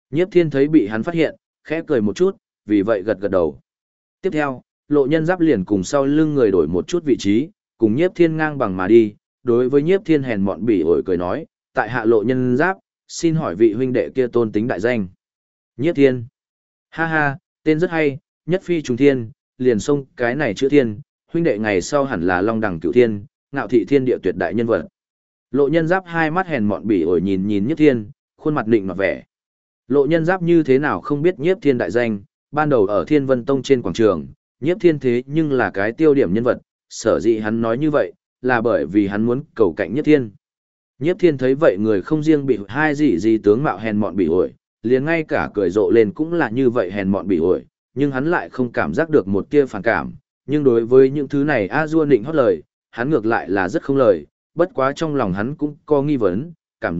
Nhiếp Thiên thấy bị hắn phát hiện, khẽ cười một chút, vì vậy gật gật đầu. Tiếp theo, Lộ Nhân Giáp liền cùng sau lưng người đổi một chút vị trí, cùng Nhiếp Thiên ngang bằng mà đi, đối với Nhiếp Thiên hèn mọn bỉ ổi cười nói, tại hạ Lộ Nhân Giáp, xin hỏi vị huynh đệ kia tôn tính đại danh. Nhiếp Thiên. Ha ha, tên rất hay, nhất phi trùng thiên, liền xông cái này chữ thiên, huynh đệ ngày sau hẳn là Long Đẳng Cửu Thiên, ngạo thị thiên địa tuyệt đại nhân vật. Lộ Nhân Giáp hai mắt hèn mọn bỉ ổi nhìn nhìn Nhiếp Thiên, khuôn mặt định nọt vẻ. Lộ Nhân Giáp như thế nào không biết Nhiếp Thiên đại danh, ban đầu ở Thiên Vân Tông trên quảng trường, Nhiếp Thiên thế nhưng là cái tiêu điểm nhân vật, sở dĩ hắn nói như vậy, là bởi vì hắn muốn cầu cạnh Nhiếp Thiên. Nhiếp Thiên thấy vậy người không riêng bị hai gì tướng mạo hèn mọn bỉ ổi, liền ngay cả cười rộ lên cũng là như vậy hèn mọn bỉ ổi, nhưng hắn lại không cảm giác được một tia phản cảm, nhưng đối với những thứ này A-dua nịnh hót lời, hắn ngược lại là rất không lời, bất quá trong lòng hắn cũng có nghi vấn,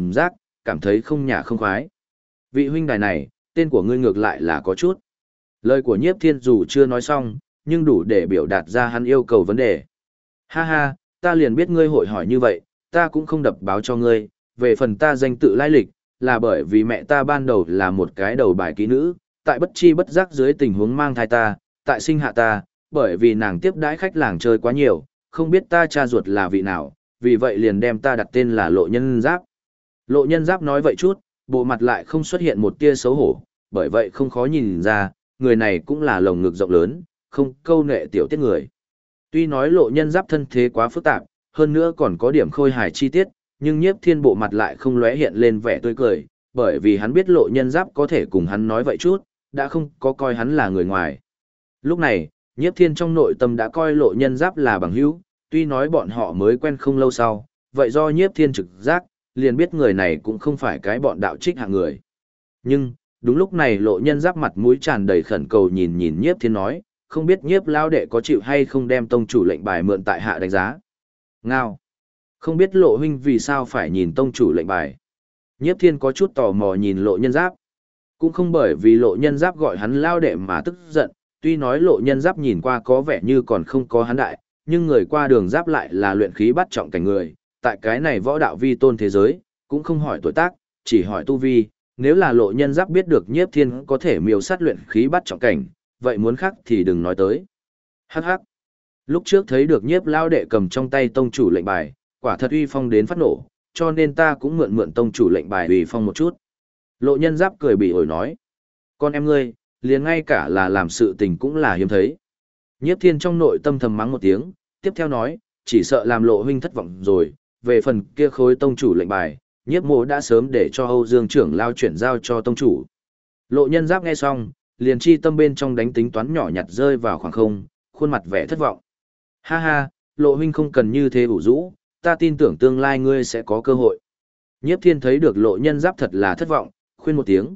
cảm thấy không nhả không khoái. Vị huynh đài này, tên của ngươi ngược lại là có chút. Lời của Nhiếp Thiên dù chưa nói xong, nhưng đủ để biểu đạt ra hắn yêu cầu vấn đề. Ha ha, ta liền biết ngươi hội hỏi như vậy, ta cũng không đập báo cho ngươi, về phần ta danh tự lai lịch, là bởi vì mẹ ta ban đầu là một cái đầu bài kỹ nữ, tại bất chi bất giác dưới tình huống mang thai ta, tại sinh hạ ta, bởi vì nàng tiếp đãi khách làng chơi quá nhiều, không biết ta cha ruột là vị nào, vì vậy liền đem ta đặt tên là Lộ Nhân Giáp. Lộ Nhân Giáp nói vậy chút, bộ mặt lại không xuất hiện một tia xấu hổ, bởi vậy không khó nhìn ra, người này cũng là lồng ngực rộng lớn, không câu nệ tiểu tiết người. Tuy nói Lộ Nhân Giáp thân thế quá phức tạp, hơn nữa còn có điểm khôi hài chi tiết, nhưng Nhiếp Thiên bộ mặt lại không lóe hiện lên vẻ tươi cười, bởi vì hắn biết Lộ Nhân Giáp có thể cùng hắn nói vậy chút, đã không có coi hắn là người ngoài. Lúc này, Nhiếp Thiên trong nội tâm đã coi Lộ Nhân Giáp là bằng hữu, tuy nói bọn họ mới quen không lâu sau, vậy do Nhiếp Thiên trực giác, liền biết người này cũng không phải cái bọn đạo trích hạng người. Nhưng, đúng lúc này Lộ Nhân Giáp mặt mũi tràn đầy khẩn cầu nhìn nhìn Nhiếp Thiên nói, không biết Nhiếp lao đệ có chịu hay không đem tông chủ lệnh bài mượn tại hạ đánh giá. Ngao. Không biết Lộ huynh vì sao phải nhìn tông chủ lệnh bài. Nhiếp Thiên có chút tò mò nhìn Lộ Nhân Giáp. Cũng không bởi vì Lộ Nhân Giáp gọi hắn lao đệ mà tức giận, tuy nói Lộ Nhân Giáp nhìn qua có vẻ như còn không có hắn đại, nhưng người qua đường Giáp lại là luyện khí bắt trọng cảnh người, tại cái này võ đạo vi tôn thế giới, cũng không hỏi tuổi tác, chỉ hỏi tu vi, nếu là Lộ Nhân Giáp biết được Nhiếp Thiên có thể miêu sát luyện khí bắt trọng cảnh, vậy muốn khác thì đừng nói tới. Hắc hắc. Lúc trước thấy được Nhiếp lao đệ cầm trong tay tông chủ lệnh bài, quả thật uy phong đến phát nổ, cho nên ta cũng mượn tông chủ lệnh bài uy phong một chút. Lộ Nhân Giáp cười bỉ ổi nói. Con em ngươi, liền ngay cả là làm sự tình cũng là hiếm thấy. Nhiếp Thiên trong nội tâm thầm mắng một tiếng, tiếp theo nói, chỉ sợ làm Lộ huynh thất vọng rồi, về phần kia khối tông chủ lệnh bài, Nhiếp mộ đã sớm để cho Âu Dương trưởng lao chuyển giao cho tông chủ. Lộ Nhân Giáp nghe xong, liền chi tâm bên trong đánh tính toán nhỏ nhặt rơi vào khoảng không, khuôn mặt vẻ thất vọng. Ha ha, Lộ huynh không cần như thế ủ rũ, ta tin tưởng tương lai ngươi sẽ có cơ hội. Nhiếp Thiên thấy được Lộ Nhân Giáp thật là thất vọng, khuyên một tiếng.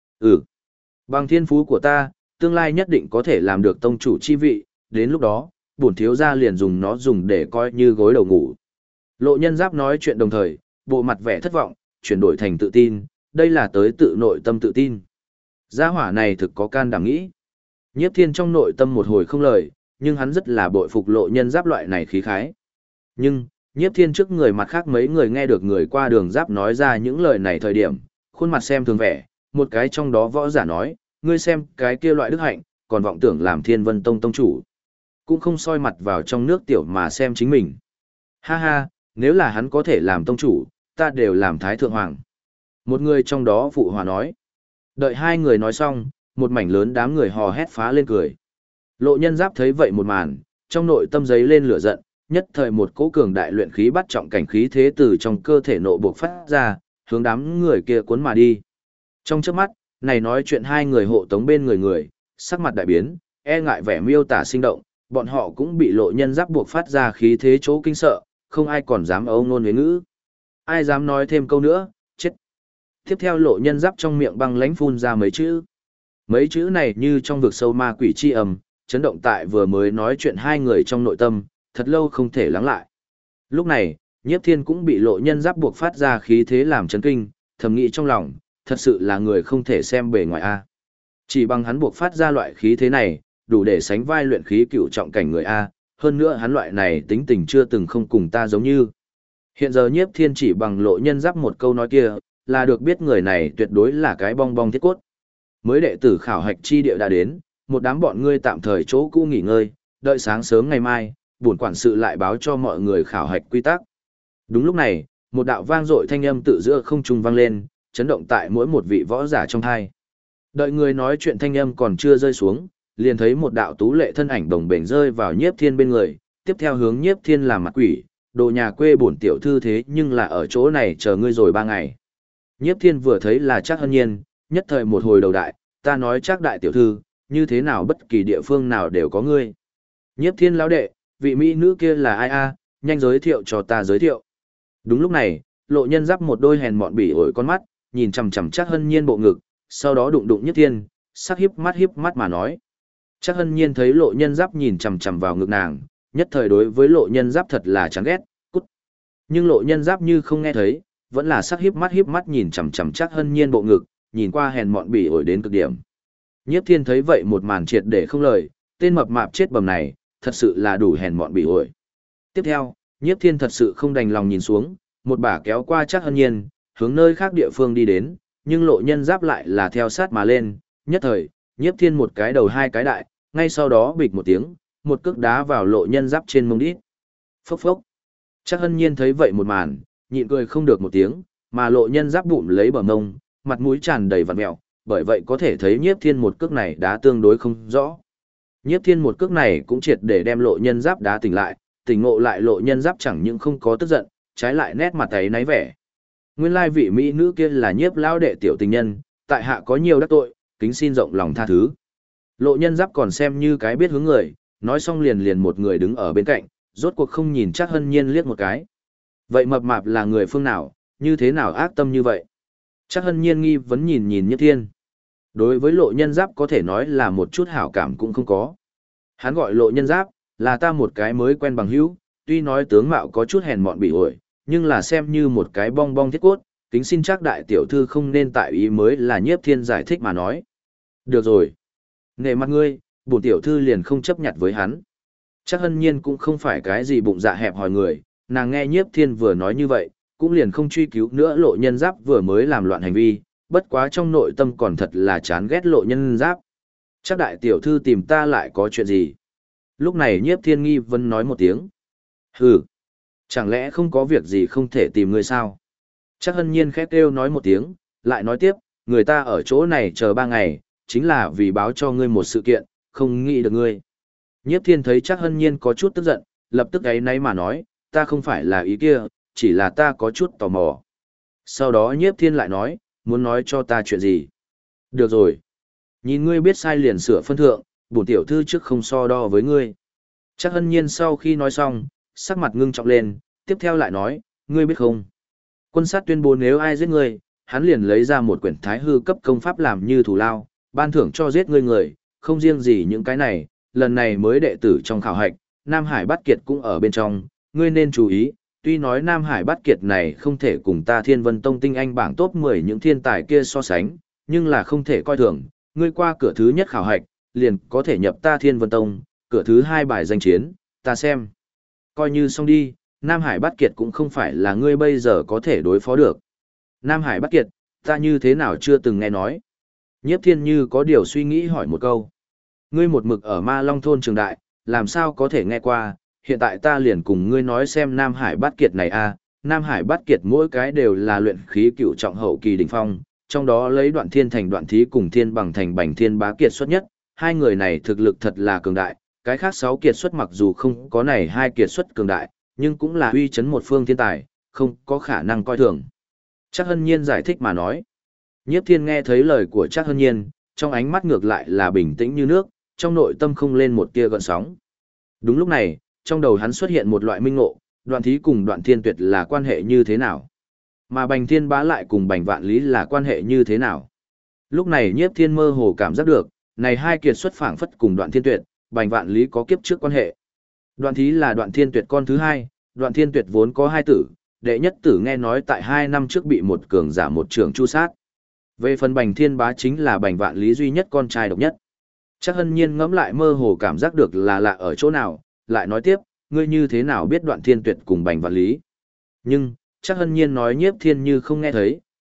Bằng thiên phú của ta, tương lai nhất định có thể làm được tông chủ chi vị, đến lúc đó, bổn thiếu gia liền dùng nó để coi như gối đầu ngủ. Lộ Nhân Giáp nói chuyện đồng thời, bộ mặt vẻ thất vọng, chuyển đổi thành tự tin, đây là tới tự nội tâm tự tin. Gia hỏa này thực có can đảm nghĩ. Nhiếp Thiên trong nội tâm một hồi không lời, nhưng hắn rất là bội phục Lộ Nhân Giáp loại này khí khái. Nhưng, Nhiếp Thiên trước người mặt khác mấy người nghe được người qua đường Giáp nói ra những lời này thời điểm, khuôn mặt xem thường vẻ, một cái trong đó võ giả nói, ngươi xem cái kia loại đức hạnh, còn vọng tưởng làm Thiên Vân Tông tông chủ. Cũng không soi mặt vào trong nước tiểu mà xem chính mình. Ha ha, nếu là hắn có thể làm tông chủ, ta đều làm thái thượng hoàng. Một người trong đó phụ hòa nói. Đợi hai người nói xong, một mảnh lớn đám người hò hét phá lên cười. Lộ Nhân Giáp thấy vậy một màn, trong nội tâm giấy lên lửa giận, nhất thời một cỗ cường đại luyện khí bắt trọng cảnh khí thế từ trong cơ thể nộ buộc phát ra, hướng đám người kia cuốn mà đi. Trong chớp mắt, này nói chuyện hai người hộ tống bên người, sắc mặt đại biến, e ngại vẻ miêu tả sinh động, bọn họ cũng bị Lộ Nhân Giáp buộc phát ra khí thế chỗ kinh sợ, không ai còn dám âu ngôn huế ngữ. Ai dám nói thêm câu nữa, chết. Tiếp theo Lộ Nhân Giáp trong miệng băng lãnh phun ra mấy chữ. Mấy chữ này như trong vực sâu ma quỷ chi ầm, chấn động tại vừa mới nói chuyện hai người trong nội tâm, thật lâu không thể lắng lại. Lúc này, Nhiếp Thiên cũng bị Lộ Nhân Giáp buộc phát ra khí thế làm chấn kinh, thầm nghĩ trong lòng, thật sự là người không thể xem bề ngoài a. Chỉ bằng hắn buộc phát ra loại khí thế này, đủ để sánh vai luyện khí cựu trọng cảnh người a, hơn nữa hắn loại này tính tình chưa từng không cùng ta giống như. Hiện giờ Nhiếp Thiên chỉ bằng Lộ Nhân Giáp một câu nói kia, là được biết người này tuyệt đối là cái bong bong thiết cốt. Mới đệ tử khảo hạch chi địa đã đến, một đám bọn ngươi tạm thời chỗ cũ nghỉ ngơi, đợi sáng sớm ngày mai, bổn quản sự lại báo cho mọi người khảo hạch quy tắc. Đúng lúc này, một đạo vang dội thanh âm tự giữa không trung vang lên, chấn động tại mỗi một vị võ giả trong hai. Đợi người nói chuyện thanh âm còn chưa rơi xuống, liền thấy một đạo tú lệ thân ảnh đồng bền rơi vào Nhiếp Thiên bên người, tiếp theo hướng Nhiếp Thiên làm mặt quỷ, đồ nhà quê bổn tiểu thư thế nhưng là ở chỗ này chờ ngươi rồi 3 ngày. Nhiếp Thiên vừa thấy là Trác Hân Nhiên, nhất thời một hồi đầu đại, ta nói Trác đại tiểu thư, như thế nào bất kỳ địa phương nào đều có ngươi. Nhiếp Thiên lão đệ, vị mỹ nữ kia là ai a, nhanh giới thiệu cho ta giới thiệu. Đúng lúc này, Lộ Nhân Giáp một đôi hèn mọn bỉ ổi con mắt, nhìn chằm chằm Trác Hân Nhiên bộ ngực, sau đó đụng Nhiếp Thiên, sắc hiếp mắt mà nói. Trác Hân Nhiên thấy Lộ Nhân Giáp nhìn chằm chằm vào ngực nàng, nhất thời đối với Lộ Nhân Giáp thật là chán ghét, cút. Nhưng Lộ Nhân Giáp như không nghe thấy, vẫn là sắc hiếp mắt nhìn chằm chằm Trác Hân Nhiên bộ ngực, nhìn qua hèn mọn bỉ ổi đến cực điểm. Nhiếp Thiên thấy vậy một màn triệt để không lời, tên mập mạp chết bầm này, thật sự là đủ hèn mọn bỉ ổi. Tiếp theo, Nhiếp Thiên thật sự không đành lòng nhìn xuống, một bà kéo qua Trác Hân Nhiên, hướng nơi khác địa phương đi đến, nhưng Lộ Nhân Giáp lại là theo sát mà lên, nhất thời, Nhiếp Thiên một cái đầu hai cái đại, ngay sau đó bịch một tiếng, một cước đá vào Lộ Nhân Giáp trên mông đít. Phốc phốc. Trác Hân Nhiên thấy vậy một màn, nhịn cười không được một tiếng, mà Lộ Nhân Giáp bụng lấy bờ mông, mặt mũi tràn đầy vặn mèo, bởi vậy có thể thấy Nhiếp Thiên một cước này đá tương đối không rõ. Nhiếp Thiên một cước này cũng triệt để đem Lộ Nhân Giáp đá tỉnh lại, tỉnh ngộ lại Lộ Nhân Giáp chẳng những không có tức giận, trái lại nét mặt ấy náy vẻ. Nguyên lai vị mỹ nữ kia là Nhiếp lão đệ tiểu tình nhân, tại hạ có nhiều đắc tội, kính xin rộng lòng tha thứ. Lộ Nhân Giáp còn xem như cái biết hướng người, nói xong liền một người đứng ở bên cạnh, rốt cuộc không nhìn Trác Hân Nhiên liếc một cái. Vậy mập mạp là người phương nào, như thế nào ác tâm như vậy? Trác Hân Nhiên nghi vấn nhìn Nhiếp Thiên. Đối với Lộ Nhân Giáp có thể nói là một chút hảo cảm cũng không có. Hắn gọi Lộ Nhân Giáp, là ta một cái mới quen bằng hữu, tuy nói tướng mạo có chút hèn mọn bỉ ổi, nhưng là xem như một cái bong bong thiết cốt, kính xin Trác đại tiểu thư không nên tại ý mới là Nhiếp Thiên giải thích mà nói. Được rồi. Nể mặt ngươi, bổn tiểu thư liền không chấp nhặt với hắn. Trác Hân Nhiên cũng không phải cái gì bụng dạ hẹp hòi người, nàng nghe Nhiếp Thiên vừa nói như vậy, cũng liền không truy cứu nữa Lộ Nhân Giáp vừa mới làm loạn hành vi, bất quá trong nội tâm còn thật là chán ghét Lộ Nhân Giáp. Trác đại tiểu thư tìm ta lại có chuyện gì? Lúc này Nhiếp Thiên nghi vấn nói một tiếng. Hừ, chẳng lẽ không có việc gì không thể tìm ngươi sao? Trác Hân Nhiên khẽ kêu nói một tiếng, lại nói tiếp, người ta ở chỗ này chờ 3 ngày, chính là vì báo cho ngươi một sự kiện, không nghĩ được ngươi. Nhiếp Thiên thấy Trác Hân Nhiên có chút tức giận, lập tức ấy náy mà nói, ta không phải là ý kia, chỉ là ta có chút tò mò. Sau đó Nhiếp Thiên lại nói, muốn nói cho ta chuyện gì? Được rồi. Nhìn ngươi biết sai liền sửa phân thượng, bổn tiểu thư trước không so đo với ngươi. Trác Hân Nhiên sau khi nói xong, sắc mặt ngưng trọng lên, tiếp theo lại nói, ngươi biết không? Quân sát tuyên bố nếu ai giết ngươi, hắn liền lấy ra một quyển thái hư cấp công pháp làm như thù lao, ban thưởng cho giết ngươi người, không riêng gì những cái này, lần này mới đệ tử trong khảo hạch, Nam Hải Bát Kiệt cũng ở bên trong, ngươi nên chú ý, tuy nói Nam Hải Bát Kiệt này không thể cùng ta Thiên Vân Tông tinh anh bảng top 10 những thiên tài kia so sánh, nhưng là không thể coi thường, ngươi qua cửa thứ nhất khảo hạch, liền có thể nhập ta Thiên Vân Tông, cửa thứ 2 bài danh chiến, ta xem. Coi như xong đi, Nam Hải Bát Kiệt cũng không phải là ngươi bây giờ có thể đối phó được. Nam Hải Bát Kiệt, ta như thế nào chưa từng nghe nói. Nhiếp Thiên như có điều suy nghĩ hỏi một câu. Ngươi một mực ở Ma Long thôn trường đại, làm sao có thể nghe qua, hiện tại ta liền cùng ngươi nói xem Nam Hải Bát Kiệt này a, Nam Hải Bát Kiệt mỗi cái đều là luyện khí cựu trọng hậu kỳ đỉnh phong, trong đó lấy Đoạn Thiên thành Đoạn Thí cùng Thiên Bằng thành Bành Thiên Bá Kiệt xuất nhất, hai người này thực lực thật là cường đại, cái khác 6 kiệt xuất mặc dù không có này 2 kiệt xuất cường đại, nhưng cũng là uy chấn một phương thiên tài, không có khả năng coi thường. Trác Hân Nhiên giải thích mà nói. Nhiếp Thiên nghe thấy lời của Trác Hân Nhiên, trong ánh mắt ngược lại là bình tĩnh như nước, trong nội tâm không lên một tia gợn sóng. Đúng lúc này, trong đầu hắn xuất hiện một loại minh ngộ, Đoạn Thí cùng Đoạn Thiên Tuyệt là quan hệ như thế nào? Mà Bành Thiên Bá lại cùng Bành Vạn Lý là quan hệ như thế nào? Lúc này Nhiếp Thiên mơ hồ cảm giác được, này 2 kiệt xuất phảng phất cùng Đoạn Thiên Tuyệt, Bành Vạn Lý có kiếp trước quan hệ. Đoạn Thí là Đoạn Thiên Tuyệt con thứ 2, Đoạn Thiên Tuyệt vốn có 2 tử, đệ nhất tử nghe nói tại 2 năm trước bị một cường giả một trưởng chu sát. Về phần Bành Thiên Bá chính là Bành Vạn Lý duy nhất con trai độc nhất. Trác Hân Nhiên ngẫm lại mơ hồ cảm giác được là lạ ở chỗ nào, lại nói tiếp, ngươi như thế nào biết Đoạn Thiên Tuyệt cùng Bành Vạn Lý? Nhưng, Trác Hân Nhiên nói Nhiếp Thiên như không nghe thấy,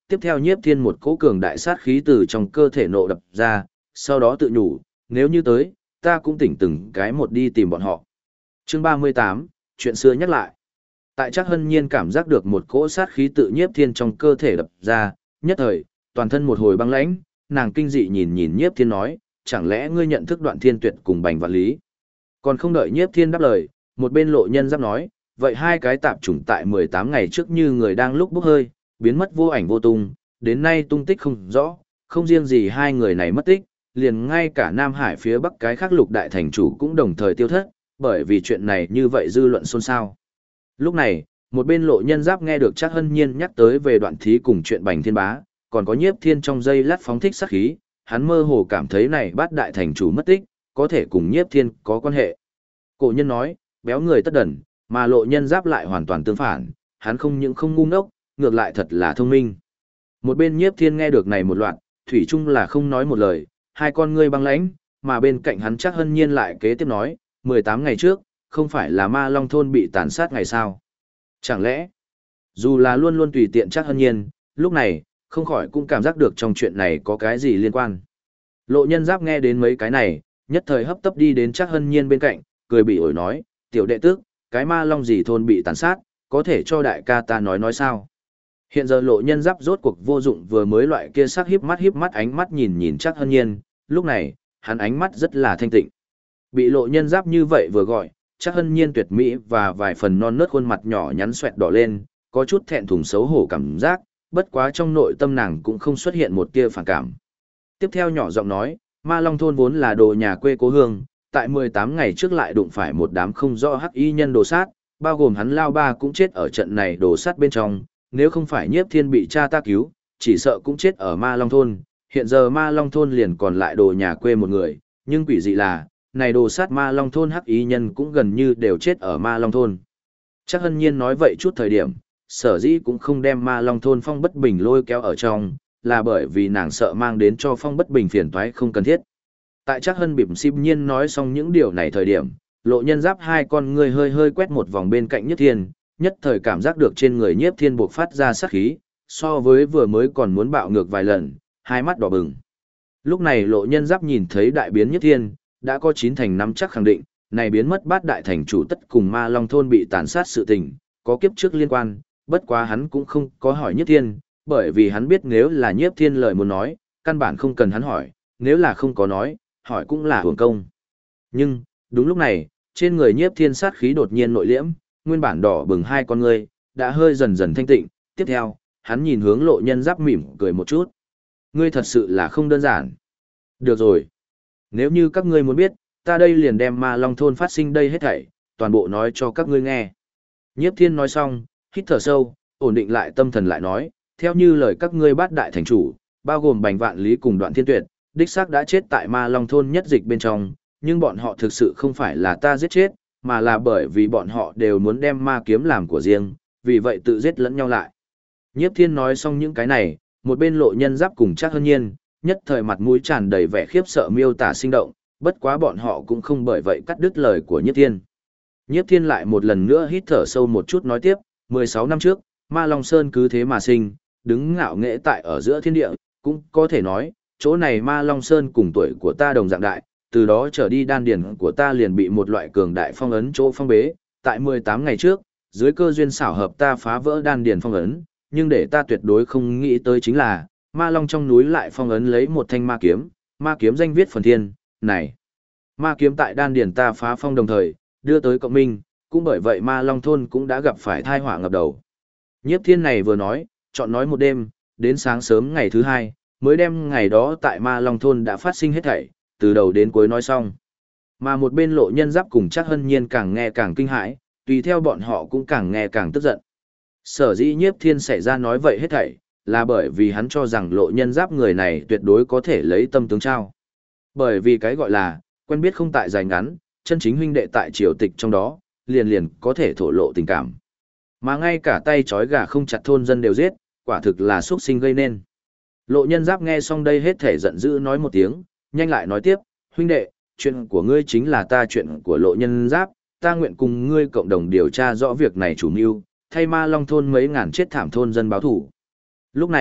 tiếp theo Nhiếp Thiên một cỗ cường đại sát khí từ trong cơ thể nộ đập ra, sau đó tự nhủ, nếu như tới, ta cũng tỉnh từng cái một đi tìm bọn họ. Chương 38, chuyện xưa nhắc lại. Tại Trác Hân Nhiên cảm giác được một cỗ sát khí tự Nhiếp Thiên trong cơ thể đập ra, nhất thời, toàn thân một hồi băng lãnh, nàng kinh dị nhìn nhìn Nhiếp Thiên nói, chẳng lẽ ngươi nhận thức Đoạn Thiên Tuyệt cùng Bành Vạn Lý? Còn không đợi Nhiếp Thiên đáp lời, một bên Lộ Nhân Giáp nói, vậy hai cái tạp chủng tại 18 ngày trước như người đang lúc bốc hơi, biến mất vô ảnh vô tung, đến nay tung tích không rõ, không riêng gì hai người này mất tích, liền ngay cả Nam Hải phía bắc cái khác lục đại thành chủ cũng đồng thời tiêu thất, bởi vì chuyện này như vậy dư luận xôn xao. Lúc này, một bên Lộ Nhân Giáp nghe được Trác Hân Nhiên nhắc tới về Đoạn Thí cùng chuyện Bành Thiên Bá, còn có Nhiếp Thiên trong giây lát phóng thích sát khí, hắn mơ hồ cảm thấy này bát đại thành chủ mất tích, có thể cùng Nhiếp Thiên có quan hệ. Cổ nhân nói, béo người tất đần, mà Lộ Nhân Giáp lại hoàn toàn tương phản, hắn không những không ngu ngốc, ngược lại thật là thông minh. Một bên Nhiếp Thiên nghe được này một loạt, thủy chung là không nói một lời, hai con ngươi băng lãnh, mà bên cạnh hắn Trác Hân Nhiên lại kế tiếp nói, 18 ngày trước, không phải là Ma Long thôn bị tàn sát ngày sao? Chẳng lẽ, dù là luôn luôn tùy tiện Trác Hân Nhiên, lúc này, không khỏi cũng cảm giác được trong chuyện này có cái gì liên quan. Lộ Nhân Giáp nghe đến mấy cái này, nhất thời hấp tấp đi đến Trác Hân Nhiên bên cạnh, cười bị ổi nói, tiểu đệ tức, cái Ma Long gì thôn bị tàn sát, có thể cho đại ca ta nói sao? Hiện giờ Lộ Nhân Giáp rốt cuộc vô dụng vừa mới loại kia sắc híp mắt ánh mắt nhìn nhìn Trác Hân Nhiên, lúc này, hắn ánh mắt rất là thanh tịnh. Bị Lộ Nhân Giáp như vậy vừa gọi, Trác Hân Nhiên tuyệt mỹ và vài phần non nớt khuôn mặt nhỏ nhắn xoẹt đỏ lên, có chút thẹn thùng xấu hổ cảm giác, bất quá trong nội tâm nàng cũng không xuất hiện một tia phản cảm. Tiếp theo nhỏ giọng nói, Ma Long thôn vốn là đồ nhà quê cố hương, tại 18 ngày trước lại đụng phải một đám không rõ hắc y nhân đồ sát, bao gồm hắn lao ba cũng chết ở trận này đồ sát bên trong, nếu không phải Nhiếp Thiên bị cha ta cứu, chỉ sợ cũng chết ở Ma Long thôn. Hiện giờ Ma Long thôn liền còn lại đồ nhà quê một người, nhưng quỷ dị là, này đồ sát Ma Long thôn hắc y nhân cũng gần như đều chết ở Ma Long thôn. Trác Hân Nhiên nói vậy chút thời điểm, sở dĩ cũng không đem Ma Long thôn Phong Bất Bình lôi kéo ở trong, là bởi vì nàng sợ mang đến cho Phong Bất Bình phiền toái không cần thiết. Tại Trác Hân Bỉm Sim Nhiên nói xong những điều này thời điểm, Lộ Nhân Giáp hai con người hơi quét một vòng bên cạnh Nhiếp Thiên, nhất thời cảm giác được trên người Nhiếp Thiên buộc phát ra sát khí, so với vừa mới còn muốn bạo ngược vài lần, hai mắt đỏ bừng. Lúc này Lộ Nhân Giáp nhìn thấy đại biến Nhiếp Thiên, đã có 9 thành nắm chắc khẳng định, này biến mất bát đại thành chủ tất cùng Ma Long thôn bị tàn sát sự tình, có kiếp trước liên quan, bất quá hắn cũng không có hỏi Nhiếp Thiên, bởi vì hắn biết nếu là Nhiếp Thiên lời muốn nói, căn bản không cần hắn hỏi, nếu là không có nói, hỏi cũng là hưởng công. Nhưng, đúng lúc này, trên người Nhiếp Thiên sát khí đột nhiên nội liễm, nguyên bản đỏ bừng hai con ngươi, đã hơi dần dần thanh tịnh, tiếp theo, hắn nhìn hướng Lộ Nhân Giáp mỉm cười một chút. Ngươi thật sự là không đơn giản. Được rồi. Nếu như các ngươi muốn biết, ta đây liền đem Ma Long thôn phát sinh đây hết thảy, toàn bộ nói cho các ngươi nghe. Nhiếp Thiên nói xong, hít thở sâu, ổn định lại tâm thần lại nói, theo như lời các ngươi bát đại thành chủ, bao gồm Bành Vạn Lý cùng Đoạn Thiên Tuyệt, đích xác đã chết tại Ma Long thôn nhất dịch bên trong, nhưng bọn họ thực sự không phải là ta giết chết, mà là bởi vì bọn họ đều muốn đem ma kiếm làm của riêng, vì vậy tự giết lẫn nhau lại. Nhiếp Thiên nói xong những cái này, một bên Lộ Nhân Giáp cùng Trác Hân Nhiên, nhất thời mặt mũi tràn đầy vẻ khiếp sợ miêu tả sinh động, bất quá bọn họ cũng không bởi vậy cắt đứt lời của Nhiếp Thiên. Nhiếp Thiên lại một lần nữa hít thở sâu một chút nói tiếp, 16 năm trước, Ma Long Sơn cứ thế mà sinh, đứng ngạo nghễ tại ở giữa thiên địa, cũng có thể nói, chỗ này Ma Long Sơn cùng tuổi của ta đồng dạng đại, từ đó trở đi đan điền của ta liền bị một loại cường đại phong ấn chỗ phong bế, tại 18 ngày trước, dưới cơ duyên xảo hợp ta phá vỡ đan điền phong ấn, nhưng để ta tuyệt đối không nghĩ tới chính là, Ma Long trong núi lại phong ấn lấy một thanh ma kiếm danh viết phần thiên, này. Ma kiếm tại đan điền ta phá phong đồng thời, đưa tới cộng minh, cũng bởi vậy Ma Long thôn cũng đã gặp phải thai họa ngập đầu. Nhiếp Thiên này vừa nói, chọn nói một đêm, đến sáng sớm ngày thứ hai, mới đem ngày đó tại Ma Long thôn đã phát sinh hết thảy, từ đầu đến cuối nói xong. Mà một bên Lộ Nhân Giáp cùng Trác Hân Nhiên càng nghe càng kinh hãi, tùy theo bọn họ cũng càng nghe càng tức giận. Sở dĩ Nhiếp Thiên xảy ra nói vậy hết thảy, là bởi vì hắn cho rằng Lộ Nhân Giáp người này tuyệt đối có thể lấy tâm tướng trao. Bởi vì cái gọi là, quen biết không tại dài ngắn, chân chính huynh đệ tại triều tịch trong đó, liền có thể thổ lộ tình cảm. Mà ngay cả tay trói gà không chặt thôn dân đều giết, quả thực là xuất sinh gây nên. Lộ Nhân Giáp nghe xong đây hết thể giận dữ nói một tiếng, nhanh lại nói tiếp, huynh đệ, chuyện của ngươi chính là ta chuyện của Lộ Nhân Giáp, ta nguyện cùng ngươi cộng đồng điều tra rõ việc này chủ mưu, thay Ma Long thôn mấy ngàn chết thảm thôn dân báo thủ. Lúc này,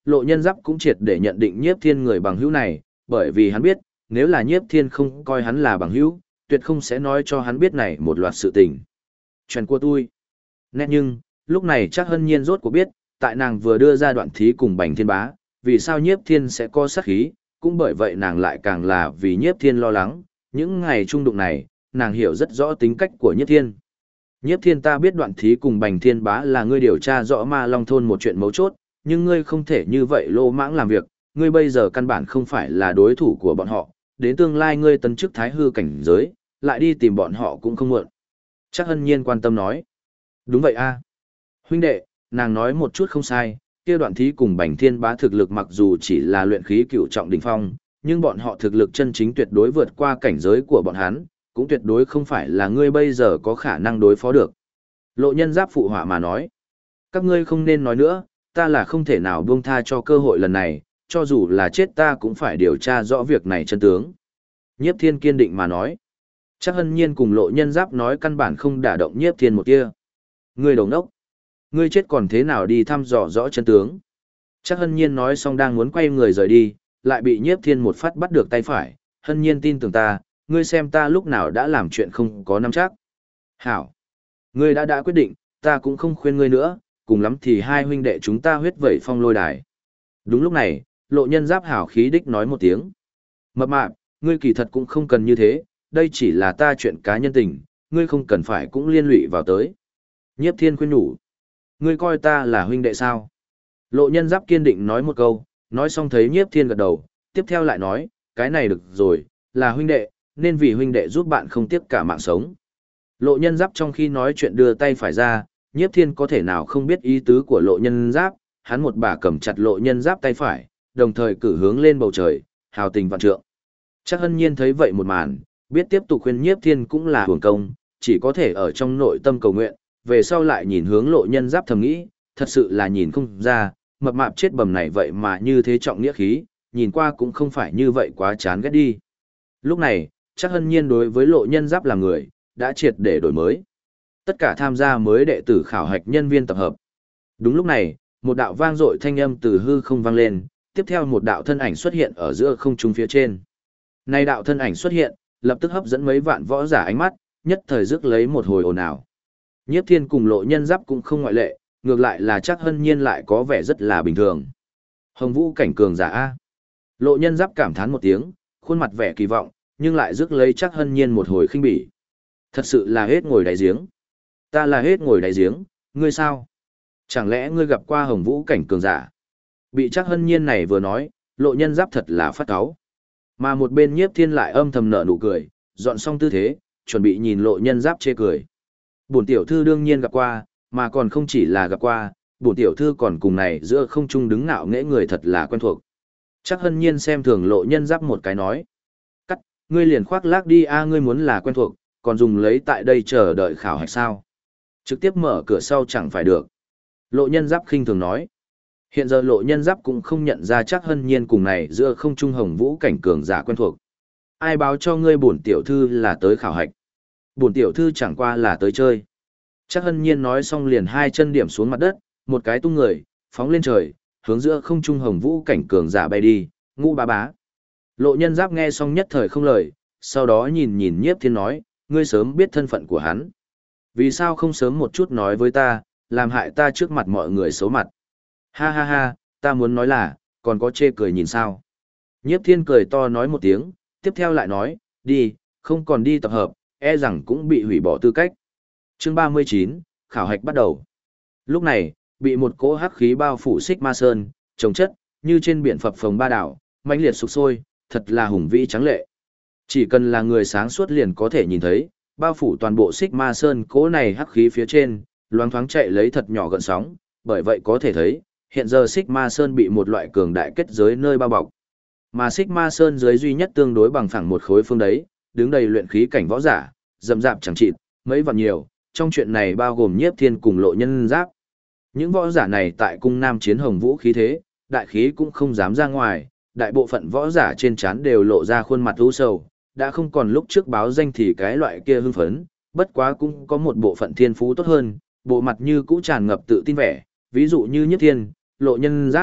Lộ Nhân Giáp cũng triệt để nhận định Nhiếp Thiên người bằng hữu này, bởi vì hắn biết, nếu là Nhiếp Thiên không coi hắn là bằng hữu, tuyệt không sẽ nói cho hắn biết này một loạt sự tình. Chuyện của tôi. Nét nhưng, lúc này chắc Hân Nhiên rốt cuộc biết, tại nàng vừa đưa ra đoạn thí cùng Bành Thiên Bá, vì sao Nhiếp Thiên sẽ có sát khí, cũng bởi vậy nàng lại càng là vì Nhiếp Thiên lo lắng, những ngày trung đụng này, nàng hiểu rất rõ tính cách của Nhiếp Thiên. Nhiếp Thiên, ta biết đoạn thí cùng Bành Thiên Bá là ngươi điều tra rõ Ma Long thôn một chuyện mấu chốt, nhưng ngươi không thể như vậy lô mãng làm việc, ngươi bây giờ căn bản không phải là đối thủ của bọn họ, đến tương lai ngươi tấn chức thái hư cảnh giới, lại đi tìm bọn họ cũng không muộn. Chắc Hân Nhiên quan tâm nói. Đúng vậy a, huynh đệ, nàng nói một chút không sai, kia đoạn thí cùng Bành Thiên Bá thực lực mặc dù chỉ là luyện khí cửu trọng đỉnh phong, nhưng bọn họ thực lực chân chính tuyệt đối vượt qua cảnh giới của bọn hắn, cũng tuyệt đối không phải là ngươi bây giờ có khả năng đối phó được. Lộ Nhân Giáp phụ họa mà nói. Các ngươi không nên nói nữa, ta là không thể nào buông tha cho cơ hội lần này, cho dù là chết ta cũng phải điều tra rõ việc này chân tướng. Nhiếp Thiên kiên định mà nói. Chắc Hân Nhiên cùng Lộ Nhân Giáp nói căn bản không đả động Nhiếp Thiên một tia. Ngươi đồng đốc, ngươi chết còn thế nào đi thăm dò rõ chân tướng. Chắc Hân Nhiên nói xong đang muốn quay người rời đi, lại bị Nhiếp Thiên một phát bắt được tay phải. Hân Nhiên tin tưởng ta, ngươi xem ta lúc nào đã làm chuyện không có nắm chắc. Hảo, ngươi đã quyết định, ta cũng không khuyên ngươi nữa, cùng lắm thì hai huynh đệ chúng ta huyết vẩy phong lôi đài. Đúng lúc này, Lộ Nhân Giáp hảo khí đích nói một tiếng. Mập mạp, ngươi kỳ thật cũng không cần như thế, đây chỉ là ta chuyện cá nhân tình, ngươi không cần phải cũng liên lụy vào tới. Nhiếp Thiên khuyên nhủ. Ngươi coi ta là huynh đệ sao? Lộ Nhân Giáp kiên định nói một câu, nói xong thấy Nhiếp Thiên gật đầu, tiếp theo lại nói, cái này được rồi, là huynh đệ, nên vì huynh đệ giúp bạn không tiếc cả mạng sống. Lộ Nhân Giáp trong khi nói chuyện đưa tay phải ra, Nhiếp Thiên có thể nào không biết ý tứ của Lộ Nhân Giáp, hắn một bà cầm chặt Lộ Nhân Giáp tay phải, đồng thời cử hướng lên bầu trời, hào tình vạn trượng. Chắc Hân Nhiên thấy vậy một màn, biết tiếp tục khuyên Nhiếp Thiên cũng là hưởng công, chỉ có thể ở trong nội tâm cầu nguyện, về sau lại nhìn hướng Lộ Nhân Giáp thầm nghĩ, thật sự là nhìn không ra, mập mạp chết bầm này vậy mà như thế trọng nghĩa khí, nhìn qua cũng không phải như vậy quá chán ghét đi. Lúc này, Chắc Hân Nhiên đối với Lộ Nhân Giáp là người, đã triệt để đổi mới. Tất cả tham gia mới đệ tử khảo hạch nhân viên tập hợp. Đúng lúc này, một đạo vang dội thanh âm từ hư không vang lên, tiếp theo một đạo thân ảnh xuất hiện ở giữa không trung phía trên. Nay đạo thân ảnh xuất hiện, lập tức hấp dẫn mấy vạn võ giả ánh mắt, nhất thời rước lấy một hồi ồn ào. Nhiếp Thiên cùng Lộ Nhân Giáp cũng không ngoại lệ, ngược lại là Chắc Hân Nhiên lại có vẻ rất là bình thường. Hồng Vũ cảnh cường giả a. Lộ Nhân Giáp cảm thán một tiếng, khuôn mặt vẻ kỳ vọng, nhưng lại rước lấy Chắc Hân Nhiên một hồi khinh bỉ. Thật sự là hết ngồi đáy giếng. Ta là hết ngồi đáy giếng, ngươi sao? Chẳng lẽ ngươi gặp qua Hồng Vũ cảnh cường giả? Bị Chắc Hân Nhiên này vừa nói, Lộ Nhân Giáp thật là phát cáu. Mà một bên Nhiếp Thiên lại âm thầm nở nụ cười, dọn xong tư thế, chuẩn bị nhìn Lộ Nhân Giáp chê cười. Bổn tiểu thư đương nhiên gặp qua, mà còn không chỉ là gặp qua, bổn tiểu thư còn cùng này giữa không trung đứng ngạo nghễ người thật là quen thuộc. Chắc Hân Nhiên xem thường Lộ Nhân Giáp một cái nói. Cắt, ngươi liền khoác lác đi a, ngươi muốn là quen thuộc, còn dùng lấy tại đây chờ đợi khảo hạch sao? Trực tiếp mở cửa sau chẳng phải được. Lộ Nhân Giáp khinh thường nói. Hiện giờ Lộ Nhân Giáp cũng không nhận ra Chắc Hân Nhiên cùng này giữa không trung Hồng Vũ cảnh cường giả quen thuộc. Ai báo cho ngươi bổn tiểu thư là tới khảo hạch? Bổn tiểu thư chẳng qua là tới chơi. Chắc Hân Nhiên nói xong liền hai chân điểm xuống mặt đất, một cái tung người, phóng lên trời, hướng giữa không trung Hồng Vũ cảnh cường giả bay đi, ngũ bá bá. Lộ Nhân Giáp nghe xong nhất thời không lời, sau đó nhìn nhìn Nhiếp Thiên nói, ngươi sớm biết thân phận của hắn. Vì sao không sớm một chút nói với ta, làm hại ta trước mặt mọi người xấu mặt. Ha ha ha, ta muốn nói là, còn có chê cười nhìn sao. Nhiếp Thiên cười to nói một tiếng, tiếp theo lại nói, đi, không còn đi tập hợp, e rằng cũng bị hủy bỏ tư cách. Chương 39, khảo hạch bắt đầu. Lúc này, bị một cỗ hắc khí bao phủ xích ma sơn, trồng chất, như trên biển phập phồng ba đảo, mãnh liệt sục sôi, thật là hùng vĩ tráng lệ. Chỉ cần là người sáng suốt liền có thể nhìn thấy, bao phủ toàn bộ xích ma sơn cỗ này hắc khí phía trên, loáng thoáng chạy lấy thật nhỏ gợn sóng, bởi vậy có thể thấy, hiện giờ xích ma sơn bị một loại cường đại kết giới nơi bao bọc. Mà xích ma sơn dưới duy nhất tương đối bằng phẳng một khối phương đấy, đứng đầy luyện khí cảnh võ giả, rậm rạp chẳng chịt, mấy vạn nhiều, trong chuyện này bao gồm Nhiếp Thiên cùng Lộ Nhân Giáp. Những võ giả này tại cung nam chiến Hồng Vũ khí thế, đại khí cũng không dám ra ngoài, đại bộ phận võ giả trên trán đều lộ ra khuôn mặt u sầu, đã không còn lúc trước báo danh thì cái loại kia hưng phấn, bất quá cũng có một bộ phận thiên phú tốt hơn, bộ mặt như cũ tràn ngập tự tin vẻ, ví dụ như Nhiếp Thiên, Lộ Nhân Giáp,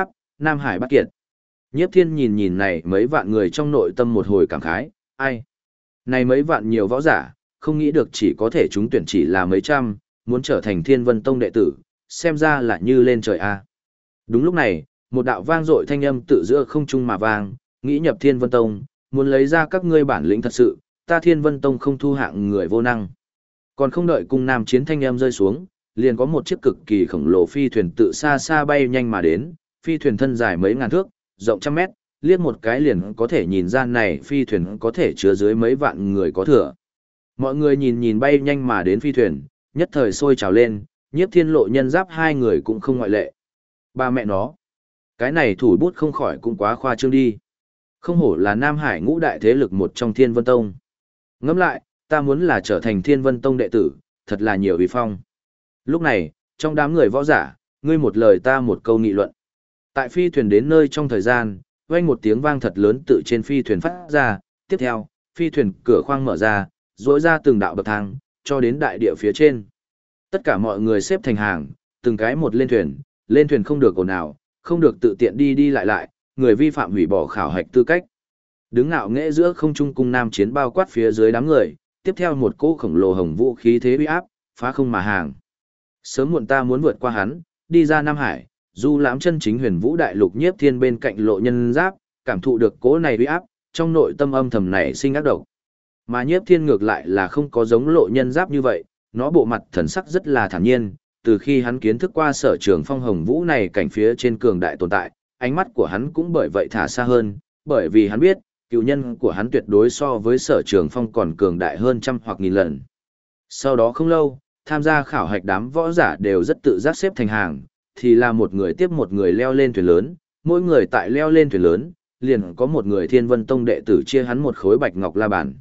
Nam Hải Bát Kiệt. Nhiếp Thiên nhìn nhìn này mấy vạn người trong nội tâm một hồi cảm khái, ai? Này mấy vạn nhiều võ giả, không nghĩ được chỉ có thể chúng tuyển chỉ là mấy trăm, muốn trở thành Thiên Vân Tông đệ tử, xem ra là như lên trời a. Đúng lúc này, một đạo vang dội thanh âm tự giữa không trung mà vang, nghĩ nhập Thiên Vân Tông, muốn lấy ra các ngươi bản lĩnh thật sự, ta Thiên Vân Tông không thu hạng người vô năng. Còn không đợi cung nam chiến thanh âm rơi xuống, liền có một chiếc cực kỳ khổng lồ phi thuyền tự xa xa bay nhanh mà đến, phi thuyền thân dài mấy ngàn thước, rộng trăm mét, liếc một cái liền có thể nhìn ra này phi thuyền có thể chứa dưới mấy vạn người có thừa. Mọi người nhìn nhìn bay nhanh mà đến phi thuyền, nhất thời sôi trào lên, Nhiếp Thiên Lộ Nhân Giáp hai người cũng không ngoại lệ. Ba mẹ nó, cái này thủ bút không khỏi cũng quá khoa trương đi. Không hổ là Nam Hải ngũ đại thế lực một trong Thiên Vân Tông. Ngẫm lại, ta muốn là trở thành Thiên Vân Tông đệ tử, thật là nhiều uy phong. Lúc này, trong đám người võ giả, ngươi một lời ta một câu nghị luận. Tại phi thuyền đến nơi trong thời gian, vang một tiếng vang thật lớn tự trên phi thuyền phát ra, tiếp theo, phi thuyền cửa khoang mở ra, rỗi ra từng đạo bậc thang, cho đến đại địa phía trên. Tất cả mọi người xếp thành hàng, từng cái một lên thuyền không được ồn ào, không được tự tiện đi đi lại lại, người vi phạm hủy bỏ khảo hạch tư cách. Đứng ngạo nghễ giữa không trung cung nam chiến bao quát phía dưới đám người, tiếp theo một cỗ khổng lồ hồng vũ khí thế uy áp, phá không mà hàng. Sớm muộn ta muốn vượt qua hắn, đi ra Nam Hải, du lãm chân chính huyền vũ đại lục. Nhiếp Thiên bên cạnh Lộ Nhân Giáp, cảm thụ được cỗ này uy áp, trong nội tâm âm thầm nảy sinh ác độc. Mà Nhiếp Thiên ngược lại là không có giống Lộ Nhân Giáp như vậy, nó bộ mặt thần sắc rất là thản nhiên, từ khi hắn kiến thức qua Sở Trường Phong hồng vũ này cảnh phía trên cường đại tồn tại, ánh mắt của hắn cũng bởi vậy thả xa hơn, bởi vì hắn biết, cựu nhân của hắn tuyệt đối so với Sở Trường Phong còn cường đại hơn trăm hoặc nghìn lần. Sau đó không lâu, tham gia khảo hạch đám võ giả đều rất tự giác xếp thành hàng, thì là một người tiếp một người leo lên thuyền lớn, mỗi người tại leo lên thuyền lớn, liền có một người Thiên Vân Tông đệ tử chia hắn một khối bạch ngọc la bàn.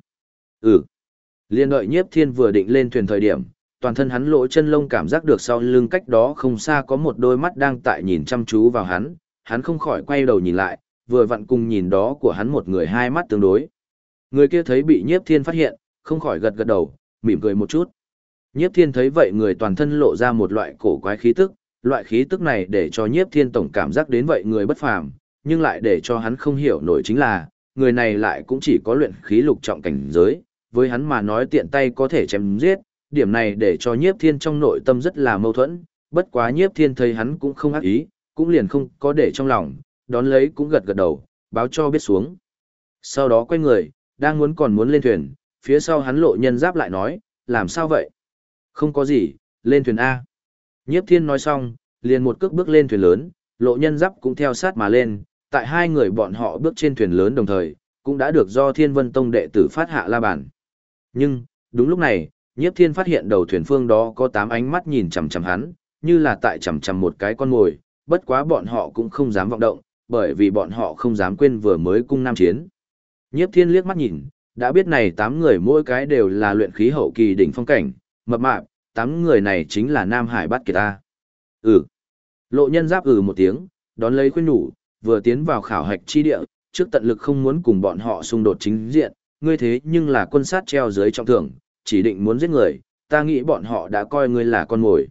Liên đợi Nhiếp Thiên vừa định lên thuyền thời điểm, toàn thân hắn lỗ chân lông cảm giác được sau lưng cách đó không xa có một đôi mắt đang tại nhìn chăm chú vào hắn, hắn không khỏi quay đầu nhìn lại, vừa vặn cùng nhìn đó của hắn một người hai mắt tương đối. Người kia thấy bị Nhiếp Thiên phát hiện, không khỏi gật gật đầu, mỉm cười một chút. Nhiếp Thiên thấy vậy người toàn thân lộ ra một loại cổ quái khí tức, loại khí tức này để cho Nhiếp Thiên tổng cảm giác đến vậy người bất phàm, nhưng lại để cho hắn không hiểu nổi chính là, người này lại cũng chỉ có luyện khí lục trọng cảnh giới, với hắn mà nói tiện tay có thể chém giết, điểm này để cho Nhiếp Thiên trong nội tâm rất là mâu thuẫn, bất quá Nhiếp Thiên thấy hắn cũng không ác ý, cũng liền không có để trong lòng, đón lấy cũng gật gật đầu, báo cho biết xuống. Sau đó quay người, đang còn muốn lên thuyền, phía sau hắn Lộ Nhân Giáp lại nói, làm sao vậy? Không có gì, lên thuyền A. Nhiếp Thiên nói xong, liền một cước bước lên thuyền lớn, Lộ Nhân Giáp cũng theo sát mà lên, tại hai người bọn họ bước trên thuyền lớn đồng thời, cũng đã được do Thiên Vân Tông đệ tử phát hạ la bàn. Nhưng, đúng lúc này, Nhiếp Thiên phát hiện đầu thuyền phương đó có 8 ánh mắt nhìn chằm chằm hắn, như là tại chằm chằm một cái con mồi, bất quá bọn họ cũng không dám vọng động, bởi vì bọn họ không dám quên vừa mới cung nam chiến. Nhiếp Thiên liếc mắt nhìn, đã biết này 8 người mỗi cái đều là luyện khí hậu kỳ đỉnh phong cảnh, mập mạp, 8 người này chính là Nam Hải Bát Kiệt ta. Lộ Nhân Giáp một tiếng, đón lấy khuyên nhủ, vừa tiến vào khảo hạch chi địa, trước tận lực không muốn cùng bọn họ xung đột chính diện, ngươi thế nhưng là quân sát treo dưới trọng thưởng, chỉ định muốn giết người, ta nghĩ bọn họ đã coi ngươi là con mồi.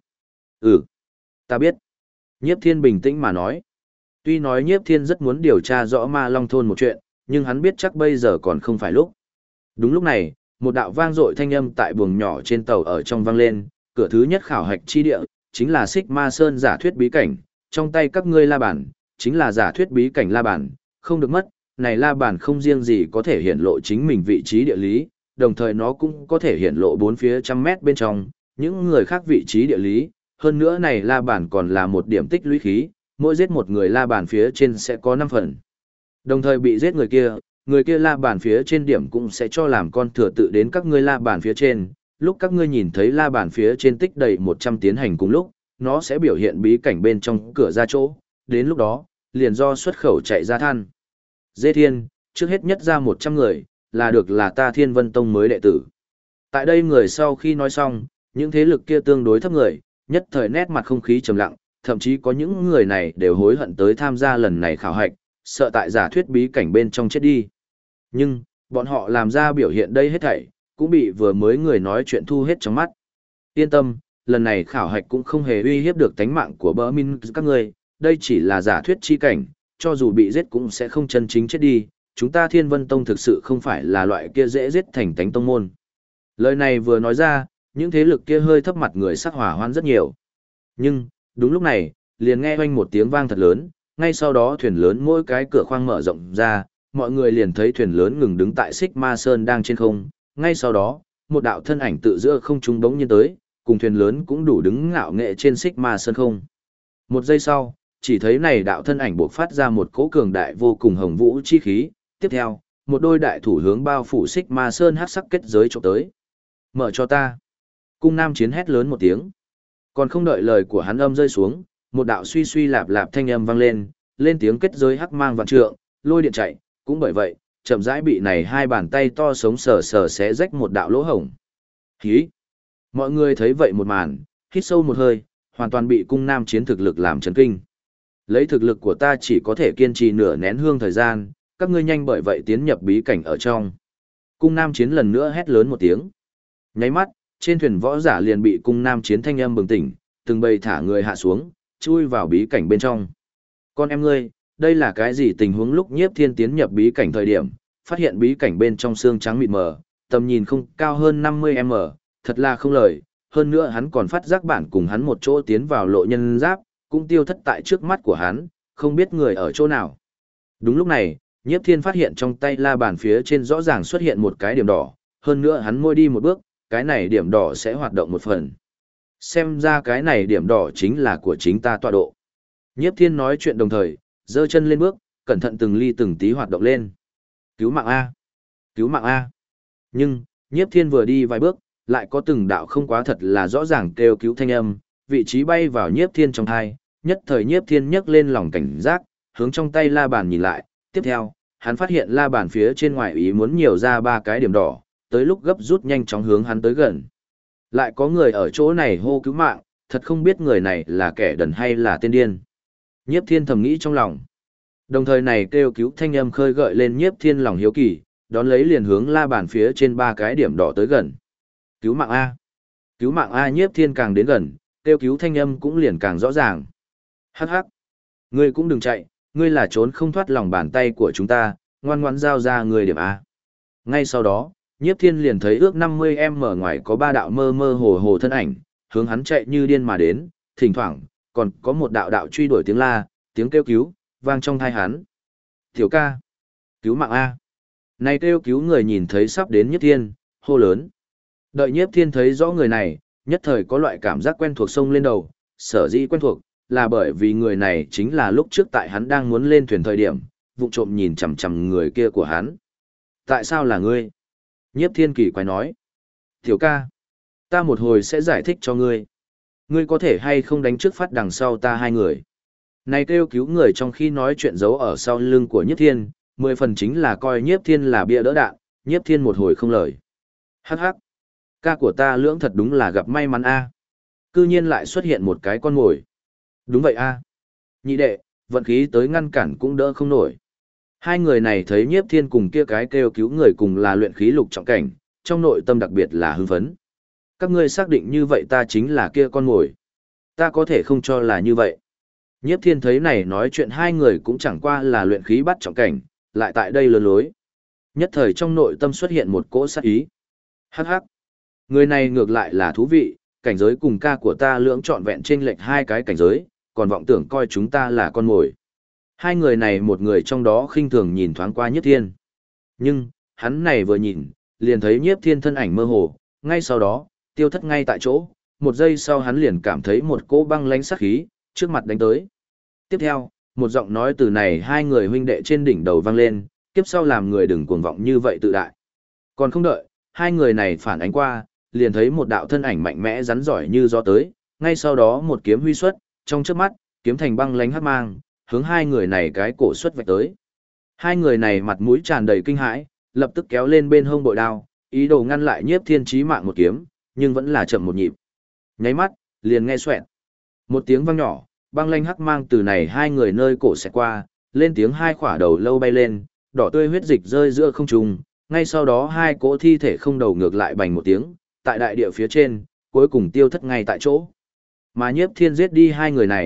Ta biết. Nhiếp Thiên bình tĩnh mà nói. Tuy nói Nhiếp Thiên rất muốn điều tra rõ Ma Long thôn một chuyện, nhưng hắn biết chắc bây giờ còn không phải lúc. Đúng lúc này, một đạo vang dội thanh âm tại buồng nhỏ trên tàu ở trong vang lên, cửa thứ nhất khảo hạch chi địa, chính là Xích Ma Sơn giả thuyết bí cảnh, trong tay các ngươi la bàn, chính là giả thuyết bí cảnh la bàn, không được mất, này la bàn không riêng gì có thể hiển lộ chính mình vị trí địa lý, đồng thời nó cũng có thể hiển lộ bốn phía trăm mét bên trong, những người khác vị trí địa lý, hơn nữa này la bàn còn là một điểm tích lũy khí, mỗi giết một người la bàn phía trên sẽ có 5 phần. Đồng thời bị giết người kia la bàn phía trên điểm cũng sẽ cho làm con thừa tự đến các ngươi la bàn phía trên, lúc các ngươi nhìn thấy la bàn phía trên tích đầy 100 tiến hành cùng lúc, nó sẽ biểu hiện bí cảnh bên trong cửa ra chỗ, đến lúc đó, liền do xuất khẩu chạy ra than. Dê Thiên, trước hết nhất ra 100 người, là ta Thiên Vân Tông mới đệ tử. Tại đây người sau khi nói xong, những thế lực kia tương đối thấp người, nhất thời nét mặt không khí trầm lặng, thậm chí có những người này đều hối hận tới tham gia lần này khảo hạch, sợ tại giả thuyết bí cảnh bên trong chết đi. Nhưng, bọn họ làm ra biểu hiện đây hết thảy, cũng bị vừa mới người nói chuyện thu hết trong mắt. Yên tâm, lần này khảo hạch cũng không hề uy hiếp được tánh mạng của bỡ minh các ngươi, đây chỉ là giả thuyết chi cảnh, cho dù bị giết cũng sẽ không chân chính chết đi, chúng ta Thiên Vân Tông thực sự không phải là loại kia dễ giết thành tánh tông môn. Lời này vừa nói ra, những thế lực kia hơi thấp mặt người sắc hỏa hoan rất nhiều. Nhưng, đúng lúc này, liền nghe oanh một tiếng vang thật lớn, ngay sau đó thuyền lớn mỗi cái cửa khoang mở rộng ra, mọi người liền thấy thuyền lớn ngừng đứng tại Xích Ma Sơn đang trên không, ngay sau đó, một đạo thân ảnh tự giữa không trung bỗng nhiên tới, cùng thuyền lớn cũng đủ đứng ngạo nghệ trên Xích Ma Sơn không. Một giây sau, chỉ thấy này đạo thân ảnh bộc phát ra một cỗ cường đại vô cùng hồng vũ chi khí, tiếp theo, một đôi đại thủ hướng bao phủ Xích Ma Sơn hắc sắc kết giới chụp tới. Mở cho ta. Cung Nam Chiến hét lớn một tiếng. Còn không đợi lời của hắn âm rơi xuống, một đạo suy suy lạp lạp thanh âm vang lên tiếng kết giới hắc mang vạn trượng, lôi điện chạy, cũng bởi vậy, chậm rãi bị này hai bàn tay to sống sờ sờ xé rách một đạo lỗ hổng. Hí! Mọi người thấy vậy một màn, hít sâu một hơi, hoàn toàn bị Cung Nam Chiến thực lực làm chấn kinh. Lấy thực lực của ta chỉ có thể kiên trì nửa nén hương thời gian, các ngươi nhanh bởi vậy tiến nhập bí cảnh ở trong. Cung Nam Chiến lần nữa hét lớn một tiếng. Nháy mắt, trên thuyền võ giả liền bị Cung Nam Chiến thanh âm bừng tỉnh, từng bầy thả người hạ xuống, chui vào bí cảnh bên trong. Con em ngươi, đây là cái gì tình huống? Lúc Nhiếp Thiên tiến nhập bí cảnh thời điểm, phát hiện bí cảnh bên trong xương trắng mịt mờ, tầm nhìn không cao hơn 50m, thật là không lời. Hơn nữa hắn còn phát giác bản cùng hắn một chỗ tiến vào lộ nhân giáp, cũng tiêu thất tại trước mắt của hắn, không biết người ở chỗ nào. Đúng lúc này, Nhiếp Thiên phát hiện trong tay la bàn phía trên rõ ràng xuất hiện một cái điểm đỏ, hơn nữa hắn môi đi một bước, cái này điểm đỏ sẽ hoạt động một phần. Xem ra cái này điểm đỏ chính là của chính ta tọa độ. Nhiếp Thiên nói chuyện đồng thời, giơ chân lên bước, cẩn thận từng ly từng tí hoạt động lên. Cứu mạng A! Cứu mạng A! Nhưng, Nhiếp Thiên vừa đi vài bước, lại có từng đạo không quá thật là rõ ràng kêu cứu thanh âm, vị trí bay vào Nhiếp Thiên trong thai, nhất thời Nhiếp Thiên nhấc lên lòng cảnh giác, hướng trong tay la bàn nhìn lại, tiếp theo, hắn phát hiện la bàn phía trên ngoài ý muốn nhiều ra ba cái điểm đỏ, tới lúc gấp rút nhanh chóng hướng hắn tới gần. Lại có người ở chỗ này hô cứu mạng, thật không biết người này là kẻ đần hay là tên điên. Nhiếp Thiên thầm nghĩ trong lòng. Đồng thời này kêu cứu thanh âm khơi gợi lên Nhiếp Thiên lòng hiếu kỳ, đón lấy liền hướng la bàn phía trên ba cái điểm đỏ tới gần. Cứu mạng A! Cứu mạng A! Nhiếp Thiên càng đến gần, kêu cứu thanh âm cũng liền càng rõ ràng. Hắc hắc! Ngươi cũng đừng chạy, ngươi là trốn không thoát lòng bàn tay của chúng ta, ngoan ngoãn giao ra ngươi điểm A. Ngay sau đó, Nhiếp Thiên liền thấy ước 50m ngoài có ba đạo mơ mơ hồ hồ thân ảnh, hướng hắn chạy như điên mà đến, thỉnh thoảng, còn có một đạo đạo truy đuổi tiếng la, tiếng kêu cứu, vang trong thai hắn. Tiểu ca! Cứu mạng A! Này kêu cứu người nhìn thấy sắp đến Nhiếp Thiên, hô lớn. Đợi Nhiếp Thiên thấy rõ người này, nhất thời có loại cảm giác quen thuộc sông lên đầu, sở dĩ quen thuộc, là bởi vì người này chính là lúc trước tại hắn đang muốn lên thuyền thời điểm, vụng trộm nhìn chằm chằm người kia của hắn. Tại sao là ngươi? Nhiếp Thiên kỳ quái nói. Tiểu ca, ta một hồi sẽ giải thích cho ngươi. Ngươi có thể hay không đánh trước phát đằng sau ta hai người. Này kêu cứu người trong khi nói chuyện giấu ở sau lưng của Nhiếp Thiên, 10 phần chính là coi Nhiếp Thiên là bia đỡ đạn, Nhiếp Thiên một hồi không lời. Hắc hắc, ca của ta lưỡng thật đúng là gặp may mắn a. Cư nhiên lại xuất hiện một cái con mồi. Đúng vậy a. Nhị đệ, vận khí tới ngăn cản cũng đỡ không nổi. Hai người này thấy Nhiếp Thiên cùng kia cái kêu cứu người cùng là luyện khí lục trọng cảnh, trong nội tâm đặc biệt là hưng phấn. Các ngươi xác định như vậy ta chính là kia con mồi. Ta có thể không cho là như vậy. Nhiếp Thiên thấy này nói chuyện hai người cũng chẳng qua là luyện khí bắt trọng cảnh, lại tại đây lừa lối. Nhất thời trong nội tâm xuất hiện một cỗ sát ý. Hắc hắc. Người này ngược lại là thú vị, cảnh giới cùng ca của ta lưỡng trọn vẹn chênh lệch hai cái cảnh giới, còn vọng tưởng coi chúng ta là con mồi. Hai người này một người trong đó khinh thường nhìn thoáng qua Nhiếp Thiên. Nhưng, hắn này vừa nhìn, liền thấy Nhiếp Thiên thân ảnh mơ hồ, ngay sau đó, tiêu thất ngay tại chỗ, một giây sau hắn liền cảm thấy một cỗ băng lãnh sát khí, trước mặt đánh tới. Tiếp theo, một giọng nói từ này hai người huynh đệ trên đỉnh đầu vang lên, kiếp sau làm người đừng cuồng vọng như vậy tự đại. Còn không đợi, hai người này phản ánh qua, liền thấy một đạo thân ảnh mạnh mẽ rắn giỏi như gió tới, ngay sau đó một kiếm huy xuất, trong chớp mắt, kiếm thành băng lãnh hắc mang, hướng hai người này cái cổ xuất vạch tới. Hai người này mặt mũi tràn đầy kinh hãi, lập tức kéo lên bên hông bội đao, ý đồ ngăn lại Nhiếp Thiên chí mạng một kiếm, nhưng vẫn là chậm một nhịp. Nháy mắt, liền nghe xoẹt. Một tiếng vang nhỏ, băng lãnh hắc mang từ này hai người nơi cổ xẹt qua, lên tiếng hai khỏa đầu lâu bay lên, đỏ tươi huyết dịch rơi giữa không trung, ngay sau đó hai cỗ thi thể không đầu ngược lại bành một tiếng, tại đại địa phía trên, cuối cùng tiêu thất ngay tại chỗ. Mà Nhiếp Thiên giết đi hai người này,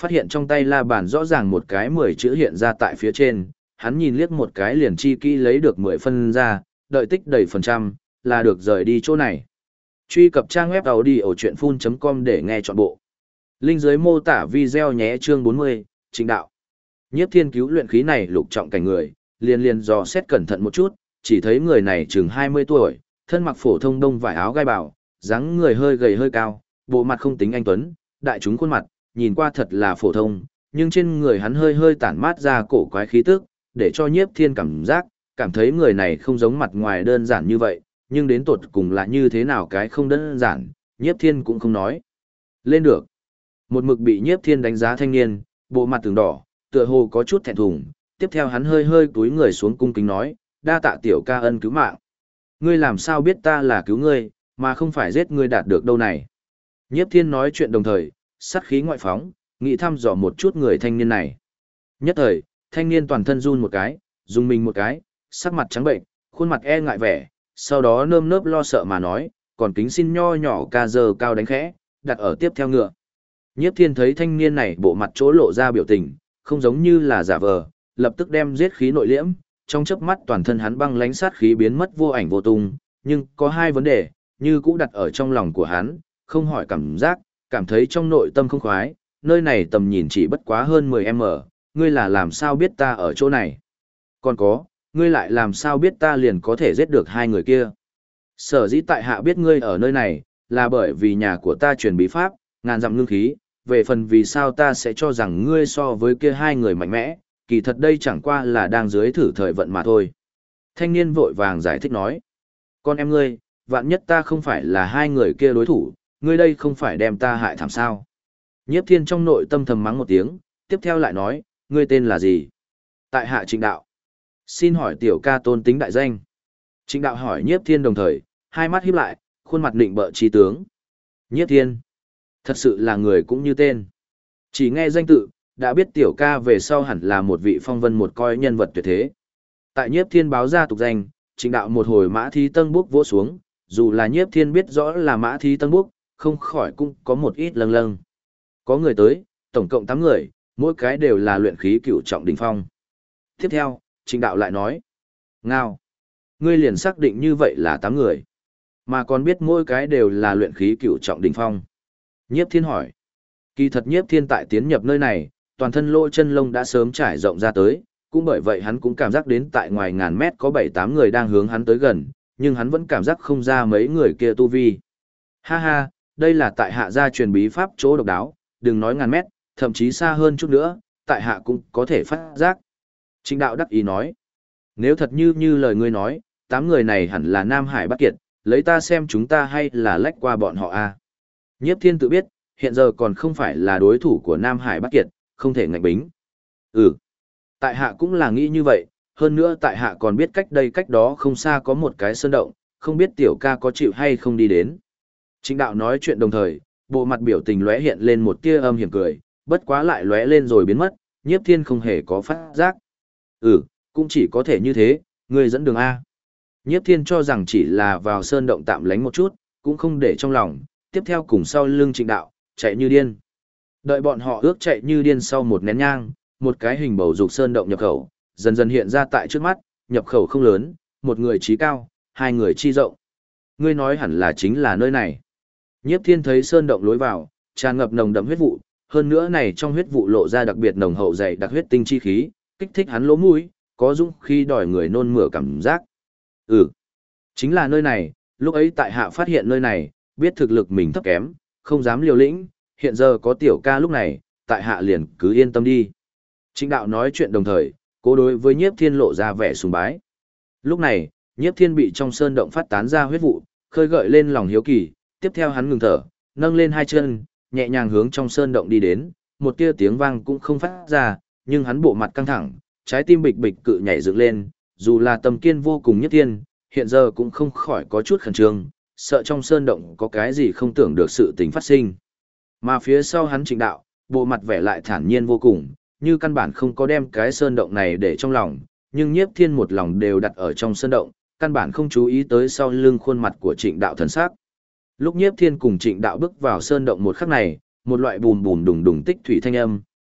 Phát hiện trong tay la bàn rõ ràng một cái 10 chữ hiện ra tại phía trên, hắn nhìn liếc một cái liền chi kỹ lấy được 10 phân ra, đợi tích đầy phần trăm, là được rời đi chỗ này. Truy cập trang web audiochuyenphun.com để nghe trọn bộ. Link dưới mô tả video nhé. Chương 40, Trịnh Đạo. Nhiếp Thiên cứu luyện khí này lục trọng cảnh người, liền dò xét cẩn thận một chút, chỉ thấy người này chừng 20 tuổi, thân mặc phổ thông đông vải áo gai bào, dáng người hơi gầy hơi cao, bộ mặt không tính anh tuấn, đại chúng khuôn mặt, nhìn qua thật là phổ thông, nhưng trên người hắn hơi tản mát ra cổ quái khí tức, để cho Nhiếp Thiên cảm thấy người này không giống mặt ngoài đơn giản như vậy, nhưng đến tột cùng là như thế nào cái không đơn giản, Nhiếp Thiên cũng không nói. Lên được. Một mực bị Nhiếp Thiên đánh giá thanh niên, bộ mặt từng đỏ, tựa hồ có chút thẹn thùng, tiếp theo hắn hơi túi người xuống cung kính nói, đa tạ tiểu ca ân cứu mạng. Ngươi làm sao biết ta là cứu ngươi, mà không phải giết ngươi đạt được đâu này. Nhiếp Thiên nói chuyện đồng thời, sát khí ngoại phóng, nghĩ thăm dò một chút người thanh niên này. Nhất thời, thanh niên toàn thân run một cái, dùng mình một cái, sắc mặt trắng bệnh, khuôn mặt e ngại vẻ, sau đó nơm nớp lo sợ mà nói, còn kính xin nho nhỏ ca giờ cao đánh khẽ, đặt ở tiếp theo ngựa. Nhiếp Thiên thấy thanh niên này bộ mặt chỗ lộ ra biểu tình, không giống như là giả vờ, lập tức đem giết khí nội liễm, trong chớp mắt toàn thân hắn băng lánh sát khí biến mất vô ảnh vô tung, nhưng có hai vấn đề, như cũ đặt ở trong lòng của hắn, không hỏi cảm giác, cảm thấy trong nội tâm không khoái, nơi này tầm nhìn chỉ bất quá hơn 10m, ngươi là làm sao biết ta ở chỗ này? Còn có, ngươi lại làm sao biết ta liền có thể giết được hai người kia? Sở dĩ tại hạ biết ngươi ở nơi này, là bởi vì nhà của ta truyền bí pháp, ngàn dặm ngưng khí, về phần vì sao ta sẽ cho rằng ngươi so với kia hai người mạnh mẽ, kỳ thật đây chẳng qua là đang dưới thử thời vận mà thôi. Thanh niên vội vàng giải thích nói, con em ngươi, vạn nhất ta không phải là hai người kia đối thủ, ngươi đây không phải đem ta hại thảm sao? Nhiếp Thiên trong nội tâm thầm mắng một tiếng, tiếp theo lại nói, ngươi tên là gì? Tại hạ Trịnh Đạo. Xin hỏi tiểu ca tôn tính đại danh. Trịnh Đạo hỏi Nhiếp Thiên đồng thời, hai mắt híp lại, khuôn mặt định bợ trí tướng. Nhiếp Thiên, thật sự là người cũng như tên. Chỉ nghe danh tự, đã biết tiểu ca về sau hẳn là một vị phong vân một coi nhân vật tuyệt thế. Tại Nhiếp Thiên báo ra tục danh, Trịnh Đạo một hồi mã thí tân bốc vỗ xuống, dù là Nhiếp Thiên biết rõ là mã thí tân bốc, không khỏi cũng có một ít lâng lâng. Có người tới, tổng cộng 8 người, mỗi cái đều là luyện khí cửu trọng đỉnh phong. Tiếp theo, Trịnh Đạo lại nói, ngao, ngươi liền xác định như vậy là 8 người, mà còn biết mỗi cái đều là luyện khí cửu trọng đỉnh phong. Nhiếp Thiên hỏi, kỳ thật Nhiếp Thiên tại tiến nhập nơi này, toàn thân lỗ chân lông đã sớm trải rộng ra tới, cũng bởi vậy hắn cũng cảm giác đến tại ngoài ngàn mét có 7-8 người đang hướng hắn tới gần, nhưng hắn vẫn cảm giác không ra mấy người kia tu vi. Ha ha, đây là tại hạ gia truyền bí pháp chỗ độc đáo, đừng nói ngàn mét, thậm chí xa hơn chút nữa, tại hạ cũng có thể phát giác. Trịnh Đạo đắc ý nói, nếu thật như lời ngươi nói, 8 người này hẳn là Nam Hải Bắc Kiệt, lấy ta xem chúng ta hay là lách qua bọn họ a. Nhiếp Thiên tự biết, hiện giờ còn không phải là đối thủ của Nam Hải Bắc Kiệt, không thể ngạnh bính. Tại hạ cũng là nghĩ như vậy, hơn nữa tại hạ còn biết cách đây cách đó không xa có một cái sơn động, không biết tiểu ca có chịu hay không đi đến. Trịnh Đạo nói chuyện đồng thời, bộ mặt biểu tình lóe hiện lên một tia âm hiểm cười, bất quá lại lóe lên rồi biến mất, Nhiếp Thiên không hề có phát giác. Cũng chỉ có thể như thế, ngươi dẫn đường A. Nhiếp Thiên cho rằng chỉ là vào sơn động tạm lánh một chút, cũng không để trong lòng, tiếp theo cùng sau lưng Trịnh Đạo, chạy như điên. Đợi bọn họ ước chạy như điên sau một nén nhang, một cái hình bầu dục sơn động nhập khẩu, dần dần hiện ra tại trước mắt, nhập khẩu không lớn, một người trí cao, hai người chi rộng. Ngươi nói hẳn là chính là nơi này. Nhiếp Thiên thấy sơn động lối vào, tràn ngập nồng đậm huyết vụ, hơn nữa này trong huyết vụ lộ ra đặc biệt nồng hậu dày đặc huyết tinh chi khí, kích thích hắn lỗ mũi, có dũng khi đòi người nôn mửa cảm giác. Chính là nơi này, lúc ấy tại hạ phát hiện nơi này, biết thực lực mình thấp kém, không dám liều lĩnh, hiện giờ có tiểu ca lúc này, tại hạ liền cứ yên tâm đi. Trịnh Đạo nói chuyện đồng thời, cố đối với Nhiếp Thiên lộ ra vẻ sùng bái. Lúc này, Nhiếp Thiên bị trong sơn động phát tán ra huyết vụ, khơi gợi lên lòng hiếu kỳ, tiếp theo hắn ngừng thở, nâng lên hai chân, nhẹ nhàng hướng trong sơn động đi đến, một tia tiếng vang cũng không phát ra, nhưng hắn bộ mặt căng thẳng, trái tim bịch bịch cự nhảy dựng lên, dù là tâm kiên vô cùng Nhiếp Thiên, hiện giờ cũng không khỏi có chút khẩn trương, sợ trong sơn động có cái gì không tưởng được sự tình phát sinh. Mà phía sau hắn Trịnh Đạo, bộ mặt vẻ lại thản nhiên vô cùng, như căn bản không có đem cái sơn động này để trong lòng, nhưng Nhiếp Thiên một lòng đều đặt ở trong sơn động, căn bản không chú ý tới sau lưng khuôn mặt của Trịnh Đạo thần sắc. Lúc Nhiếp Thiên cùng Trịnh Đạo bước vào sơn động một khắc này, một loại bùm bùm đùng đùng tích thủy thanh âm,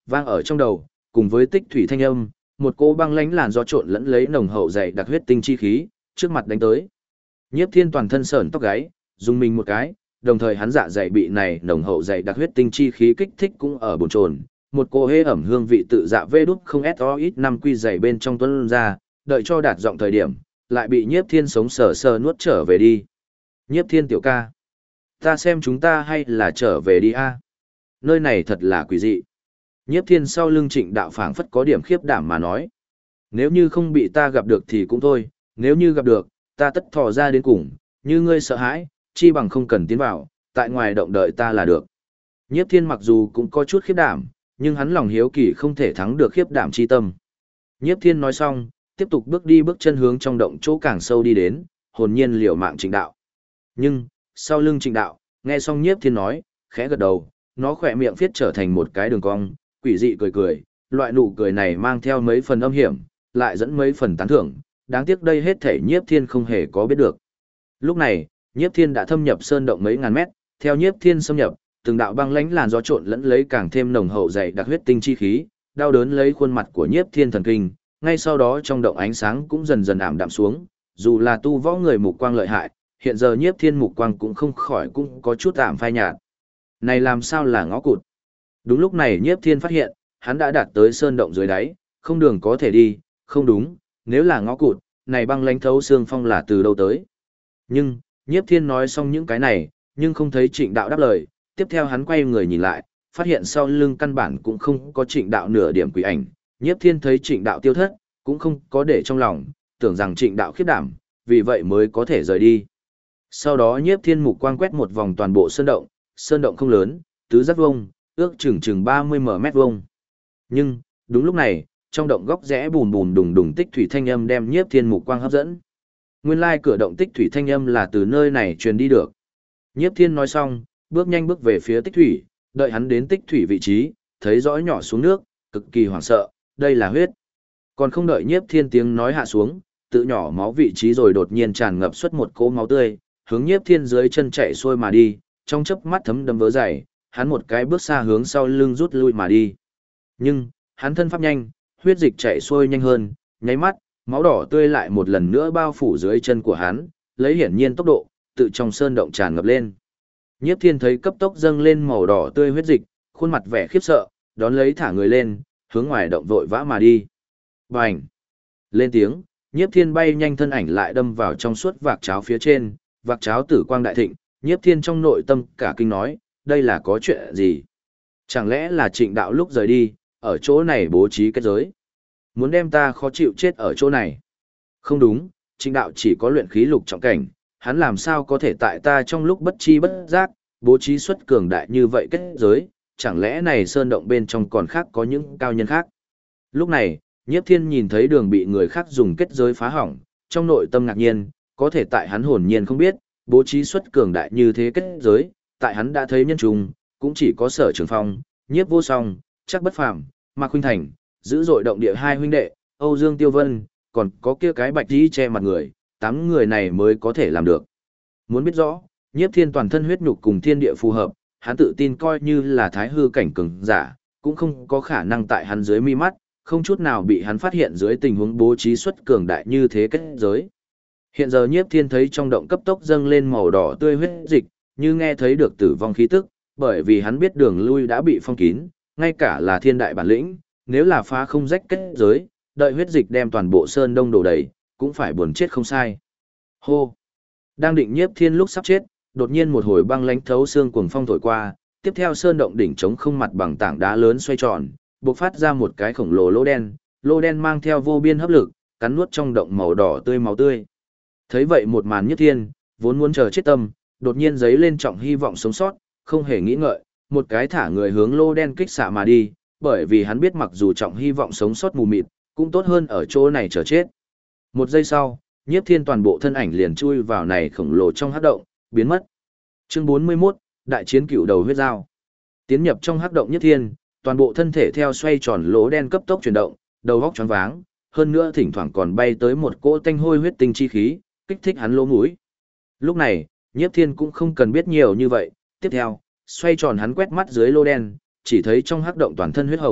vang ở trong đầu, cùng với tích thủy thanh âm, một cỗ băng lãnh làn gió trộn lẫn lấy nồng hậu dày đặc huyết tinh chi khí, trước mặt đánh tới. Nhiếp Thiên toàn thân sởn tóc gáy, dùng mình một cái, đồng thời hắn dạ dày bị này nồng hậu dày đặc huyết tinh chi khí kích thích cũng ở bồn chồn, một cỗ hế ẩm hương vị tự dạ vê đút không so ít năm quy dày bên trong tuấn ra, đợi cho đạt giọng thời điểm, lại bị Nhiếp Thiên sống sờ sờ nuốt trở về đi. Nhiếp Thiên tiểu ca, ta xem chúng ta hay là trở về đi a. Nơi này thật là quỷ dị. Nhiếp Thiên sau lưng Trịnh Đạo phảng phất có điểm khiếp đảm mà nói. Nếu như không bị ta gặp được thì cũng thôi, nếu như gặp được, ta tất thò ra đến cùng, như ngươi sợ hãi, chi bằng không cần tiến vào, tại ngoài động đợi ta là được. Nhiếp Thiên mặc dù cũng có chút khiếp đảm, nhưng hắn lòng hiếu kỳ không thể thắng được khiếp đảm chi tâm. Nhiếp Thiên nói xong, tiếp tục bước đi bước chân hướng trong động chỗ càng sâu đi đến, hồn nhiên liều mạng Trịnh Đạo. Nhưng, sau lưng Trịnh Đạo, nghe xong Nhiếp Thiên nói, khẽ gật đầu, nó khỏe miệng viết trở thành một cái đường cong, quỷ dị cười cười, loại nụ cười này mang theo mấy phần âm hiểm, lại dẫn mấy phần tán thưởng, đáng tiếc đây hết thể Nhiếp Thiên không hề có biết được. Lúc này, Nhiếp Thiên đã thâm nhập sơn động mấy ngàn mét, theo Nhiếp Thiên xâm nhập, từng đạo băng lãnh làn gió trộn lẫn lấy càng thêm nồng hậu dày đặc huyết tinh chi khí, đau đớn lấy khuôn mặt của Nhiếp Thiên thần kinh, ngay sau đó trong động ánh sáng cũng dần dần ảm đạm xuống, dù là tu võ người mục quang lợi hại, hiện giờ Nhiếp Thiên mục quang cũng không khỏi cũng có chút ảm phai nhạt. Này làm sao là ngõ cụt? Đúng lúc này Nhiếp Thiên phát hiện, hắn đã đạt tới sơn động dưới đáy, không đường có thể đi, không đúng, nếu là ngõ cụt, này băng lãnh thấu xương phong là từ đâu tới? Nhưng, Nhiếp Thiên nói xong những cái này, nhưng không thấy Trịnh Đạo đáp lời, tiếp theo hắn quay người nhìn lại, phát hiện sau lưng căn bản cũng không có Trịnh Đạo nửa điểm quỷ ảnh. Nhiếp Thiên thấy Trịnh Đạo tiêu thất, cũng không có để trong lòng, tưởng rằng Trịnh Đạo khiếp đảm, vì vậy mới có thể rời đi. Sau đó Nhiếp Thiên mục quang quét một vòng toàn bộ sơn động không lớn, tứ giác vuông, ước chừng 30 mét vuông. Nhưng, đúng lúc này, trong động góc rẽ bùn bùn đùng đùng tích thủy thanh âm đem Nhiếp Thiên mục quang hấp dẫn. Nguyên lai cửa động tích thủy thanh âm là từ nơi này truyền đi được. Nhiếp Thiên nói xong, bước nhanh bước về phía tích thủy, đợi hắn đến tích thủy vị trí, thấy rõ nhỏ xuống nước, cực kỳ hoảng sợ, đây là huyết. Còn không đợi Nhiếp Thiên tiếng nói hạ xuống, tự nhỏ máu vị trí rồi đột nhiên tràn ngập xuất một cỗ máu tươi, hướng Nhiếp Thiên dưới chân chạy xuôi mà đi, trong chớp mắt thấm đẫm vớ dày, hắn một cái bước xa hướng sau lưng rút lui mà đi. Nhưng, hắn thân pháp nhanh, huyết dịch chạy xuôi nhanh hơn, nháy mắt, máu đỏ tươi lại một lần nữa bao phủ dưới chân của hắn, lấy hiển nhiên tốc độ, tự trong sơn động tràn ngập lên. Nhiếp Thiên thấy cấp tốc dâng lên màu đỏ tươi huyết dịch, khuôn mặt vẻ khiếp sợ, đón lấy thả người lên, hướng ngoài động vội vã mà đi. Bành! Lên tiếng, Nhiếp Thiên bay nhanh thân ảnh lại đâm vào trong suốt vạc cháo phía trên, vạc cháo tử quang đại thịnh, Nhiếp Thiên trong nội tâm cả kinh nói, đây là có chuyện gì? Chẳng lẽ là Trịnh Đạo lúc rời đi, ở chỗ này bố trí kết giới? Muốn đem ta khó chịu chết ở chỗ này? Không đúng, Trịnh Đạo chỉ có luyện khí lục trọng cảnh, hắn làm sao có thể tại ta trong lúc bất chi bất giác, bố trí xuất cường đại như vậy kết giới, chẳng lẽ này sơn động bên trong còn khác có những cao nhân khác? Lúc này, Nhiếp Thiên nhìn thấy đường bị người khác dùng kết giới phá hỏng, trong nội tâm ngạc nhiên, có thể tại hắn hồn nhiên không biết, bố trí xuất cường đại như thế kết giới, tại hắn đã thấy nhân trùng, cũng chỉ có Sở Trường Phong, Nhiếp Vô Song, Chắc Bất Phàm, Mạc Khuynh Thành, dữ dội động địa hai huynh đệ, Âu Dương Tiêu Vân, còn có kia cái bạch tí che mặt người, 8 người này mới có thể làm được. Muốn biết rõ, Nhiếp Thiên toàn thân huyết nhục cùng thiên địa phù hợp, hắn tự tin coi như là thái hư cảnh cường giả, cũng không có khả năng tại hắn dưới mi mắt, không chút nào bị hắn phát hiện dưới tình huống bố trí xuất cường đại như thế kết giới. Hiện giờ Nhiếp Thiên thấy trong động cấp tốc dâng lên màu đỏ tươi huyết dịch, như nghe thấy được tử vong khí tức, bởi vì hắn biết đường lui đã bị phong kín, ngay cả là thiên đại bản lĩnh, nếu là phá không rách kết giới, đợi huyết dịch đem toàn bộ sơn đông đổ đầy, cũng phải buồn chết không sai. Hô! Đang định Nhiếp Thiên lúc sắp chết, đột nhiên một hồi băng lãnh thấu xương cuồng phong thổi qua, tiếp theo sơn động đỉnh trống không mặt bằng tảng đá lớn xoay tròn, bộc phát ra một cái khổng lồ lô đen mang theo vô biên hấp lực, cắn nuốt trong động màu đỏ tươi máu tươi. Thấy vậy một màn Nhiếp Thiên, vốn muốn chờ chết tâm, đột nhiên giấy lên trọng hy vọng sống sót, không hề nghĩ ngợi, một cái thả người hướng lô đen kích xạ mà đi, bởi vì hắn biết mặc dù trọng hy vọng sống sót mù mịt, cũng tốt hơn ở chỗ này chờ chết. Một giây sau, Nhiếp Thiên toàn bộ thân ảnh liền chui vào này khổng lồ trong hắc động, biến mất. Chương 41, Đại chiến cựu đầu huyết dao. Tiến nhập trong hắc động Nhiếp Thiên, toàn bộ thân thể theo xoay tròn lỗ đen cấp tốc chuyển động, đầu óc choáng váng, hơn nữa thỉnh thoảng còn bay tới một cỗ tanh hôi huyết tinh chi khí, kích thích hắn lỗ mũi. Lúc này, Nhiếp Thiên cũng không cần biết nhiều như vậy, tiếp theo, xoay tròn hắn quét mắt dưới lô đen, chỉ thấy trong hắc động toàn thân huyết hồng,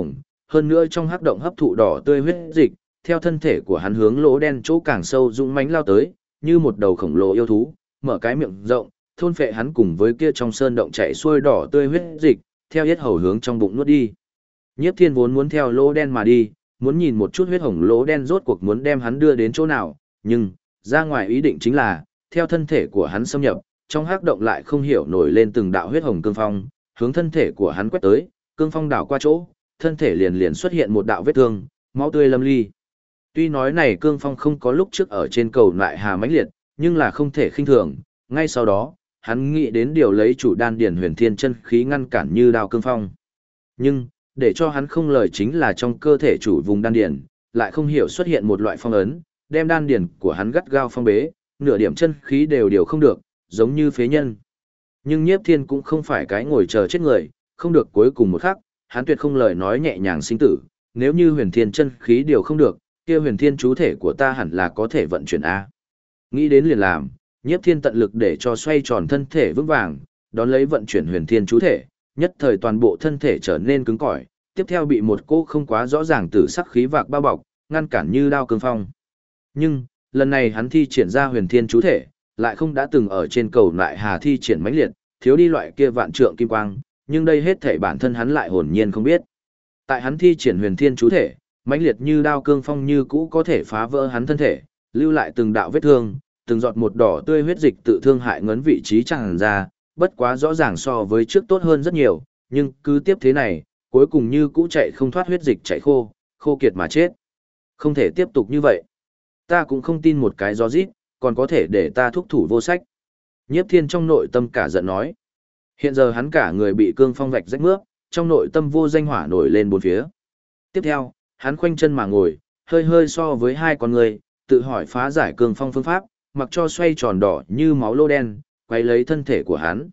hơn nữa trong hắc động hấp thụ đỏ tươi huyết dịch, theo thân thể của hắn hướng lỗ đen chỗ càng sâu dũng mãnh lao tới, như một đầu khổng lồ yêu thú, mở cái miệng rộng, thôn phệ hắn cùng với kia trong sơn động chảy xuôi đỏ tươi huyết dịch, theo yết hầu hướng trong bụng nuốt đi. Nhiếp Thiên vốn muốn theo lỗ đen mà đi, muốn nhìn một chút huyết hồng lỗ đen rốt cuộc muốn đem hắn đưa đến chỗ nào, nhưng ra ngoài ý định chính là, theo thân thể của hắn xâm nhập, trong hắc động lại không hiểu nổi lên từng đạo huyết hồng cương phong, hướng thân thể của hắn quét tới, cương phong đảo qua chỗ, thân thể liền liền xuất hiện một đạo vết thương, máu tươi lâm ly. Tuy nói này cương phong không có lúc trước ở trên cầu lại hà mãnh liệt, nhưng là không thể khinh thường, ngay sau đó, hắn nghĩ đến điều lấy chủ đan điển huyền thiên chân khí ngăn cản như đao cương phong. Nhưng, để cho hắn không lời chính là trong cơ thể chủ vùng đan điển, lại không hiểu xuất hiện một loại phong ấn, đem đan điển của hắn gắt gao phong bế, nửa điểm chân khí đều không được, giống như phế nhân. Nhưng Nhiếp Thiên cũng không phải cái ngồi chờ chết người, không được cuối cùng một khắc, hắn tuyệt không lời nói nhẹ nhàng sinh tử, nếu như huyền thiên chân khí đều không được, kia huyền thiên chú thể của ta hẳn là có thể vận chuyển A. Nghĩ đến liền làm, Nhiếp Thiên tận lực để cho xoay tròn thân thể vững vàng, đón lấy vận chuyển huyền thiên chú thể, nhất thời toàn bộ thân thể trở nên cứng cỏi, tiếp theo bị một cỗ không quá rõ ràng tử sắc khí vạc bao bọc, ngăn cản như đao cương phong. Nhưng, lần này hắn thi triển ra huyền thiên chú thể, lại không đã từng ở trên cầu lại hà thi triển mãnh liệt, thiếu đi loại kia vạn trượng kim quang, nhưng đây hết thể bản thân hắn lại hồn nhiên không biết. Tại hắn thi triển huyền thiên chú thể, mãnh liệt như đao cương phong như cũ có thể phá vỡ hắn thân thể, lưu lại từng đạo vết thương, từng giọt một đỏ tươi huyết dịch tự thương hại ngấn vị trí tràn ra, bất quá rõ ràng so với trước tốt hơn rất nhiều, nhưng cứ tiếp thế này, cuối cùng như cũ chạy không thoát huyết dịch chảy khô, khô kiệt mà chết. Không thể tiếp tục như vậy. Ta cũng không tin một cái gió rít, còn có thể để ta thúc thủ vô sách. Nhiếp Thiên trong nội tâm cả giận nói. Hiện giờ hắn cả người bị cương phong vạch rách mướp, trong nội tâm vô danh hỏa nổi lên bốn phía. Tiếp theo, hắn khoanh chân mà ngồi, hơi hơi so với hai con người, tự hỏi phá giải cương phong phương pháp, mặc cho xoay tròn đỏ như máu lô đen, quay lấy thân thể của hắn.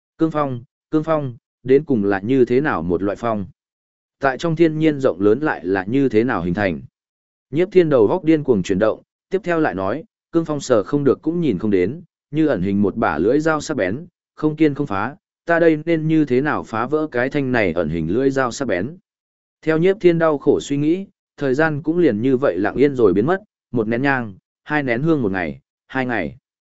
Cương phong, đến cùng là như thế nào một loại phong? Tại trong thiên nhiên rộng lớn lại là như thế nào hình thành? Nhiếp Thiên đầu góc điên cuồng chuyển động, tiếp theo lại nói, cương phong sờ không được cũng nhìn không đến, như ẩn hình một bả lưỡi dao sắc bén, không kiên không phá, ta đây nên như thế nào phá vỡ cái thanh này ẩn hình lưỡi dao sắc bén? Theo Nhiếp Thiên đau khổ suy nghĩ, thời gian cũng liền như vậy lặng yên rồi biến mất, một nén nhang, hai nén hương một ngày, 2 ngày.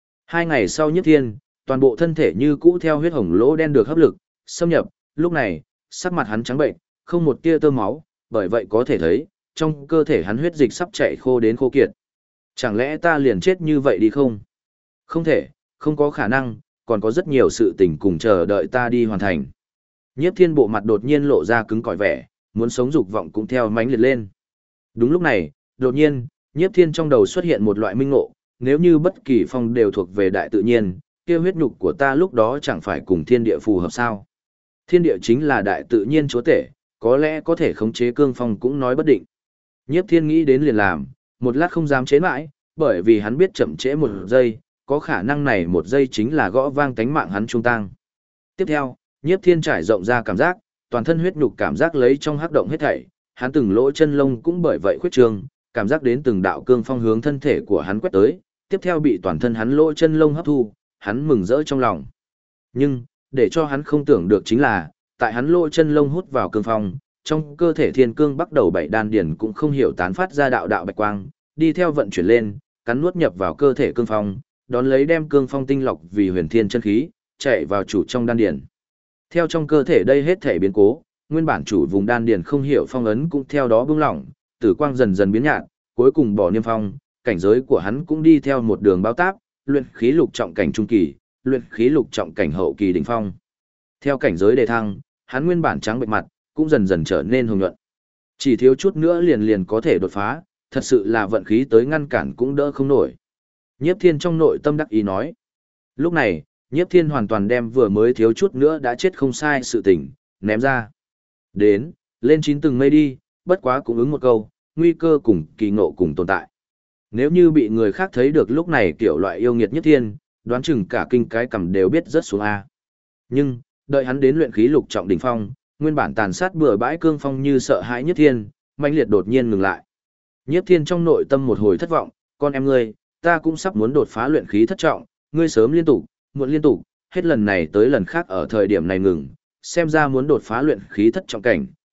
2 ngày sau Nhiếp Thiên, toàn bộ thân thể như cũ theo huyết hồng lỗ đen được hấp lực, xâm nhập, lúc này, sắc mặt hắn trắng bệnh, không một tia tơ máu, bởi vậy có thể thấy, trong cơ thể hắn huyết dịch sắp chảy khô đến khô kiệt. Chẳng lẽ ta liền chết như vậy đi không? Không thể, không có khả năng, còn có rất nhiều sự tình cùng chờ đợi ta đi hoàn thành. Nhiếp Thiên bộ mặt đột nhiên lộ ra cứng cỏi vẻ, muốn sống dục vọng cũng theo mãnh liệt lên. Đúng lúc này, đột nhiên, Nhiếp Thiên trong đầu xuất hiện một loại minh ngộ, nếu như bất kỳ phong đều thuộc về đại tự nhiên, kia huyết nhục của ta lúc đó chẳng phải cùng thiên địa phù hợp sao? Thiên địa chính là đại tự nhiên chúa tể, có lẽ có thể khống chế cương phong cũng nói bất định. Nhiếp Thiên nghĩ đến liền làm, một lát không dám chế mãi, bởi vì hắn biết chậm trễ một giây, có khả năng này một giây chính là gõ vang tánh mạng hắn trung tang. Tiếp theo, Nhiếp Thiên trải rộng ra cảm giác, toàn thân huyết nhục cảm giác lấy trong hắc động hết thảy, hắn từng lỗ chân lông cũng bởi vậy khuyết trương, cảm giác đến từng đạo cương phong hướng thân thể của hắn quét tới, tiếp theo bị toàn thân hắn lỗ chân lông hấp thu, hắn mừng rỡ trong lòng. Nhưng, để cho hắn không tưởng được chính là, tại hắn lỗ chân lông hút vào cương phong, trong cơ thể thiên cương bắt đầu bảy đan điển cũng không hiểu tán phát ra đạo đạo bạch quang, đi theo vận chuyển lên, cắn nuốt nhập vào cơ thể cương phong, đón lấy đem cương phong tinh lọc vì huyền thiên chân khí, chạy vào chủ trong đan điển. Theo trong cơ thể đây hết thể biến cố, nguyên bản chủ vùng đan điển không hiểu phong ấn cũng theo đó bung lỏng, tử quang dần dần biến nhạt, cuối cùng bỏ niêm phong, cảnh giới của hắn cũng đi theo một đường bao táp, luyện khí lục trọng cảnh trung kỳ, luyện khí lục trọng cảnh hậu kỳ đỉnh phong. Theo cảnh giới đề thăng, hắn nguyên bản trắng bệnh mặt cũng dần dần trở nên hồng nhuận. Chỉ thiếu chút nữa liền liền có thể đột phá, thật sự là vận khí tới ngăn cản cũng đỡ không nổi. Nhiếp Thiên trong nội tâm đắc ý nói. Lúc này, Nhiếp Thiên hoàn toàn đem vừa mới thiếu chút nữa đã chết không sai sự tình, ném ra. Đến, lên 9 tầng mây đi, bất quá cũng ứng một câu, nguy cơ cùng kỳ ngộ cùng tồn tại. Nếu như bị người khác thấy được lúc này kiểu loại yêu nghiệt Nhiếp Thiên, đoán chừng cả kinh cái cầm đều biết rất xuống A. Nhưng, đợi hắn đến luyện khí lục trọng đỉnh phong, nguyên bản tàn sát bừa bãi cương phong như sợ hãi Nhiếp Thiên, mãnh liệt đột nhiên ngừng lại. Nhiếp Thiên trong nội tâm một hồi thất vọng, con em ngươi, ta cũng sắp muốn đột phá luyện khí thất trọng, ngươi sớm liên tục, muộn liên tục, hết lần này tới lần khác ở thời điểm này ngừng, xem ra muốn đột phá luyện khí thất trọng cảnh,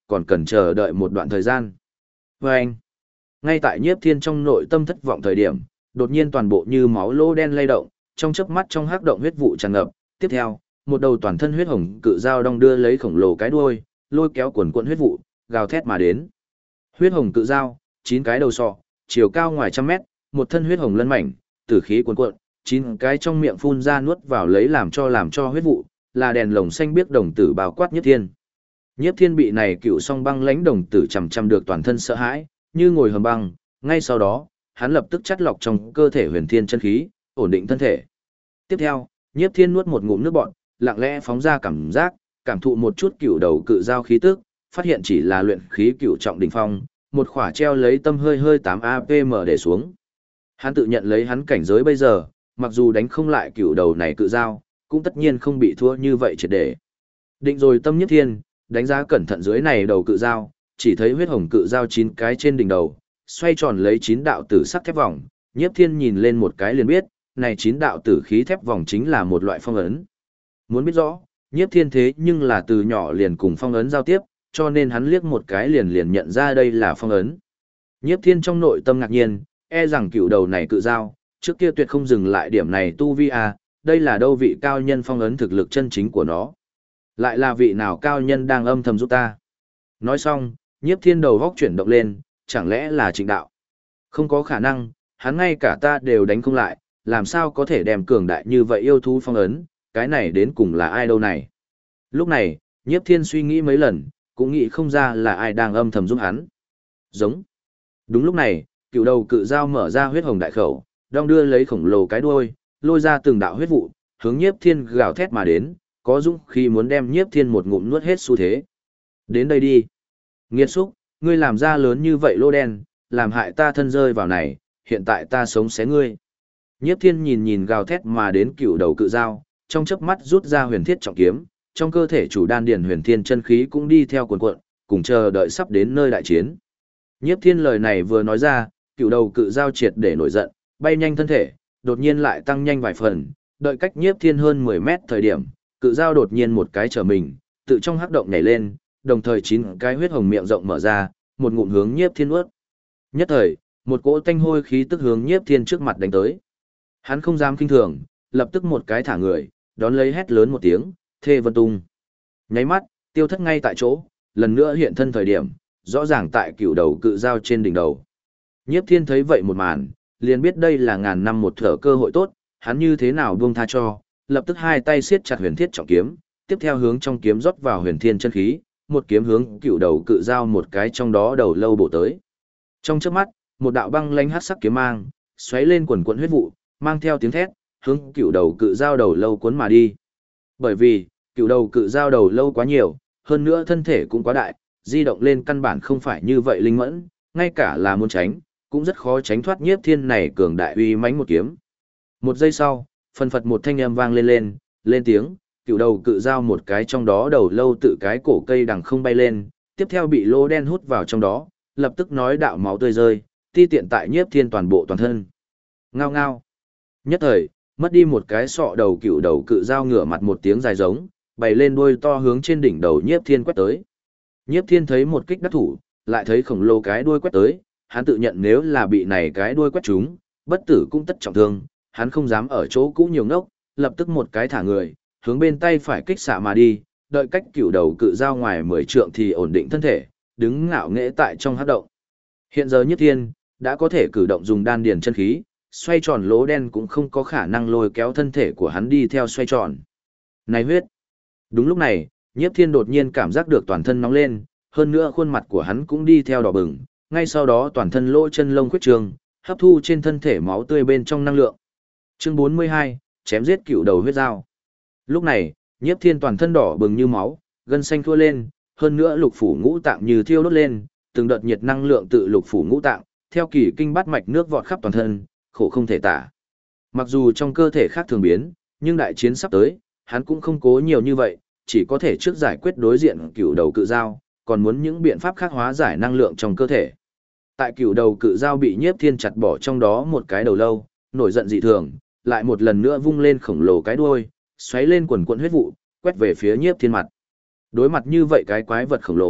còn cần chờ đợi một đoạn thời gian. Và anh, ngay tại Nhiếp Thiên trong nội tâm thất vọng thời điểm, đột nhiên toàn bộ như máu lỗ đen lay động, trong chớp mắt trong hắc động huyết vụ tràn ngập, tiếp theo, một đầu toàn thân huyết hồng cự dao đong đưa lấy khổng lồ cái đuôi, lôi kéo quần quần huyết vụ, gào thét mà đến. Huyết hồng cự dao, 9 cái đầu sọ, chiều cao ngoài trăm mét, một thân huyết hồng lân mảnh, tử khí cuồn cuộn, 9 cái trong miệng phun ra nuốt vào lấy làm cho huyết vụ, là đèn lồng xanh biếc đồng tử bao quát Nhiếp Thiên. Nhiếp Thiên bị này cựu song băng lãnh đồng tử chằm chằm được toàn thân sợ hãi, như ngồi hầm băng, ngay sau đó, hắn lập tức chắt lọc trong cơ thể huyền thiên chân khí, ổn định thân thể. Tiếp theo, Nhiếp Thiên nuốt một ngụm nước bọt, lặng lẽ phóng ra cảm thụ một chút cựu đầu cự giao khí tức, phát hiện chỉ là luyện khí cựu trọng đỉnh phong, một khỏa treo lấy tâm hơi 8 APM để xuống. Hắn tự nhận lấy hắn cảnh giới bây giờ, mặc dù đánh không lại cựu đầu này cự giao, cũng tất nhiên không bị thua như vậy triệt để. Định rồi tâm Nhiếp Thiên, đánh giá cẩn thận dưới này đầu cự giao, chỉ thấy huyết hồng cự giao 9 cái trên đỉnh đầu, xoay tròn lấy 9 đạo tử sắc thép vòng, Nhiếp Thiên nhìn lên một cái liền biết, này 9 đạo tử khí thép vòng chính là một loại phong ấn. Muốn biết rõ, Nhiếp Thiên thế nhưng là từ nhỏ liền cùng phong ấn giao tiếp, cho nên hắn liếc một cái liền nhận ra đây là phong ấn. Nhiếp Thiên trong nội tâm ngạc nhiên, e rằng cựu đầu này cự giao, trước kia tuyệt không dừng lại điểm này tu vi à, đây là đâu vị cao nhân phong ấn thực lực chân chính của nó. Lại là vị nào cao nhân đang âm thầm giúp ta. Nói xong, Nhiếp Thiên đầu góc chuyển động lên, chẳng lẽ là Trịnh Đạo? Không có khả năng, hắn ngay cả ta đều đánh không lại, làm sao có thể đem cường đại như vậy yêu thú phong ấn, cái này đến cùng là ai đâu này? Lúc này, Nhiếp Thiên suy nghĩ mấy lần, cũng nghĩ không ra là ai đang âm thầm giúp hắn. Giống. Đúng lúc này, cựu đầu cự dao mở ra huyết hồng đại khẩu, đong đưa lấy khổng lồ cái đuôi, lôi ra từng đạo huyết vụ, hướng Nhiếp Thiên gào thét mà đến, có dũng khi muốn đem Nhiếp Thiên một ngụm nuốt hết xu thế. Đến đây đi. Nghiệt xúc, ngươi làm ra lớn như vậy lô đen, làm hại ta thân rơi vào này, hiện tại ta sống xé ngươi. Nhiếp Thiên nhìn gào thét mà đến cựu đầu cự dao, trong chớp mắt rút ra huyền thiết trọng kiếm, trong cơ thể chủ đan điền huyền thiên chân khí cũng đi theo cuồn cuộn, cùng chờ đợi sắp đến nơi đại chiến. Nhiếp Thiên lời này vừa nói ra, cựu đầu cự dao triệt để nổi giận, bay nhanh thân thể, đột nhiên lại tăng nhanh vài phần, đợi cách Nhiếp Thiên hơn 10 mét thời điểm, cự dao đột nhiên một cái trở mình, tự trong hắc động nhảy lên, đồng thời 9 cái huyết hồng miệng rộng mở ra, một ngụm hướng Nhiếp Thiên nuốt. Nhất thời, một cỗ tanh hôi khí tức hướng Nhiếp Thiên trước mặt đánh tới. Hắn không dám kinh thường, lập tức một cái thả người, đón lấy hét lớn một tiếng, Thê Vân Tung. Nháy mắt, tiêu thất ngay tại chỗ, lần nữa hiện thân thời điểm, rõ ràng tại cựu đầu cự dao trên đỉnh đầu. Nhiếp Thiên thấy vậy một màn, liền biết đây là ngàn năm một thở cơ hội tốt, hắn như thế nào buông tha cho, lập tức hai tay siết chặt huyền thiết trọng kiếm, tiếp theo hướng trong kiếm rót vào huyền thiên chân khí, một kiếm hướng cựu đầu cự dao một cái trong đó đầu lâu bổ tới. Trong chớp mắt, một đạo băng lanh hắc sắc kiếm mang, xoáy lên quần quần huyết vụ, mang theo tiếng thét, hướng cựu đầu cự dao đầu lâu cuốn mà đi. Bởi vì, cựu đầu cự dao đầu lâu quá nhiều, hơn nữa thân thể cũng quá đại, di động lên căn bản không phải như vậy linh mẫn, ngay cả là muốn tránh, cũng rất khó tránh thoát Nhiếp Thiên này cường đại uy mãnh một kiếm. Một giây sau, phần phật một thanh âm vang lên tiếng, cựu đầu cự dao một cái trong đó đầu lâu tự cái cổ cây đằng không bay lên, tiếp theo bị lỗ đen hút vào trong đó, lập tức nói đạo máu tươi rơi, ti tiện tại Nhiếp Thiên toàn bộ toàn thân. Ngao ngao. Nhất thời, mất đi một cái sọ đầu cựu đầu cự dao ngửa mặt một tiếng dài giống, bày lên đuôi to hướng trên đỉnh đầu Nhiếp Thiên quét tới. Nhiếp Thiên thấy một kích đắc thủ, lại thấy khổng lồ cái đuôi quét tới, hắn tự nhận nếu là bị này cái đuôi quét trúng, bất tử cũng tất trọng thương, hắn không dám ở chỗ cũ nhiều ngốc, lập tức một cái thả người, hướng bên tay phải kích xạ mà đi, đợi cách cựu đầu cự dao ngoài 10 trượng thì ổn định thân thể, đứng ngạo nghễ tại trong hắc động. Hiện giờ Nhiếp Thiên đã có thể cử động dùng đan điền chân khí, xoay tròn lỗ đen cũng không có khả năng lôi kéo thân thể của hắn đi theo xoay tròn. Này huyết! Đúng lúc này, Nhiếp Thiên đột nhiên cảm giác được toàn thân nóng lên, hơn nữa khuôn mặt của hắn cũng đi theo đỏ bừng, ngay sau đó toàn thân lỗ chân lông khuyết trường, hấp thu trên thân thể máu tươi bên trong năng lượng. Chương 42, chém giết cựu đầu huyết dao. Lúc này, Nhiếp Thiên toàn thân đỏ bừng như máu, gân xanh thua lên, hơn nữa lục phủ ngũ tạng như thiêu đốt lên, từng đợt nhiệt năng lượng tự lục phủ ngũ tạng, theo kỳ kinh bát mạch nước vọt khắp toàn thân, khổ không thể tả. Mặc dù trong cơ thể khác thường biến, nhưng đại chiến sắp tới, hắn cũng không cố nhiều như vậy, chỉ có thể trước giải quyết đối diện cựu đầu cự dao, còn muốn những biện pháp khác hóa giải năng lượng trong cơ thể. Tại cựu đầu cự dao bị Nhiếp Thiên chặt bỏ trong đó một cái đầu lâu, nổi giận dị thường, lại một lần nữa vung lên khổng lồ cái đuôi, xoáy lên quần quần huyết vụ, quét về phía Nhiếp Thiên mặt. Đối mặt như vậy cái quái vật khổng lồ,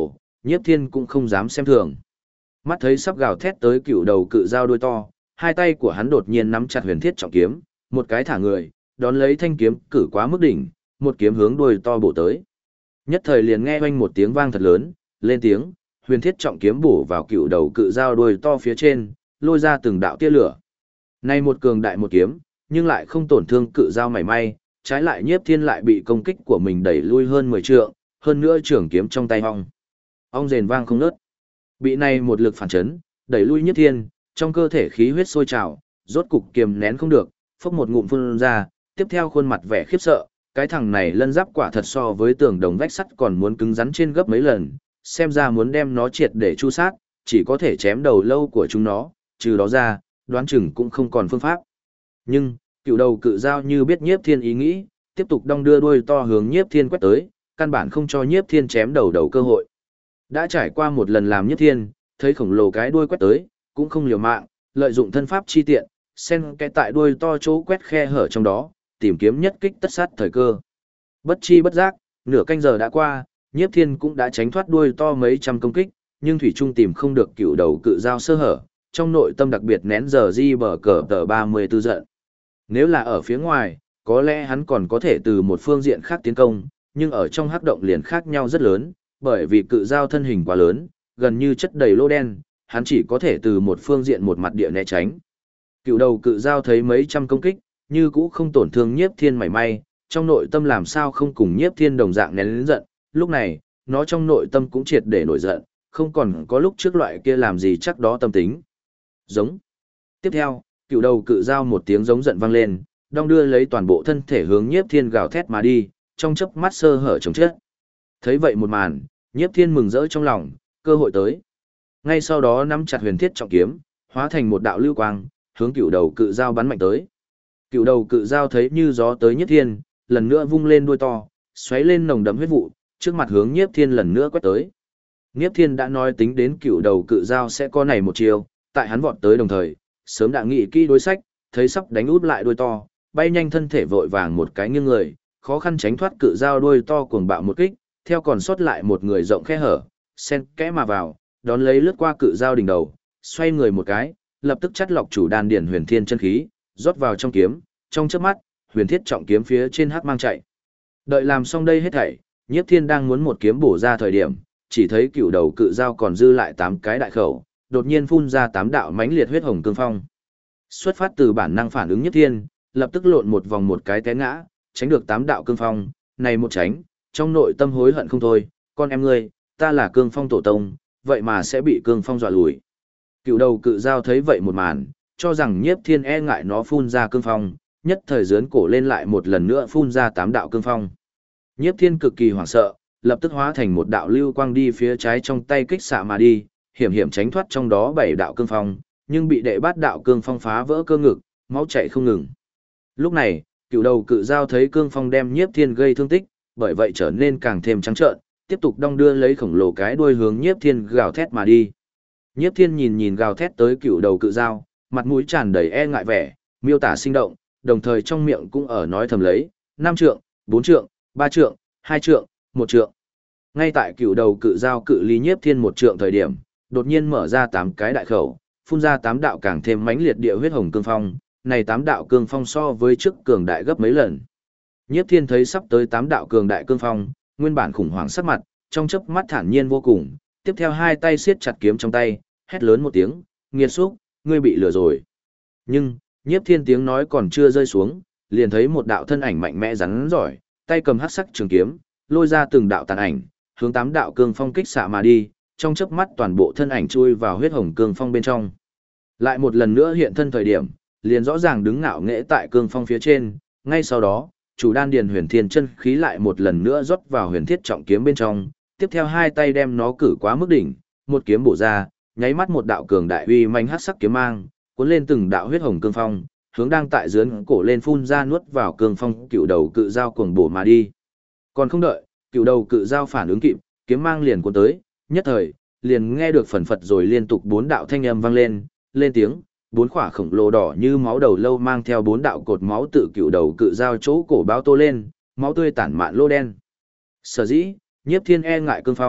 Nhiếp Thiên cũng không dám xem thường. Mắt thấy sắp gào thét tới cựu đầu cự dao đuôi to, hai tay của hắn đột nhiên nắm chặt huyền thiết trọng kiếm, một cái thả người, đón lấy thanh kiếm cử quá mức đỉnh, một kiếm hướng đuôi to bổ tới. Nhất thời liền nghe oanh một tiếng vang thật lớn, lên tiếng, huyền thiết trọng kiếm bổ vào cựu đầu cự dao đuôi to phía trên, lôi ra từng đạo tia lửa. Này một cường đại một kiếm, nhưng lại không tổn thương cự dao mảy may, trái lại Nhiếp Thiên lại bị công kích của mình đẩy lui hơn 10 trượng, hơn nữa trường kiếm trong tay ong. Ong rền vang không ngớt. Bị này một lực phản chấn, đẩy lui Nhiếp Thiên, trong cơ thể khí huyết sôi trào, rốt cục kiềm nén không được, phốc một ngụm phun ra, tiếp theo khuôn mặt vẻ khiếp sợ, cái thằng này lân giáp quả thật so với tường đồng vách sắt còn muốn cứng rắn trên gấp mấy lần, xem ra muốn đem nó triệt để chu sát, chỉ có thể chém đầu lâu của chúng nó, trừ đó ra, đoán chừng cũng không còn phương pháp. Nhưng, cựu đầu cự dao như biết Nhiếp Thiên ý nghĩ, tiếp tục đong đưa đuôi to hướng Nhiếp Thiên quét tới, căn bản không cho Nhiếp Thiên chém đầu cơ hội. Đã trải qua một lần làm Nhiếp Thiên, thấy khổng lồ cái đuôi quét tới, cũng không liều mạng, lợi dụng thân pháp chi tiện, xen cái tại đuôi to chỗ quét khe hở trong đó, tìm kiếm nhất kích tất sát thời cơ. Bất chi bất giác, nửa canh giờ đã qua, Nhiếp Thiên cũng đã tránh thoát đuôi to mấy trăm công kích, nhưng thủy trung tìm không được cựu đầu cự dao sơ hở, trong nội tâm đặc biệt nén giờ di bờ cờ tờ 34 giận. Nếu là ở phía ngoài, có lẽ hắn còn có thể từ một phương diện khác tiến công, nhưng ở trong hắc động liền khác nhau rất lớn, bởi vì cự dao thân hình quá lớn, gần như chất đầy lỗ đen, hắn chỉ có thể từ một phương diện một mặt địa né tránh. Cựu đầu cự dao thấy mấy trăm công kích, như cũ không tổn thương Nhiếp Thiên mảy may, trong nội tâm làm sao không cùng Nhiếp Thiên đồng dạng nén lớn giận, lúc này, nó trong nội tâm cũng triệt để nổi giận, không còn có lúc trước loại kia làm gì chắc đó tâm tính. Giống. Tiếp theo, cựu đầu cự dao một tiếng giống giận vang lên, đong đưa lấy toàn bộ thân thể hướng Nhiếp Thiên gào thét mà đi, trong chớp mắt sơ hở chống chết. Thấy vậy một màn, Nhiếp Thiên mừng rỡ trong lòng, cơ hội tới. Ngay sau đó nắm chặt huyền thiết trọng kiếm, hóa thành một đạo lưu quang, hướng cựu đầu cự dao bắn mạnh tới. Cựu đầu cự dao thấy như gió tới Nhiếp Thiên, lần nữa vung lên đuôi to, xoáy lên nồng đậm huyết vụ, trước mặt hướng Nhiếp Thiên lần nữa quét tới. Nhiếp Thiên đã nói tính đến cựu đầu cự dao sẽ có này một chiều, tại hắn vọt tới đồng thời, sớm đã nghĩ kỹ đối sách, thấy sắp đánh út lại đuôi to, bay nhanh thân thể vội vàng một cái nghiêng người, khó khăn tránh thoát cự dao đuôi to cuồng bạo một kích, theo còn sót lại một người rộng khe hở, xen kẽ mà vào, đón lấy lướt qua cự dao đỉnh đầu, xoay người một cái, lập tức chắt lọc chủ đan điển huyền thiên chân khí, rót vào trong kiếm, trong chớp mắt, huyền thiết trọng kiếm phía trên hắc mang chạy. Đợi làm xong đây hết thảy, Nhiếp Thiên đang muốn một kiếm bổ ra thời điểm, chỉ thấy cựu đầu cự dao còn dư lại 8 cái đại khẩu, đột nhiên phun ra 8 đạo mãnh liệt huyết hồng cương phong. Xuất phát từ bản năng phản ứng Nhiếp Thiên, lập tức lộn một vòng một cái té ngã, tránh được 8 đạo cương phong, này một tránh, trong nội tâm hối hận không thôi, con em ngươi, ta là cương phong tổ tông, vậy mà sẽ bị cương phong dọa lùi. Cựu đầu cự dao thấy vậy một màn, cho rằng Nhiếp Thiên e ngại nó phun ra cương phong, nhất thời giớn cổ lên lại một lần nữa phun ra 8 đạo cương phong. Nhiếp Thiên cực kỳ hoảng sợ, lập tức hóa thành một đạo lưu quang đi phía trái trong tay kích xạ mà đi, hiểm hiểm tránh thoát trong đó 7 đạo cương phong, nhưng bị đệ bát đạo cương phong phá vỡ cơ ngực, máu chảy không ngừng. Lúc này, cựu đầu cự dao thấy cương phong đem Nhiếp Thiên gây thương tích, bởi vậy trở nên càng thêm trắng trợn, tiếp tục đong đưa lấy khổng lồ cái đuôi hướng Nhiếp Thiên gào thét mà đi. Nhiếp Thiên nhìn nhìn gào thét tới cựu đầu cự dao, mặt mũi tràn đầy e ngại vẻ, miêu tả sinh động, đồng thời trong miệng cũng ở nói thầm lấy, 5 trượng, 4 trượng, 3 trượng, 2 trượng, 1 trượng. Ngay tại cựu đầu cự dao cự ly Nhiếp Thiên 1 trượng thời điểm, đột nhiên mở ra 8 cái đại khẩu, phun ra 8 đạo càng thêm mãnh liệt địa huyết hồng cương phong, này 8 đạo cương phong so với trước cường đại gấp mấy lần. Nhiếp Thiên thấy sắp tới 8 đạo cường đại cương phong, nguyên bản khủng hoảng sắc mặt, trong chớp mắt thản nhiên vô cùng, tiếp theo hai tay siết chặt kiếm trong tay, hét lớn một tiếng, nghiệt xúc, ngươi bị lừa rồi. Nhưng, Nhiếp Thiên tiếng nói còn chưa rơi xuống, liền thấy một đạo thân ảnh mạnh mẽ rắn giỏi, tay cầm hắc sắc trường kiếm, lôi ra từng đạo tàn ảnh, hướng 8 đạo cương phong kích xạ mà đi, trong chớp mắt toàn bộ thân ảnh chui vào huyết hồng cương phong bên trong. Lại một lần nữa hiện thân thời điểm, liền rõ ràng đứng ngạo nghễ tại cương phong phía trên, ngay sau đó, chủ đan điền huyền thiên chân khí lại một lần nữa rót vào huyền thiết trọng kiếm bên trong, tiếp theo hai tay đem nó cử quá mức đỉnh, một kiếm bổ ra, nháy mắt một đạo cường đại uy manh hắc sắc kiếm mang, cuốn lên từng đạo huyết hồng cương phong, hướng đang tại dướn cổ lên phun ra nuốt vào cương phong cựu đầu cự dao cuồng bổ mà đi. Còn không đợi, cựu đầu cự dao phản ứng kịp, kiếm mang liền cuốn tới, nhất thời, liền nghe được phần phật rồi liên tục 4 đạo thanh âm vang lên tiếng, 4 khỏa khổng lồ đỏ như máu đầu lâu mang theo 4 đạo cột máu tự cựu đầu cự dao chỗ cổ báo tô lên, máu tươi tản mạn lô đen. Sở dĩ, Nhiếp Thiên e ngại cương phong,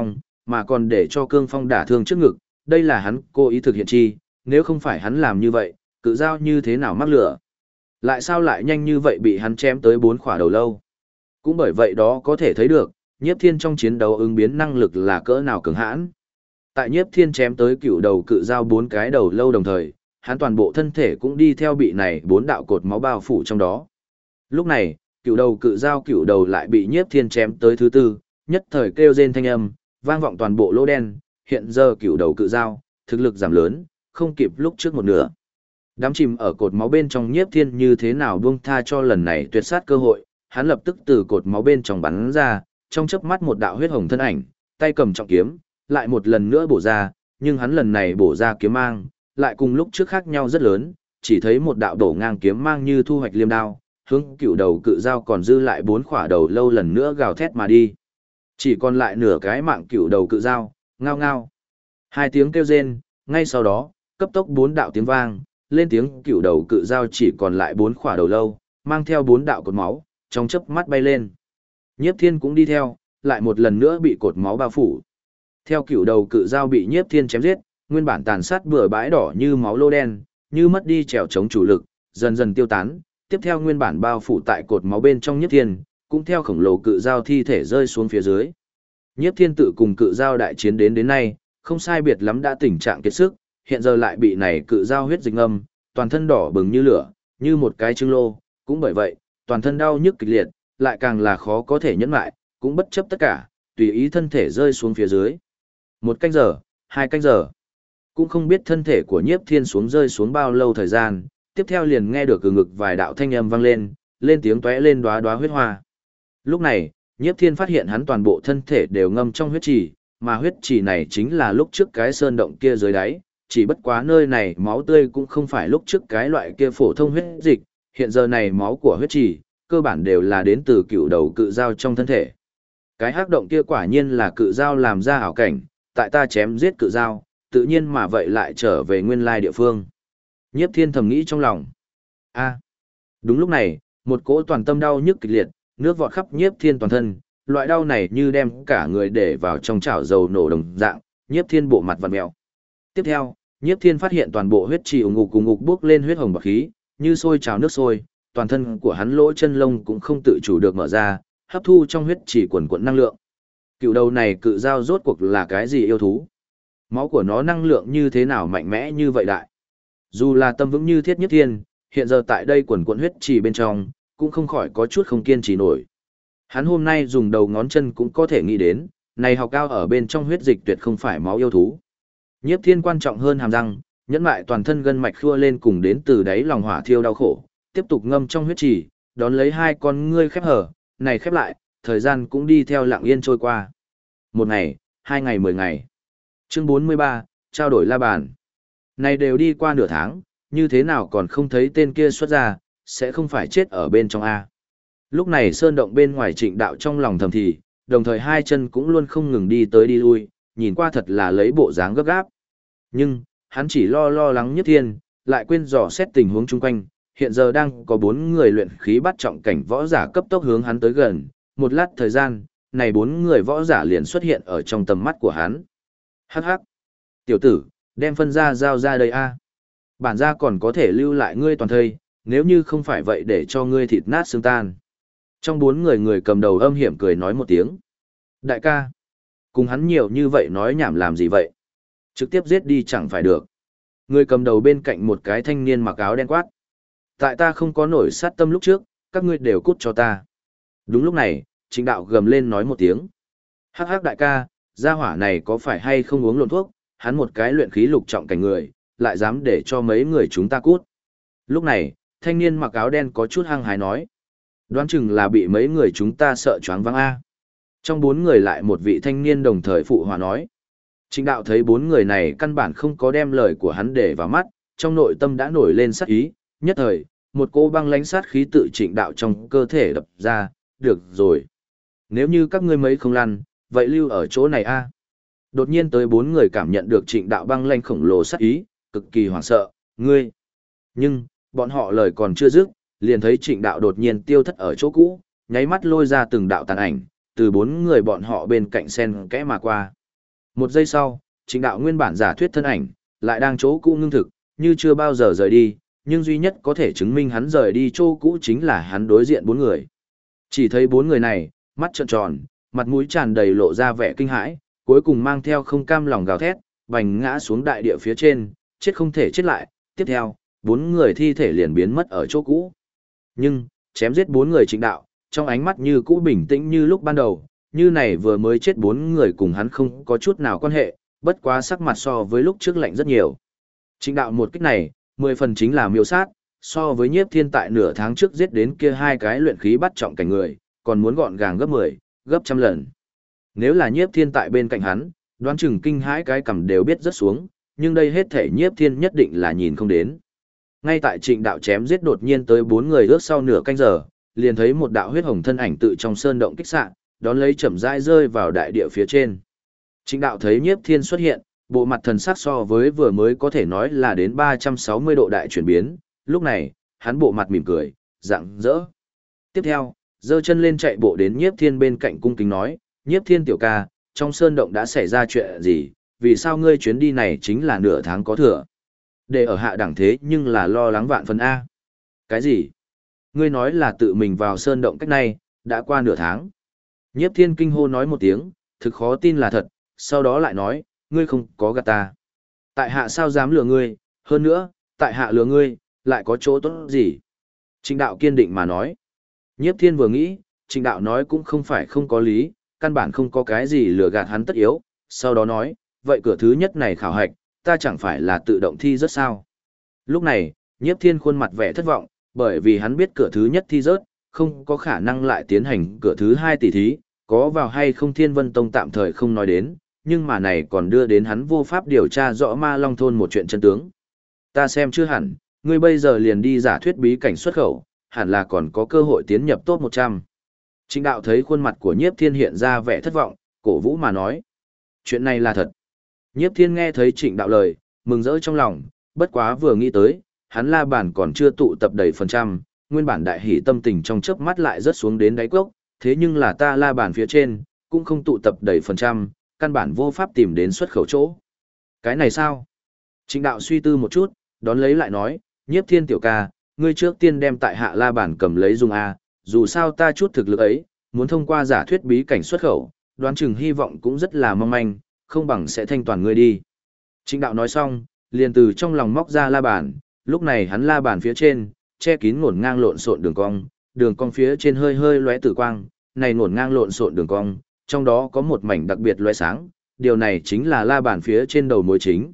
mà còn để cho cương phong đả thương trước ngực, đây là hắn cố ý thực hiện chi, nếu không phải hắn làm như vậy, cự dao như thế nào mắc lửa. Lại sao lại nhanh như vậy bị hắn chém tới 4 khỏa đầu lâu. Cũng bởi vậy đó có thể thấy được, Nhiếp Thiên trong chiến đấu ứng biến năng lực là cỡ nào cường hãn. Tại Nhiếp Thiên chém tới cựu đầu cự dao 4 cái đầu lâu đồng thời, hắn toàn bộ thân thể cũng đi theo bị này 4 đạo cột máu bao phủ trong đó. Lúc này, cựu đầu cự dao cựu đầu lại bị Nhiếp Thiên chém tới thứ tư, nhất thời kêu rên thanh âm, vang vọng toàn bộ lỗ đen, hiện giờ cựu đầu cự dao, thực lực giảm lớn, không kịp lúc trước một nửa. Đám chìm ở cột máu bên trong Nhiếp Thiên như thế nào buông tha cho lần này tuyệt sát cơ hội, hắn lập tức từ cột máu bên trong bắn ra, trong chớp mắt một đạo huyết hồng thân ảnh, tay cầm trọng kiếm, lại một lần nữa bổ ra, nhưng hắn lần này bổ ra kiếm mang, lại cùng lúc trước khác nhau rất lớn, chỉ thấy một đạo đổ ngang kiếm mang như thu hoạch liêm đao, hướng cựu đầu cự dao còn dư lại 4 khỏa đầu lâu lần nữa gào thét mà đi. Chỉ còn lại nửa cái mạng cựu đầu cự dao, ngao ngao. 2 tiếng kêu rên, ngay sau đó, cấp tốc 4 đạo tiếng vang, lên tiếng cựu đầu cự dao chỉ còn lại 4 khỏa đầu lâu, mang theo 4 đạo cột máu, trong chớp mắt bay lên. Nhiếp Thiên cũng đi theo, lại một lần nữa bị cột máu bao phủ. Theo cựu đầu cự dao bị Nhiếp Thiên chém giết, nguyên bản tàn sát bừa bãi đỏ như máu lô đen, như mất đi trèo chống chủ lực, dần dần tiêu tán. Tiếp theo nguyên bản bao phủ tại cột máu bên trong Nhiếp Thiên, cũng theo khổng lồ cự dao thi thể rơi xuống phía dưới. Nhiếp Thiên tự cùng cự dao đại chiến đến nay, không sai biệt lắm đã tình trạng kiệt sức, hiện giờ lại bị này cự dao huyết dịch ngâm, toàn thân đỏ bừng như lửa, như một cái trứng lô, cũng bởi vậy, toàn thân đau nhức kịch liệt, lại càng là khó có thể nhẫn lại, cũng bất chấp tất cả, tùy ý thân thể rơi xuống phía dưới. 1 canh giờ, 2 canh giờ, cũng không biết thân thể của Nhiếp Thiên xuống rơi xuống bao lâu thời gian, tiếp theo liền nghe được ngực vài đạo thanh âm vang lên tiếng tóe lên đóa đóa huyết hoa. Lúc này, Nhiếp Thiên phát hiện hắn toàn bộ thân thể đều ngâm trong huyết trì, mà huyết trì này chính là lúc trước cái sơn động kia dưới đáy, chỉ bất quá nơi này máu tươi cũng không phải lúc trước cái loại kia phổ thông huyết dịch, hiện giờ này máu của huyết trì, cơ bản đều là đến từ cựu đầu cự dao trong thân thể. Cái hắc động kia quả nhiên là cự dao làm ra ảo cảnh, tại ta chém giết cự dao, tự nhiên mà vậy lại trở về nguyên lai địa phương. Nhiếp Thiên thầm nghĩ trong lòng. Đúng lúc này, một cỗ toàn tâm đau nhức kịch liệt, nước vọt khắp Nhiếp Thiên toàn thân, loại đau này như đem cả người để vào trong chảo dầu nổ đồng dạng, Nhiếp Thiên bộ mặt vặn mèo. Tiếp theo, Nhiếp Thiên phát hiện toàn bộ huyết trì ùng ục bốc lên huyết hồng bọt khí, như sôi trào nước sôi, toàn thân của hắn lỗ chân lông cũng không tự chủ được mở ra, hấp thu trong huyết trì quần quần năng lượng. Cựu đầu này cự dao rốt cuộc là cái gì yêu thú? Máu của nó năng lượng như thế nào mạnh mẽ như vậy đại? Dù là tâm vững như thiết Nhiếp Thiên, hiện giờ tại đây quần quần huyết trì bên trong, cũng không khỏi có chút không kiên trì nổi. Hắn hôm nay dùng đầu ngón chân cũng có thể nghĩ đến, này học cao ở bên trong huyết dịch tuyệt không phải máu yêu thú. Nhiếp Thiên quan trọng hơn hàm răng, nhẫn lại toàn thân gân mạch khua lên cùng đến từ đáy lòng hỏa thiêu đau khổ, tiếp tục ngâm trong huyết trì, đón lấy 2 con ngươi khép hở, này khép lại, thời gian cũng đi theo lặng yên trôi qua. 1 ngày, 2 ngày 10 ngày. Chương 43, trao đổi la bàn. Này đều đi qua nửa tháng, như thế nào còn không thấy tên kia xuất ra, sẽ không phải chết ở bên trong A. Lúc này sơn động bên ngoài Trịnh Đạo trong lòng thầm thì, đồng thời 2 chân cũng luôn không ngừng đi tới đi lui, nhìn qua thật là lấy bộ dáng gấp gáp. Nhưng, hắn chỉ lo lắng Nhiếp Thiên, lại quên dò xét tình huống chung quanh, hiện giờ đang có 4 người luyện khí bắt trọng cảnh võ giả cấp tốc hướng hắn tới gần, một lát thời gian, này 4 người võ giả liền xuất hiện ở trong tầm mắt của hắn. Hắc hắc. Tiểu tử, đem phân ra giao ra đây a. Bản gia còn có thể lưu lại ngươi toàn thây, nếu như không phải vậy để cho ngươi thịt nát xương tan. Trong 4 người cầm đầu âm hiểm cười nói một tiếng. Đại ca, cùng hắn nhiều như vậy nói nhảm làm gì vậy? Trực tiếp giết đi chẳng phải được. Người cầm đầu bên cạnh một cái thanh niên mặc áo đen quát. Tại ta không có nổi sát tâm lúc trước, các ngươi đều cút cho ta. Đúng lúc này, Trịnh Đạo gầm lên nói một tiếng. Hắc hắc đại ca, gia hỏa này có phải hay không uống lộn thuốc, hắn một cái luyện khí lục trọng cảnh người, lại dám để cho mấy người chúng ta cút. Lúc này, thanh niên mặc áo đen có chút hăng hái nói. Đoán chừng là bị mấy người chúng ta sợ choáng váng a. Trong 4 người lại một vị thanh niên đồng thời phụ hòa nói. Trịnh Đạo thấy 4 người này căn bản không có đem lời của hắn để vào mắt, trong nội tâm đã nổi lên sát ý, nhất thời, một cô băng lãnh sát khí tự Trịnh Đạo trong cơ thể đập ra, được rồi. Nếu như các ngươi mấy không lăn, vậy lưu ở chỗ này a. Đột nhiên tới 4 người cảm nhận được Trịnh Đạo băng lãnh khổng lồ sát ý, cực kỳ hoảng sợ, ngươi. Nhưng, bọn họ lời còn chưa dứt, liền thấy Trịnh Đạo đột nhiên tiêu thất ở chỗ cũ, nháy mắt lôi ra từng đạo tàn ảnh, từ 4 người bọn họ bên cạnh sen kẽ mà qua. Một giây sau, Trịnh Đạo nguyên bản giả thuyết thân ảnh, lại đang chỗ cũ ngưng thực, như chưa bao giờ rời đi, nhưng duy nhất có thể chứng minh hắn rời đi chỗ cũ chính là hắn đối diện bốn người. Chỉ thấy bốn người này, mắt trợn tròn, mặt mũi tràn đầy lộ ra vẻ kinh hãi, cuối cùng mang theo không cam lòng gào thét, bành ngã xuống đại địa phía trên, chết không thể chết lại. Tiếp theo, bốn người thi thể liền biến mất ở chỗ cũ. Nhưng, chém giết bốn người Trịnh Đạo, trong ánh mắt như cũ bình tĩnh như lúc ban đầu, như này vừa mới chết bốn người cùng hắn không có chút nào quan hệ, bất quá sắc mặt so với lúc trước lạnh rất nhiều. Trịnh Đạo một kích này, 10 phần chính là miêu sát, so với Nhiếp Thiên tại nửa tháng trước giết đến kia hai cái luyện khí bắt trọng cảnh người, còn muốn gọn gàng gấp 10, gấp trăm lần. Nếu là Nhiếp Thiên tại bên cạnh hắn, đoán chừng kinh hãi cái cầm đều biết rất xuống, nhưng đây hết thể Nhiếp Thiên nhất định là nhìn không đến. Ngay tại Trịnh Đạo chém giết đột nhiên tới bốn người ước sau nửa canh giờ, liền thấy một đạo huyết hồng thân ảnh tự trong sơn động kích xạ, đón lấy chậm rãi rơi vào đại địa phía trên. Trịnh Đạo thấy Nhiếp Thiên xuất hiện, bộ mặt thần sắc so với vừa mới có thể nói là đến 360 độ đại chuyển biến, lúc này, hắn bộ mặt mỉm cười, rạng rỡ. Tiếp theo, giơ chân lên chạy bộ đến Nhiếp Thiên bên cạnh cung kính nói, Nhiếp Thiên tiểu ca, trong sơn động đã xảy ra chuyện gì, vì sao ngươi chuyến đi này chính là nửa tháng có thừa? Để ở hạ đẳng thế nhưng là lo lắng vạn phần A. Cái gì? Ngươi nói là tự mình vào sơn động cách này, đã qua nửa tháng. Nhiếp Thiên kinh hô nói một tiếng, thực khó tin là thật, sau đó lại nói, ngươi không có gạt ta. Tại hạ sao dám lừa ngươi, hơn nữa, tại hạ lừa ngươi, lại có chỗ tốt gì? Trịnh Đạo kiên định mà nói. Nhiếp Thiên vừa nghĩ, Trịnh Đạo nói cũng không phải không có lý, căn bản không có cái gì lừa gạt hắn tất yếu, sau đó nói, vậy cửa thứ nhất này khảo hạch, ta chẳng phải là tự động thi rớt sao? Lúc này, Nhiếp Thiên khuôn mặt vẻ thất vọng, bởi vì hắn biết cửa thứ nhất thi rớt, không có khả năng lại tiến hành cửa thứ hai tỷ thí, có vào hay không Thiên Vân Tông tạm thời không nói đến, nhưng mà này còn đưa đến hắn vô pháp điều tra rõ Ma Long Thôn một chuyện chân tướng. Ta xem chưa hẳn, ngươi bây giờ liền đi giả thuyết bí cảnh xuất khẩu, hẳn là còn có cơ hội tiến nhập top 100. Trịnh Đạo thấy khuôn mặt của Nhiếp Thiên hiện ra vẻ thất vọng, cổ vũ mà nói. Chuyện này là thật. Nhiếp Thiên nghe thấy Trịnh Đạo lời, mừng rỡ trong lòng, bất quá vừa nghĩ tới, hắn la bàn còn chưa tụ tập đầy phần trăm, nguyên bản đại hỷ tâm tình trong chớp mắt lại rớt xuống đến đáy cốc, thế nhưng là ta la bàn phía trên, cũng không tụ tập đầy phần trăm, căn bản vô pháp tìm đến xuất khẩu chỗ. Cái này sao? Trịnh Đạo suy tư một chút, đón lấy lại nói, Nhiếp Thiên tiểu ca, ngươi trước tiên đem tại hạ la bàn cầm lấy dùng A, dù sao ta chút thực lực ấy, muốn thông qua giả thuyết bí cảnh xuất khẩu, đoán chừng hy vọng cũng rất là mong manh, không bằng sẽ thanh toàn ngươi đi. Trịnh Đạo nói xong, liền từ trong lòng móc ra la bàn, lúc này hắn la bàn phía trên, che kín ngổn ngang lộn xộn đường cong phía trên hơi hơi lóe tử quang, này ngổn ngang lộn xộn đường cong, trong đó có một mảnh đặc biệt lóe sáng, điều này chính là la bàn phía trên đầu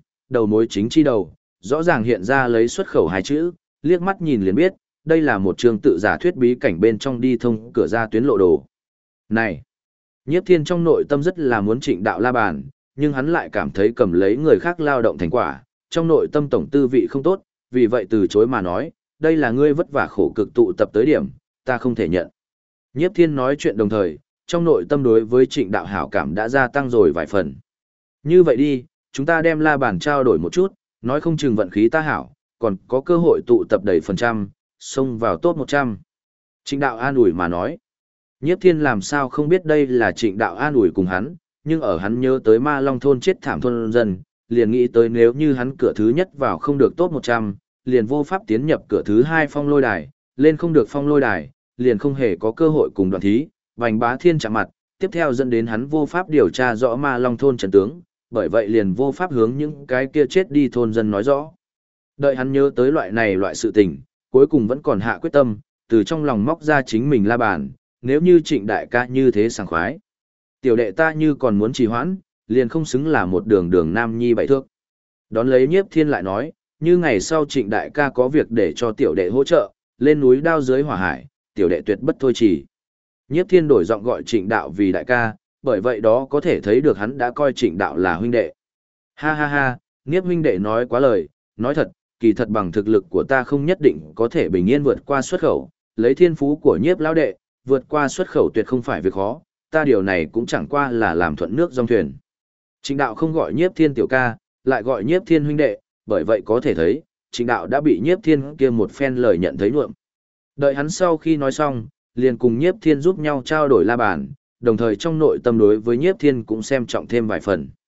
mối chính chi đầu, rõ ràng hiện ra lấy xuất khẩu hai chữ, liếc mắt nhìn liền biết, đây là một trường tự giả thuyết bí cảnh bên trong đi thông cửa ra tuyến lộ đồ. Này, Nhiếp Thiên trong nội tâm rất là muốn Trịnh Đạo la bàn, nhưng hắn lại cảm thấy cầm lấy người khác lao động thành quả, trong nội tâm tổng tư vị không tốt, vì vậy từ chối mà nói, đây là ngươi vất vả khổ cực tụ tập tới điểm, ta không thể nhận. Nhiếp Thiên nói chuyện đồng thời, trong nội tâm đối với Trịnh Đạo hảo cảm đã gia tăng rồi vài phần. Như vậy đi, chúng ta đem la bàn trao đổi một chút, nói không chừng vận khí ta hảo, còn có cơ hội tụ tập đầy phần trăm, xông vào top 100. Trịnh Đạo an ủi mà nói. Nhiếp Thiên làm sao không biết đây là Trịnh Đạo an ủi cùng hắn, nhưng ở hắn nhớ tới Ma Long thôn chết thảm thôn dân, liền nghĩ tới nếu như hắn cửa thứ nhất vào không được top 100, liền vô pháp tiến nhập cửa thứ hai phong lôi đài, lên không được phong lôi đài, liền không hề có cơ hội cùng đoàn thí, Bành Bá Thiên chạm mặt, tiếp theo dẫn đến hắn vô pháp điều tra rõ Ma Long thôn trận tướng, bởi vậy liền vô pháp hướng những cái kia chết đi thôn dân nói rõ. Đợi hắn nhớ tới loại sự tình, cuối cùng vẫn còn hạ quyết tâm, từ trong lòng móc ra chính mình la bàn, nếu như Trịnh đại ca như thế sảng khoái. Tiểu đệ ta như còn muốn trì hoãn, liền không xứng là một đường nam nhi bảy thước. Đón lấy Nhiếp Thiên lại nói, như ngày sau Trịnh đại ca có việc để cho tiểu đệ hỗ trợ, lên núi đao dưới hỏa hải, tiểu đệ tuyệt bất thôi chỉ. Nhiếp Thiên đổi giọng gọi Trịnh Đạo vì đại ca, bởi vậy đó có thể thấy được hắn đã coi Trịnh Đạo là huynh đệ. Ha ha ha, Nhiếp huynh đệ nói quá lời, nói thật, kỳ thật bằng thực lực của ta không nhất định có thể bình yên vượt qua xuất khẩu, lấy thiên phú của Nhiếp lão đệ, vượt qua xuất khẩu tuyệt không phải việc khó, ta điều này cũng chẳng qua là làm thuận nước dòng thuyền. Trịnh Đạo không gọi Nhiếp Thiên tiểu ca, lại gọi Nhiếp Thiên huynh đệ, bởi vậy có thể thấy, Trịnh Đạo đã bị Nhiếp Thiên kia một phen lời nhận thấy nhuộm. Đợi hắn sau khi nói xong, liền cùng Nhiếp Thiên giúp nhau trao đổi la bàn, đồng thời trong nội tâm đối với Nhiếp Thiên cũng xem trọng thêm vài phần.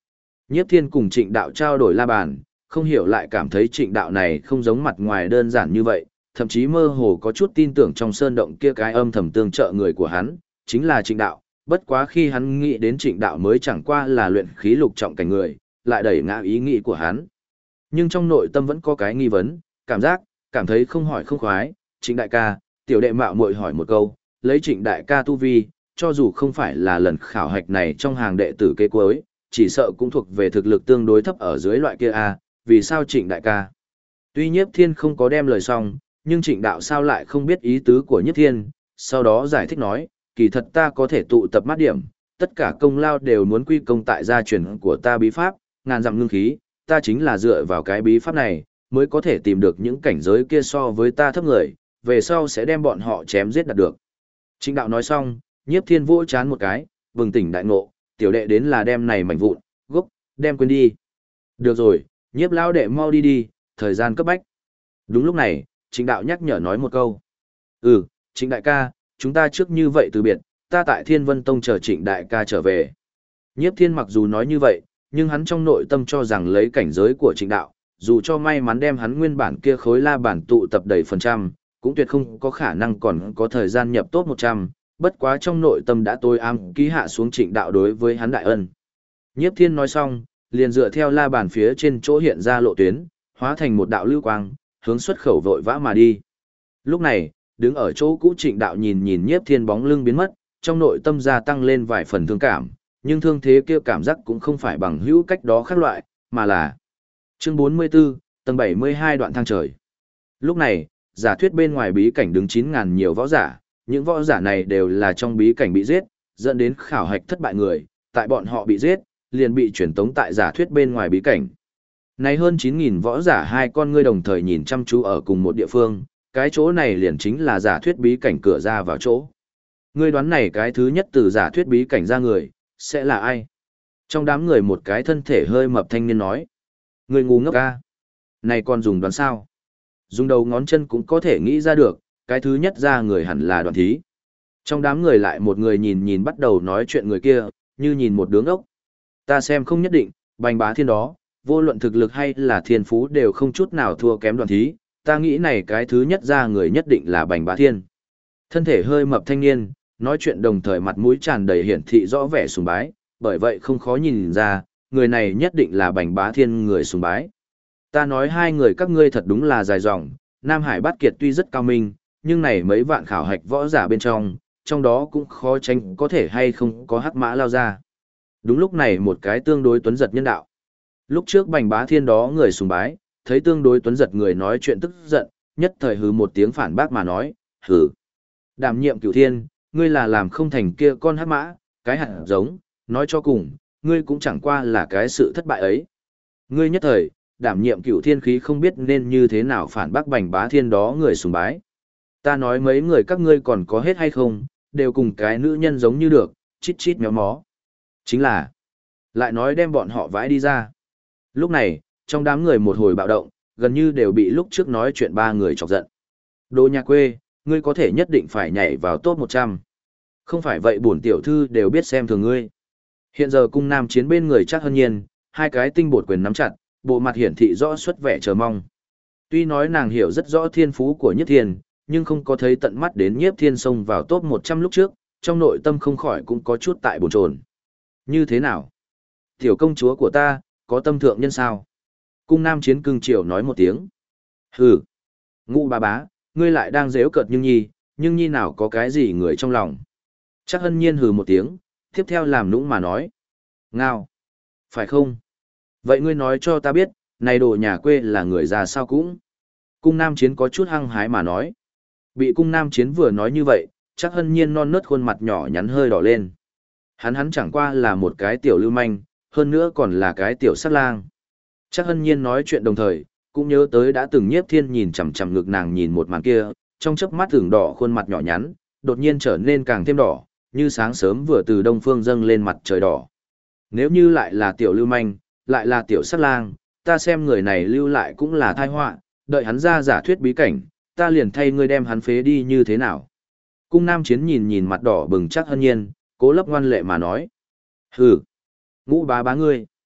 Nhiếp Thiên cùng Trịnh Đạo trao đổi la bàn, không hiểu lại cảm thấy Trịnh Đạo này không giống mặt ngoài đơn giản như vậy, thậm chí mơ hồ có chút tin tưởng trong sơn động kia cái âm thầm tương trợ người của hắn, chính là Trịnh Đạo, bất quá khi hắn nghĩ đến Trịnh Đạo mới chẳng qua là luyện khí lục trọng cảnh người, lại đẩy ngã ý nghĩ của hắn. Nhưng trong nội tâm vẫn có cái nghi vấn, cảm thấy không hỏi không khoái, Trịnh đại ca, tiểu đệ mạo muội hỏi một câu, lấy Trịnh đại ca tu vi, cho dù không phải là lần khảo hạch này trong hàng đệ tử kế cuối, chỉ sợ cũng thuộc về thực lực tương đối thấp ở dưới loại kia a, vì sao Trịnh đại ca? Tuy Nhiếp Thiên không có đem lời xong, nhưng Trịnh Đạo sao lại không biết ý tứ của Nhiếp Thiên, sau đó giải thích nói, kỳ thật ta có thể tụ tập mắt điểm, tất cả công lao đều muốn quy công tại gia truyền của ta bí pháp, ngàn dặm ngưng khí, ta chính là dựa vào cái bí pháp này, mới có thể tìm được những cảnh giới kia so với ta thấp người, về sau sẽ đem bọn họ chém giết đạt được. Trịnh Đạo nói xong, Nhiếp Thiên vỗ chán một cái, bừng tỉnh đại ngộ, tiểu đệ đến là đem này mảnh vụn, gốc, đem quên đi. Được rồi, Nhiếp lão đệ mau đi đi, thời gian cấp bách. Đúng lúc này, Trịnh Đạo nhắc nhở nói một câu. Trịnh đại ca, chúng ta trước như vậy từ biệt, ta tại Thiên Vân Tông chờ Trịnh đại ca trở về. Nhiếp Thiên mặc dù nói như vậy, nhưng hắn trong nội tâm cho rằng lấy cảnh giới của Trịnh Đạo, dù cho may mắn đem hắn nguyên bản kia khối la bản tụ tập đầy phần trăm, cũng tuyệt không có khả năng còn có thời gian nhập top 100, bất quá trong nội tâm đã tối am ký hạ xuống Trịnh Đạo đối với hắn đại ân. Nhiếp Thiên nói xong, liền dựa theo la bàn phía trên chỗ hiện ra lộ tuyến, hóa thành một đạo lưu quang, hướng xuất khẩu vội vã mà đi. Lúc này, đứng ở chỗ cũ Trịnh Đạo nhìn nhìn Nhiếp Thiên bóng lưng biến mất, trong nội tâm gia tăng lên vài phần thương cảm, nhưng thương thế kia cảm giác cũng không phải bằng hữu cách đó khác loại, mà là chương 44, tầng 72 đoạn thang trời. Lúc này, giả thuyết bên ngoài bí cảnh đứng 9.000 nhiều võ giả, những võ giả này đều là trong bí cảnh bị giết, dẫn đến khảo hạch thất bại người, tại bọn họ bị giết, liền bị chuyển tống tại giả thuyết bên ngoài bí cảnh. Này hơn 9.000 võ giả hai con ngươi đồng thời nhìn chăm chú ở cùng một địa phương, cái chỗ này liền chính là giả thuyết bí cảnh cửa ra vào chỗ. Ngươi đoán này cái thứ nhất từ giả thuyết bí cảnh ra người, sẽ là ai? Trong đám người một cái thân thể hơi mập thanh niên nói. Ngươi ngu ngốc ca. Này còn dùng đoán sao? Dùng đầu ngón chân cũng có thể nghĩ ra được, cái thứ nhất ra người hẳn là Đoàn Thí. Trong đám người lại một người nhìn nhìn bắt đầu nói chuyện người kia, như nhìn một đứa ngốc. Ta xem không nhất định, Bành Bá Thiên đó, vô luận thực lực hay là thiên phú đều không chút nào thua kém Đoàn Thí, ta nghĩ này cái thứ nhất ra người nhất định là Bành Bá Thiên. Thân thể hơi mập thanh niên, nói chuyện đồng thời mặt mũi tràn đầy hiển thị rõ vẻ sùng bái, bởi vậy không khó nhìn ra, người này nhất định là Bành Bá Thiên người sùng bái. Ta nói hai người các ngươi thật đúng là dài dòng, Nam Hải Bát Kiệt tuy rất cao minh, nhưng này mấy vạn khảo hạch võ giả bên trong đó cũng khó tránh có thể hay không có hắc mã lao ra. Đúng lúc này một cái tương đối tuấn giật nhân đạo. Lúc trước Bành Bá Thiên đó người sùng bái, thấy tương đối tuấn giật người nói chuyện tức giận, nhất thời hừ một tiếng phản bác mà nói, hừ. Đảm nhiệm Cửu Thiên, ngươi là làm không thành kia con hắc mã, cái hạt giống, nói cho cùng, ngươi cũng chẳng qua là cái sự thất bại ấy. Ngươi nhất thời, đảm nhiệm Cửu Thiên khí không biết nên như thế nào phản bác Bành Bá Thiên đó người sùng bái. Ta nói mấy người các ngươi còn có hết hay không, đều cùng cái nữ nhân giống như được, chít chít méo mó. Chính là, lại nói đem bọn họ vãi đi ra. Lúc này, trong đám người một hồi bạo động, gần như đều bị lúc trước nói chuyện ba người chọc giận. Đồ nhà quê, ngươi có thể nhất định phải nhảy vào top 100. Không phải vậy bổn tiểu thư đều biết xem thường ngươi. Hiện giờ cung nam chiến bên người chắc hơn nhiên, hai cái tinh bột quyền nắm chặt, bộ mặt hiển thị rõ xuất vẻ chờ mong. Tuy nói nàng hiểu rất rõ thiên phú của Nhiếp Thiên, nhưng không có thấy tận mắt đến Nhiếp Thiên xông vào top 100 lúc trước, trong nội tâm không khỏi cũng có chút tại bồn chồn. Như thế nào? Tiểu công chúa của ta, có tâm thượng nhân sao? Cung nam chiến cưng chiều nói một tiếng. Hừ. Ngũ bá bá, ngươi lại đang giễu cợt nhưng nhi nào có cái gì người trong lòng. Chắc hân nhiên hừ một tiếng, tiếp theo làm nũng mà nói. Ngao. Phải không? Vậy ngươi nói cho ta biết, này đồ nhà quê là người già sao cũng. Cung nam chiến có chút hăng hái mà nói. Bị cung nam chiến vừa nói như vậy, chắc hân nhiên non nớt khuôn mặt nhỏ nhắn hơi đỏ lên. Hắn chẳng qua là một cái tiểu lưu manh, hơn nữa còn là cái tiểu sát lang. Chắc hân nhiên nói chuyện đồng thời, cũng nhớ tới đã từng Nhiếp Thiên nhìn chằm chằm ngực nàng nhìn một màn kia, trong chớp mắt tưởng đỏ khuôn mặt nhỏ nhắn, đột nhiên trở nên càng thêm đỏ, như sáng sớm vừa từ đông phương dâng lên mặt trời đỏ. Nếu như lại là tiểu lưu manh, lại là tiểu sát lang, ta xem người này lưu lại cũng là tai họa, đợi hắn ra giả thuyết bí cảnh, ta liền thay ngươi đem hắn phế đi như thế nào. Cung nam chiến nhìn nhìn mặt đỏ bừng chắc hân nhiên, cố lấp ngoan lệ mà nói. Hừ, ngũ bá bá ngươi.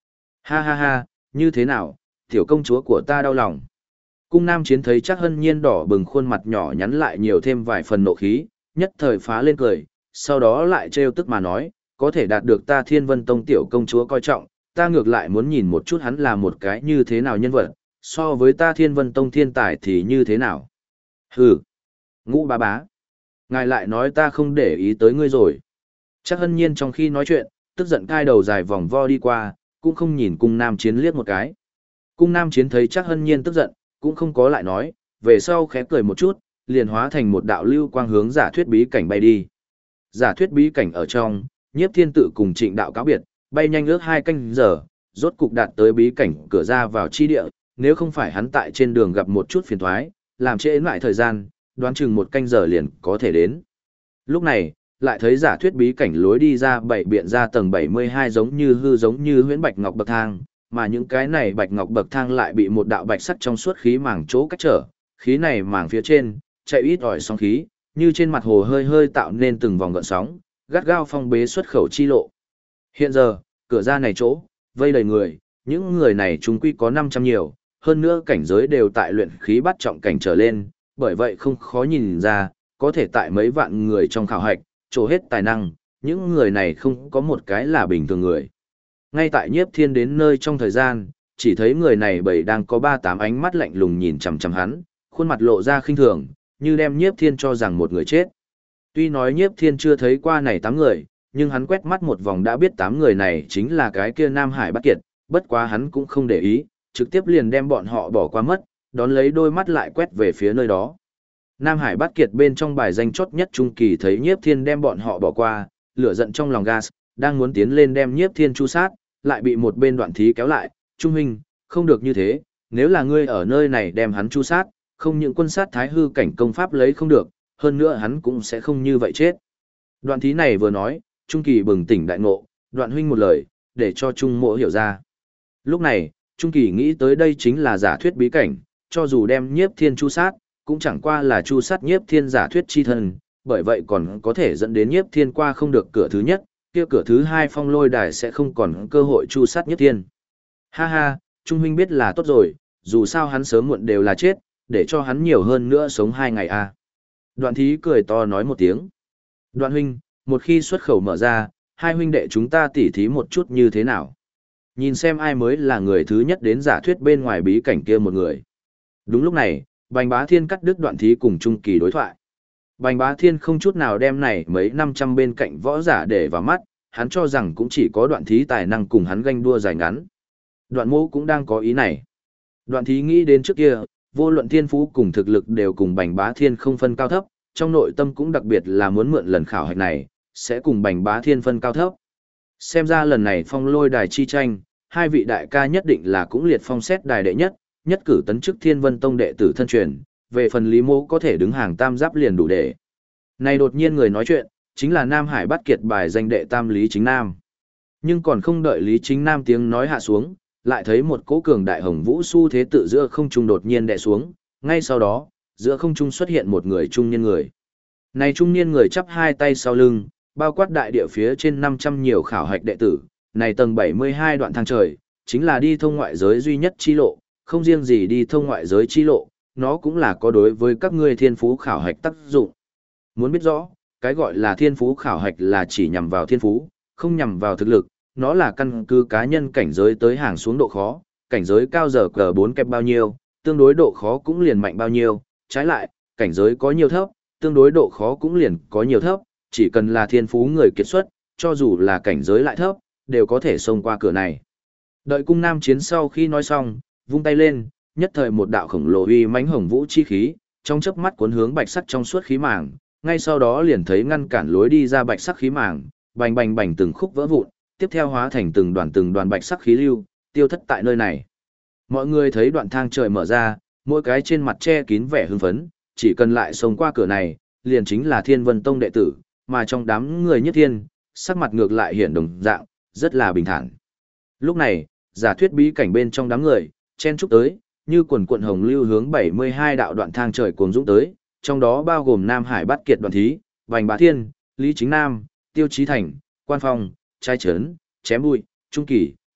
Ha ha ha, như thế nào, tiểu công chúa của ta đau lòng. Cung Nam Chiến thấy chắc Hân Nhiên đỏ bừng khuôn mặt nhỏ nhắn lại nhiều thêm vài phần nộ khí, nhất thời phá lên cười, sau đó lại trêu tức mà nói, có thể đạt được ta Thiên Vân Tông tiểu công chúa coi trọng, ta ngược lại muốn nhìn một chút hắn là một cái như thế nào nhân vật, so với ta Thiên Vân Tông thiên tài thì như thế nào. Hừ, Ngũ bá bá, ngài lại nói ta không để ý tới ngươi rồi. Chắc Hân Nhiên trong khi nói chuyện, tức giận cai đầu dài vòng vo đi qua, cũng không nhìn Cung Nam Chiến liếc một cái. Cung Nam Chiến thấy chắc Hân Nhiên tức giận, cũng không có lại nói, về sau khẽ cười một chút, liền hóa thành một đạo lưu quang hướng giả thuyết bí cảnh bay đi. Giả thuyết bí cảnh ở trong, Nhiếp Thiên Tự cùng Trịnh Đạo cáo biệt, bay nhanh ước 2 canh giờ, rốt cục đạt tới bí cảnh cửa ra vào chi địa, nếu không phải hắn tại trên đường gặp một chút phiền toái, làm trễ lại thời gian, đoán chừng 1 canh giờ liền có thể đến. Lúc này, lại thấy giả thuyết bí cảnh lối đi ra bảy biện ra tầng 72 giống như huyễn bạch ngọc bậc thang, mà những cái này bạch ngọc bậc thang lại bị một đạo bạch sắt trong suốt khí màng chỗ cách trở, khí này màng phía trên, chạy ít ỏi sóng khí, như trên mặt hồ hơi hơi tạo nên từng vòng gợn sóng, gắt gao phong bế xuất khẩu chi lộ. Hiện giờ, cửa ra này chỗ, vây đầy người, những người này chúng quy có 500 nhiều, hơn nữa cảnh giới đều tại luyện khí bắt trọng cảnh trở lên, bởi vậy không khó nhìn ra, có thể tại mấy vạn người trong khảo hạch, trổ hết tài năng, những người này không có một cái là bình thường người. Ngay tại Nhiếp Thiên đến nơi trong thời gian, chỉ thấy người này bảy đang có 3-8 ánh mắt lạnh lùng nhìn chằm chằm hắn, khuôn mặt lộ ra khinh thường, như đem Nhiếp Thiên cho rằng một người chết. Tuy nói Nhiếp Thiên chưa thấy qua này 8 người, nhưng hắn quét mắt một vòng đã biết 8 người này chính là cái kia Nam Hải Bát Kiệt, bất quá hắn cũng không để ý, trực tiếp liền đem bọn họ bỏ qua mất, đón lấy đôi mắt lại quét về phía nơi đó. Nam Hải Bát Kiệt bên trong bài danh chót nhất trung kỳ thấy Nhiếp Thiên đem bọn họ bỏ qua, lửa giận trong lòng gas, đang muốn tiến lên đem Nhiếp Thiên chu sát, lại bị một bên Đoạn Thí kéo lại, "Trung huynh, không được như thế, nếu là ngươi ở nơi này đem hắn chu sát, không những quân sát thái hư cảnh công pháp lấy không được, hơn nữa hắn cũng sẽ không như vậy chết." Đoạn Thí này vừa nói, Trung Kỳ bừng tỉnh đại ngộ, Đoạn huynh một lời, để cho Trung Mộ hiểu ra. Lúc này, Trung Kỳ nghĩ tới đây chính là giả thuyết bí cảnh, cho dù đem Nhiếp Thiên chu sát, cũng chẳng qua là chu sát Nhiếp Thiên giả thuyết chi thân, bởi vậy còn có thể dẫn đến Nhiếp Thiên qua không được cửa thứ nhất, kia cửa thứ 2 phong lôi đài sẽ không còn cơ hội chu sát Nhiếp Thiên. Ha ha, Trung huynh biết là tốt rồi, dù sao hắn sớm muộn đều là chết, để cho hắn nhiều hơn nữa sống 2 ngày a. Đoạn Thí cười to nói một tiếng. Đoạn huynh, một khi xuất khẩu mở ra, hai huynh đệ chúng ta tỉ thí một chút như thế nào? Nhìn xem ai mới là người thứ nhất đến giả thuyết bên ngoài bí cảnh kia một người. Đúng lúc này, Bành Bá Thiên cắt đứt Đoạn Thí cùng Trung Kỳ đối thoại. Bành Bá Thiên không chút nào đem này mấy 500 bên cạnh võ giả để vào mắt, hắn cho rằng cũng chỉ có Đoạn Thí tài năng cùng hắn ganh đua dài ngắn. Đoạn Mỗ cũng đang có ý này. Đoạn Thí nghĩ đến trước kia, vô luận thiên phú cùng thực lực đều cùng Bành Bá Thiên không phân cao thấp, trong nội tâm cũng đặc biệt là muốn mượn lần khảo hạch này, sẽ cùng Bành Bá Thiên phân cao thấp. Xem ra lần này phong lôi đài chi tranh, hai vị đại ca nhất định là cũng liệt phong xét đài đệ nhất, nhất cử tấn chức Thiên Vân Tông đệ tử thân truyền, về phần Lý Mỗ có thể đứng hàng tam giáp liền đủ để. Này đột nhiên người nói chuyện, chính là Nam Hải Bát Kiệt bài danh đệ tam Lý Chính Nam. Nhưng còn không đợi Lý Chính Nam tiếng nói hạ xuống, lại thấy một cỗ cường đại hồng vũ xu thế tự giữa không trung đột nhiên đè xuống, ngay sau đó, giữa không trung xuất hiện một người trung niên người. Này trung niên người chắp hai tay sau lưng, bao quát đại địa phía trên 500 nhiều khảo hạch đệ tử, này tầng 72 đoạn thang trời, chính là đi thông ngoại giới duy nhất chi lộ, không riêng gì đi thông ngoại giới chi lộ, nó cũng là có đối với các ngươi thiên phú khảo hạch tác dụng. Muốn biết rõ, cái gọi là thiên phú khảo hạch là chỉ nhằm vào thiên phú, không nhằm vào thực lực, nó là căn cứ cá nhân cảnh giới tới hàng xuống độ khó, cảnh giới cao giờ cờ 4 kẹp bao nhiêu, tương đối độ khó cũng liền mạnh bao nhiêu, trái lại, cảnh giới có nhiều thấp, tương đối độ khó cũng liền có nhiều thấp, chỉ cần là thiên phú người kiệt xuất, cho dù là cảnh giới lại thấp, đều có thể xông qua cửa này. Đợi Cung Nam Chiến sau khi nói xong, vung tay lên, nhất thời một đạo khổng lồ uy mãnh hồng vũ chi khí, trong chớp mắt cuốn hướng bạch sắc trong suốt khí màng, ngay sau đó liền thấy ngăn cản lối đi ra bạch sắc khí màng, bành bành bành từng khúc vỡ vụn, tiếp theo hóa thành từng đoàn bạch sắc khí lưu, tiêu thất tại nơi này. Mọi người thấy đoạn thang trời mở ra, mỗi cái trên mặt che kín vẻ hưng phấn, chỉ cần lại xông qua cửa này, liền chính là Thiên Vân Tông đệ tử, mà trong đám người Nhất Thiên, sắc mặt ngược lại hiện đồng dạng, rất là bình thản. Lúc này, giả thuyết bí cảnh bên trong đám người, chen chúc tới, như quần quận hồng lưu hướng 72 đạo đoạn thang trời cuồng dũng tới, trong đó bao gồm Nam Hải Bát Kiệt Đoạn Thí, Bành Bá Thiên, Lý Chính Nam, Tiêu Chí Thành, Quan Phong, Trai Trấn, Chém Bụi, Trung Kỳ,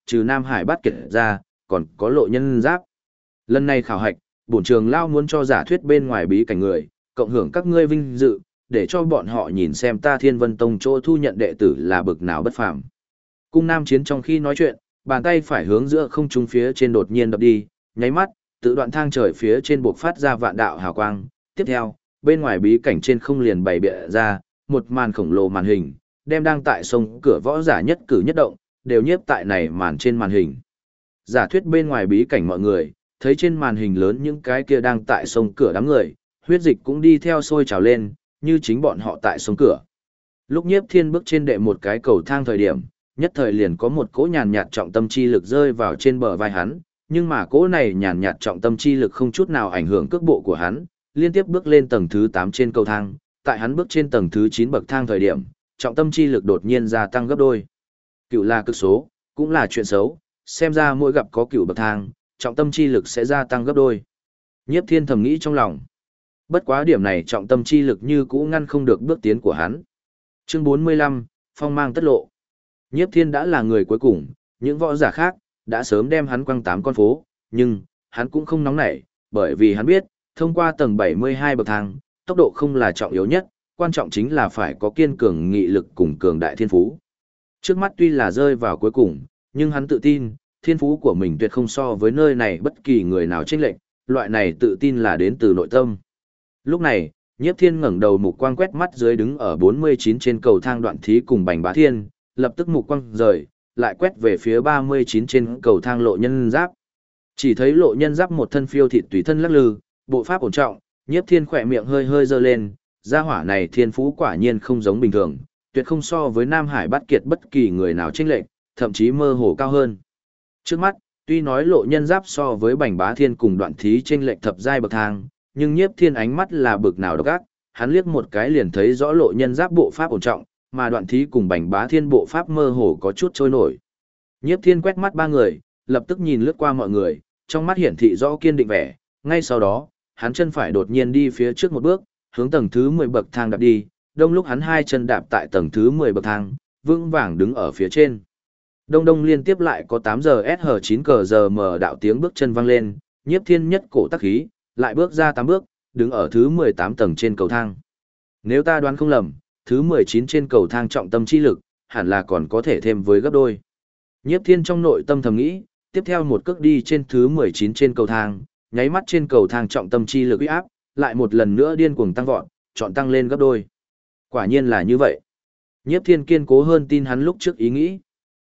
trừ Nam Hải Bát Kiệt ra, còn có Lộ Nhân Giáp. Lần này khảo hạch, bổn trường lao muốn cho giả thuyết bên ngoài bí cảnh người, cộng hưởng các ngươi vinh dự, để cho bọn họ nhìn xem ta Thiên Vân Tông chỗ thu nhận đệ tử là bực nào bất phàm. Cung Nam Chiến trong khi nói chuyện, bàn tay phải hướng giữa không trung phía trên đột nhiên đập đi, nháy mắt, tự đoạn thang trời phía trên buộc phát ra vạn đạo hào quang. Tiếp theo, bên ngoài bí cảnh trên không liền bày bịa ra một màn khổng lồ màn hình, đem đang tại sông cửa võ giả nhất cử nhất động, đều nhiếp tại này màn trên màn hình. Giả thuyết bên ngoài bí cảnh mọi người, thấy trên màn hình lớn những cái kia đang tại sông cửa đám người, huyết dịch cũng đi theo sôi trào lên, như chính bọn họ tại sông cửa. Lúc Nhiếp Thiên bước trên đệ một cái cầu thang thời điểm, nhất thời liền có một cỗ nhàn nhạt trọng tâm chi lực rơi vào trên bờ vai hắn, nhưng mà cỗ này nhàn nhạt trọng tâm chi lực không chút nào ảnh hưởng cước bộ của hắn, liên tiếp bước lên tầng thứ 8 trên cầu thang, tại hắn bước trên tầng thứ 9 bậc thang thời điểm, trọng tâm chi lực đột nhiên gia tăng gấp đôi. Cựu là cực số, cũng là chuyện xấu, xem ra mỗi gặp có cựu bậc thang, trọng tâm chi lực sẽ gia tăng gấp đôi. Nhiếp Thiên thầm nghĩ trong lòng. Bất quá điểm này trọng tâm chi lực như cũ ngăn không được bước tiến của hắn. Chương 45, phong mang tất lộ. Nhiếp Thiên đã là người cuối cùng, những võ giả khác đã sớm đem hắn quăng 8 con phố, nhưng hắn cũng không nóng nảy, bởi vì hắn biết, thông qua tầng 72 bậc thang, tốc độ không là trọng yếu nhất, quan trọng chính là phải có kiên cường nghị lực cùng cường đại thiên phú. Trước mắt tuy là rơi vào cuối cùng, nhưng hắn tự tin, thiên phú của mình tuyệt không so với nơi này bất kỳ người nào chênh lệch, loại này tự tin là đến từ nội tâm. Lúc này, Nhiếp Thiên ngẩng đầu mục quang quét mắt dưới đứng ở 49 trên cầu thang Đoạn Thí cùng Bành Bá Thiên, lập tức mục quang rời, lại quét về phía 39 trên cầu thang Lộ Nhân Giáp. Chỉ thấy Lộ Nhân Giáp một thân phiêu thịt tùy thân lắc lư, bộ pháp ổn trọng, Nhiếp Thiên khỏe miệng hơi hơi giơ lên, gia hỏa này thiên phú quả nhiên không giống bình thường, tuyệt không so với Nam Hải Bát Kiệt bất kỳ người nào chênh lệch, thậm chí mơ hồ cao hơn. Trước mắt, tuy nói Lộ Nhân Giáp so với Bành Bá Thiên cùng Đoạn Thí chênh lệch thập giai bậc thang, nhưng Nhiếp Thiên ánh mắt là bực nào độc ác, hắn liếc một cái liền thấy rõ Lộ Nhân Giáp bộ pháp ổn trọng, mà Đoạn Thí cùng Bành Bá Thiên bộ pháp mơ hồ có chút trôi nổi. Nhiếp Thiên quét mắt ba người, lập tức nhìn lướt qua mọi người, trong mắt hiển thị rõ kiên định vẻ, ngay sau đó, hắn chân phải đột nhiên đi phía trước một bước, hướng tầng thứ 10 bậc thang đạp đi, đông lúc hắn hai chân đạp tại tầng thứ 10 bậc thang, vững vàng đứng ở phía trên. Đông đông liên tiếp lại có 8 giờ SH 9 cờ giờ mở đạo tiếng bước chân vang lên, Nhiếp Thiên nhất cổ tắc khí, lại bước ra 8 bước, đứng ở thứ 18 tầng trên cầu thang. Nếu ta đoán không lầm, thứ 19 trên cầu thang trọng tâm chi lực, hẳn là còn có thể thêm với gấp đôi. Nhiếp Thiên trong nội tâm thầm nghĩ, tiếp theo một cước đi trên thứ 19 trên cầu thang, nháy mắt trên cầu thang trọng tâm chi lực uy áp, lại một lần nữa điên cuồng tăng vọt, chọn tăng lên gấp đôi. Quả nhiên là như vậy. Nhiếp Thiên kiên cố hơn tin hắn lúc trước ý nghĩ.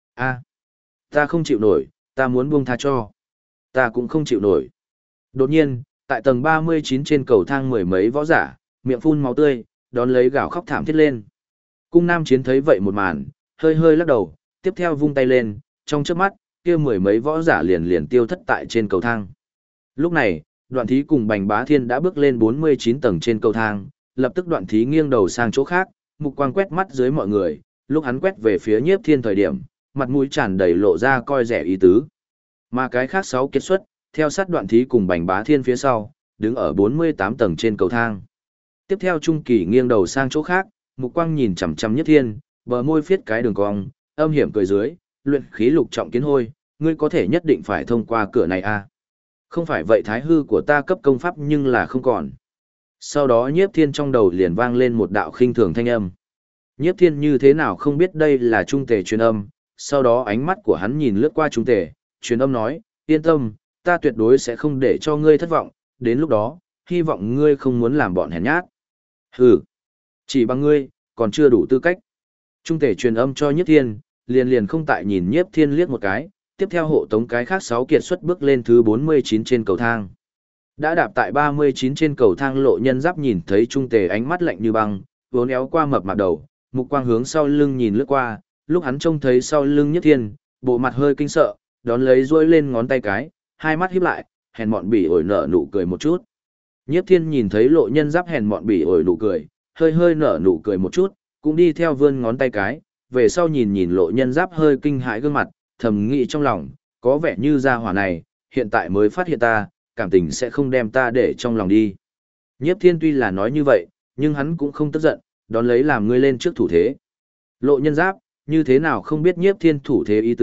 Ta không chịu nổi, ta muốn buông tha cho. Ta cũng không chịu nổi. Đột nhiên, tại tầng 39 trên cầu thang mười mấy võ giả, miệng phun máu tươi, đón lấy gào khóc thảm thiết lên. Cung Nam Chiến thấy vậy một màn, hơi hơi lắc đầu, tiếp theo vung tay lên, trong chớp mắt, kia mười mấy võ giả liền liền tiêu thất tại trên cầu thang. Lúc này, Đoạn Thí cùng Bành Bá Thiên đã bước lên 49 tầng trên cầu thang, lập tức Đoạn Thí nghiêng đầu sang chỗ khác, mục quang quét mắt dưới mọi người, lúc hắn quét về phía Nhiếp Thiên thời điểm, mặt mũi tràn đầy lộ ra coi rẻ ý tứ. Mà cái khác 6 kết xuất, theo sát Đoạn Thí cùng Bành Bá Thiên phía sau, đứng ở 48 tầng trên cầu thang. Tiếp theo Trung Kỳ nghiêng đầu sang chỗ khác, mục quang nhìn chằm chằm Nhiếp Thiên, bờ môi phiết cái đường cong, âm hiểm cười dưới, luyện khí lục trọng kiến hôi, ngươi có thể nhất định phải thông qua cửa này à? Không phải vậy thái hư của ta cấp công pháp nhưng là không còn. Sau đó Nhiếp Thiên trong đầu liền vang lên một đạo khinh thường thanh âm. Nhiếp Thiên như thế nào không biết đây là trung tề truyền âm, sau đó ánh mắt của hắn nhìn lướt qua trung tề, truyền âm nói, yên tâm, ta tuyệt đối sẽ không để cho ngươi thất vọng, đến lúc đó, hy vọng ngươi không muốn làm bọn hèn nhát. Hừ, chỉ bằng ngươi, còn chưa đủ tư cách. Trung tề truyền âm cho Nhiếp Thiên, liền liền không tại nhìn Nhiếp Thiên liếc một cái, tiếp theo hộ tống cái khác 6 kiệt xuất bước lên thứ 49 trên cầu thang. Đã đạp tại 39 trên cầu thang Lộ Nhân Giáp nhìn thấy Trung tề ánh mắt lạnh như băng, vốn éo qua mập mạp đầu, mục quang hướng sau lưng nhìn lướt qua, lúc hắn trông thấy sau lưng Nhiếp Thiên, bộ mặt hơi kinh sợ, đón lấy duỗi lên ngón tay cái, hai mắt híp lại, hèn mọn bỉ ổi nở nụ cười một chút. Nhiếp Thiên nhìn thấy Lộ Nhân Giáp hèn mọn bỉ ổi nụ cười, hơi hơi nở nụ cười một chút, cũng đi theo vươn ngón tay cái, về sau nhìn nhìn Lộ Nhân Giáp hơi kinh hãi gương mặt, thầm nghĩ trong lòng, có vẻ như gia hỏa này, hiện tại mới phát hiện ta, cảm tình sẽ không đem ta để trong lòng đi. Nhiếp Thiên tuy là nói như vậy, nhưng hắn cũng không tức giận, đón lấy làm ngươi lên trước thủ thế. Lộ Nhân Giáp, như thế nào không biết Nhiếp Thiên thủ thế ý tứ,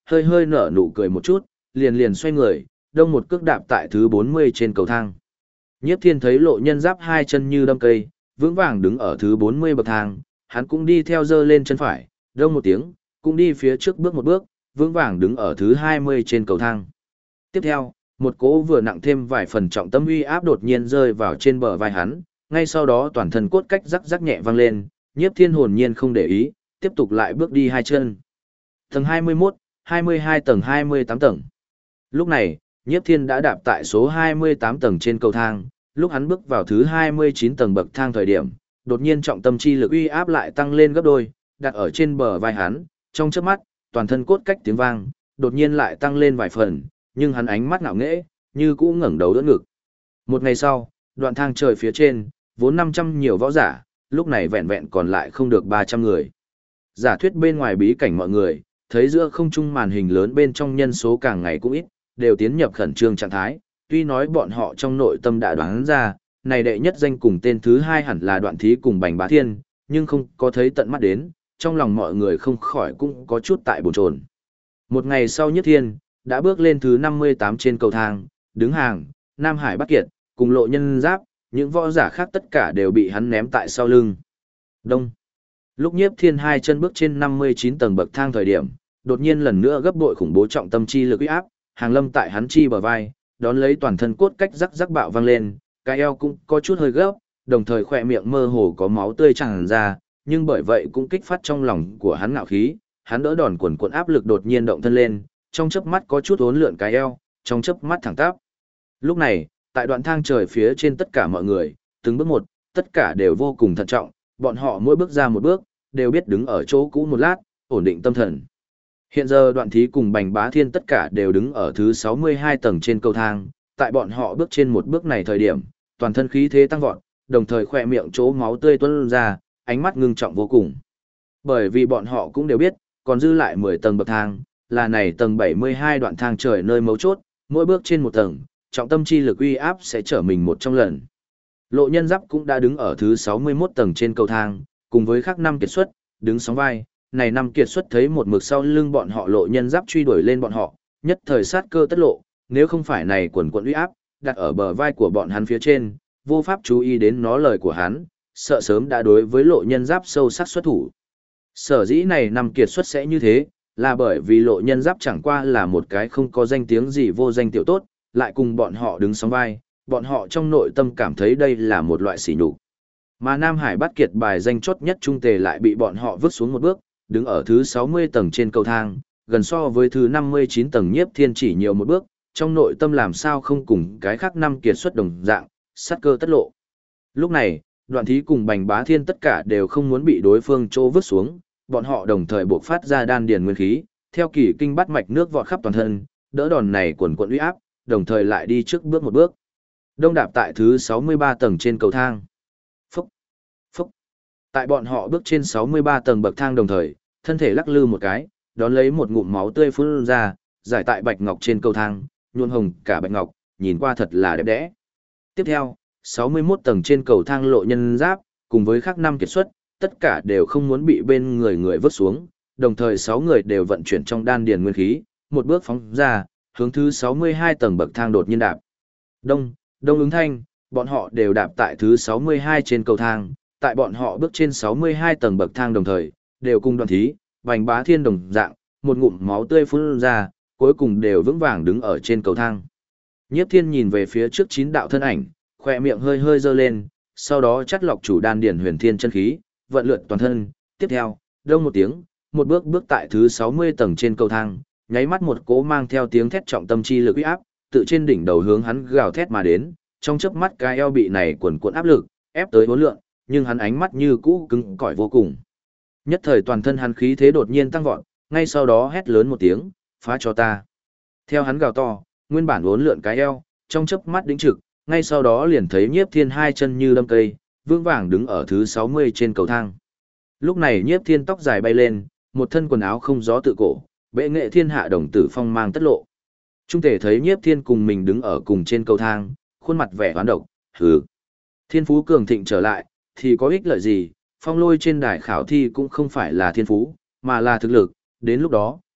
hơi hơi nở nụ cười một chút, liền liền xoay người, đông một cước đạp tại thứ 40 trên cầu thang. Nhiếp Thiên thấy Lộ Nhân Giáp hai chân như đâm cây, vững vàng đứng ở thứ 40 bậc thang, hắn cũng đi theo giơ lên chân phải, đông một tiếng, cũng đi phía trước bước một bước, vững vàng đứng ở thứ 20 trên cầu thang. Tiếp theo, một cỗ vừa nặng thêm vài phần trọng tâm uy áp đột nhiên rơi vào trên bờ vai hắn, ngay sau đó toàn thân cốt cách rắc rắc nhẹ vang lên, Nhiếp Thiên hồn nhiên không để ý, tiếp tục lại bước đi hai chân. Tầng 21, 22 tầng 28 tầng. Lúc này, Nhiếp Thiên đã đạp tại số 28 tầng trên cầu thang, lúc hắn bước vào thứ 29 tầng bậc thang thời điểm, đột nhiên trọng tâm chi lực uy áp lại tăng lên gấp đôi, đặt ở trên bờ vai hắn, trong chớp mắt, toàn thân cốt cách tiếng vang, đột nhiên lại tăng lên vài phần, nhưng hắn ánh mắt ngạo nghễ, như cũ ngẩng đầu đỡ ngực. Một ngày sau, đoạn thang trời phía trên, vốn 500 nhiều võ giả, lúc này vẹn vẹn còn lại không được 300 người. Giả thuyết bên ngoài bí cảnh mọi người, thấy giữa không trung màn hình lớn bên trong nhân số càng ngày cũng ít, đều tiến nhập khẩn trương trạng thái, tuy nói bọn họ trong nội tâm đã đoán ra, này đệ nhất danh cùng tên thứ hai hẳn là Đoạn Thí cùng Bành Bá Thiên, nhưng không có thấy tận mắt đến, trong lòng mọi người không khỏi cũng có chút tại bồn chồn. Một ngày sau Nhất Thiên, đã bước lên thứ 58 trên cầu thang, đứng hàng, Nam Hải Bắc Kiệt, cùng Lộ Nhân Giáp, những võ giả khác tất cả đều bị hắn ném tại sau lưng. Đông. Lúc Nhiếp Thiên hai chân bước trên 59 tầng bậc thang thời điểm, đột nhiên lần nữa gấp bội khủng bố trọng tâm chi lực uy áp, hàng lâm tại hắn chi bờ vai, đón lấy toàn thân cốt cách rắc rắc bạo vang lên, cái eo cũng có chút hơi gấp, đồng thời khỏe miệng mơ hồ có máu tươi tràn ra, nhưng bởi vậy cũng kích phát trong lòng của hắn ngạo khí, hắn đỡ đòn quần cuộn áp lực đột nhiên động thân lên, trong chớp mắt có chút uốn lượn cái eo, trong chớp mắt thẳng tắp. Lúc này, tại đoạn thang trời phía trên tất cả mọi người, từng bước một, tất cả đều vô cùng thận trọng, bọn họ mỗi bước ra một bước, đều biết đứng ở chỗ cũ một lát, ổn định tâm thần. Hiện giờ Đoạn Thí cùng Bành Bá Thiên tất cả đều đứng ở thứ 62 tầng trên cầu thang, tại bọn họ bước trên một bước này thời điểm, toàn thân khí thế tăng vọt, đồng thời khỏe miệng chỗ máu tươi tuôn ra, ánh mắt ngưng trọng vô cùng. Bởi vì bọn họ cũng đều biết, còn dư lại 10 tầng bậc thang, là này tầng 72 đoạn thang trời nơi mấu chốt, mỗi bước trên một tầng, trọng tâm chi lực uy áp sẽ trở mình một trong lần. Lộ Nhân Giáp cũng đã đứng ở thứ 61 tầng trên cầu thang, cùng với các năm kiệt xuất, đứng sóng vai. Này năm kiệt xuất thấy một mực sau lưng bọn họ Lộ Nhân Giáp truy đuổi lên bọn họ, nhất thời sát cơ tất lộ, nếu không phải này quần quần uy áp đặt ở bờ vai của bọn hắn phía trên, vô pháp chú ý đến nó lời của hắn, sợ sớm đã đối với Lộ Nhân Giáp sâu sắc xuất thủ. Sở dĩ này năm kiệt xuất sẽ như thế, là bởi vì Lộ Nhân Giáp chẳng qua là một cái không có danh tiếng gì vô danh tiểu tốt, lại cùng bọn họ đứng sóng vai, bọn họ trong nội tâm cảm thấy đây là một loại sỉ nhục. Mà Nam Hải Bát Kiệt bài danh chót nhất trung tề lại bị bọn họ vứt xuống một bước, đứng ở thứ 60 tầng trên cầu thang, gần so với thứ 59 tầng Nhiếp Thiên chỉ nhiều một bước, trong nội tâm làm sao không cùng cái khác năm kiệt xuất đồng dạng, sát cơ tất lộ. Lúc này, Đoạn Thí cùng Bành Bá Thiên tất cả đều không muốn bị đối phương chỗ vứt xuống, bọn họ đồng thời buộc phát ra đan điền nguyên khí, theo kỳ kinh bắt mạch nước vọt khắp toàn thân, đỡ đòn này quần quần uy áp, đồng thời lại đi trước bước một bước. Đông đạp tại thứ 63 tầng trên cầu thang. Phúc, phúc. Tại bọn họ bước trên 63 tầng bậc thang đồng thời, thân thể lắc lư một cái, đón lấy một ngụm máu tươi phun ra, giải tại bạch ngọc trên cầu thang, nhuộm hồng cả bạch ngọc, nhìn qua thật là đẹp đẽ. Tiếp theo, 61 tầng trên cầu thang Lộ Nhân Giáp, cùng với các năm kiệt xuất, tất cả đều không muốn bị bên người vứt xuống, đồng thời 6 người đều vận chuyển trong đan điền nguyên khí, một bước phóng ra, hướng thứ 62 tầng bậc thang đột nhiên đạp. Đông ứng thanh, bọn họ đều đạp tại thứ 62 trên cầu thang, tại bọn họ bước trên 62 tầng bậc thang đồng thời, đều cùng Đoạn Thí, Bành Bá Thiên đồng dạng, một ngụm máu tươi phun ra, cuối cùng đều vững vàng đứng ở trên cầu thang. Nhiếp Thiên nhìn về phía trước 9 đạo thân ảnh, khỏe miệng hơi hơi giơ lên, sau đó chắt lọc chủ đan điển huyền thiên chân khí, vận lượn toàn thân, tiếp theo, đông một tiếng, một bước tại thứ 60 tầng trên cầu thang, nháy mắt một cỗ mang theo tiếng thét trọng tâm chi lực uy áp, tự trên đỉnh đầu hướng hắn gào thét mà đến, trong chớp mắt cái eo bị này quần cuộn áp lực, ép tới bốn lượng, nhưng hắn ánh mắt như cũ cứng cỏi vô cùng. Nhất thời toàn thân hắn khí thế đột nhiên tăng vọt, ngay sau đó hét lớn một tiếng, phá cho ta. Theo hắn gào to, nguyên bản uốn lượn cái eo, trong chớp mắt đĩnh trực, ngay sau đó liền thấy Nhiếp Thiên hai chân như đâm cây, vững vàng đứng ở thứ 60 trên cầu thang. Lúc này Nhiếp Thiên tóc dài bay lên, một thân quần áo không gió tự cổ, bệ nghệ thiên hạ đồng tử phong mang tất lộ. Trung thể thấy Nhiếp Thiên cùng mình đứng ở cùng trên cầu thang, khuôn mặt vẻ oán độc, hừ. Thiên phú cường thịnh trở lại, thì có ích lợi gì, phong lôi trên đài khảo thi cũng không phải là thiên phú, mà là thực lực, đến lúc đó,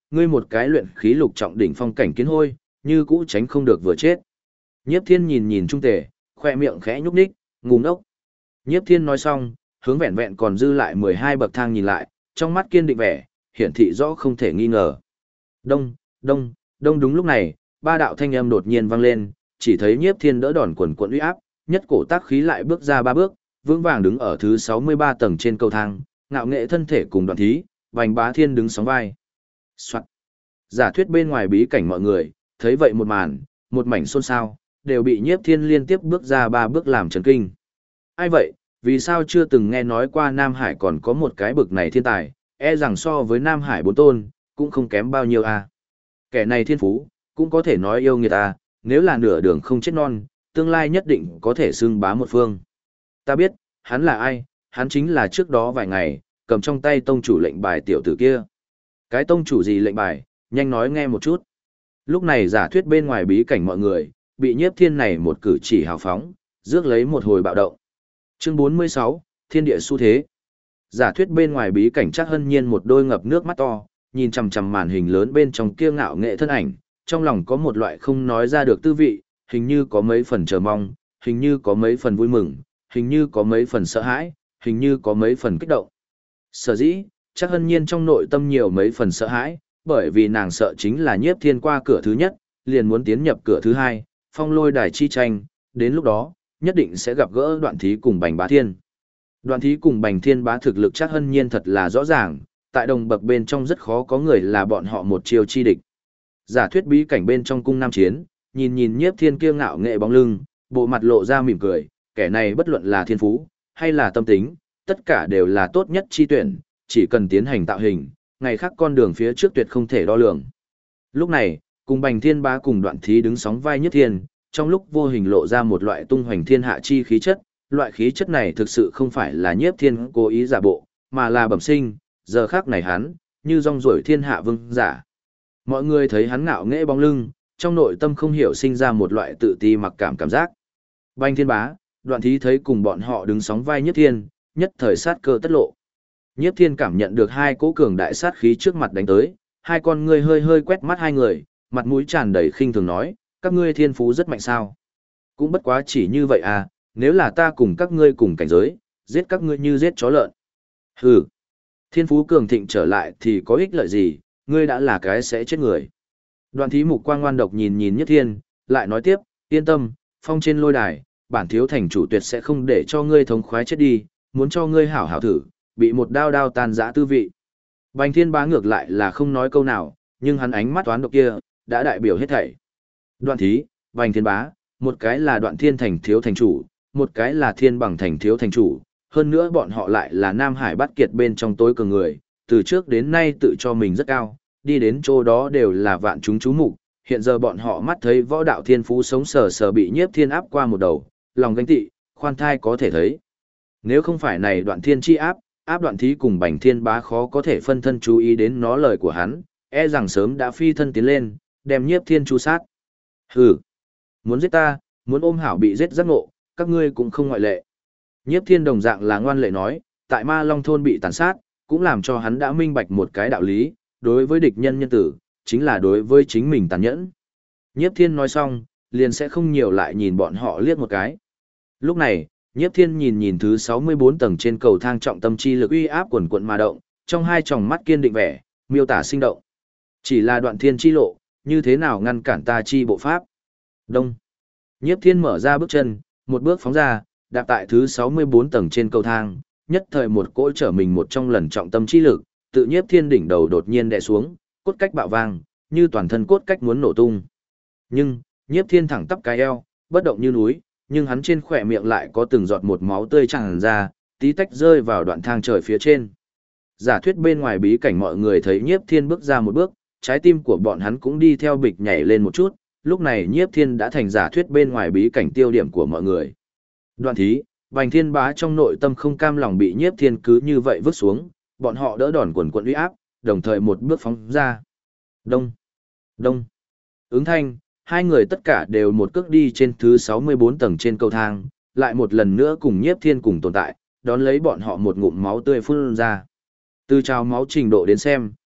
ngươi một cái luyện khí lục trọng đỉnh phong cảnh kiến hôi, như cũ tránh không được vừa chết. Nhiếp Thiên nhìn nhìn Trung Tề, khoe miệng khẽ nhúc nhích, ngu ngốc. Nhiếp Thiên nói xong, hướng vẹn vẹn còn dư lại 12 bậc thang nhìn lại, trong mắt kiên định vẻ, hiển thị rõ không thể nghi ngờ. Đông, đông, đông đúng lúc này, ba đạo thanh âm đột nhiên vang lên, chỉ thấy Nhiếp Thiên đỡ đòn quần quần uy áp, nhất cổ tác khí lại bước ra 3 bước, vững vàng đứng ở thứ 63 tầng trên cầu thang, ngạo nghệ thân thể cùng Đoạn Thí, Bành Bá Thiên đứng sóng vai. Soạn. Giả thuyết bên ngoài bí cảnh mọi người, thấy vậy một màn, một mảnh xôn xao, đều bị Nhiếp Thiên liên tiếp bước ra 3 bước làm chấn kinh. Ai vậy, vì sao chưa từng nghe nói qua Nam Hải còn có một cái bực này thiên tài, e rằng so với Nam Hải 4 tôn, cũng không kém bao nhiêu à. Kẻ này thiên phú, cũng có thể nói yêu nghiệt à, nếu là nửa đường không chết non, tương lai nhất định có thể xưng bá một phương. Ta biết, hắn là ai, hắn chính là trước đó vài ngày, cầm trong tay tông chủ lệnh bài tiểu tử kia. Cái tông chủ gì lệnh bài, nhanh nói nghe một chút. Lúc này giả thuyết bên ngoài bí cảnh mọi người, bị Nhiếp Thiên này một cử chỉ hào phóng, rước lấy một hồi bạo động. Chương 46, Thiên địa xu thế. Giả thuyết bên ngoài bí cảnh Trác Hân Nhiên một đôi ngập nước mắt to, nhìn chằm chằm màn hình lớn bên trong kia ngạo nghệ thân ảnh, trong lòng có một loại không nói ra được tư vị, hình như có mấy phần chờ mong, hình như có mấy phần vui mừng, hình như có mấy phần sợ hãi, hình như có mấy phần kích động. Sở dĩ, Trác Hân Nhiên trong nội tâm nhiều mấy phần sợ hãi, bởi vì nàng sợ chính là Nhiếp Thiên qua cửa thứ nhất, liền muốn tiến nhập cửa thứ hai, phong lôi đài chi tranh, đến lúc đó, nhất định sẽ gặp gỡ Đoạn Thí cùng Bành Bá Thiên. Đoạn Thí cùng Bành Thiên Bá thực lực Trác Hân Nhiên thật là rõ ràng, tại đồng bậc bên trong rất khó có người là bọn họ một chiêu chi địch. Giả thuyết bí cảnh bên trong cung nam chiến, nhìn nhìn Nhiếp Thiên kia ngạo nghệ bóng lưng, bộ mặt lộ ra mỉm cười, kẻ này bất luận là thiên phú, hay là tâm tính, tất cả đều là tốt nhất chi tuyển, chỉ cần tiến hành tạo hình, ngày khác con đường phía trước tuyệt không thể đo lường. Lúc này, cùng Bành Thiên Bá cùng Đoạn Thí đứng sóng vai Nhiếp Thiên, trong lúc vô hình lộ ra một loại tung hoành thiên hạ chi khí chất, loại khí chất này thực sự không phải là Nhiếp Thiên cố ý giả bộ, mà là bẩm sinh, giờ khắc này hắn, như rong ruổi thiên hạ vương giả. Mọi người thấy hắn ngạo nghễ bóng lưng, trong nội tâm không hiểu sinh ra một loại tự ti mặc cảm giác. Bành Thiên Bá, Đoạn Thí thấy cùng bọn họ đứng sóng vai Nhiếp Thiên, nhất thời sát cơ tất lộ. Nhiếp Thiên cảm nhận được hai cỗ cường đại sát khí trước mặt đánh tới, hai con ngươi hơi hơi quét mắt hai người, mặt mũi tràn đầy khinh thường nói, các ngươi thiên phú rất mạnh sao? Cũng bất quá chỉ như vậy à, nếu là ta cùng các ngươi cùng cảnh giới, giết các ngươi như giết chó lợn. Hừ, thiên phú cường thịnh trở lại thì có ích lợi gì, ngươi đã là cái sẽ chết người. Đoạn Thí mục quang ngoan độc nhìn nhìn Nhiếp Thiên, lại nói tiếp, yên tâm, phong trên lôi đài, bản thiếu thành chủ tuyệt sẽ không để cho ngươi thống khoái chết đi, muốn cho ngươi hảo hảo thử, bị một đao đao tan rã tư vị. Bành Thiên Bá ngược lại là không nói câu nào, nhưng hắn ánh mắt toán độc kia, đã đại biểu hết thảy. Đoạn Thí, Bành Thiên Bá, một cái là Đoạn Thiên thành thiếu thành chủ, một cái là Thiên Bằng thành thiếu thành chủ, hơn nữa bọn họ lại là Nam Hải Bát Kiệt bên trong tối cường người, từ trước đến nay tự cho mình rất cao, đi đến chỗ đó đều là vạn chúng chú mục. Hiện giờ bọn họ mắt thấy võ đạo thiên phú sống sờ sờ bị Nhiếp Thiên áp qua một đầu, lòng ganh tị, khoan thai có thể thấy. Nếu không phải này Đoạn Thiên chi áp Đoạn Thí cùng Bành Thiên Bá khó có thể phân thân chú ý đến nó lời của hắn, e rằng sớm đã phi thân tiến lên, đem Nhiếp Thiên chu sát. Hừ, muốn giết ta, muốn ôm hảo bị giết giác ngộ, các ngươi cũng không ngoại lệ. Nhiếp Thiên đồng dạng là ngoan lệ nói, tại Ma Long thôn bị tàn sát, cũng làm cho hắn đã minh bạch một cái đạo lý, đối với địch nhân nhân tử, chính là đối với chính mình tàn nhẫn. Nhiếp Thiên nói xong, liền sẽ không nhiều lại nhìn bọn họ liếc một cái. Lúc này, Nhiếp Thiên nhìn nhìn thứ 64 tầng trên cầu thang trọng tâm chi lực uy áp quần quận mà động, trong hai tròng mắt kiên định vẻ, miêu tả sinh động. Chỉ là Đoạn Thiên chi lộ, như thế nào ngăn cản ta chi bộ pháp? Đông. Nhiếp Thiên mở ra bước chân, một bước phóng ra, đạp tại thứ 64 tầng trên cầu thang, nhất thời một cỗ trở mình một trong lần trọng tâm chi lực, tự Nhiếp Thiên đỉnh đầu đột nhiên đè xuống, cốt cách bạo vang, như toàn thân cốt cách muốn nổ tung. Nhưng, Nhiếp Thiên thẳng tắp cái eo, bất động như núi, nhưng hắn trên khỏe miệng lại có từng giọt một máu tươi tràn ra, tí tách rơi vào đoạn thang trời phía trên. Giả thuyết bên ngoài bí cảnh mọi người thấy Nhiếp Thiên bước ra một bước, trái tim của bọn hắn cũng đi theo bịch nhảy lên một chút, lúc này Nhiếp Thiên đã thành giả thuyết bên ngoài bí cảnh tiêu điểm của mọi người. Đoạn Thí, Bành Thiên Bá trong nội tâm không cam lòng bị Nhiếp Thiên cứ như vậy vứt xuống, bọn họ đỡ đòn quần quần uy áp, đồng thời một bước phóng ra. Đông, đông, ứng thanh, hai người tất cả đều một cước đi trên thứ 64 tầng trên cầu thang, lại một lần nữa cùng Nhiếp Thiên cùng tồn tại, đón lấy bọn họ một ngụm máu tươi phun ra. Từ trào máu trình độ đến xem,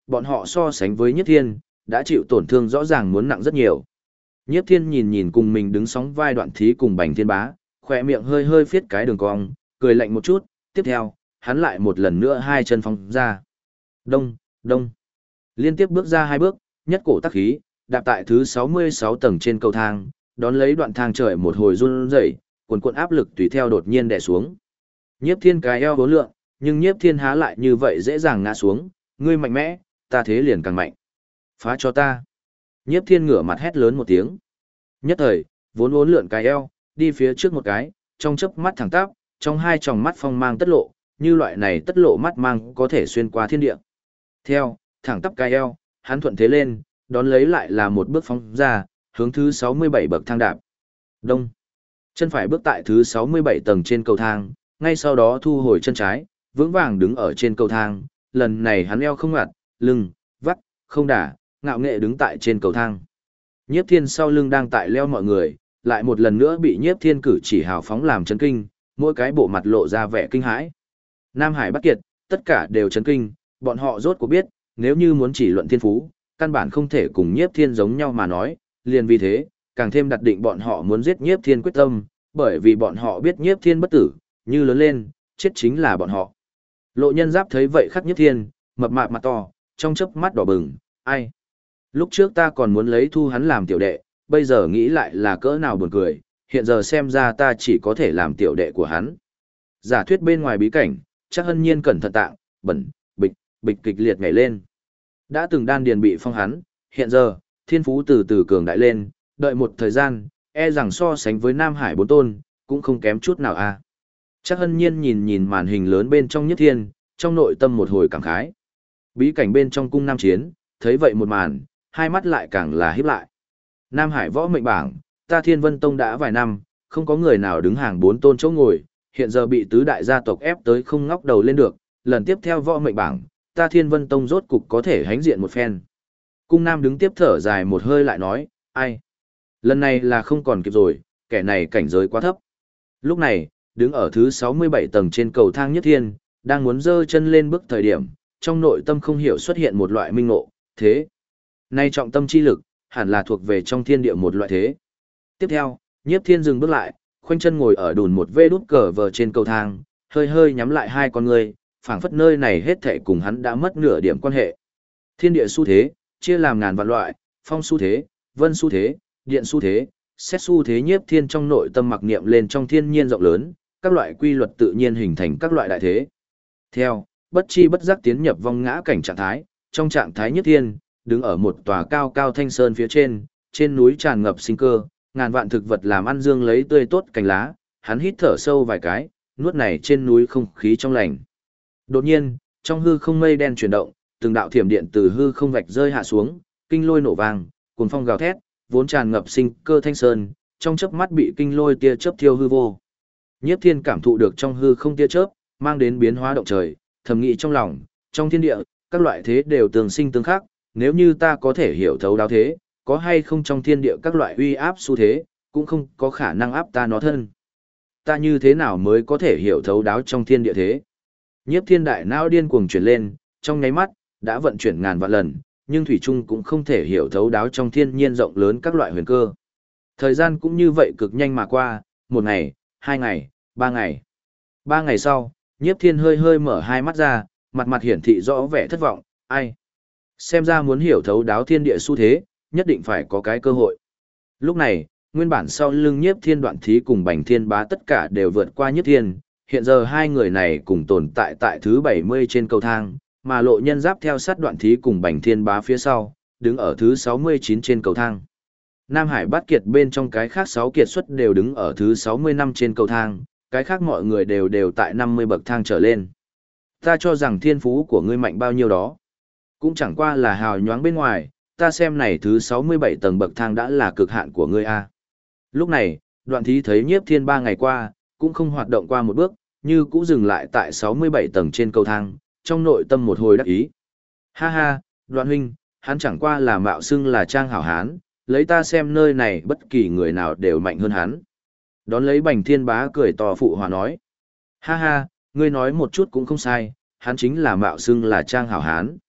bọn họ so sánh với Nhiếp Thiên, đã chịu tổn thương rõ ràng muốn nặng rất nhiều. Nhiếp Thiên nhìn nhìn cùng mình đứng sóng vai Đoạn Thí cùng Bành Thiên Bá, khỏe miệng hơi hơi phiết cái đường cong, cười lạnh một chút, tiếp theo, hắn lại một lần nữa hai chân phóng ra. Đông, đông. Liên tiếp bước ra hai bước, nhất cổ tắc khí, đạp tại thứ 66 tầng trên cầu thang, đón lấy đoạn thang trời một hồi run rẩy, cuồn cuộn áp lực tùy theo đột nhiên đè xuống. Nhiếp Thiên cái eo hố lượng, nhưng Nhiếp Thiên há lại như vậy dễ dàng ngã xuống, ngươi mạnh mẽ, ta thế liền càng mạnh. Phá cho ta. Nhiếp Thiên ngửa mặt hét lớn một tiếng. Nhất thời, vốn uốn lượn cái eo, đi phía trước một cái, trong chớp mắt thẳng tắp, trong hai tròng mắt phong mang tất lộ, như loại này tất lộ mắt mang có thể xuyên qua thiên địa. Theo, thẳng tắp cái eo, hắn thuận thế lên, đón lấy lại là một bước phóng ra, hướng thứ 67 bậc thang đạp. Đông. Chân phải bước tại thứ 67 tầng trên cầu thang, ngay sau đó thu hồi chân trái, vững vàng đứng ở trên cầu thang, lần này hắn eo không ngặt, lưng, vắt, không đả, ngạo nghệ đứng tại trên cầu thang. Nhiếp Thiên sau lưng đang tại leo mọi người, lại một lần nữa bị Nhiếp Thiên cử chỉ hào phóng làm chấn kinh, mỗi cái bộ mặt lộ ra vẻ kinh hãi. Nam Hải Bắc Kiệt, tất cả đều chấn kinh, bọn họ rốt cuộc biết, nếu như muốn chỉ luận thiên phú, căn bản không thể cùng Nhiếp Thiên giống nhau mà nói, liền vì thế, càng thêm đặt định bọn họ muốn giết Nhiếp Thiên quyết tâm, bởi vì bọn họ biết Nhiếp Thiên bất tử, như lớn lên, chết chính là bọn họ. Lộ Nhân Giáp thấy vậy khắc Nhiếp Thiên, mập mạp mặt to, trong chớp mắt đỏ bừng, ai? Lúc trước ta còn muốn lấy thu hắn làm tiểu đệ, bây giờ nghĩ lại là cỡ nào buồn cười, hiện giờ xem ra ta chỉ có thể làm tiểu đệ của hắn. Giả thuyết bên ngoài bí cảnh, chắc Hân Nhiên cẩn thận tạng, bẩn, bịch, bịch kịch liệt nhảy lên. Đã từng đan điền bị phong hắn, hiện giờ, thiên phú từ từ cường đại lên, đợi một thời gian, e rằng so sánh với Nam Hải bốn tôn, cũng không kém chút nào a. Chắc Hân Nhiên nhìn nhìn màn hình lớn bên trong Nhiếp Thiên, trong nội tâm một hồi cảm khái. Bí cảnh bên trong cung Nam Chiến, thấy vậy một màn, hai mắt lại càng là híp lại. Nam Hải võ mệnh bảng, ta Thiên Vân Tông đã vài năm, không có người nào đứng hàng bốn tôn chỗ ngồi, hiện giờ bị tứ đại gia tộc ép tới không ngóc đầu lên được, lần tiếp theo võ mệnh bảng, ta Thiên Vân Tông rốt cục có thể hánh diện một phen. Cung Nam đứng tiếp thở dài một hơi lại nói, ai? Lần này là không còn kịp rồi, kẻ này cảnh giới quá thấp. Lúc này, đứng ở thứ 67 tầng trên cầu thang Nhất Thiên, đang muốn giơ chân lên bước thời điểm, trong nội tâm không hiểu xuất hiện một loại minh ngộ, thế. Nay trọng tâm chi lực, hẳn là thuộc về trong thiên địa một loại thế. Tiếp theo, Nhiếp Thiên dừng bước lại, khoanh chân ngồi ở đùn một vê đút cờ vờ trên cầu thang, hơi hơi nhắm lại hai con người, phảng phất nơi này hết thảy cùng hắn đã mất nửa điểm quan hệ. Thiên địa xu thế, chia làm ngàn vạn loại, phong xu thế, vân xu thế, điện xu thế, xét xu thế. Nhiếp Thiên trong nội tâm mặc niệm lên trong thiên nhiên rộng lớn, các loại quy luật tự nhiên hình thành các loại đại thế. Theo, bất chi bất giác tiến nhập vong ngã cảnh trạng thái, trong trạng thái Nhiếp Thiên, đứng ở một tòa cao cao thanh sơn phía trên núi tràn ngập sinh cơ, ngàn vạn thực vật làm ăn dương lấy tươi tốt cành lá, hắn hít thở sâu vài cái, nuốt này trên núi không khí trong lành. Đột nhiên, trong hư không mây đen chuyển động, từng đạo thiểm điện từ hư không vạch rơi hạ xuống, kinh lôi nổ vang, cuồng phong gào thét, vốn tràn ngập sinh cơ thanh sơn, trong chớp mắt bị kinh lôi tia chớp thiêu hư vô. Nhiếp Thiên cảm thụ được trong hư không tia chớp, mang đến biến hóa động trời, thầm nghĩ trong lòng, trong thiên địa, các loại thế đều tương sinh tương khắc, nếu như ta có thể hiểu thấu đáo thế, có hay không trong thiên địa các loại uy áp xu thế, cũng không có khả năng áp ta nó thân. Ta như thế nào mới có thể hiểu thấu đáo trong thiên địa thế? Nhiếp Thiên đại não điên cuồng chuyển lên, trong nháy mắt, đã vận chuyển ngàn vạn lần, nhưng Thủy Trung cũng không thể hiểu thấu đáo trong thiên nhiên rộng lớn các loại huyền cơ. Thời gian cũng như vậy cực nhanh mà qua, một ngày, hai ngày, ba ngày. 3 ngày sau, Nhiếp Thiên hơi hơi mở hai mắt ra, mặt mặt hiển thị rõ vẻ thất vọng, ai? Xem ra muốn hiểu thấu đáo thiên địa xu thế, nhất định phải có cái cơ hội. Lúc này, nguyên bản sau lưng Nhiếp Thiên Đoạn Thí cùng Bành Thiên Bá tất cả đều vượt qua Nhiếp Thiên, hiện giờ hai người này cùng tồn tại tại thứ 70 trên cầu thang, mà Lộ Nhân Giáp theo sát Đoạn Thí cùng Bành Thiên Bá phía sau, đứng ở thứ 69 trên cầu thang. Nam Hải Bát Kiệt bên trong cái khác 6 kiệt xuất đều đứng ở thứ 65 trên cầu thang, cái khác mọi người đều tại 50 bậc thang trở lên. Ta cho rằng thiên phú của ngươi mạnh bao nhiêu đó. Cũng chẳng qua là hào nhoáng bên ngoài, ta xem này thứ 67 tầng bậc thang đã là cực hạn của ngươi a. Lúc này, Đoạn Thí thấy Nhiếp Thiên 3 ngày qua, cũng không hoạt động qua một bước, như cũ dừng lại tại 67 tầng trên cầu thang, trong nội tâm một hồi đắc ý. Ha ha, Đoạn huynh, hắn chẳng qua là mạo xưng là trang hảo hán, lấy ta xem nơi này bất kỳ người nào đều mạnh hơn hắn. Đón lấy Bành Thiên Bá cười to phụ hòa nói. Ha ha, ngươi nói một chút cũng không sai, hắn chính là mạo xưng là trang hảo hán.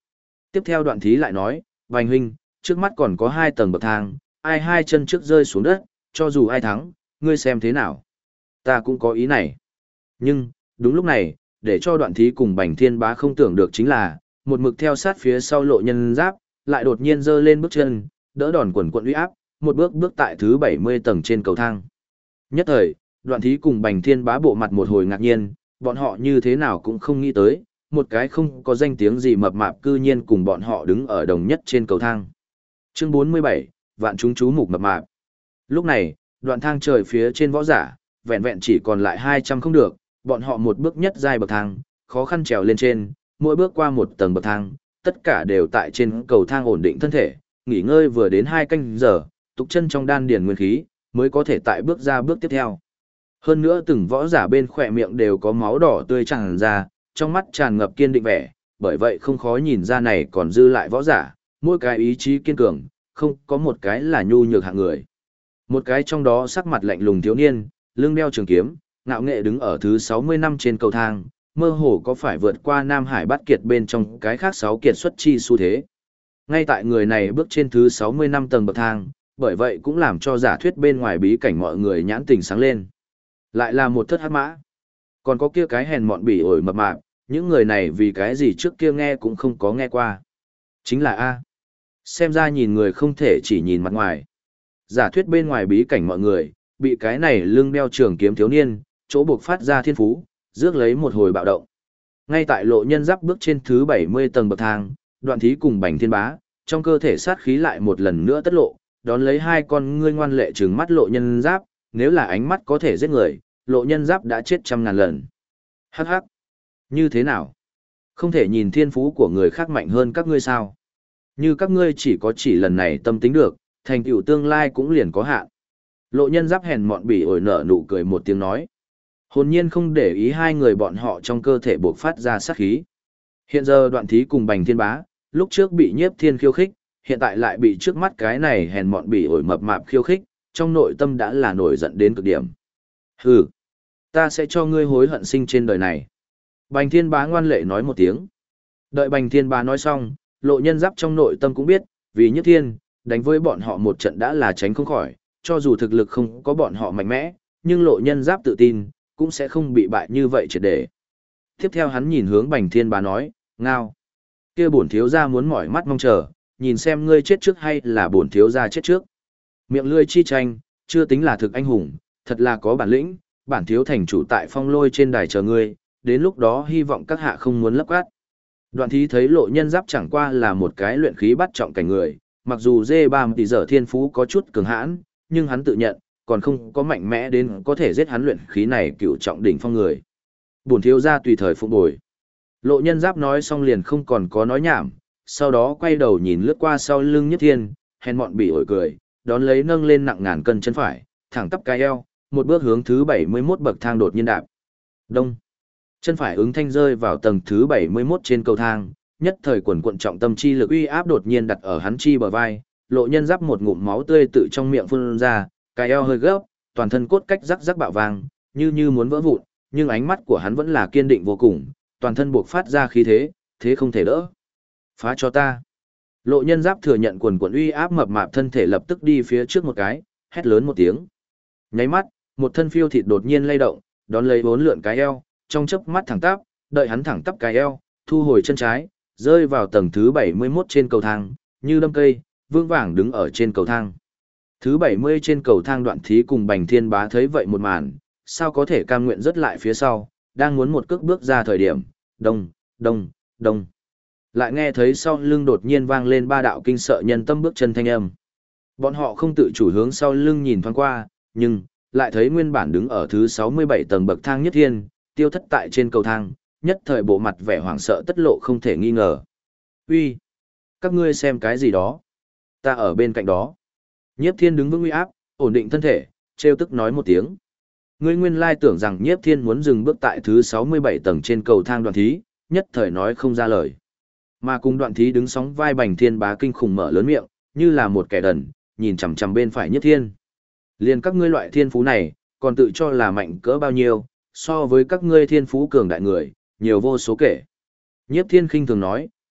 Tiếp theo Đoạn Thí lại nói, Bành huynh, trước mắt còn có 2 tầng bậc thang, ai hai chân trước rơi xuống đất, cho dù ai thắng, ngươi xem thế nào. Ta cũng có ý này. Nhưng, đúng lúc này, để cho Đoạn Thí cùng Bành Thiên Bá không tưởng được chính là, một mực theo sát phía sau Lộ Nhân Giáp, lại đột nhiên giơ lên bước chân, đỡ đòn quần quận uy áp, một bước bước tại thứ 70 tầng trên cầu thang. Nhất thời, Đoạn Thí cùng Bành Thiên Bá bộ mặt một hồi ngạc nhiên, bọn họ như thế nào cũng không nghĩ tới, một cái không có danh tiếng gì mập mạp cư nhiên cùng bọn họ đứng ở đồng nhất trên cầu thang. Chương 47, vạn chúng chú mục mập mạp. Lúc này, đoạn thang trời phía trên võ giả, vẹn vẹn chỉ còn lại 200 không được, bọn họ một bước nhất giai bậc thang, khó khăn trèo lên trên, mỗi bước qua một tầng bậc thang, tất cả đều tại trên cầu thang ổn định thân thể, nghỉ ngơi vừa đến 2 canh giờ, tục chân trong đan điền nguyên khí, mới có thể tại bước ra bước tiếp theo. Hơn nữa từng võ giả bên khỏe miệng đều có máu đỏ tươi tràn ra, trong mắt tràn ngập kiên định vẻ, bởi vậy không khó nhìn ra này còn dư lại võ giả, mỗi cái ý chí kiên cường, không có một cái là nhu nhược hạng người. Một cái trong đó sắc mặt lạnh lùng thiếu niên, lưng đeo trường kiếm, ngạo nghệ đứng ở thứ 60 năm trên cầu thang, mơ hồ có phải vượt qua Nam Hải Bát Kiệt bên trong cái khác 6 kiệt xuất chi xu thế. Ngay tại người này bước trên thứ 60 năm tầng bậc thang, bởi vậy cũng làm cho giả thuyết bên ngoài bí cảnh mọi người nhãn tình sáng lên. Lại là một thất hắc mã. Còn có kia cái hèn mọn bỉ ổi mập mạp, những người này vì cái gì trước kia nghe cũng không có nghe qua. Chính là A. Xem ra nhìn người không thể chỉ nhìn mặt ngoài. Giả thuyết bên ngoài bí cảnh mọi người, bị cái này lưng đeo trường kiếm thiếu niên, chỗ buộc phát ra thiên phú, rước lấy một hồi bạo động. Ngay tại Lộ Nhân Giáp bước trên thứ 70 tầng bậc thang, Đoạn Thí cùng Bành Thiên Bá, trong cơ thể sát khí lại một lần nữa tất lộ, đón lấy 2 con ngươi ngoan lệ trừng mắt Lộ Nhân Giáp, nếu là ánh mắt có thể giết người, Lộ Nhân Giáp đã chết trăm ngàn lần. Hắc hắc. Như thế nào? Không thể nhìn thiên phú của người khác mạnh hơn các ngươi sao? Như các ngươi chỉ lần này tâm tính được, thành tựu tương lai cũng liền có hạn. Lộ Nhân Giáp hèn mọn bỉ ổi nở nụ cười một tiếng nói. Hồn nhiên không để ý 2 người bọn họ trong cơ thể buộc phát ra sát khí. Hiện giờ Đoạn Thí cùng Bành Thiên Bá, lúc trước bị Nhiếp Thiên khiêu khích, hiện tại lại bị trước mắt cái này hèn mọn bỉ ổi mập mạp khiêu khích, trong nội tâm đã là nổi giận đến cực điểm. Hừ, ta sẽ cho ngươi hối hận sinh trên đời này. Bành Thiên Bá ngoan lệ nói một tiếng. Đợi Bành Thiên Bá nói xong, Lộ Nhân Giáp trong nội tâm cũng biết, vì Nhất Thiên, đánh với bọn họ một trận đã là tránh không khỏi, cho dù thực lực không có bọn họ mạnh mẽ, nhưng Lộ Nhân Giáp tự tin, cũng sẽ không bị bại như vậy triệt để. Tiếp theo hắn nhìn hướng Bành Thiên Bá nói, ngao. Kia bổn thiếu gia muốn mỏi mắt mong chờ, nhìn xem ngươi chết trước hay là bổn thiếu gia chết trước. Miệng lươi chi tranh, chưa tính là thực anh hùng, thật là có bản lĩnh, bản thiếu thành chủ tại Phong Lôi trên đài chờ ngươi, đến lúc đó hy vọng các hạ không muốn lấp gắt. Đoạn Thí thấy Lộ Nhân Giáp chẳng qua là một cái luyện khí bắt trọng cảnh người, mặc dù D3 tỷ giờ thiên phú có chút cường hãn, nhưng hắn tự nhận, còn không có mạnh mẽ đến có thể giết hắn luyện khí này cựu trọng đỉnh phong người. Bổn thiếu gia tùy thời phụng bồi. Lộ Nhân Giáp nói xong liền không còn có nói nhảm, sau đó quay đầu nhìn lướt qua sau lưng Nhất Thiên, hèn mọn bỉ ổi cười, đón lấy nâng lên nặng ngàn cân chân phải, thẳng tắp cái eo, một bước hướng thứ 71 bậc thang đột nhiên đạp. Đông. Chân phải ứng thanh rơi vào tầng thứ 71 trên cầu thang, nhất thời quần quận trọng tâm chi lực uy áp đột nhiên đặt ở hắn chi bờ vai, Lộ Nhân Giáp một ngụm máu tươi tự trong miệng phun ra, cái eo hơi gấp, toàn thân cốt cách rắc rắc bạo vang, như muốn vỡ vụn, nhưng ánh mắt của hắn vẫn là kiên định vô cùng, toàn thân buộc phát ra khí thế, thế không thể đỡ. Phá cho ta. Lộ Nhân Giáp thừa nhận quần quần uy áp mập mạp thân thể lập tức đi phía trước một cái, hét lớn một tiếng. Nháy mắt, một thân phiêu thịt đột nhiên lay động, đón lấy 4 lượn cái eo, trong chớp mắt thẳng tắp, đợi hắn thẳng tắp cái eo, thu hồi chân trái, rơi vào tầng thứ 71 trên cầu thang, như đâm cây, vương vàng đứng ở trên cầu thang. Thứ 70 trên cầu thang Đoạn Thí cùng Bành Thiên Bá thấy vậy một màn, sao có thể cam nguyện rất lại phía sau, đang muốn một cước bước ra thời điểm, đông, đông, đông. Lại nghe thấy sau lưng đột nhiên vang lên 3 đạo kinh sợ nhân tâm bước chân thanh âm. Bọn họ không tự chủ hướng sau lưng nhìn thoáng qua, nhưng, lại thấy nguyên bản đứng ở thứ 67 tầng bậc thang Nhất Thiên, tiêu thất tại trên cầu thang, nhất thời bộ mặt vẻ hoảng sợ tất lộ không thể nghi ngờ. Uy, các ngươi xem cái gì đó? Ta ở bên cạnh đó. Nhiếp Thiên đứng vững uy áp, ổn định thân thể, trêu tức nói một tiếng. Ngươi nguyên lai tưởng rằng Nhiếp Thiên muốn dừng bước tại thứ 67 tầng trên cầu thang Đoạn Thí, nhất thời nói không ra lời. Mà cùng Đoạn Thí đứng sóng vai Bành Thiên Bá kinh khủng mở lớn miệng, như là một kẻ đần, nhìn chằm chằm bên phải Nhiếp Thiên. Liền các ngươi loại thiên phú này, còn tự cho là mạnh cỡ bao nhiêu, so với các ngươi thiên phú cường đại người, nhiều vô số kể. Nhiếp Thiên khinh thường nói,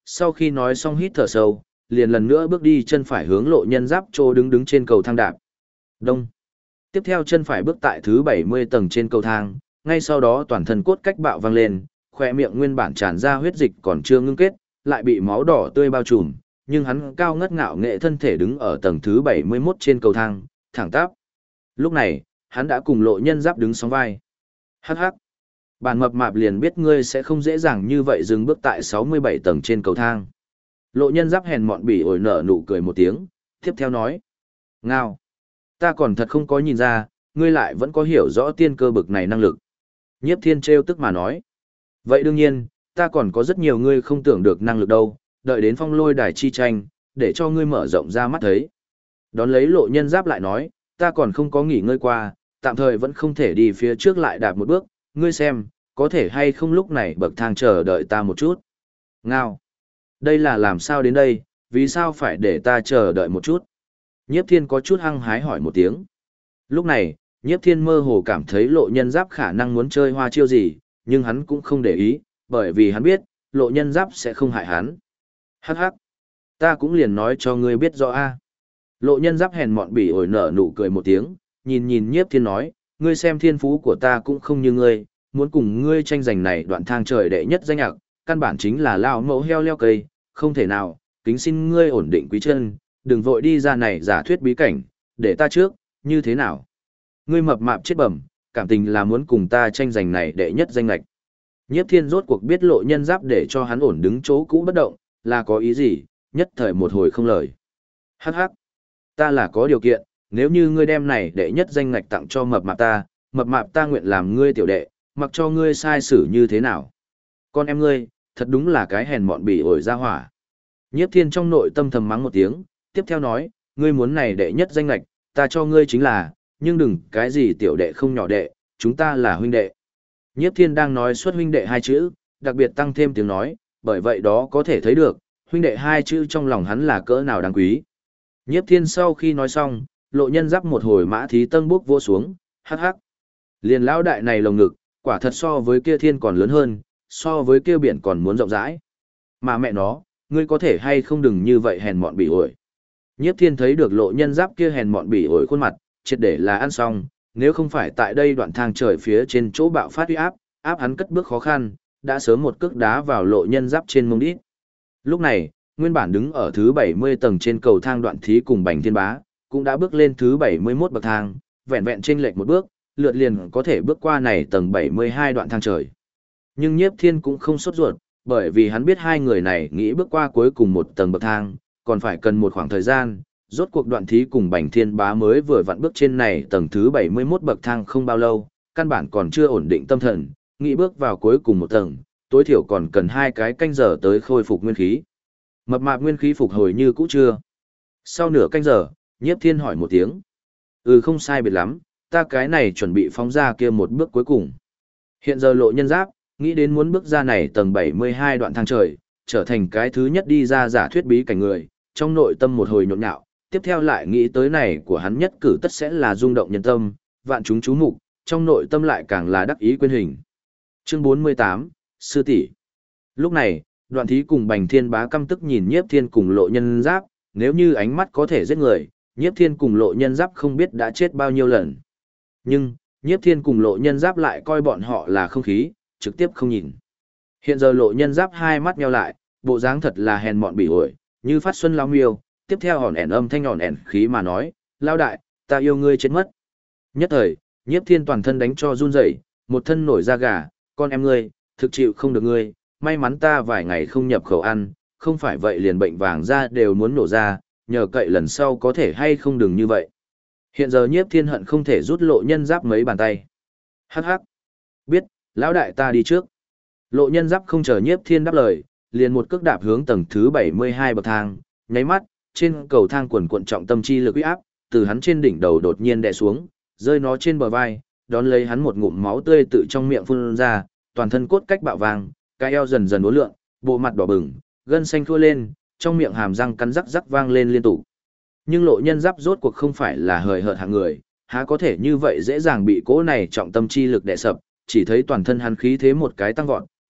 sau khi nói xong hít thở sâu, liền lần nữa bước đi chân phải hướng Lộ Nhân Giáp chỗ đứng trên cầu thang đạp. Đông. Tiếp theo chân phải bước tại thứ 70 tầng trên cầu thang, ngay sau đó toàn thân cốt cách bạo vang lên, khỏe miệng nguyên bản tràn ra huyết dịch còn chưa ngưng kết, lại bị máu đỏ tươi bao trùm, nhưng hắn cao ngất ngạo nghệ thân thể đứng ở tầng thứ 71 trên cầu thang, thẳng tắp. Lúc này, hắn đã cùng Lộ Nhân Giáp đứng sóng vai. Hắc hắc. Bản mập mạp liền biết ngươi sẽ không dễ dàng như vậy dừng bước tại 67 tầng trên cầu thang. Lộ Nhân Giáp hèn mọn bỉ ổi nở nụ cười một tiếng, tiếp theo nói. Ngao. Ta còn thật không có nhìn ra, ngươi lại vẫn có hiểu rõ tiên cơ bực này năng lực. Nhiếp Thiên trêu tức mà nói. Vậy đương nhiên, ta còn có rất nhiều ngươi không tưởng được năng lực đâu, đợi đến Phong Lôi đài chi tranh, để cho ngươi mở rộng ra mắt thấy. Đón lấy Lộ Nhân Giáp lại nói, ta còn không có nghỉ ngơi qua, tạm thời vẫn không thể đi phía trước lại đạp một bước, ngươi xem, có thể hay không lúc này bậc thang chờ đợi ta một chút. Ngao. Đây là làm sao đến đây, vì sao phải để ta chờ đợi một chút? Nhiếp Thiên có chút hăng hái hỏi một tiếng. Lúc này, Nhiếp Thiên mơ hồ cảm thấy Lộ Nhân Giáp khả năng muốn chơi hoa chiêu gì, nhưng hắn cũng không để ý, bởi vì hắn biết, Lộ Nhân Giáp sẽ không hại hắn. Hắc hắc. Ta cũng liền nói cho ngươi biết rõ a. Lộ Nhân Giáp hèn mọn bỉ ổi nở nụ cười một tiếng, nhìn Nhiếp Thiên nói, ngươi xem thiên phú của ta cũng không như ngươi, muốn cùng ngươi tranh giành này đoạn thang trời đệ nhất danh ạc, căn bản chính là lao mẫu heo leo cây, không thể nào, kính xin ngươi ổn định quý chân, đừng vội đi ra này giả thuyết bí cảnh, để ta trước, như thế nào? Ngươi mập mạp chết bẩm, cảm tình là muốn cùng ta tranh giành này đệ nhất danh lạch. Nhiếp Thiên rốt cuộc biết Lộ Nhân Giáp để cho hắn ổn đứng chỗ cũ bất động, là có ý gì, nhất thời một hồi không lời. Hắc hắc, ta là có điều kiện, nếu như ngươi đem này đệ nhất danh ngạch tặng cho mập mạp ta nguyện làm ngươi tiểu đệ, mặc cho ngươi sai xử như thế nào. Con em ngươi, thật đúng là cái hèn mọn bỉ ổi ra hỏa. Nhiếp Thiên trong nội tâm thầm mắng một tiếng, tiếp theo nói, ngươi muốn này đệ nhất danh ngạch, ta cho ngươi chính là, nhưng đừng cái gì tiểu đệ không nhỏ đệ, chúng ta là huynh đệ. Nhiếp Thiên đang nói xuất huynh đệ hai chữ, đặc biệt tăng thêm tiếng nói, bởi vậy đó có thể thấy được, huynh đệ hai chữ trong lòng hắn là cỡ nào đáng quý. Nhiếp Thiên sau khi nói xong, Lộ Nhân Giáp một hồi mã thí tân bốc vô xuống, hắc hắc. Liền lão đại này lồng ngực, quả thật so với kia thiên còn lớn hơn, so với kia biển còn muốn rộng rãi. Mà mẹ nó, ngươi có thể hay không đừng như vậy hèn mọn bỉ ổi. Nhiếp Thiên thấy được Lộ Nhân Giáp kia hèn mọn bỉ ổi khuôn mặt, triệt để là ăn xong, nếu không phải tại đây đoạn thang trời phía trên chỗ bạo phát uy áp, áp hắn cất bước khó khăn, đã sớm một cước đá vào Lộ Nhân Giáp trên mông đít. Lúc này, nguyên bản đứng ở thứ 70 tầng trên cầu thang Đoạn Thí cùng Bành Thiên Bá, cũng đã bước lên thứ 71 bậc thang, vẹn vẹn chênh lệch một bước, lượt liền có thể bước qua này tầng 72 đoạn thang trời. Nhưng Nhiếp Thiên cũng không sốt ruột, bởi vì hắn biết hai người này nghĩ bước qua cuối cùng một tầng bậc thang, còn phải cần một khoảng thời gian, rốt cuộc Đoạn Thí cùng Bành Thiên Bá mới vừa vặn bước trên này tầng thứ 71 bậc thang không bao lâu, căn bản còn chưa ổn định tâm thần, nghĩ bước vào cuối cùng một tầng, tối thiểu còn cần 2 cái canh giờ tới khôi phục nguyên khí. Mập mạp nguyên khí phục hồi như cũ chưa? Sau nửa canh giờ, Nhiếp Thiên hỏi một tiếng. Không sai biệt lắm, ta cái này chuẩn bị phóng ra kia một bước cuối cùng. Hiện giờ Lộ Nhân Giáp, nghĩ đến muốn bước ra này tầng 72 đoạn thang trời, trở thành cái thứ nhất đi ra giả thuyết bí cảnh người, trong nội tâm một hồi nhộn nhạo, tiếp theo lại nghĩ tới này của hắn nhất cử tất sẽ là rung động nhân tâm, vạn chúng chú mục, trong nội tâm lại càng là đắc ý quên hình. Chương 48, Sư tỷ. Lúc này, Đoạn Thí cùng Bành Thiên Bá căm tức nhìn Nhiếp Thiên cùng Lộ Nhân Giáp, nếu như ánh mắt có thể giết người, Nhiếp Thiên cùng Lộ Nhân Giáp không biết đã chết bao nhiêu lần. Nhưng, Nhiếp Thiên cùng Lộ Nhân Giáp lại coi bọn họ là không khí, trực tiếp không nhìn. Hiện giờ Lộ Nhân Giáp hai mắt nheo lại, bộ dáng thật là hèn mọn bỉ ổi, như phát xuân lao miêu, tiếp theo hòn ẻn âm thanh hòn ẻn khí mà nói, lao đại, ta yêu ngươi chết mất. Nhất thời, Nhiếp Thiên toàn thân đánh cho run rẩy, một thân nổi da gà, con em ngươi, thực chịu không được ngươi, may mắn ta vài ngày không nhập khẩu ăn, không phải vậy liền bệnh vàng da đều muốn nổ ra, nhờ cậy lần sau có thể hay không đừng như vậy. Hiện giờ Nhiếp Thiên hận không thể rút Lộ Nhân Giáp mấy bàn tay. Hắc hắc. Biết, lão đại ta đi trước. Lộ Nhân Giáp không chờ Nhiếp Thiên đáp lời, liền một cước đạp hướng tầng thứ 72 bậc thang, nháy mắt, trên cầu thang quần cuộn trọng tâm chi lực uy áp, từ hắn trên đỉnh đầu đột nhiên đè xuống, rơi nó trên bờ vai, đón lấy hắn một ngụm máu tươi tự trong miệng phun ra, toàn thân cốt cách bạo vàng, cái eo dần dần uốn lượn, bộ mặt đỏ bừng, gân xanh thua lên, trong miệng hàm răng cắn rắc rắc vang lên liên tục. Nhưng Lộ Nhân Giáp rốt cuộc không phải là hời hợt hạng người, há có thể như vậy dễ dàng bị cỗ này trọng tâm chi lực đè sập, chỉ thấy toàn thân hắn khí thế một cái tăng vọt,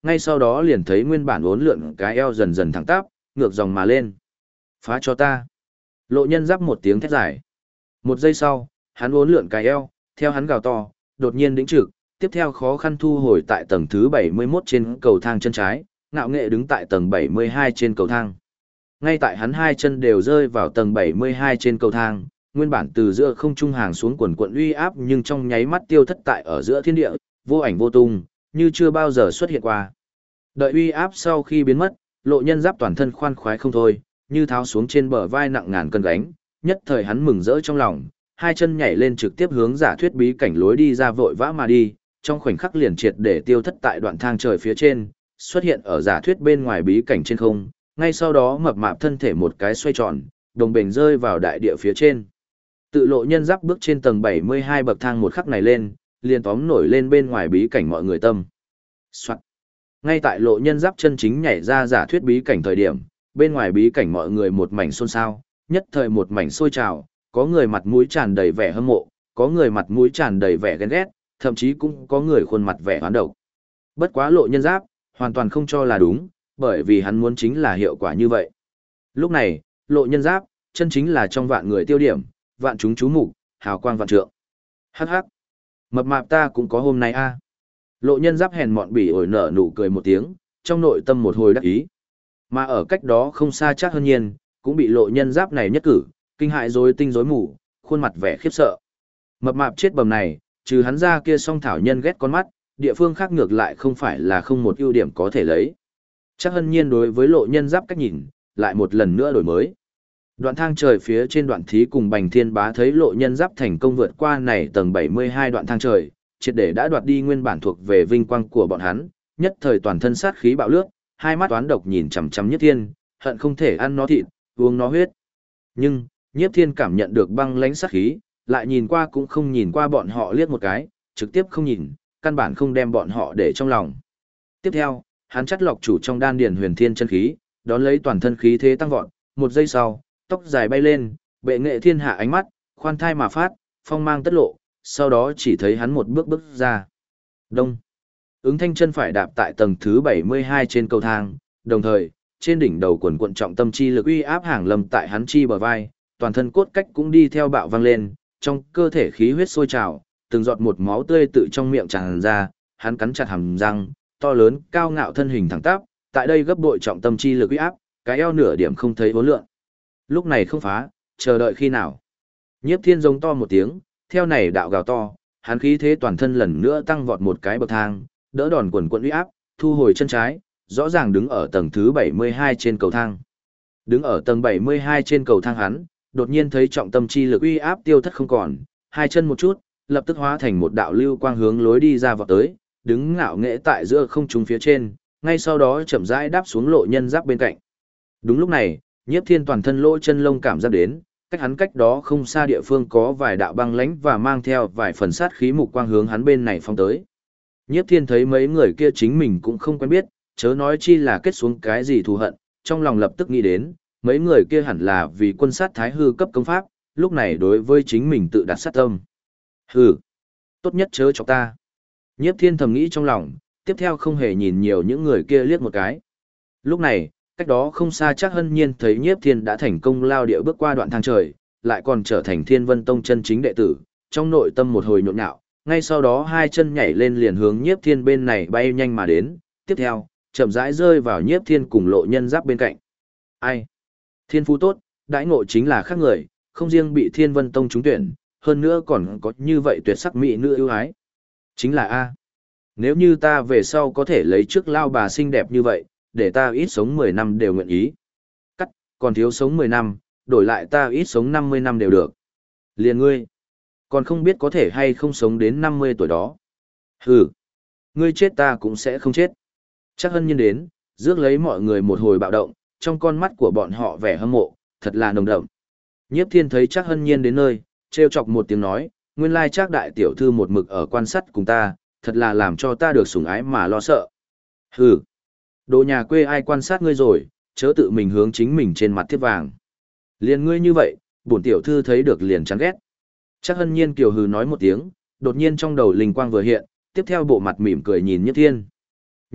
ngay sau đó liền thấy nguyên bản uốn lượn cái eo dần dần thẳng tắp, ngược dòng mà lên. Phá cho ta. Lộ nhân giáp một tiếng thét dài. Một giây sau, hắn uốn lượn cái eo, theo hắn gào to, đột nhiên đĩnh trực, tiếp theo khó khăn thu hồi tại tầng thứ 71 trên cầu thang chân trái, ngạo nghệ đứng tại tầng 72 trên cầu thang. Ngay tại hắn hai chân đều rơi vào tầng 72 trên cầu thang, nguyên bản từ giữa không trung hàng xuống quần quận uy áp nhưng trong nháy mắt tiêu thất tại ở giữa thiên địa, vô ảnh vô tung, như chưa bao giờ xuất hiện qua. Đợi uy áp sau khi biến mất, lộ nhân giáp toàn thân khoan khoái không thôi, như tháo xuống trên bờ vai nặng ngàn cân gánh, nhất thời hắn mừng rỡ trong lòng, hai chân nhảy lên trực tiếp hướng giả thuyết bí cảnh lối đi ra vội vã mà đi, trong khoảnh khắc liền triệt để tiêu thất tại đoạn thang trời phía trên, xuất hiện ở giả thuyết bên ngoài bí cảnh trên không, ngay sau đó mập mạp thân thể một cái xoay tròn, đồng bền rơi vào đại địa phía trên. Tự lộ nhân giáp bước trên tầng 72 bậc thang một khắc này lên, liền tóm nổi lên bên ngoài bí cảnh mọi người tâm. Soạn. Ngay tại lộ nhân giáp chân chính nhảy ra giả thuyết bí cảnh thời điểm, bên ngoài bí cảnh mọi người một mảnh xôn xao, nhất thời một mảnh sôi trào, có người mặt mũi tràn đầy vẻ hâm mộ, có người mặt mũi tràn đầy vẻ ghen ghét, thậm chí cũng có người khuôn mặt vẻ hoán độc. Bất quá lộ nhân giáp, hoàn toàn không cho là đúng, bởi vì hắn muốn chính là hiệu quả như vậy. Lúc này, lộ nhân giáp, chân chính là trong vạn người tiêu điểm, vạn chúng chú mục, hào quang vạn trượng. Hắc hắc. Mập mạp ta cũng có hôm nay a. Lộ nhân giáp hèn mọn bỉ ổi nở nụ cười một tiếng, trong nội tâm một hồi đắc ý. Mà ở cách đó không xa chắc hơn nhiên, cũng bị lộ nhân giáp này nhất cử, kinh hại rối tinh rối mù, khuôn mặt vẻ khiếp sợ. Mập mạp chết bầm này, trừ hắn ra kia song thảo nhân ghét con mắt, địa phương khác ngược lại không phải là không một ưu điểm có thể lấy. Chắc hân nhiên đối với lộ nhân giáp cách nhìn, lại một lần nữa đổi mới. Đoạn thang trời phía trên đoạn thí cùng Bành Thiên Bá thấy lộ nhân giáp thành công vượt qua này tầng 72 đoạn thang trời, triệt để đã đoạt đi nguyên bản thuộc về vinh quang của bọn hắn, nhất thời toàn thân sát khí bạo lướt, hai mắt toán độc nhìn chằm chằm Nhiếp Thiên, hận không thể ăn nó thịt, uống nó huyết. Nhưng, Nhiếp Thiên cảm nhận được băng lãnh sát khí, lại nhìn qua cũng không nhìn qua bọn họ liếc một cái, trực tiếp không nhìn, căn bản không đem bọn họ để trong lòng. Tiếp theo, hắn chắt lọc chủ trong đan điền huyền thiên chân khí, đón lấy toàn thân khí thế tăng vọt, một giây sau, tóc dài bay lên, bệ nghệ thiên hạ ánh mắt, khoan thai mà phát, phong mang tất lộ, sau đó chỉ thấy hắn một bước bước ra. Đông. Ứng thanh chân phải đạp tại tầng thứ 72 trên cầu thang, đồng thời, trên đỉnh đầu quần quận trọng tâm chi lực uy áp hàng lâm tại hắn chi bờ vai, toàn thân cốt cách cũng đi theo bạo vang lên, trong cơ thể khí huyết sôi trào, từng giọt một máu tươi tự trong miệng tràn ra, hắn cắn chặt hàm răng, to lớn, cao ngạo thân hình thẳng tắp, tại đây gấp bội trọng tâm chi lực uy áp, cái eo nửa điểm không thấy vốn lượng. Lúc này không phá, chờ đợi khi nào? Nhiếp Thiên giống to một tiếng, theo này đạo gào to, hắn khí thế toàn thân lần nữa tăng vọt một cái bậc thang, đỡ đòn quần quận uy áp, thu hồi chân trái, rõ ràng đứng ở tầng thứ 72 trên cầu thang. Đứng ở tầng 72 trên cầu thang hắn, đột nhiên thấy trọng tâm chi lực uy áp tiêu thất không còn, hai chân một chút, lập tức hóa thành một đạo lưu quang hướng lối đi ra vọt tới, đứng ngạo nghễ tại giữa không trung phía trên, ngay sau đó chậm rãi đáp xuống lộ nhân giáp bên cạnh. Đúng lúc này, Nhiếp Thiên toàn thân lỗ chân lông cảm giác đến, cách hắn cách đó không xa địa phương có vài đạo băng lãnh và mang theo vài phần sát khí mục quang hướng hắn bên này phong tới. Nhiếp Thiên thấy mấy người kia chính mình cũng không quen biết, chớ nói chi là kết xuống cái gì thù hận, trong lòng lập tức nghĩ đến, mấy người kia hẳn là vì quân sát thái hư cấp công pháp, lúc này đối với chính mình tự đặt sát tâm. Hừ, tốt nhất chớ chọc ta. Nhiếp Thiên thầm nghĩ trong lòng, tiếp theo không hề nhìn nhiều những người kia liếc một cái. Lúc này, cách đó không xa chắc hân nhiên thấy Nhiếp Thiên đã thành công lao địa bước qua đoạn thang trời, lại còn trở thành Thiên Vân Tông chân chính đệ tử, trong nội tâm một hồi nhộn nhạo, ngay sau đó hai chân nhảy lên liền hướng Nhiếp Thiên bên này bay nhanh mà đến, tiếp theo, chậm rãi rơi vào Nhiếp Thiên cùng lộ nhân giáp bên cạnh. Ai? Thiên phú tốt, đãi ngộ chính là khác người, không riêng bị Thiên Vân Tông trúng tuyển, hơn nữa còn có như vậy tuyệt sắc mỹ nữ ưu ái. Chính là A. Nếu như ta về sau có thể lấy trước lao bà xinh đẹp như vậy, để ta ít sống 10 năm đều nguyện ý. Cắt, còn thiếu sống 10 năm, đổi lại ta ít sống 50 năm đều được. Liền ngươi, còn không biết có thể hay không sống đến 50 tuổi đó. Hừ, ngươi chết ta cũng sẽ không chết. Chắc hân nhiên đến, rước lấy mọi người một hồi bạo động, trong con mắt của bọn họ vẻ hâm mộ, thật là nồng đậm. Nhiếp Thiên thấy chắc hân nhiên đến nơi, trêu chọc một tiếng nói, nguyên lai chắc đại tiểu thư một mực ở quan sát cùng ta, thật là làm cho ta được sủng ái mà lo sợ. Hừ, đồ nhà quê ai quan sát ngươi rồi, chớ tự mình hướng chính mình trên mặt thiết vàng. Liền ngươi như vậy, bổn tiểu thư thấy được liền chán ghét. Chắc hân nhiên kiều hừ nói một tiếng, đột nhiên trong đầu linh quang vừa hiện, tiếp theo bộ mặt mỉm cười nhìn Nhiếp Thiên.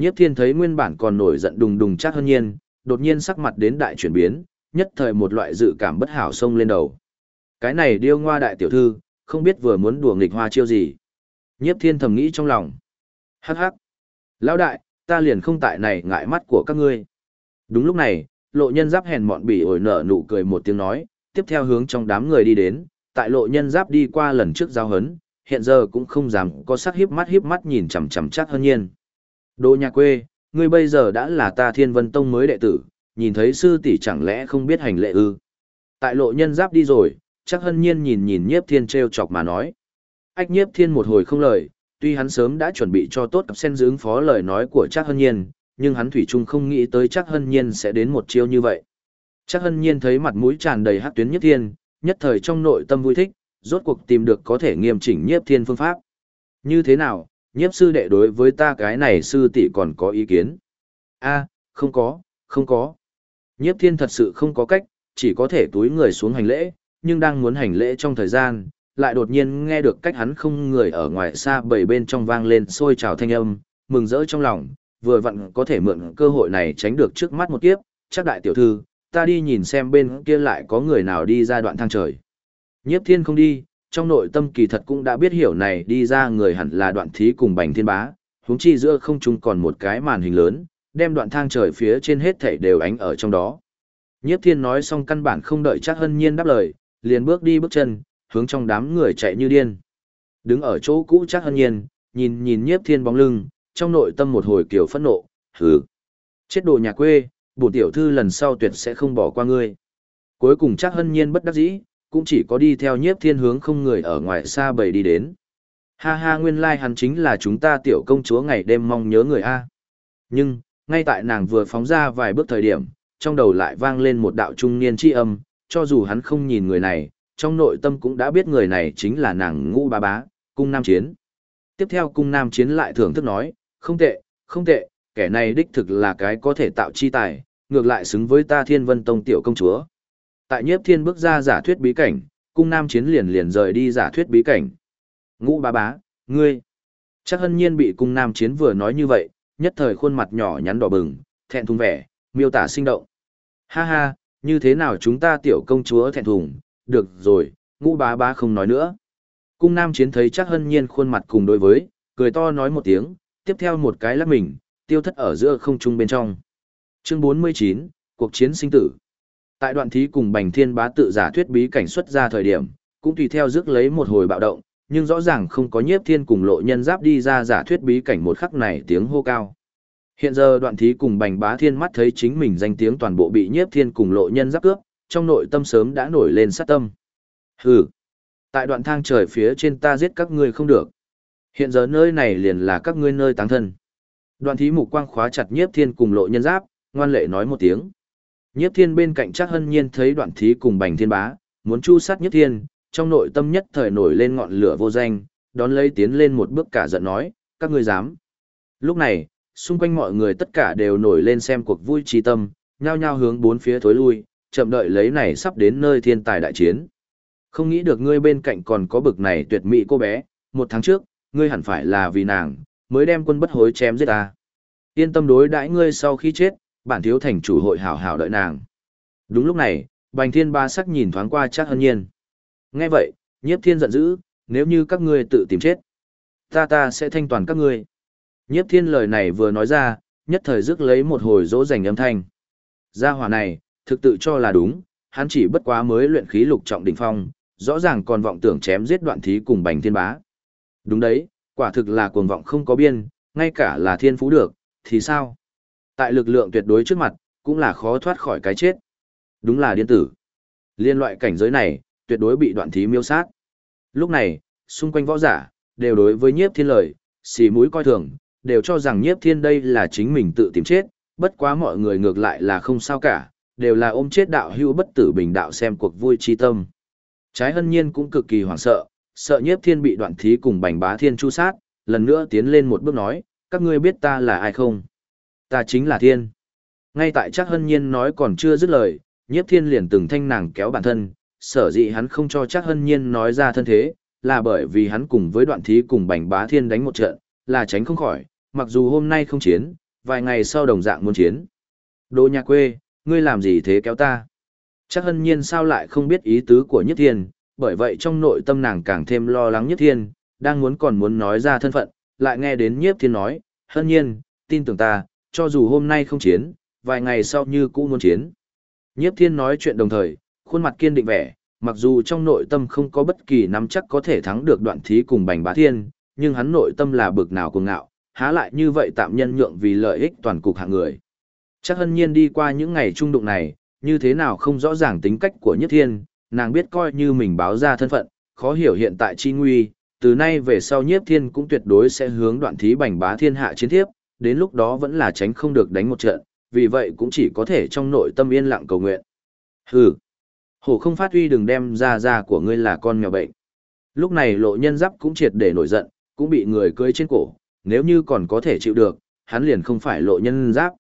Nhiếp Thiên thấy nguyên bản còn nổi giận đùng đùng Trác Hân Nhiên, đột nhiên sắc mặt đến đại chuyển biến, nhất thời một loại dự cảm bất hảo xông lên đầu. Cái này điêu ngoa đại tiểu thư, không biết vừa muốn đùa nghịch hoa chiêu gì. Nhiếp Thiên thầm nghĩ trong lòng. Hắc hắc. Lão đại, ta liền không tại này ngại mắt của các ngươi. Đúng lúc này, Lộ Nhân Giáp hèn mọn bỉ ổi nở nụ cười một tiếng nói, tiếp theo hướng trong đám người đi đến, tại Lộ Nhân Giáp đi qua lần trước giao hấn, hiện giờ cũng không dám có sắc hiếp mắt nhìn chằm chằm Trác Hân Nhiên. Đồ nhà quê, ngươi bây giờ đã là ta Thiên Vân Tông mới đệ tử, nhìn thấy sư tỷ chẳng lẽ không biết hành lễ ư? Tại Lộ Nhân Giáp đi rồi, Trác Hân Nhiên nhìn Nhiếp Thiên trêu chọc mà nói. Ách Nhiếp Thiên một hồi không lời, tuy hắn sớm đã chuẩn bị cho tốt cặp sen ứng phó lời nói của Trác Hân Nhiên, nhưng hắn thủy chung không nghĩ tới Trác Hân Nhiên sẽ đến một chiêu như vậy. Trác Hân Nhiên thấy mặt mũi tràn đầy hắc tuyến Nhiếp Thiên, nhất thời trong nội tâm vui thích, rốt cuộc tìm được có thể nghiêm chỉnh Nhiếp Thiên phương pháp. Như thế nào, Nhiếp sư đệ đối với ta cái này sư tỷ còn có ý kiến? A, không có. Nhiếp Thiên thật sự không có cách, chỉ có thể túi người xuống hành lễ, nhưng đang muốn hành lễ trong thời gian, lại đột nhiên nghe được cách hắn không người ở ngoài xa bầy bên trong vang lên sôi trào thanh âm, mừng rỡ trong lòng, vừa vặn có thể mượn cơ hội này tránh được trước mắt một kiếp, chắc đại tiểu thư, ta đi nhìn xem bên kia lại có người nào đi ra đoạn thang trời. Nhiếp Thiên không đi, trong nội tâm kỳ thật cũng đã biết hiểu này đi ra người hẳn là Đoạn Thí cùng Bành Thiên Bá, huống chi giữa không trung còn một cái màn hình lớn, đem đoạn thang trời phía trên hết thảy đều ánh ở trong đó. Nhiếp Thiên nói xong căn bản không đợi Trác Hân Nhiên đáp lời, liền bước đi bước chân, hướng trong đám người chạy như điên. Đứng ở chỗ cũ Trác Hân Nhiên, nhìn Nhiếp Thiên bóng lưng, trong nội tâm một hồi kiểu phẫn nộ, hừ. Chết đồ nhà quê, bổn tiểu thư lần sau tuyệt sẽ không bỏ qua ngươi. Cuối cùng Trác Hân Nhiên bất đắc dĩ, cũng chỉ có đi theo Nhiếp Thiên hướng không người ở ngoài xa bầy đi đến. Ha ha, nguyên lai hắn chính là chúng ta tiểu công chúa ngày đêm mong nhớ người a. Nhưng, ngay tại nàng vừa phóng ra vài bước thời điểm, trong đầu lại vang lên một đạo trung niên chi âm, cho dù hắn không nhìn người này, trong nội tâm cũng đã biết người này chính là nàng Ngũ Bá Bá, Cung Nam Chiến. Tiếp theo Cung Nam Chiến lại thưởng thức nói, không tệ, kẻ này đích thực là cái có thể tạo chi tài, ngược lại xứng với ta Thiên Vân Tông tiểu công chúa. Tại Nhiếp Thiên bước ra giả thuyết bí cảnh, Cung Nam Chiến liền rời đi giả thuyết bí cảnh. Ngũ Bá Bá, ngươi. Trác Hân Nhiên bị Cung Nam Chiến vừa nói như vậy, nhất thời khuôn mặt nhỏ nhắn đỏ bừng, thẹn thùng vẻ, miêu tả sinh động. Ha ha, như thế nào chúng ta tiểu công chúa thẹn thùng, được rồi, Ngũ Bá Bá không nói nữa. Cung Nam Chiến thấy Trác Hân Nhiên khuôn mặt cùng đối với, cười to nói một tiếng, tiếp theo một cái lắc mình, tiêu thất ở giữa không trung bên trong. Chương 49, cuộc chiến sinh tử. Tại Đoạn Thí cùng Bành Thiên Bá tự giả thuyết bí cảnh xuất ra thời điểm, cũng tùy theo rước lấy một hồi bạo động, nhưng rõ ràng không có Nhiếp Thiên cùng Lộ Nhân Giáp đi ra giả thuyết bí cảnh một khắc này tiếng hô cao. Hiện giờ Đoạn Thí cùng Bành Bá Thiên mắt thấy chính mình danh tiếng toàn bộ bị Nhiếp Thiên cùng Lộ Nhân Giáp cướp, trong nội tâm sớm đã nổi lên sát tâm. Hừ, tại đoạn thang trời phía trên ta giết các ngươi không được. Hiện giờ nơi này liền là các ngươi nơi táng thân. Đoạn Thí mục quang khóa chặt Nhiếp Thiên cùng Lộ Nhân Giáp, ngoan lệ nói một tiếng. Nhiếp Thiên bên cạnh Trác Hân Nhiên thấy Đoạn Thí cùng Bành Thiên Bá, muốn chu sát Nhiếp Thiên, trong nội tâm nhất thời nổi lên ngọn lửa vô danh, đón lấy tiến lên một bước cả giận nói, các ngươi dám. Lúc này, xung quanh mọi người tất cả đều nổi lên xem cuộc vui trí tâm, nhao nhao hướng bốn phía thối lui, chậm đợi lấy này sắp đến nơi thiên tài đại chiến. Không nghĩ được ngươi bên cạnh còn có bực này tuyệt mỹ cô bé, một tháng trước, ngươi hẳn phải là vì nàng, mới đem quân bất hối chém giết ta. Yên tâm đối đãi ngươi sau khi chết, bản thiếu thành chủ hội hảo hảo đợi nàng. Đúng lúc này, Bành Thiên Ba sắc nhìn thoáng qua Trác Hân Nhiên. Nghe vậy, Nhiếp Thiên giận dữ, nếu như các ngươi tự tìm chết, ta sẽ thanh toàn các ngươi. Nhiếp Thiên lời này vừa nói ra, nhất thời rước lấy một hồi dỗ dành âm thanh. Gia hỏa này, thực tự cho là đúng, hắn chỉ bất quá mới luyện khí lục trọng đỉnh phong, rõ ràng còn vọng tưởng chém giết Đoạn Thí cùng Bành Thiên Bá. Đúng đấy, quả thực là cuồng vọng không có biên, ngay cả là thiên phú được, thì sao? Tại lực lượng tuyệt đối trước mặt, cũng là khó thoát khỏi cái chết. Đúng là điên tử. Liên loại cảnh giới này, tuyệt đối bị Đoạn Thí miêu sát. Lúc này, xung quanh võ giả, đều đối với Nhiếp Thiên lời, xì mũi coi thường, đều cho rằng Nhiếp Thiên đây là chính mình tự tìm chết, bất quá mọi người ngược lại là không sao cả, đều là ôm chết đạo hữu bất tử bình đạo xem cuộc vui chi tâm. Trái Hân Nhiên cũng cực kỳ hoảng sợ, sợ Nhiếp Thiên bị Đoạn Thí cùng Bành Bá Thiên chu sát, lần nữa tiến lên một bước nói, các ngươi biết ta là ai không? Ta chính là Thiên. Ngay tại Trác Hân Nhiên nói còn chưa dứt lời, Nhiếp Thiên liền từng thanh nàng kéo bản thân, sở dĩ hắn không cho Trác Hân Nhiên nói ra thân thế, là bởi vì hắn cùng với Đoạn Thí cùng Bành Bá Thiên đánh một trận, là tránh không khỏi, mặc dù hôm nay không chiến, vài ngày sau đồng dạng muốn chiến. Đồ nhà quê, ngươi làm gì thế kéo ta? Chắc hân nhiên sao lại không biết ý tứ của Nhiếp Thiên, bởi vậy trong nội tâm nàng càng thêm lo lắng Nhiếp Thiên, đang muốn nói ra thân phận, lại nghe đến Nhiếp Thiên nói, hân nhiên, tin tưởng ta, cho dù hôm nay không chiến, vài ngày sau như cũ muốn chiến. Nhiếp Thiên nói chuyện đồng thời, khuôn mặt kiên định vẻ, mặc dù trong nội tâm không có bất kỳ nắm chắc có thể thắng được Đoạn Thí cùng Bành Bá Thiên, nhưng hắn nội tâm là bực nào cuồng ngạo, há lại như vậy tạm nhân nhượng vì lợi ích toàn cục hạng người. Chắc hân nhiên đi qua những ngày trung đụng này, như thế nào không rõ ràng tính cách của Nhiếp Thiên, nàng biết coi như mình báo ra thân phận, khó hiểu hiện tại chi nguy, từ nay về sau Nhiếp Thiên cũng tuyệt đối sẽ hướng Đoạn Thí Bành Bá Thiên hạ chiến thiếp, đến lúc đó vẫn là tránh không được đánh một trận, vì vậy cũng chỉ có thể trong nội tâm yên lặng cầu nguyện. Hừ, hổ không phát huy đừng đem ra của ngươi là con mèo bệnh. Lúc này Lộ Nhân Giáp cũng triệt để nổi giận, cũng bị người cưỡi trên cổ, nếu như còn có thể chịu được, hắn liền không phải Lộ Nhân Giáp.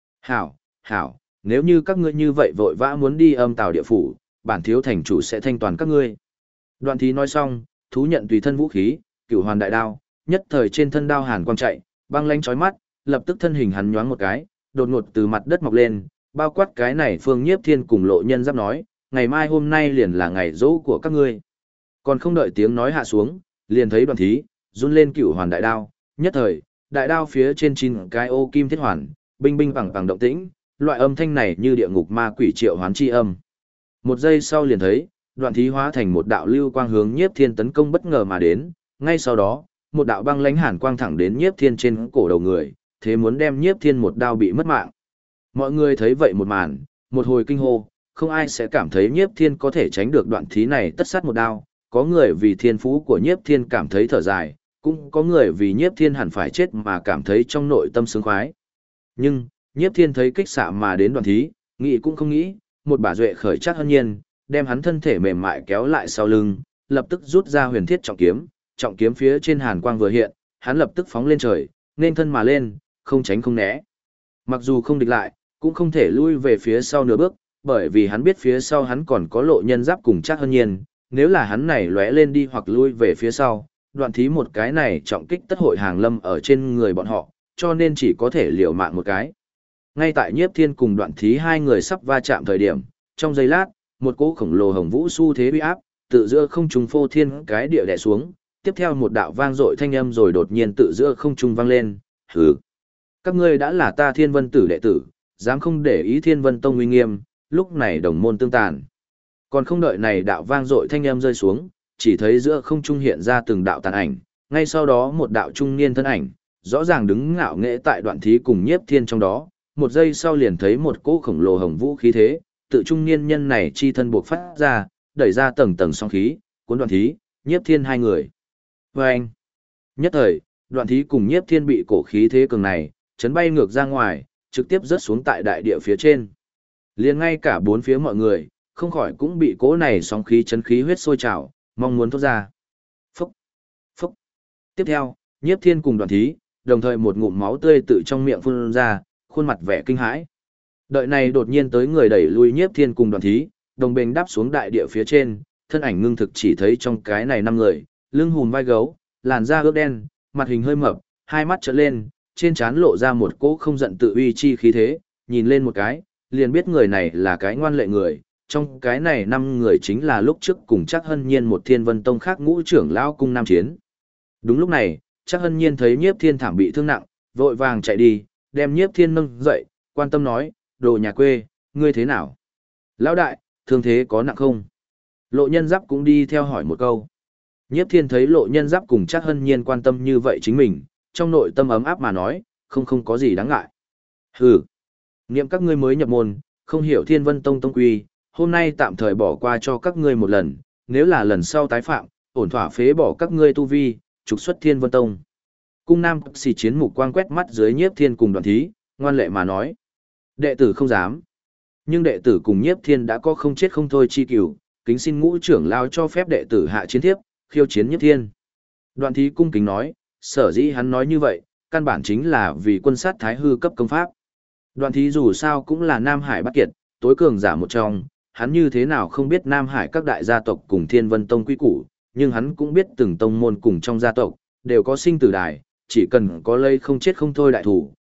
Hảo, nếu như các ngươi như vậy vội vã muốn đi Âm Tào địa phủ, bản thiếu thành chủ sẽ thanh toàn các ngươi. Đoạn Thí nói xong, thú nhận tùy thân vũ khí, Cửu Hoàn đại đao, nhất thời trên thân đao hàn quang chạy, băng lanh chói mắt, lập tức thân hình hắn nhoáng một cái, đột ngột từ mặt đất mọc lên, bao quát cái này Phương Nhiếp Thiên cùng Lộ Nhân Giáp nói, ngày mai hôm nay liền là ngày dỗ của các ngươi. Còn không đợi tiếng nói hạ xuống, liền thấy Đoạn Thí run lên Cửu Hoàn đại đao, nhất thời, đại đao phía trên 9 cái ô kim thiết hoàn, binh binh bằng động tĩnh, loại âm thanh này như địa ngục ma quỷ triệu hoán chi âm. Một giây sau liền thấy, Đoạn Thí hóa thành một đạo lưu quang hướng Nhiếp Thiên tấn công bất ngờ mà đến, ngay sau đó, một đạo băng lãnh hàn quang thẳng đến Nhiếp Thiên trên cổ đầu người, thế muốn đem Nhiếp Thiên một đao bị mất mạng. Mọi người thấy vậy một màn, một hồi kinh hô, không ai sẽ cảm thấy Nhiếp Thiên có thể tránh được Đoạn Thí này tất sát một đao, có người vì thiên phú của Nhiếp Thiên cảm thấy thở dài, cũng có người vì Nhiếp Thiên hẳn phải chết mà cảm thấy trong nội tâm sướng khoái. Nhưng, Nhiếp Thiên thấy kích xạ mà đến Đoạn Thí, nghĩ cũng không nghĩ, một bả duệ khởi Trác Hân Nhiên, đem hắn thân thể mềm mại kéo lại sau lưng, lập tức rút ra huyền thiết trọng kiếm phía trên hàn quang vừa hiện, hắn lập tức phóng lên trời, nên thân mà lên, không tránh không né. Mặc dù không địch lại, cũng không thể lui về phía sau nửa bước, bởi vì hắn biết phía sau hắn còn có Lộ Nhân Giáp cùng Trác Hân Nhiên, nếu là hắn này lóe lên đi hoặc lui về phía sau, Đoạn Thí một cái này trọng kích tất hội hàng lâm ở trên người bọn họ, cho nên chỉ có thể liều mạng một cái. Ngay tại Nhiếp Thiên cùng Đoạn Thí hai người sắp va chạm thời điểm, trong giây lát, một cỗ khổng lồ hồng vũ xu thế uy áp, tự giữa không trung phô thiên cái địa đè xuống, tiếp theo một đạo vang dội thanh âm rồi đột nhiên tự giữa không trung vang lên, hừ. Các ngươi đã là ta Thiên Vân Tử đệ tử, dám không để ý Thiên Vân Tông uy nghiêm, lúc này đồng môn tương tàn. Còn không đợi này đạo vang dội thanh âm rơi xuống, chỉ thấy giữa không trung hiện ra từng đạo tàn ảnh, ngay sau đó một đạo trung niên thân ảnh, rõ ràng đứng ngạo nghễ tại Đoạn Thí cùng Nhiếp Thiên trong đó, một giây sau liền thấy một cỗ khổng lồ hồng vũ khí thế, tự trung niên nhân này chi thân buộc phát ra, đẩy ra tầng tầng sóng khí, cuốn Đoạn Thí, Nhiếp Thiên hai người. Vâng! Nhất thời, Đoạn Thí cùng Nhiếp Thiên bị cổ khí thế cường này, chấn bay ngược ra ngoài, trực tiếp rớt xuống tại đại địa phía trên. Liền ngay cả bốn phía mọi người, không khỏi cũng bị cỗ này sóng khí chấn khí huyết sôi trào, mong muốn thoát ra. Phúc! Phúc! Tiếp theo, Nhiếp Thiên cùng Đoạn Thí, đồng thời một ngụm máu tươi tự trong miệng phun ra, khuôn mặt vẻ kinh hãi. Đợi này đột nhiên tới người đẩy lui Nhiếp Thiên cùng Đoạn Thí, đồng bền đáp xuống đại địa phía trên, thân ảnh ngưng thực chỉ thấy trong cái này 5 người, lưng hùm vai gấu, làn da ướt đen, mặt hình hơi mập, hai mắt trợn lên, trên trán lộ ra một cỗ không giận tự uy chi khí thế, nhìn lên một cái, liền biết người này là cái ngoan lệ người, trong cái này 5 người chính là lúc trước cùng Trác Hân Nhiên một Thiên Vân Tông khác ngũ trưởng lão cung nam chiến. Đúng lúc này, Trác Hân Nhiên thấy Nhiếp Thiên thảm bị thương nặng, vội vàng chạy đi, đem Nhiếp Thiên nâng dậy, quan tâm nói, đồ nhà quê, ngươi thế nào? Lão đại, thương thế có nặng không? Lộ Nhân Giáp cũng đi theo hỏi một câu. Nhiếp Thiên thấy Lộ Nhân Giáp cùng Trác Hân Nhiên quan tâm như vậy chính mình, trong nội tâm ấm áp mà nói, không có gì đáng ngại. Hừ, niệm các ngươi mới nhập môn, không hiểu Thiên Vân Tông tông quy, hôm nay tạm thời bỏ qua cho các ngươi một lần, nếu là lần sau tái phạm, ổn thỏa phế bỏ các ngươi tu vi, trục xuất Thiên Vân Tông. Cung Nam xì chiến mục quang quét mắt dưới Nhiếp Thiên cùng Đoạn Thí, ngoan lệ mà nói. Đệ tử không dám. Nhưng đệ tử cùng Nhiếp Thiên đã có không chết không thôi chi cửu, kính xin ngũ trưởng lao cho phép đệ tử hạ chiến thiếp, khiêu chiến Nhiếp Thiên. Đoạn Thí cung kính nói, sở dĩ hắn nói như vậy, căn bản chính là vì quân sát thái hư cấp công pháp. Đoạn Thí dù sao cũng là Nam Hải Bát Kiệt, tối cường giả một trong, hắn như thế nào không biết Nam Hải các đại gia tộc cùng Thiên Vân Tông quy củ, nhưng hắn cũng biết từng tông môn cùng trong gia tộc, đều có sinh tử đài, chỉ cần có lây không chết không thôi đại thủ,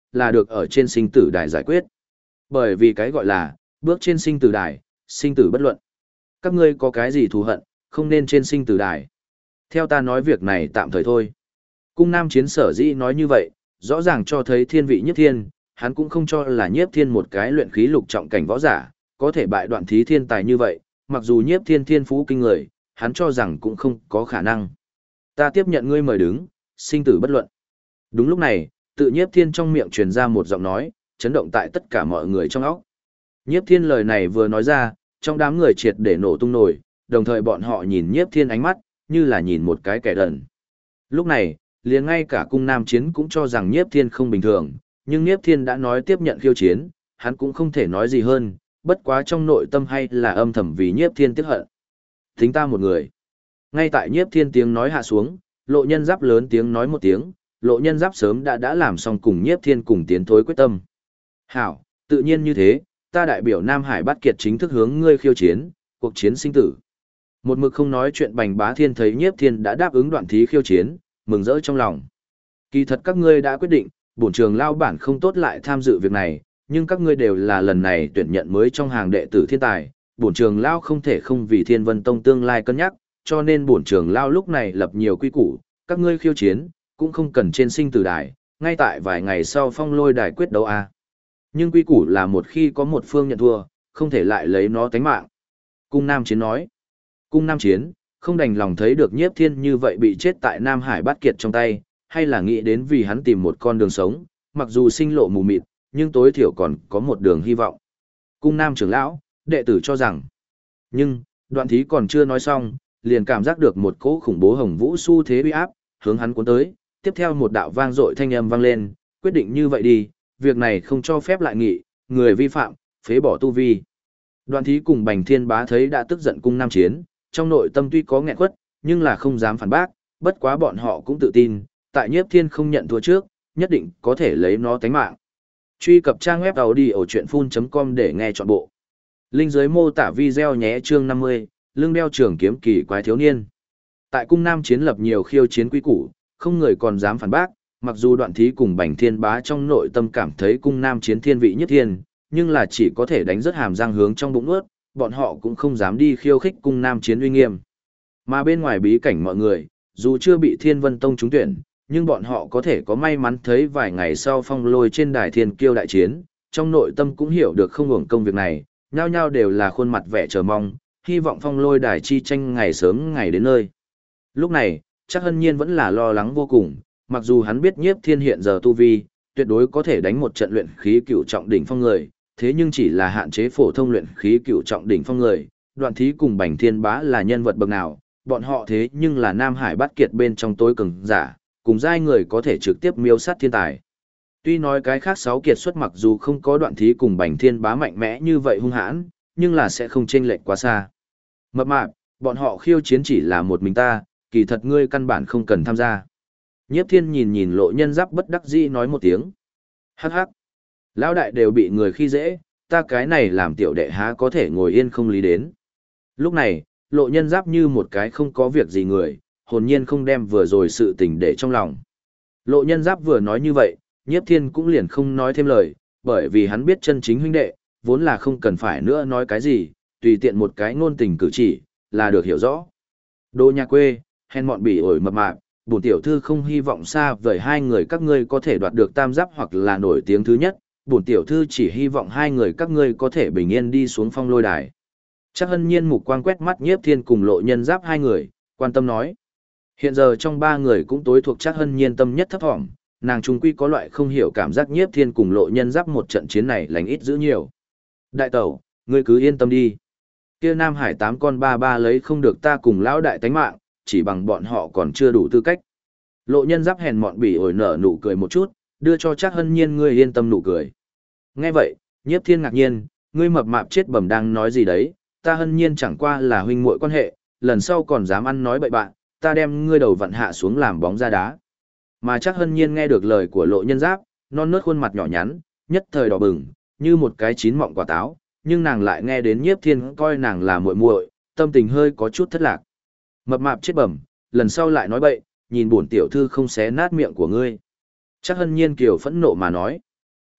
là được ở trên sinh tử đài giải quyết. Bởi vì cái gọi là, bước trên sinh tử đài, sinh tử bất luận. Các ngươi có cái gì thù hận, không nên trên sinh tử đài. Theo ta nói việc này tạm thời thôi. Cung Nam Chiến sở dĩ nói như vậy, rõ ràng cho thấy thiên vị Nhiếp Thiên, hắn cũng không cho là Nhiếp Thiên một cái luyện khí lục trọng cảnh võ giả, có thể bại Đoạn Thí thiên tài như vậy, mặc dù Nhiếp Thiên thiên phú kinh người, hắn cho rằng cũng không có khả năng. Ta tiếp nhận ngươi mời đứng, sinh tử bất luận. Đúng lúc này, tự Nhiếp Thiên trong miệng truyền ra một giọng nói, chấn động tại tất cả mọi người trong óc. Nhiếp Thiên lời này vừa nói ra, trong đám người triệt để nổ tung nổi, đồng thời bọn họ nhìn Nhiếp Thiên ánh mắt, như là nhìn một cái kẻ đần. Lúc này, liền ngay cả Cung Nam Chiến cũng cho rằng Nhiếp Thiên không bình thường, nhưng Nhiếp Thiên đã nói tiếp nhận khiêu chiến, hắn cũng không thể nói gì hơn, bất quá trong nội tâm hay là âm thầm vì Nhiếp Thiên tiếc hận. Thính ta một người. Ngay tại Nhiếp Thiên tiếng nói hạ xuống, Lộ Nhân Giáp lớn tiếng nói một tiếng, Lộ Nhân Giáp sớm đã làm xong cùng Nhiếp Thiên cùng tiến thối quyết tâm. Hảo, tự nhiên như thế, ta đại biểu Nam Hải Bát Kiệt chính thức hướng ngươi khiêu chiến, cuộc chiến sinh tử. Một mực không nói chuyện Bành Bá Thiên thấy Nhiếp Thiên đã đáp ứng Đoạn Thí khiêu chiến, mừng rỡ trong lòng. Kỳ thật các ngươi đã quyết định, bổn trường lao bản không tốt lại tham dự việc này, nhưng các ngươi đều là lần này tuyển nhận mới trong hàng đệ tử thiên tài, bổn trường lao không thể không vì Thiên Vân Tông tương lai cân nhắc, cho nên bổn trường lao lúc này lập nhiều quy củ, các ngươi khiêu chiến, cũng không cần trên sinh tử đài, ngay tại vài ngày sau phong lôi đài quyết đấu a. Nhưng quy củ là một khi có một phương nhận thua, không thể lại lấy nó tánh mạng. Cung Nam Chiến nói. Cung Nam Chiến, không đành lòng thấy được Nhiếp Thiên như vậy bị chết tại Nam Hải Bát Kiệt trong tay, hay là nghĩ đến vì hắn tìm một con đường sống, mặc dù sinh lộ mù mịt, nhưng tối thiểu còn có một đường hy vọng. Cung Nam trưởng lão, đệ tử cho rằng. Nhưng, Đoạn Thí còn chưa nói xong, liền cảm giác được một cỗ khủng bố hồng vũ xu thế uy áp, hướng hắn cuốn tới, tiếp theo một đạo vang dội thanh âm vang lên, quyết định như vậy đi, việc này không cho phép lại nghị, người vi phạm, phế bỏ tu vi. Đoạn Thí cùng Bành Thiên Bá thấy đã tức giận Cung Nam Chiến, trong nội tâm tuy có nghẹn quất, nhưng là không dám phản bác, bất quá bọn họ cũng tự tin, tại Nhiếp Thiên không nhận thua trước, nhất định có thể lấy nó tánh mạng. Truy cập trang web audiochuyenphun.com để nghe trọn bộ. Link dưới mô tả video nhé. Chương 50, lưng đeo trường kiếm kỳ quái thiếu niên. Tại Cung Nam Chiến lập nhiều khiêu chiến quý củ, không người còn dám phản bác, mặc dù Đoạn Thí cùng Bành Thiên Bá trong nội tâm cảm thấy Cung Nam Chiến thiên vị nhất thiên, nhưng là chỉ có thể đánh rất hàm răng hướng trong bụng nuốt, bọn họ cũng không dám đi khiêu khích Cung Nam Chiến uy nghiêm. Mà bên ngoài bí cảnh mọi người, dù chưa bị Thiên Vân Tông trúng tuyển, nhưng bọn họ có thể có may mắn thấy vài ngày sau phong lôi trên đài thiên kiêu đại chiến, trong nội tâm cũng hiểu được không hưởng công việc này, nhao nhao đều là khuôn mặt vẻ chờ mong, hy vọng phong lôi đài chi tranh ngày sớm ngày đến nơi. Lúc này, chắc Hân Nhiên vẫn là lo lắng vô cùng, mặc dù hắn biết Nhiếp Thiên hiện giờ tu vi, tuyệt đối có thể đánh một trận luyện khí cựu trọng đỉnh phong người, thế nhưng chỉ là hạn chế phổ thông luyện khí cựu trọng đỉnh phong người, Đoạn Thí cùng Bành Thiên Bá là nhân vật bậc nào, bọn họ thế nhưng là Nam Hải Bát Kiệt bên trong tối cường giả, cùng giai người có thể trực tiếp miêu sát thiên tài. Tuy nói cái khác sáu kiệt xuất mặc dù không có Đoạn Thí cùng Bành Thiên Bá mạnh mẽ như vậy hung hãn, nhưng là sẽ không chênh lệch quá xa. Mập mạp, bọn họ khiêu chiến chỉ là một mình ta, kỳ thật ngươi căn bản không cần tham gia. Nhiếp Thiên nhìn nhìn Lộ Nhân Giáp bất đắc dĩ nói một tiếng. Hắc hắc. Lão đại đều bị người khi dễ, ta cái này làm tiểu đệ há có thể ngồi yên không lý đến. Lúc này, Lộ Nhân Giáp như một cái không có việc gì người, hồn nhiên không đem vừa rồi sự tình để trong lòng. Lộ Nhân Giáp vừa nói như vậy, Nhiếp Thiên cũng liền không nói thêm lời, bởi vì hắn biết chân chính huynh đệ, vốn là không cần phải nữa nói cái gì, tùy tiện một cái ngôn tình cử chỉ, là được hiểu rõ. Đồ nhà quê, hèn mọn bỉ ổi mập mạp, bổn tiểu thư không hy vọng xa vời hai người các ngươi có thể đoạt được tam giáp hoặc là nổi tiếng thứ nhất, bổn tiểu thư chỉ hy vọng hai người các ngươi có thể bình yên đi xuống phong lôi đài. Chắc Hân Nhiên mục quang quét mắt Nhiếp Thiên cùng Lộ Nhân Giáp hai người, quan tâm nói. Hiện giờ trong ba người cũng tối thuộc Chắc Hân Nhiên tâm nhất thấp thỏm, nàng trung quy có loại không hiểu cảm giác Nhiếp Thiên cùng Lộ Nhân Giáp một trận chiến này lành ít giữ nhiều. Đại tẩu, ngươi cứ yên tâm đi. Kia Nam Hải 8 con ba ba lấy không được ta cùng lão đại tánh mạng, chỉ bằng bọn họ còn chưa đủ tư cách. Lộ Nhân Giáp hèn mọn bỉ ổi nở nụ cười một chút, đưa cho Chắc Hân Nhiên ngươi yên tâm nụ cười. Nghe vậy, Nhiếp Thiên ngạc nhiên, ngươi mập mạp chết bẩm đang nói gì đấy, ta Hân Nhiên chẳng qua là huynh muội quan hệ, lần sau còn dám ăn nói bậy bạn, ta đem ngươi đầu vặn hạ xuống làm bóng ra đá. Mà Chắc Hân Nhiên nghe được lời của Lộ Nhân Giáp, non nớt khuôn mặt nhỏ nhắn, nhất thời đỏ bừng, như một cái chín mọng quả táo, nhưng nàng lại nghe đến Nhiếp Thiên coi nàng là muội muội, tâm tình hơi có chút thất lạc. Mập mạp chết bẩm, lần sau lại nói bậy, nhìn bổn tiểu thư không xé nát miệng của ngươi. Chắc Hân Nhiên kiều phẫn nộ mà nói.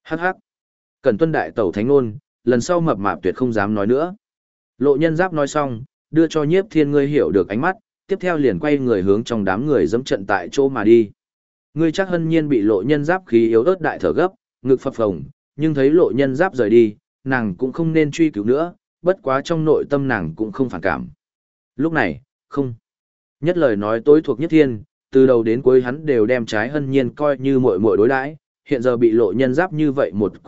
Hắc hắc. Cần tuân đại tẩu thánh ngôn, lần sau mập mạp tuyệt không dám nói nữa. Lộ nhân giáp nói xong, đưa cho Nhiếp Thiên ngươi hiểu được ánh mắt, tiếp theo liền quay người hướng trong đám người dẫm trận tại chỗ mà đi. Ngươi chắc hân nhiên bị lộ nhân giáp khí yếu ớt đại thở gấp, ngực phập phồng, nhưng thấy lộ nhân giáp rời đi, nàng cũng không nên truy cứu nữa, bất quá trong nội tâm nàng cũng không phản cảm. Lúc này, không. Nhất lời nói tối thuộc Nhiếp Thiên, từ đầu đến cuối hắn đều đem trái hân nhiên coi như muội muội đối đãi, hiện giờ bị lộ nhân giáp như vậy một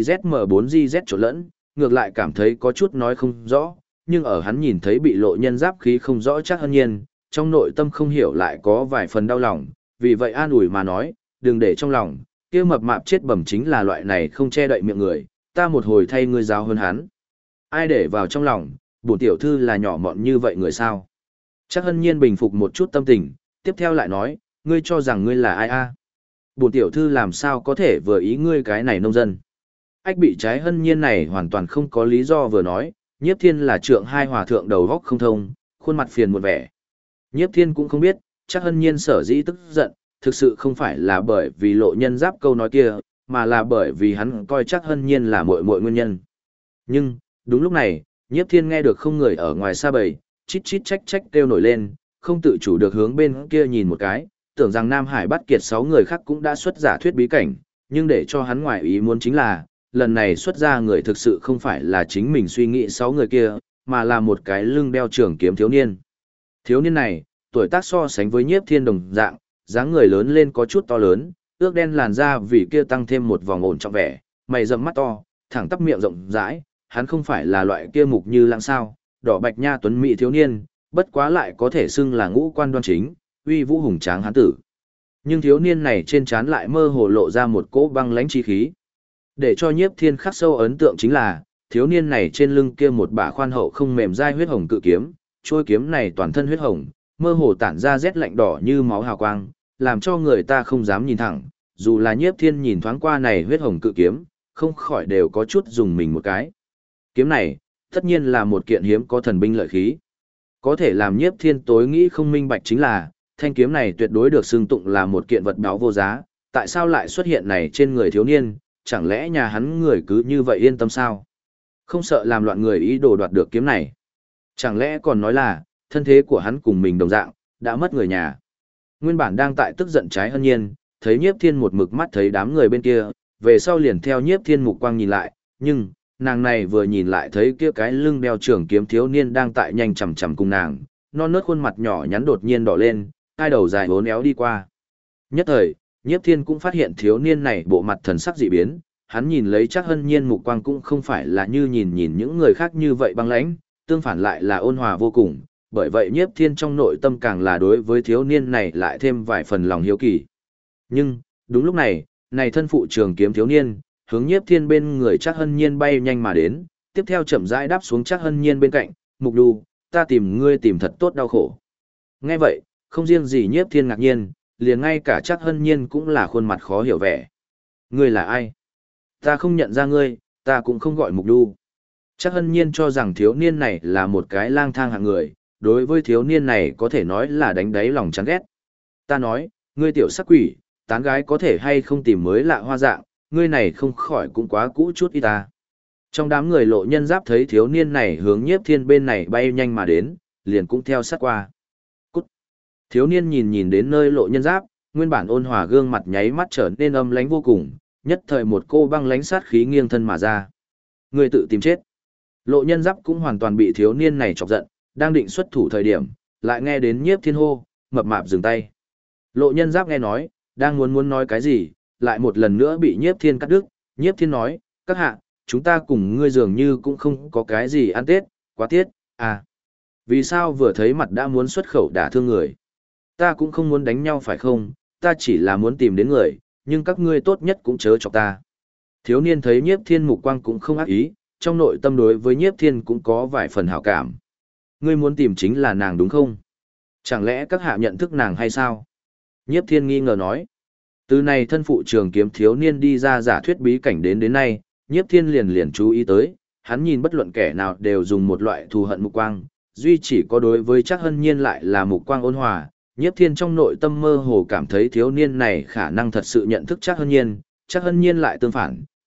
GZM4GZ trộn lẫn, ngược lại cảm thấy có chút nói không rõ, nhưng ở hắn nhìn thấy bị lộ nhân giáp khí không rõ chắc hân nhiên, trong nội tâm không hiểu lại có vài phần đau lòng, vì vậy an ủi mà nói, đừng để trong lòng, kia mập mạp chết bẩm chính là loại này không che đậy miệng người, ta một hồi thay ngươi giáo hơn hắn. Ai để vào trong lòng, bổn tiểu thư là nhỏ mọn như vậy người sao? Chắc hân nhiên bình phục một chút tâm tình, tiếp theo lại nói, ngươi cho rằng ngươi là ai a? Bổn tiểu thư làm sao có thể vừa ý ngươi cái này nông dân? Ách bị trái hân nhiên này hoàn toàn không có lý do vừa nói, Nhiếp Thiên là trượng hai hòa thượng đầu góc không thông, khuôn mặt phiền một vẻ. Nhiếp Thiên cũng không biết, chắc hân nhiên sở dĩ tức giận, thực sự không phải là bởi vì lộ nhân giáp câu nói kia, mà là bởi vì hắn coi chắc hân nhiên là muội muội nguyên nhân. Nhưng, đúng lúc này, Nhiếp Thiên nghe được không người ở ngoài xa bầy, chít chít trách trách kêu nổi lên, không tự chủ được hướng bên kia nhìn một cái, tưởng rằng Nam Hải bắt kiệt 6 người khác cũng đã xuất giả thuyết bí cảnh, nhưng để cho hắn ngoài ý muốn chính là, lần này xuất ra người thực sự không phải là chính mình suy nghĩ 6 người kia, mà là một cái lưng đeo trường kiếm thiếu niên. Thiếu niên này, tuổi tác so sánh với Nhiếp Thiên đồng dạng, dáng người lớn lên có chút to lớn, ước đen làn da vì kia tăng thêm một vòng ổn trọng vẻ, mày rậm mắt to, thẳng tắp miệng rộng rãi, hắn không phải là loại kia mục như lãng sao, đỏ bạch nha tuấn mỹ thiếu niên, bất quá lại có thể xưng là ngũ quan đoan chính, uy vũ hùng tráng hán tử. Nhưng thiếu niên này trên trán lại mơ hồ lộ ra một cỗ băng lãnh chi khí. Để cho Nhiếp Thiên khắc sâu ấn tượng chính là, thiếu niên này trên lưng kia một bả khoan hậu không mềm dai huyết hồng cự kiếm, trôi kiếm này toàn thân huyết hồng, mơ hồ tản ra rét lạnh đỏ như máu hào quang, làm cho người ta không dám nhìn thẳng, dù là Nhiếp Thiên nhìn thoáng qua này huyết hồng cự kiếm, không khỏi đều có chút dùng mình một cái. Kiếm này, tất nhiên là một kiện hiếm có thần binh lợi khí. Có thể làm Nhiếp Thiên tối nghĩ không minh bạch chính là, thanh kiếm này tuyệt đối được xưng tụng là một kiện vật báo vô giá, tại sao lại xuất hiện này trên người thiếu niên, chẳng lẽ nhà hắn người cứ như vậy yên tâm sao? Không sợ làm loạn người ý đồ đoạt được kiếm này. Chẳng lẽ còn nói là, thân thế của hắn cùng mình đồng dạng, đã mất người nhà. Nguyên bản đang tại tức giận trái hân nhiên, thấy Nhiếp Thiên một mực mắt thấy đám người bên kia, về sau liền theo Nhiếp Thiên mục quang nhìn lại, nhưng, nàng này vừa nhìn lại thấy kia cái lưng đeo trường kiếm thiếu niên đang tại nhanh chầm chầm cùng nàng, non nớt khuôn mặt nhỏ nhắn đột nhiên đỏ lên, hai đầu dài bốn éo đi qua. Nhất thời, Nhiếp Thiên cũng phát hiện thiếu niên này bộ mặt thần sắc dị biến, hắn nhìn lấy chắc hân nhiên mục quang cũng không phải là như nhìn những người khác như vậy băng lãnh, tương phản lại là ôn hòa vô cùng, bởi vậy Nhiếp Thiên trong nội tâm càng là đối với thiếu niên này lại thêm vài phần lòng hiếu kỳ. Nhưng, đúng lúc này, này thân phụ trường kiếm thiếu niên, hướng Nhiếp Thiên bên người chắc hân nhiên bay nhanh mà đến, tiếp theo chậm rãi đáp xuống chắc hân nhiên bên cạnh, mục đu, ta tìm ngươi tìm thật tốt đau khổ. Nghe vậy, không riêng gì Nhiếp Thiên ngạc nhiên, liền ngay cả chắc hân nhiên cũng là khuôn mặt khó hiểu vẻ. Ngươi là ai? Ta không nhận ra ngươi, ta cũng không gọi mục đu. Chắc hân nhiên cho rằng thiếu niên này là một cái lang thang hạng người, đối với thiếu niên này có thể nói là đánh đáy lòng chán ghét. Ta nói, ngươi tiểu sắc quỷ, tán gái có thể hay không tìm mới lạ hoa dạng, ngươi này không khỏi cũng quá cũ chút y ta. Trong đám người lộ nhân giáp thấy thiếu niên này hướng Nhiếp Thiên bên này bay nhanh mà đến, liền cũng theo sát qua. Cút! Thiếu niên nhìn đến nơi lộ nhân giáp, nguyên bản ôn hòa gương mặt nháy mắt trở nên âm lãnh vô cùng, nhất thời một cô băng lãnh sát khí nghiêng thân mà ra. Ngươi tự tìm chết. Lộ nhân giáp cũng hoàn toàn bị thiếu niên này chọc giận, đang định xuất thủ thời điểm, lại nghe đến Nhiếp Thiên hô, mập mạp dừng tay. Lộ nhân giáp nghe nói, đang muốn nói cái gì, lại một lần nữa bị Nhiếp Thiên cắt đứt. Nhiếp Thiên nói, các hạ, chúng ta cùng ngươi dường như cũng không có cái gì ăn Tết, quá tiết, à. Vì sao vừa thấy mặt đã muốn xuất khẩu đả thương người? Ta cũng không muốn đánh nhau phải không, ta chỉ là muốn tìm đến người, nhưng các ngươi tốt nhất cũng chớ chọc ta. Thiếu niên thấy Nhiếp Thiên mục quang cũng không ác ý, trong nội tâm đối với Nhiếp Thiên cũng có vài phần hảo cảm. Ngươi muốn tìm chính là nàng đúng không? Chẳng lẽ các hạ nhận thức nàng hay sao? Nhiếp Thiên nghi ngờ nói. Từ này thân phụ trường kiếm thiếu niên đi ra giả thuyết bí cảnh đến nay, Nhiếp Thiên liền chú ý tới, hắn nhìn bất luận kẻ nào đều dùng một loại thù hận mục quang, duy chỉ có đối với chắc hân nhiên lại là mục quang ôn hòa. Nhiếp Thiên trong nội tâm mơ hồ cảm thấy thiếu niên này khả năng thật sự nhận thức chắc hân nhiên lại tương phản,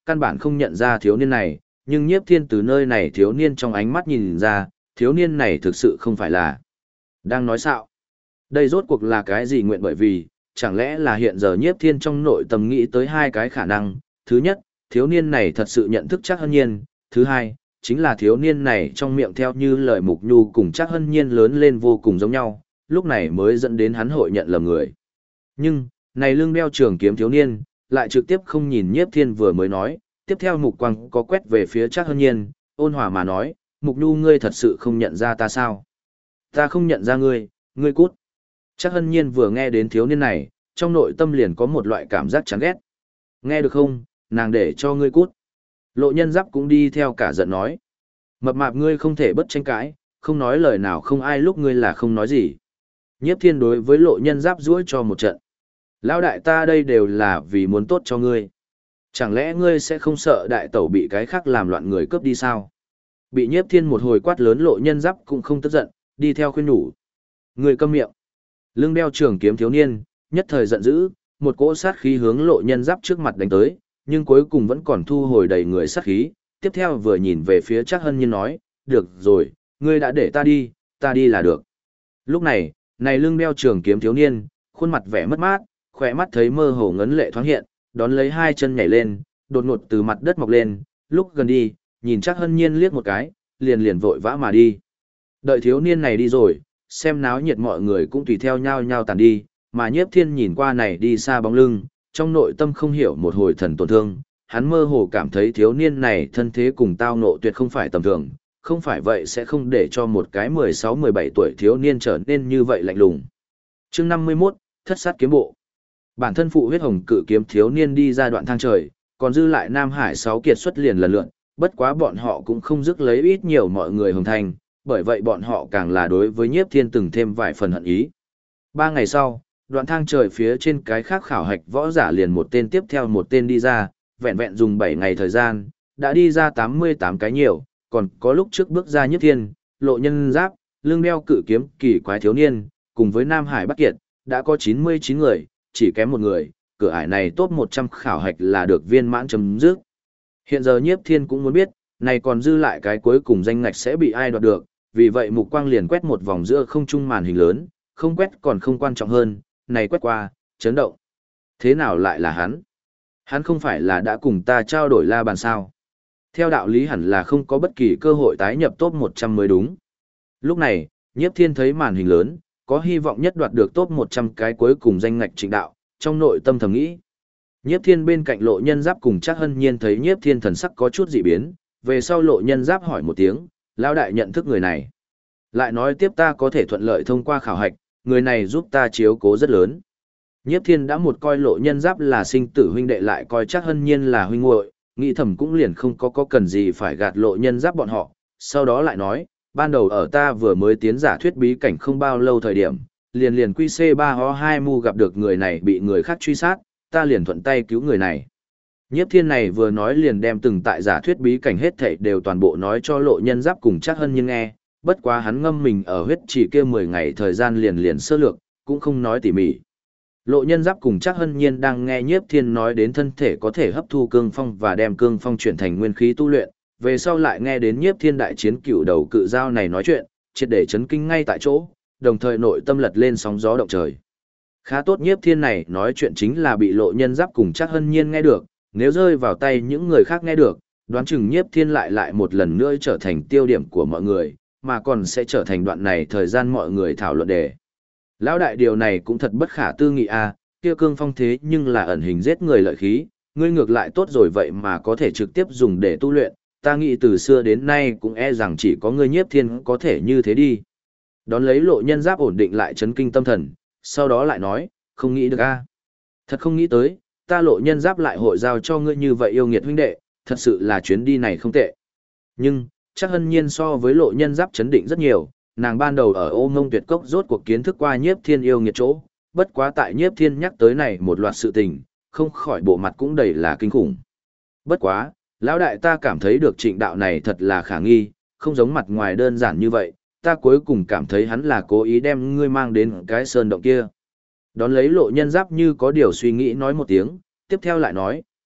căn bản không nhận ra thiếu niên này, nhưng Nhiếp Thiên từ nơi này thiếu niên trong ánh mắt nhìn ra, thiếu niên này thực sự không phải là đang nói xạo. Đây rốt cuộc là cái gì nguyện, bởi vì, chẳng lẽ là hiện giờ Nhiếp Thiên trong nội tâm nghĩ tới hai cái khả năng, thứ nhất, thiếu niên này thật sự nhận thức Trác Hân Nhiên, thứ hai, chính là thiếu niên này trong miệng theo như lời Mục Nhu cùng Trác Hân Nhiên lớn lên vô cùng giống nhau, lúc này mới dẫn đến hắn hội nhận lầm người. Nhưng, này lưng đeo trường kiếm thiếu niên, lại trực tiếp không nhìn Nhiếp Thiên vừa mới nói, tiếp theo mục quang có quét về phía Trác Hân Nhiên, ôn hòa mà nói, Mục Nhu ngươi thật sự không nhận ra ta sao? Ta không nhận ra ngươi, ngươi cút. Trác Hân Nhiên vừa nghe đến thiếu niên này, trong nội tâm liền có một loại cảm giác chán ghét. Nghe được không, nàng để cho ngươi cút. Lộ Nhân Giáp cũng đi theo cả giận nói. Mập mạp ngươi không thể bất tranh cãi, không nói lời nào không ai lúc ngươi là không nói gì. Nhiếp Thiên đối với Lộ Nhân Giáp giũa cho một trận. Lão đại ta đây đều là vì muốn tốt cho ngươi. Chẳng lẽ ngươi sẽ không sợ đại tẩu bị cái khác làm loạn người cướp đi sao? Bị Nhiếp Thiên một hồi quát lớn Lộ Nhân Giáp cũng không tức giận, đi theo khuyên nhủ. Ngươi câm miệng. Lưng đeo trường kiếm thiếu niên, nhất thời giận dữ, một cỗ sát khí hướng Lộ Nhân Giáp trước mặt đánh tới, nhưng cuối cùng vẫn còn thu hồi đầy người sát khí, tiếp theo vừa nhìn về phía Trác Hân Nhiên nói, được rồi, ngươi đã để ta đi là được. Lúc này, lưng đeo trường kiếm thiếu niên, khuôn mặt vẻ mất mát, khỏe mắt thấy mơ hồ ngấn lệ thoáng hiện, đón lấy hai chân nhảy lên, đột ngột từ mặt đất mọc lên, lúc gần đi, nhìn Trác Hân Nhiên liếc một cái, liền vội vã mà đi. Đợi thiếu niên này đi rồi, xem náo nhiệt mọi người cũng tùy theo nhau nhau tàn đi, mà Nhiếp Thiên nhìn qua này đi xa bóng lưng, trong nội tâm không hiểu một hồi thần tổn thương, hắn mơ hồ cảm thấy thiếu niên này thân thế cùng tao ngộ tuyệt không phải tầm thường, không phải vậy sẽ không để cho một cái 16-17 tuổi thiếu niên trở nên như vậy lạnh lùng. Chương 51, Thất sát kiếm bộ. Bản thân phụ huyết hồng cự kiếm thiếu niên đi ra đoạn thang trời, còn dư lại Nam Hải 6 kiệt xuất liền lần lượt, bất quá bọn họ cũng không dứt lấy ít nhiều mọi người hồng thành, bởi vậy bọn họ càng là đối với Nhiếp Thiên từng thêm vài phần hận ý. 3 ngày sau, đoạn thang trời phía trên cái khác khảo hạch võ giả liền một tên tiếp theo một tên đi ra, vẹn vẹn dùng 7 ngày thời gian, đã đi ra 88 cái nhiều, còn có lúc trước bước ra Nhiếp Thiên, Lộ Nhân Giáp, lưng đeo cự kiếm kỳ quái thiếu niên, cùng với Nam Hải Bắc Kiệt, đã có 99 người, chỉ kém một người, cửa ải này top 100 khảo hạch là được viên mãn chấm dứt. Hiện giờ Nhiếp Thiên cũng muốn biết, này còn dư lại cái cuối cùng danh ngạch sẽ bị ai đoạt được, vì vậy mục quang liền quét một vòng giữa không trung màn hình lớn, không quét còn không quan trọng hơn, này quét qua, chấn động. Thế nào lại là hắn? Hắn không phải là đã cùng ta trao đổi la bàn sao? Theo đạo lý hẳn là không có bất kỳ cơ hội tái nhập top 100 mới đúng. Lúc này, Nhiếp Thiên thấy màn hình lớn, có hy vọng nhất đoạt được top 100 cái cuối cùng danh ngạch Trịnh Đạo, trong nội tâm thầm nghĩ. Nhiếp Thiên bên cạnh Lộ Nhân Giáp cùng Trác Hân Nhiên thấy Nhiếp Thiên thần sắc có chút dị biến, về sau Lộ Nhân Giáp hỏi một tiếng, lão đại nhận thức người này. Lại nói tiếp ta có thể thuận lợi thông qua khảo hạch, người này giúp ta chiếu cố rất lớn. Nhiếp Thiên đã một coi Lộ Nhân Giáp là sinh tử huynh đệ lại coi Trác Hân Nhiên là huynh muội, nghĩ thầm cũng liền không có cần gì phải gạt Lộ Nhân Giáp bọn họ, sau đó lại nói, ban đầu ở ta vừa mới tiến giả thuyết bí cảnh không bao lâu thời điểm, liền QC3O2 mu gặp được người này bị người khác truy sát, ta liền thuận tay cứu người này. Nhiếp Thiên này vừa nói liền đem từng tại giả thuyết bí cảnh hết thảy đều toàn bộ nói cho Lộ Nhân Giáp cùng Trác Hân Nhiên nghe, bất quá hắn ngâm mình ở huyết chỉ kia 10 ngày thời gian liền sơ lược, cũng không nói tỉ mỉ. Lộ Nhân Giáp cùng Trác Hân Nhiên đang nghe Nhiếp Thiên nói đến thân thể có thể hấp thu cương phong và đem cương phong chuyển thành nguyên khí tu luyện, về sau lại nghe đến Nhiếp Thiên đại chiến cựu đầu cự giao này nói chuyện, triệt để chấn kinh ngay tại chỗ, đồng thời nội tâm lật lên sóng gió động trời. Khá tốt Nhiếp Thiên này nói chuyện chính là bị Lộ Nhân Giáp cùng Trác Hân Nhiên nghe được, nếu rơi vào tay những người khác nghe được, đoán chừng Nhiếp Thiên lại một lần nữa trở thành tiêu điểm của mọi người, mà còn sẽ trở thành đoạn này thời gian mọi người thảo luận đề. Lão đại điều này cũng thật bất khả tư nghị a, kia cương phong thế nhưng là ẩn hình giết người lợi khí, ngươi ngược lại tốt rồi vậy mà có thể trực tiếp dùng để tu luyện, ta nghĩ từ xưa đến nay cũng e rằng chỉ có ngươi Nhiếp Thiên có thể như thế đi. Đón lấy Lộ Nhân Giáp ổn định lại chấn kinh tâm thần, sau đó lại nói, không nghĩ được a, thật không nghĩ tới, ta Lộ Nhân Giáp lại hội giao cho ngươi như vậy yêu nghiệt huynh đệ, thật sự là chuyến đi này không tệ. Nhưng, Trác Hân Nhiên so với Lộ Nhân Giáp chấn định rất nhiều, nàng ban đầu ở Ô Ngông Tuyệt Cốc rốt cuộc kiến thức qua Nhiếp Thiên yêu nghiệt chỗ, bất quá tại Nhiếp Thiên nhắc tới này một loạt sự tình, không khỏi bộ mặt cũng đầy là kinh khủng. Bất quá, lão đại ta cảm thấy được Trịnh Đạo này thật là khả nghi, không giống mặt ngoài đơn giản như vậy, ta cuối cùng cảm thấy hắn là cố ý đem ngươi mang đến cái sơn động kia. Đón lấy Lộ Nhân Giáp như có điều suy nghĩ nói một tiếng, tiếp theo lại nói,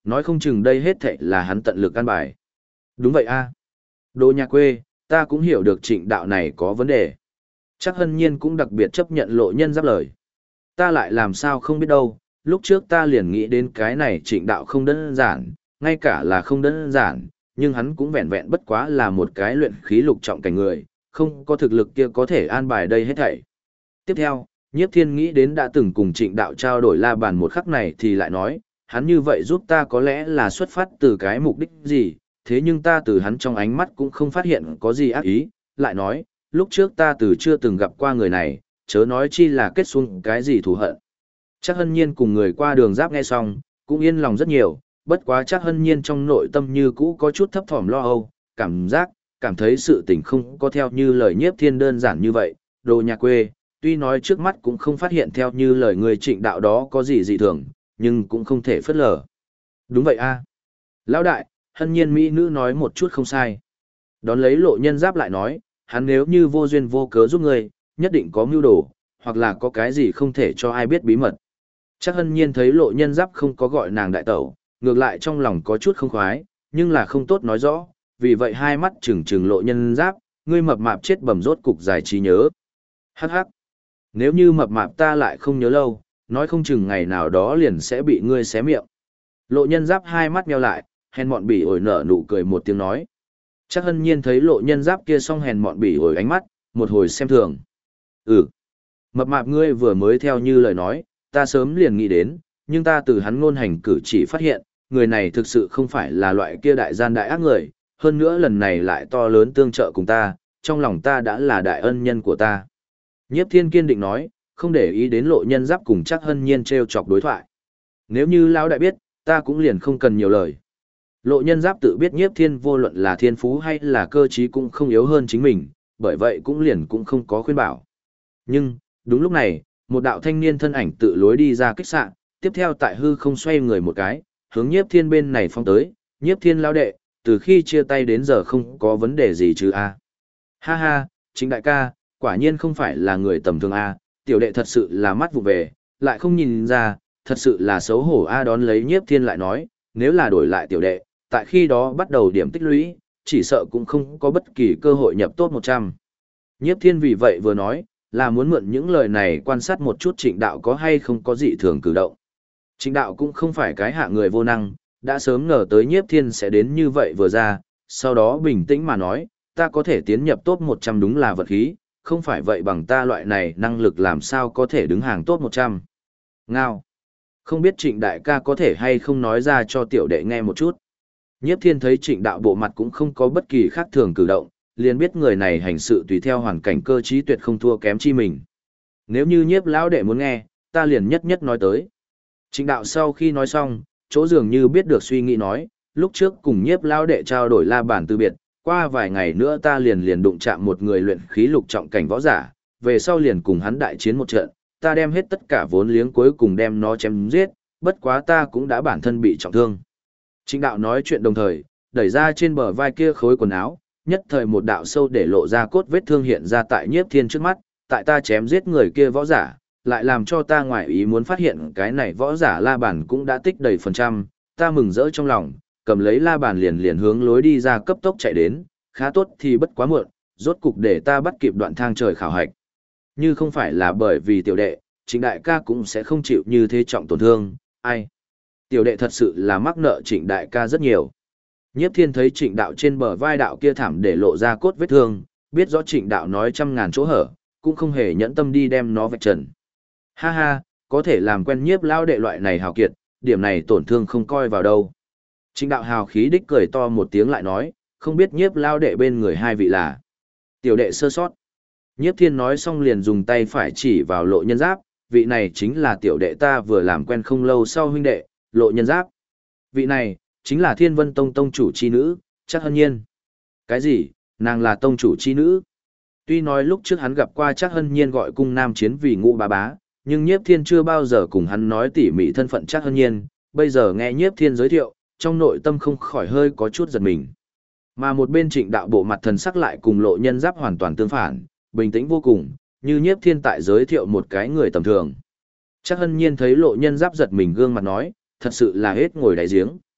nói không chừng đây hết thệ là hắn tận lực căn bài. Đúng vậy a. Đồ nhà quê, ta cũng hiểu được trịnh đạo này có vấn đề. Chắc Hân Nhiên cũng đặc biệt chấp nhận Lộ Nhân Giáp lời. Ta lại làm sao không biết đâu, lúc trước ta liền nghĩ đến cái này trịnh đạo không đơn giản, ngay cả là không đơn giản, nhưng hắn cũng vẹn vẹn bất quá là một cái luyện khí lục trọng cảnh người, không có thực lực kia có thể an bài đây hết thảy. Tiếp theo, Nhiếp Thiên nghĩ đến đã từng cùng trịnh đạo trao đổi la bàn một khắc này thì lại nói, hắn như vậy giúp ta có lẽ là xuất phát từ cái mục đích gì, thế nhưng ta từ hắn trong ánh mắt cũng không phát hiện có gì ác ý, lại nói, lúc trước ta từ chưa từng gặp qua người này, chớ nói chi là kết xuống cái gì thù hận. Chắc Hân Nhiên cùng người qua đường giáp nghe xong, cũng yên lòng rất nhiều, bất quá chắc Hân Nhiên trong nội tâm như cũ có chút thấp thỏm lo âu, cảm thấy sự tình không có theo như lời Nhiếp Thiên đơn giản như vậy, đồ nhà quê, tuy nói trước mắt cũng không phát hiện theo như lời người trịnh đạo đó có gì dị thường, nhưng cũng không thể phớt lờ. Đúng vậy a. Lão đại, Hân Nhiên mỹ nữ nói một chút không sai. Đón lấy Lộ Nhân Giáp lại nói, hắn nếu như vô duyên vô cớ giúp ngươi, nhất định có mưu đồ, hoặc là có cái gì không thể cho ai biết bí mật. Chắc Hân Nhiên thấy Lộ Nhân Giáp không có gọi nàng đại tẩu, ngược lại trong lòng có chút không khoái, nhưng là không tốt nói rõ, vì vậy hai mắt trừng trừng Lộ Nhân Giáp, ngươi mập mạp chết bầm rốt cục giải trí nhớ. Hắc hắc. Nếu như mập mạp ta lại không nhớ lâu, nói không chừng ngày nào đó liền sẽ bị ngươi xé miệng. Lộ Nhân Giáp hai mắt nheo lại, hèn mọn bỉ ổi nở nụ cười một tiếng nói. Chắc Hân Nhiên thấy Lộ Nhân Giáp kia xong hèn mọn bỉ ổi ánh mắt, một hồi xem thường. Mập mạp ngươi vừa mới theo như lời nói, ta sớm liền nghĩ đến, nhưng ta từ hắn ngôn hành cử chỉ phát hiện, người này thực sự không phải là loại kia đại gian đại ác người, hơn nữa lần này lại to lớn tương trợ cùng ta, trong lòng ta đã là đại ân nhân của ta. Nhiếp Thiên kiên định nói, không để ý đến Lộ Nhân Giáp cùng Chắc Hân Nhiên trêu chọc đối thoại. Nếu như lão đại biết, ta cũng liền không cần nhiều lời. Lộ Nhân Giáp tự biết Nhiếp Thiên vô luận là thiên phú hay là cơ trí cũng không yếu hơn chính mình, bởi vậy cũng liền cũng không có khuyên bảo. Nhưng, đúng lúc này, một đạo thanh niên thân ảnh tự lối đi ra khách sạn, tiếp theo tại hư không xoay người một cái, hướng Nhiếp Thiên bên này phong tới, Nhiếp Thiên lão đệ, từ khi chia tay đến giờ không có vấn đề gì chứ a? Ha ha, chính đại ca, quả nhiên không phải là người tầm thường a, tiểu đệ thật sự là mắt vụ về, lại không nhìn ra, thật sự là xấu hổ a. Đón lấy Nhiếp Thiên lại nói, nếu là đổi lại tiểu đệ, tại khi đó bắt đầu điểm tích lũy, chỉ sợ cũng không có bất kỳ cơ hội nhập top 100. Nhiếp Thiên vì vậy vừa nói, là muốn mượn những lời này quan sát một chút trịnh đạo có hay không có dị thường cử động. Trịnh đạo cũng không phải cái hạ người vô năng, đã sớm ngờ tới Nhiếp Thiên sẽ đến như vậy vừa ra, sau đó bình tĩnh mà nói, ta có thể tiến nhập top 100 đúng là vật khí, không phải vậy bằng ta loại này năng lực làm sao có thể đứng hàng top 100. Ngao. Không biết trịnh đại ca có thể hay không nói ra cho tiểu đệ nghe một chút. Nhiếp Thiên thấy trịnh đạo bộ mặt cũng không có bất kỳ khác thường cử động, liền biết người này hành sự tùy theo hoàn cảnh cơ trí tuyệt không thua kém chi mình. Nếu như Nhiếp lão đệ muốn nghe, ta liền nhất nhất nói tới. Trịnh đạo sau khi nói xong, chỗ dường như biết được suy nghĩ nói, lúc trước cùng Nhiếp lão đệ trao đổi la bàn từ biệt, qua vài ngày nữa ta liền đụng chạm một người luyện khí lục trọng cảnh võ giả, về sau liền cùng hắn đại chiến một trận, ta đem hết tất cả vốn liếng cuối cùng đem nó chém giết, bất quá ta cũng đã bản thân bị trọng thương. Trịnh đạo nói chuyện đồng thời, đẩy ra trên bờ vai kia khối quần áo, nhất thời một đạo sâu để lộ ra cốt vết thương hiện ra tại Nhiếp Thiên trước mắt, tại ta chém giết người kia võ giả, lại làm cho ta ngoại ý muốn phát hiện cái này võ giả la bàn cũng đã tích đầy phần trăm, ta mừng rỡ trong lòng, cầm lấy la bàn liền hướng lối đi ra cấp tốc chạy đến, khá tốt thì bất quá muộn, rốt cục để ta bắt kịp đoạn thang trời khảo hạch. Như không phải là bởi vì tiểu đệ, Trịnh đại ca cũng sẽ không chịu như thế trọng tổn thương, ai. Tiểu đệ thật sự là mắc nợ Trịnh đại ca rất nhiều. Nhiếp Thiên thấy Trịnh đạo trên bờ vai đạo kia thảm để lộ ra cốt vết thương, biết rõ Trịnh đạo nói trăm ngàn chỗ hở, cũng không hề nhẫn tâm đi đem nó vạch trần. Ha ha, có thể làm quen Nhiếp lão đệ loại này hào kiệt, điểm này tổn thương không coi vào đâu. Trịnh đạo hào khí đích cười to một tiếng lại nói, không biết Nhiếp lão đệ bên người hai vị là. Tiểu đệ sơ sót. Nhiếp Thiên nói xong liền dùng tay phải chỉ vào Lộ Nhân Giáp, vị này chính là tiểu đệ ta vừa làm quen không lâu sau huynh đệ, Lộ Nhân Giáp. Vị này, chính là Thiên Vân Tông tông chủ chi nữ, Chắc Hân Nhiên. Cái gì, nàng là tông chủ chi nữ? Tuy nói lúc trước hắn gặp qua Chắc Hân Nhiên gọi cung nam chiến vì Ngũ bá bá, nhưng Nhiếp Thiên chưa bao giờ cùng hắn nói tỉ mỉ thân phận Chắc Hân Nhiên, bây giờ nghe Nhiếp Thiên giới thiệu, trong nội tâm không khỏi hơi có chút giật mình. Mà một bên Trịnh đạo bộ mặt thần sắc lại cùng Lộ Nhân Giáp hoàn toàn tương phản, bình tĩnh vô cùng, như Nhiếp Thiên tại giới thiệu một cái người tầm thường. Chắc Hân Nhiên thấy Lộ Nhân Giáp giật mình gương mặt nói, thật sự là hết ngồi đáy giếng.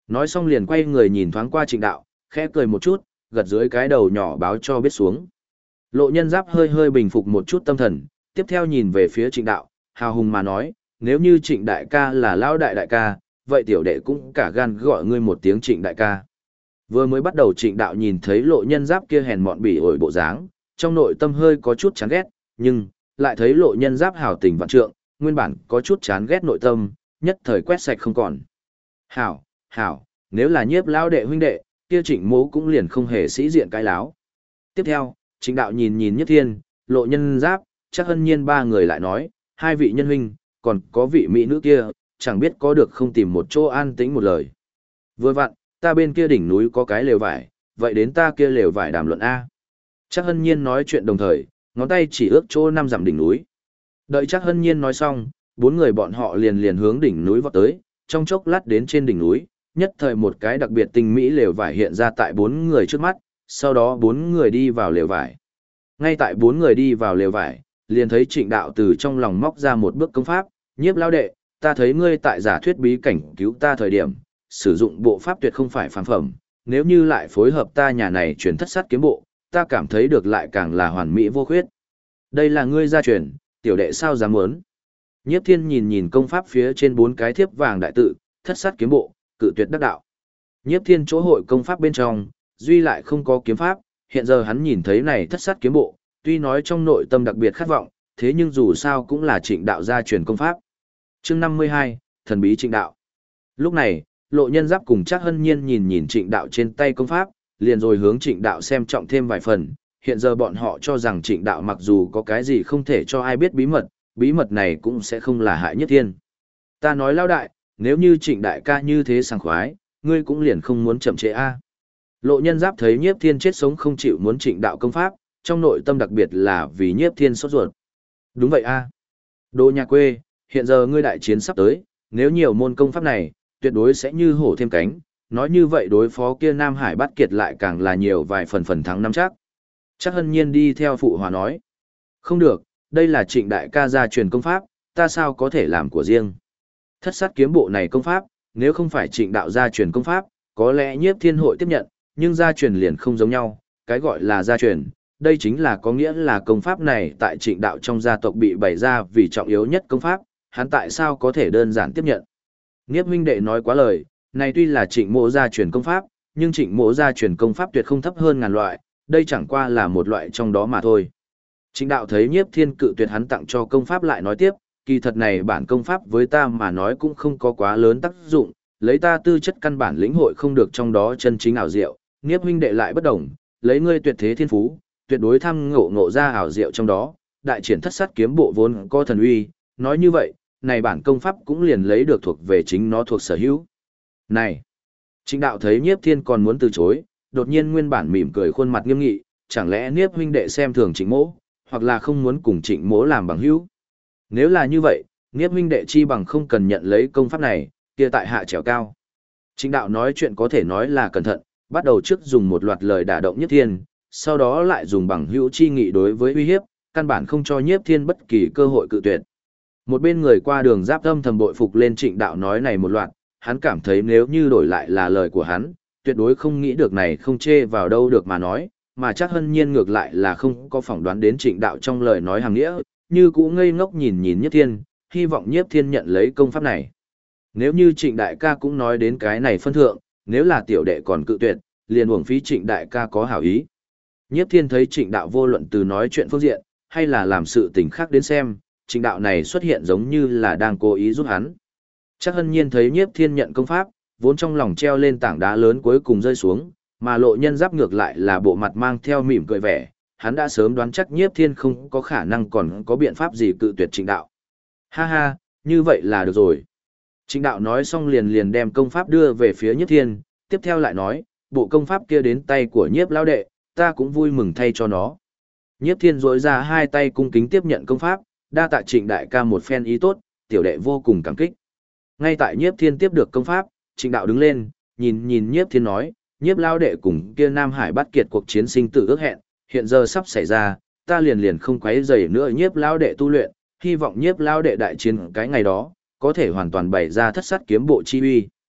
Nói xong liền quay người nhìn thoáng qua Trịnh Đạo, khẽ cười một chút, gật dưới cái đầu nhỏ báo cho biết xuống. Lộ Nhân Giáp hơi hơi bình phục một chút tâm thần, tiếp theo nhìn về phía Trịnh Đạo, hào hùng mà nói, nếu như Trịnh đại ca là lão đại đại ca, vậy tiểu đệ cũng cả gan gọi ngươi một tiếng Trịnh đại ca. Vừa mới bắt đầu Trịnh Đạo nhìn thấy Lộ Nhân Giáp kia hèn mọn bỉ ổi bộ dáng, trong nội tâm hơi có chút chán ghét, nhưng lại thấy Lộ Nhân Giáp hào tình vạn trượng, nguyên bản có chút chán ghét nội tâm, nhất thời quét sạch không còn. Hảo, hảo, nếu là Nhiếp lão đệ huynh đệ, kia Trịnh mỗ cũng liền không hề sĩ diện cái láo. Tiếp theo, Trịnh Đạo nhìn nhìn Nhiếp Thiên, Lộ Nhân Giáp, chắc Hân Nhiên ba người lại nói, hai vị nhân huynh, còn có vị mỹ nữ kia, chẳng biết có được không tìm một chỗ an tĩnh một lời. Vừa vặn, ta bên kia đỉnh núi có cái lều vải, vậy đến ta kia lều vải đàm luận A. Chắc Hân Nhiên nói chuyện đồng thời, ngón tay chỉ ước chỗ 5 dặm đỉnh núi. Đợi chắc Hân Nhiên nói xong, bốn người bọn họ liền liền hướng đỉnh núi vọt tới, trong chốc lát đến trên đỉnh núi, nhất thời một cái đặc biệt tinh mỹ lều vải hiện ra tại bốn người trước mắt, sau đó bốn người đi vào lều vải. Ngay tại bốn người đi vào lều vải, liền thấy Trịnh Đạo từ trong lòng móc ra một bước công pháp, Nhiếp lão đệ, ta thấy ngươi tại giả thuyết bí cảnh cứu ta thời điểm, sử dụng bộ pháp tuyệt không phải phàm phẩm, nếu như lại phối hợp ta nhà này truyền thất sát kiếm bộ, ta cảm thấy được lại càng là hoàn mỹ vô khuyết. Đây là ngươi gia truyền, tiểu đệ sao dám muốn. Nhiếp Thiên nhìn nhìn công pháp phía trên 4 cái thiếp vàng đại tự, thất sát kiếm bộ, cự tuyệt đắc đạo. Nhiếp Thiên chỗ hội công pháp bên trong, duy lại không có kiếm pháp, hiện giờ hắn nhìn thấy này thất sát kiếm bộ, tuy nói trong nội tâm đặc biệt khát vọng, thế nhưng dù sao cũng là Trịnh đạo gia truyền công pháp. Chương 52, thần bí Trịnh đạo. Lúc này, Lộ Nhân Giáp cùng Trác Hân Nhiên nhìn nhìn Trịnh đạo trên tay công pháp, liền rồi hướng Trịnh đạo xem trọng thêm vài phần, hiện giờ bọn họ cho rằng Trịnh đạo mặc dù có cái gì không thể cho ai biết bí mật này cũng sẽ không là hại nhất thiên. Ta nói lao đại, nếu như Trịnh đại ca như thế sảng khoái, ngươi cũng liền không muốn chậm trễ a. Lộ Nhân Giáp thấy Nhiếp Thiên chết sống không chịu muốn Trịnh đạo công pháp, trong nội tâm đặc biệt là vì Nhiếp Thiên sốt ruột. Đúng vậy a. Đồ nhà quê, hiện giờ ngươi đại chiến sắp tới, nếu nhiều môn công pháp này, tuyệt đối sẽ như hổ thêm cánh, nói như vậy đối phó kia Nam Hải Bát Kiệt lại càng là nhiều vài phần thắng năm chắc. Chắc Hân Nhiên đi theo phụ hòa nói. Không được, đây là Trịnh đại ca gia truyền công pháp, ta sao có thể làm của riêng. Thất sát kiếm bộ này công pháp, nếu không phải Trịnh đạo gia truyền công pháp, có lẽ Nhiếp Thiên hội tiếp nhận, nhưng gia truyền liền không giống nhau, cái gọi là gia truyền, đây chính là có nghĩa là công pháp này tại Trịnh đạo trong gia tộc bị bày ra vì trọng yếu nhất công pháp, hắn tại sao có thể đơn giản tiếp nhận. Niếp huynh đệ nói quá lời, này tuy là Trịnh mộ gia truyền công pháp, nhưng Trịnh mộ gia truyền công pháp tuyệt không thấp hơn ngàn loại, đây chẳng qua là một loại trong đó mà thôi. Trịnh đạo thấy Nhiếp Thiên cự tuyệt hắn tặng cho công pháp lại nói tiếp, kỳ thật này bản công pháp với ta mà nói cũng không có quá lớn tác dụng, lấy ta tư chất căn bản lĩnh hội không được trong đó chân chính ảo diệu, Niếp huynh đệ lại bất đồng, lấy ngươi tuyệt thế thiên phú, tuyệt đối thăm ngộ ra ảo diệu trong đó, đại triển thất sát kiếm bộ vốn có thần uy, nói như vậy, này bản công pháp cũng liền lấy được thuộc về chính nó thuộc sở hữu. Này, Trịnh đạo thấy Nhiếp Thiên còn muốn từ chối, đột nhiên nguyên bản mỉm cười khuôn mặt nghiêm nghị, chẳng lẽ Niếp huynh đệ xem thường Trịnh mỗ, hoặc là không muốn cùng Trịnh mỗ làm bằng hữu. Nếu là như vậy, Niếp huynh đệ chi bằng không cần nhận lấy công pháp này, kia tại hạ trèo cao. Trịnh đạo nói chuyện có thể nói là cẩn thận, bắt đầu trước dùng một loạt lời đả động Nhiếp Thiên, sau đó lại dùng bằng hữu chi nghị đối với uy hiếp, căn bản không cho Nhiếp Thiên bất kỳ cơ hội cự tuyệt. Một bên người qua đường Giáp âm thầm bội phục lên Trịnh đạo nói này một loạt, hắn cảm thấy nếu như đổi lại là lời của hắn, tuyệt đối không nghĩ được này không chê vào đâu được mà nói, mà chắc Hân Nhiên ngược lại là không có phỏng đoán đến Trịnh đạo trong lời nói hàng nghĩa, như cũ ngây ngốc nhìn nhìn Nhiếp Thiên, hy vọng Nhiếp Thiên nhận lấy công pháp này. Nếu như Trịnh đại ca cũng nói đến cái này phân thượng, nếu là tiểu đệ còn cự tuyệt, liền uổng phí Trịnh đại ca có hảo ý. Nhiếp Thiên thấy Trịnh đạo vô luận từ nói chuyện phương diện, hay là làm sự tình khác đến xem, Trịnh đạo này xuất hiện giống như là đang cố ý giúp hắn. Chắc Hân Nhiên thấy Nhiếp Thiên nhận công pháp, vốn trong lòng treo lên tảng đá lớn cuối cùng rơi xuống, mà Lộ Nhân Giáp ngược lại là bộ mặt mang theo mỉm cười vẻ, hắn đã sớm đoán chắc Nhiếp Thiên không có khả năng còn có biện pháp gì cự tuyệt Trịnh đạo. Ha ha, như vậy là được rồi. Trịnh đạo nói xong liền liền đem công pháp đưa về phía Nhiếp Thiên, tiếp theo lại nói, bộ công pháp kia đến tay của Nhiếp lão đệ, ta cũng vui mừng thay cho nó. Nhiếp Thiên rỗi ra hai tay cung kính tiếp nhận công pháp, đa tạ Trịnh đại ca một phen ý tốt, tiểu đệ vô cùng cảm kích. Ngay tại Nhiếp Thiên tiếp được công pháp, Trịnh đạo đứng lên, nhìn nhìn Nhiếp Thiên nói, Nhiếp lão đệ cùng kia Nam Hải Bát Kiệt cuộc chiến sinh tử ước hẹn, hiện giờ sắp xảy ra, ta liền liền không quấy rầy nữa Nhiếp lão đệ tu luyện, hy vọng Nhiếp lão đệ đại chiến cái ngày đó, có thể hoàn toàn bày ra thất sát kiếm bộ chi uy.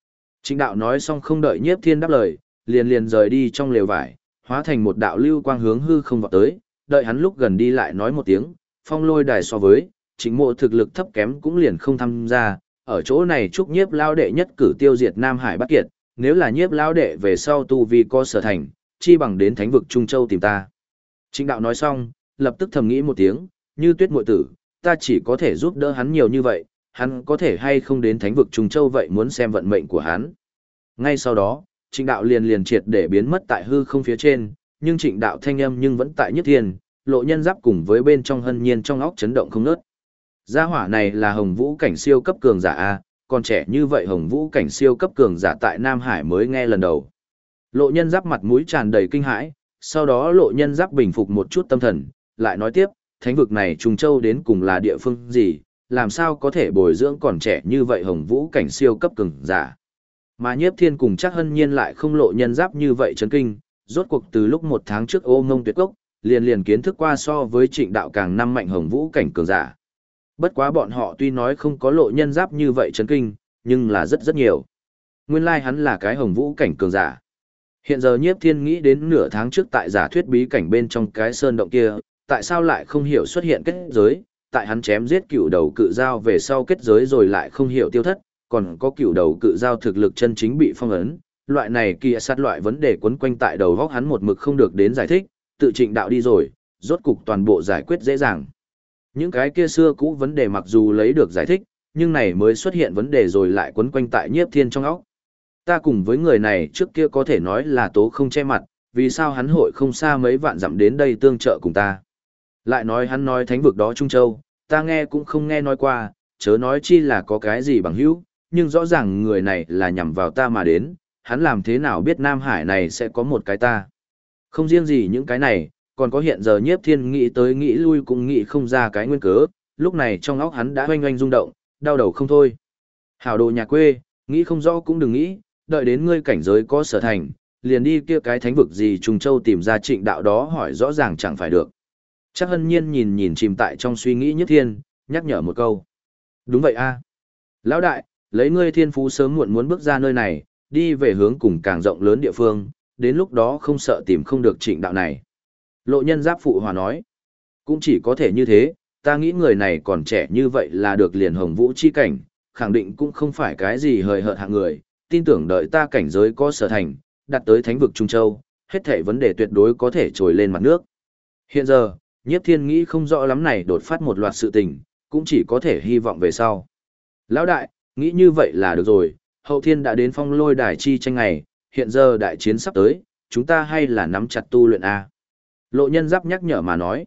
Trịnh đạo nói xong không đợi Nhiếp Thiên đáp lời, liền liền rời đi trong lều vải, hóa thành một đạo lưu quang hướng hư không vọt tới, đợi hắn lúc gần đi lại nói một tiếng, phong lôi đài so với, Trịnh Mộ thực lực thấp kém cũng liền không tham gia, ở chỗ này chúc Nhiếp lão đệ nhất cử tiêu diệt Nam Hải Bát Kiệt, nếu là Nhiếp lão đệ về sau tu vi có sở thành, chi bằng đến Thánh vực Trung Châu tìm ta. Trịnh đạo nói xong, lập tức thầm nghĩ một tiếng, như Tuyết muội tử, ta chỉ có thể giúp đỡ hắn nhiều như vậy, hắn có thể hay không đến Thánh vực Trung Châu vậy muốn xem vận mệnh của hắn. Ngay sau đó, Trịnh đạo liền liền triệt để biến mất tại hư không phía trên, nhưng Trịnh đạo thanh âm nhưng vẫn tại Nhất Thiên, Lộ Nhân Giáp cùng với bên trong Hân Nhiên trong óc chấn động không ngớt. Gia hỏa này là Hồng Vũ cảnh siêu cấp cường giả a, còn trẻ như vậy Hồng Vũ cảnh siêu cấp cường giả tại Nam Hải mới nghe lần đầu. Lộ Nhân Giáp mặt mũi tràn đầy kinh hãi, sau đó Lộ Nhân Giáp bình phục một chút tâm thần, lại nói tiếp, thánh vực này Trung Châu đến cùng là địa phương gì, làm sao có thể bồi dưỡng còn trẻ như vậy Hồng Vũ cảnh siêu cấp cường giả. Mà Nhiếp Thiên cùng chắc Hân Nhiên lại không Lộ Nhân Giáp như vậy chấn kinh, rốt cuộc từ lúc 1 tháng trước Ô Ngông Tuyệt Cốc, liền liền kiến thức qua so với Trịnh đạo càng năm mạnh Hồng Vũ cảnh cường giả. Bất quá bọn họ tuy nói không có Lộ Nhân Giáp như vậy chấn kinh, nhưng là rất rất nhiều. Nguyên lai hắn là cái Hồng Vũ cảnh cường giả. Hiện giờ Nhiếp Thiên nghĩ đến nửa tháng trước tại giả thuyết bí cảnh bên trong cái sơn động kia, tại sao lại không hiểu xuất hiện kết giới, tại hắn chém giết cựu đầu cự dao về sau kết giới rồi lại không hiểu tiêu thất, còn có cựu đầu cự dao thực lực chân chính bị phong ấn, loại này kỳ sát loại vấn đề quấn quanh tại đầu góc hắn một mực không được đến giải thích, tự Trịnh đạo đi rồi, rốt cục toàn bộ giải quyết dễ dàng. Những cái kia xưa cũ vấn đề mặc dù lấy được giải thích, nhưng này mới xuất hiện vấn đề rồi lại quấn quanh tại Nhiếp Thiên trong óc. Ta cùng với người này trước kia có thể nói là tố không che mặt, vì sao hắn hội không xa mấy vạn dặm đến đây tương trợ cùng ta. Lại nói hắn nói thánh vực đó Trung Châu, ta nghe cũng không nghe nói qua, chớ nói chi là có cái gì bằng hữu, nhưng rõ ràng người này là nhằm vào ta mà đến, hắn làm thế nào biết Nam Hải này sẽ có một cái ta. Không riêng gì những cái này, còn có hiện giờ Nhiếp Thiên nghĩ tới nghĩ lui cũng nghĩ không ra cái nguyên cớ, lúc này trong óc hắn đã oanh oanh rung động, đau đầu không thôi. Hảo đồ nhà quê, nghĩ không rõ cũng đừng nghĩ, đợi đến ngươi cảnh giới có sở thành, liền đi kia cái thánh vực gì Trung Châu tìm ra Trịnh đạo đó hỏi rõ ràng chẳng phải được. Chắc Hân Nhiên nhìn nhìn chìm tại trong suy nghĩ Nhiếp Thiên, nhắc nhở một câu. Đúng vậy a, Lão đại, lấy ngươi thiên phú sớm muộn muốn bước ra nơi này, đi về hướng cùng càng rộng lớn địa phương, đến lúc đó không sợ tìm không được Trịnh đạo này. Lộ Nhân Giáp phụ hòa nói. Cũng chỉ có thể như thế, ta nghĩ người này còn trẻ như vậy là được liền Hồng Vũ chi cảnh, khẳng định cũng không phải cái gì hời hợt hạng người, tin tưởng đợi ta cảnh giới có sở thành, đặt tới thánh vực Trung Châu, hết thảy vấn đề tuyệt đối có thể trồi lên mặt nước. Hiện giờ, Nhiếp Thiên nghĩ không rõ lắm này đột phát một loạt sự tình, cũng chỉ có thể hy vọng về sau. Lão đại, nghĩ như vậy là được rồi, hậu thiên đã đến phong lôi đài chi tranh ngày, hiện giờ đại chiến sắp tới, chúng ta hay là nắm chặt tu luyện A. Lộ Nhân Giáp nhắc nhở mà nói.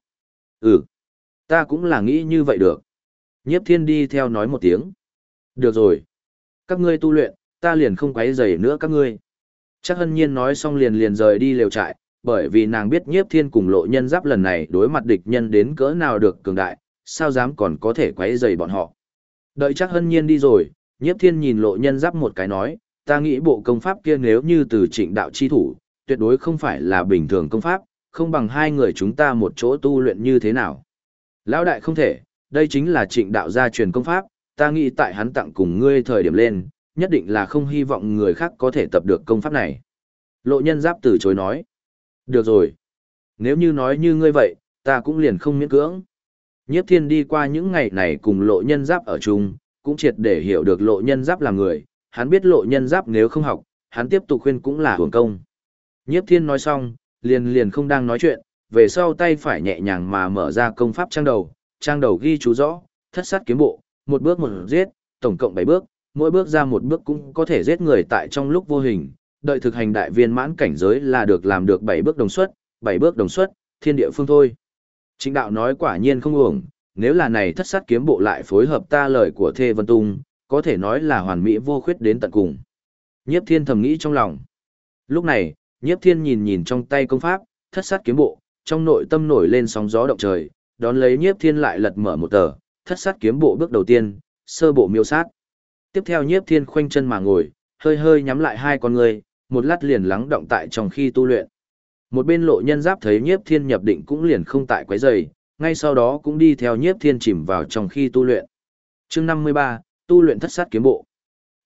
Ta cũng là nghĩ như vậy được. Nhiếp Thiên đi theo nói một tiếng. Được rồi. Các ngươi tu luyện, ta liền không quấy rầy nữa các ngươi. Chắc Hân Nhiên nói xong liền liền rời đi lều trại, bởi vì nàng biết Nhiếp Thiên cùng Lộ Nhân Giáp lần này đối mặt địch nhân đến cỡ nào được cường đại, sao dám còn có thể quấy rầy bọn họ. Đợi Chắc Hân Nhiên đi rồi, Nhiếp Thiên nhìn Lộ Nhân Giáp một cái nói, ta nghĩ bộ công pháp kia nếu như từ Trịnh đạo chi thủ, tuyệt đối không phải là bình thường công pháp, không bằng hai người chúng ta một chỗ tu luyện như thế nào. Lão đại không thể, đây chính là Trịnh đạo gia truyền công pháp, ta nghĩ tại hắn tặng cùng ngươi thời điểm lên, nhất định là không hy vọng người khác có thể tập được công pháp này. Lộ Nhân Giáp từ chối nói. Được rồi. Nếu như nói như ngươi vậy, ta cũng liền không miễn cưỡng. Nhiếp Thiên đi qua những ngày này cùng Lộ Nhân Giáp ở chung, cũng triệt để hiểu được Lộ Nhân Giáp là người, hắn biết Lộ Nhân Giáp nếu không học, hắn tiếp tục khuyên cũng là hưởng công. Nhiếp Thiên nói xong, liền liền không đang nói chuyện, về sau tay phải nhẹ nhàng mà mở ra công pháp trang đầu ghi chú rõ, thất sát kiếm bộ, một bước một giết, tổng cộng 7 bước, mỗi bước ra một bước cũng có thể giết người tại trong lúc vô hình, đợi thực hành đại viên mãn cảnh giới là được làm được 7 bước đồng xuất, 7 bước đồng xuất, thiên địa phương thôi. Trịnh đạo nói quả nhiên không uổng, nếu là này thất sát kiếm bộ lại phối hợp ta lời của Thê Vân Tung, có thể nói là hoàn mỹ vô khuyết đến tận cùng. Nhiếp Thiên thầm nghĩ trong lòng. Lúc này, Nhiếp Thiên nhìn nhìn trong tay công pháp, thất sát kiếm bộ, trong nội tâm nổi lên sóng gió động trời, đón lấy Nhiếp Thiên lại lật mở một tờ, thất sát kiếm bộ bước đầu tiên, sơ bộ miêu sát. Tiếp theo Nhiếp Thiên khoanh chân mà ngồi, hơi hơi nhắm lại hai con người, một lát liền lắng động tại trong khi tu luyện. Một bên Lộ Nhân Giáp thấy Nhiếp Thiên nhập định cũng liền không tại quấy rầy, ngay sau đó cũng đi theo Nhiếp Thiên chìm vào trong khi tu luyện. Chương 53, tu luyện thất sát kiếm bộ.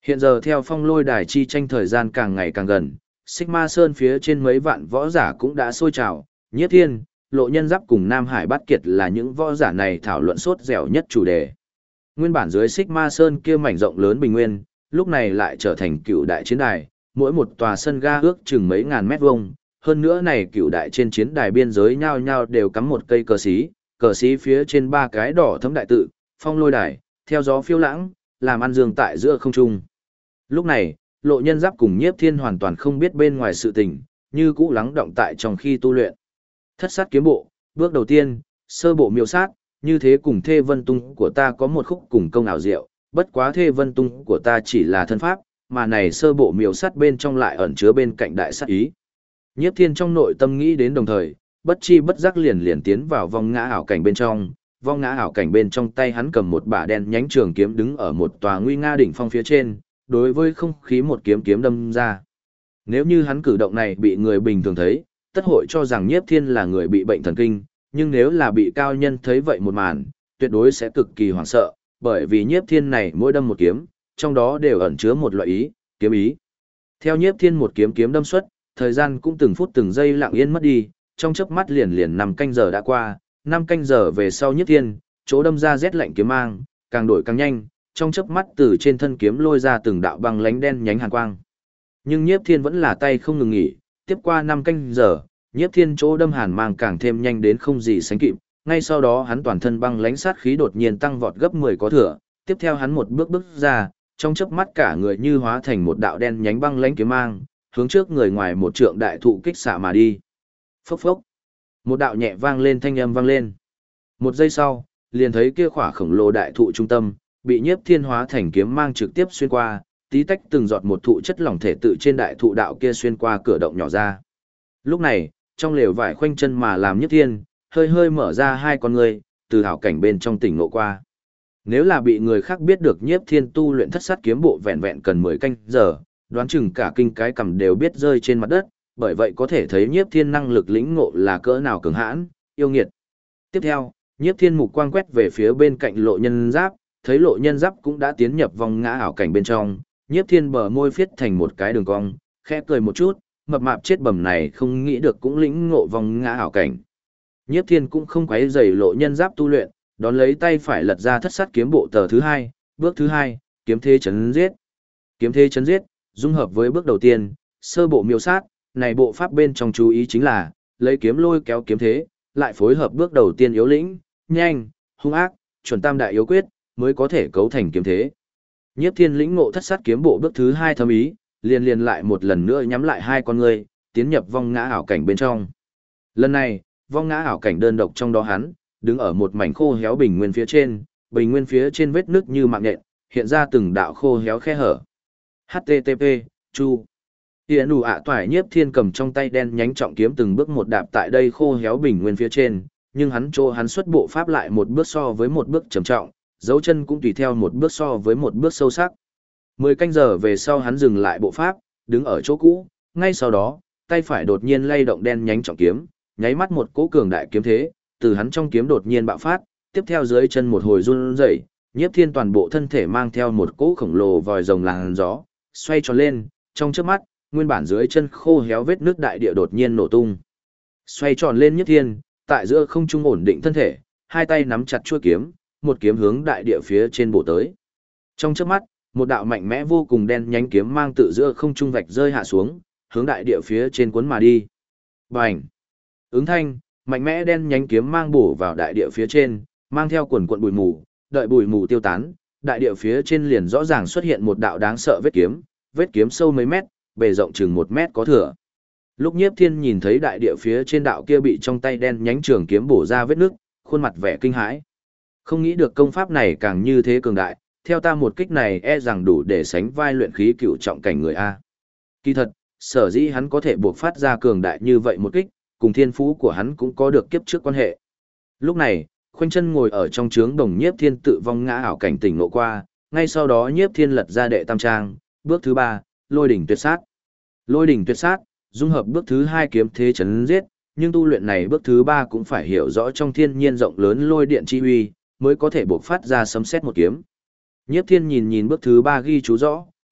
Hiện giờ theo phong lôi đài chi tranh thời gian càng ngày càng gần, Sigma Sơn phía trên mấy vạn võ giả cũng đã sôi trào, Nhiếp Thiên, Lộ Nhân Giáp cùng Nam Hải Bát Kiệt là những võ giả này thảo luận sốt dẻo nhất chủ đề. Nguyên bản dưới Sigma Sơn kia mảnh rộng lớn bình nguyên, lúc này lại trở thành cựu đại chiến đài, mỗi một tòa sân ga ước chừng mấy ngàn mét vuông. Hơn nữa này cựu đại trên chiến đài biên giới nhao nhao đều cắm một cây cờ xí phía trên ba cái đỏ thấm đại tự, phong lôi đài, theo gió phiêu lãng, làm ăn dương tại giữa không trung. Lúc này, Lộ Nhân Giáp cùng Nhiếp Thiên hoàn toàn không biết bên ngoài sự tình, như cũ lắng động tại trong khi tu luyện. Thất sát kiếm bộ, bước đầu tiên, sơ bộ miêu sát, như thế cùng Thê Vân Tung của ta có một khúc cùng công ảo diệu, bất quá Thê Vân Tung của ta chỉ là thân pháp, mà này sơ bộ miêu sát bên trong lại ẩn chứa bên cạnh đại sát ý. Nhiếp Thiên trong nội tâm nghĩ đến đồng thời, bất chi bất giác liền tiến vào vong ngã ảo cảnh bên trong. Vong ngã ảo cảnh bên trong tay hắn cầm một bả đen nhánh trường kiếm đứng ở một tòa nguy nga đỉnh phong phía trên, đối với không khí một kiếm đâm ra. Nếu như hắn cử động này bị người bình thường thấy, tất hội cho rằng Nhiếp Thiên là người bị bệnh thần kinh, nhưng nếu là bị cao nhân thấy vậy một màn, tuyệt đối sẽ cực kỳ hoảng sợ, bởi vì Nhiếp Thiên này mỗi đâm một kiếm, trong đó đều ẩn chứa một loại ý, kiếm ý. Theo Nhiếp Thiên một kiếm đâm xuất, thời gian cũng từng phút từng giây lặng yên mất đi, trong chớp mắt liền 5 canh giờ đã qua, 5 canh giờ về sau Nhiếp Thiên, chỗ đâm ra rét lạnh kiếm mang, càng đổi càng nhanh, trong chớp mắt từ trên thân kiếm lôi ra từng đạo băng lánh đen nhánh hàn quang. Nhưng Nhiếp Thiên vẫn là tay không ngừng nghỉ, tiếp qua 5 canh giờ, Nhiếp Thiên chỗ đâm hàn mang càng thêm nhanh đến không gì sánh kịp, ngay sau đó hắn toàn thân băng lánh sát khí đột nhiên tăng vọt gấp 10 có thừa, tiếp theo hắn một bước ra, trong chớp mắt cả người như hóa thành một đạo đen nhánh băng lánh kiếm mang, hướng trước người ngoài một trượng đại thụ kích xạ mà đi. Phốc phốc. Một đạo nhẹ vang lên thanh âm vang lên. Một giây sau, liền thấy kia khỏa khổng lồ đại thụ trung tâm, bị Nhiếp Thiên hóa thành kiếm mang trực tiếp xuyên qua, tí tách từng giọt một thụ chất lỏng thể tự trên đại thụ đạo kia xuyên qua cửa động nhỏ ra. Lúc này, trong lều vải khoanh chân mà làm Nhiếp Thiên, hơi mở ra hai con ngươi, từ hảo cảnh bên trong tỉnh ngộ qua. Nếu là bị người khác biết được Nhiếp Thiên tu luyện thất sát kiếm bộ vẹn vẹn cần 10 canh giờ, đoán chừng cả kinh cái cầm đều biết rơi trên mặt đất, bởi vậy có thể thấy Nhiếp Thiên năng lực lĩnh ngộ là cỡ nào cường hãn, yêu nghiệt. Tiếp theo, Nhiếp Thiên mục quang quét về phía bên cạnh Lộ Nhân Giáp, thấy Lộ Nhân Giáp cũng đã tiến nhập vòng ngã ảo cảnh bên trong, Nhiếp Thiên bờ môi viết thành một cái đường cong, khẽ cười một chút, mập mạp chết bầm này không nghĩ được cũng lĩnh ngộ vòng ngã ảo cảnh. Nhiếp Thiên cũng không quấy rầy Lộ Nhân Giáp tu luyện, đón lấy tay phải lật ra thất sát kiếm bộ tờ thứ 2, bước thứ 2, kiếm thế chấn giết. Kiếm thế chấn giết, dung hợp với bước đầu tiên, sơ bộ miêu sát, này bộ pháp bên trong chú ý chính là, lấy kiếm lôi kéo kiếm thế, lại phối hợp bước đầu tiên yếu lĩnh, nhanh, hung ác, chuẩn tam đại yếu quyết, mới có thể cấu thành kiếm thế. Nhiếp Thiên lĩnh ngộ thất sát kiếm bộ bước thứ 2 thâm ý, liền lại một lần nữa nhắm lại hai con ngươi, tiến nhập vong ngã ảo cảnh bên trong. Lần này, vong ngã ảo cảnh đơn độc trong đó hắn, đứng ở một mảnh khô héo bình nguyên phía trên, bình nguyên phía trên vết nước như mạng nhện, hiện ra từng đạo khô héo khe hở. HTTP, Chu. Hiện đủ toải Nhiếp Thiên cầm trong tay đen nhánh trọng kiếm từng bước một đạp tại đây khô héo bình nguyên phía trên, nhưng hắn xuất bộ pháp lại một bước so với một bước trầm trọng, dấu chân cũng tùy theo một bước so với một bước sâu sắc. 10 canh giờ về sau hắn dừng lại bộ pháp, đứng ở chỗ cũ, ngay sau đó, tay phải đột nhiên lay động đen nhánh trọng kiếm, nháy mắt một cỗ cường đại kiếm thế, từ hắn trong kiếm đột nhiên bạo phát, tiếp theo dưới chân một hồi run rẩy, Nhiếp Thiên toàn bộ thân thể mang theo một cỗ khổng lồ vòi rồng làn gió, xoay tròn lên, trong chớp mắt, nguyên bản dưới chân khô héo vết nước đại địa đột nhiên nổ tung. Xoay tròn lên Nhiếp Thiên, tại giữa không trung ổn định thân thể, hai tay nắm chặt chuôi kiếm, một kiếm hướng đại địa phía trên bổ tới. Trong chớp mắt, một đạo mạnh mẽ vô cùng đen nhánh kiếm mang tự giữa không trung vạch rơi hạ xuống, hướng đại địa phía trên cuốn mà đi. Bành! Ứng thanh, mạnh mẽ đen nhánh kiếm mang bổ vào đại địa phía trên, mang theo quần quần bụi mù, đợi bụi mù tiêu tán, đại địa phía trên liền rõ ràng xuất hiện một đạo đáng sợ vết kiếm sâu mấy mét, bề rộng chừng 1 mét có thừa. Lúc Nhiếp Thiên nhìn thấy đại địa phía trên đạo kia bị trong tay đen nhánh trường kiếm bổ ra vết nước, khuôn mặt vẻ kinh hãi. Không nghĩ được công pháp này càng như thế cường đại, theo ta một kích này e rằng đủ để sánh vai luyện khí cựu trọng cảnh người A. Kỳ thật, sở dĩ hắn có thể buộc phát ra cường đại như vậy một kích, cùng thiên phú của hắn cũng có được kiếp trước quan hệ. Lúc này, khoanh chân ngồi ở trong trướng đồng Nhiếp Thiên tự vong ngã ảo cảnh tỉnh ngộ qua, ngay sau đó Nhiếp Thiên lật ra đệ tam trang, bước thứ 3, lôi đỉnh tuyệt sát. Lôi đỉnh tuyệt sát, dung hợp bước thứ 2 kiếm thế chấn giết, nhưng tu luyện này bước thứ 3 cũng phải hiểu rõ trong thiên nhiên rộng lớn lôi điện chi uy, mới có thể buộc phát ra sấm sét một kiếm. Nhiếp Thiên nhìn bước thứ 3 ghi chú rõ,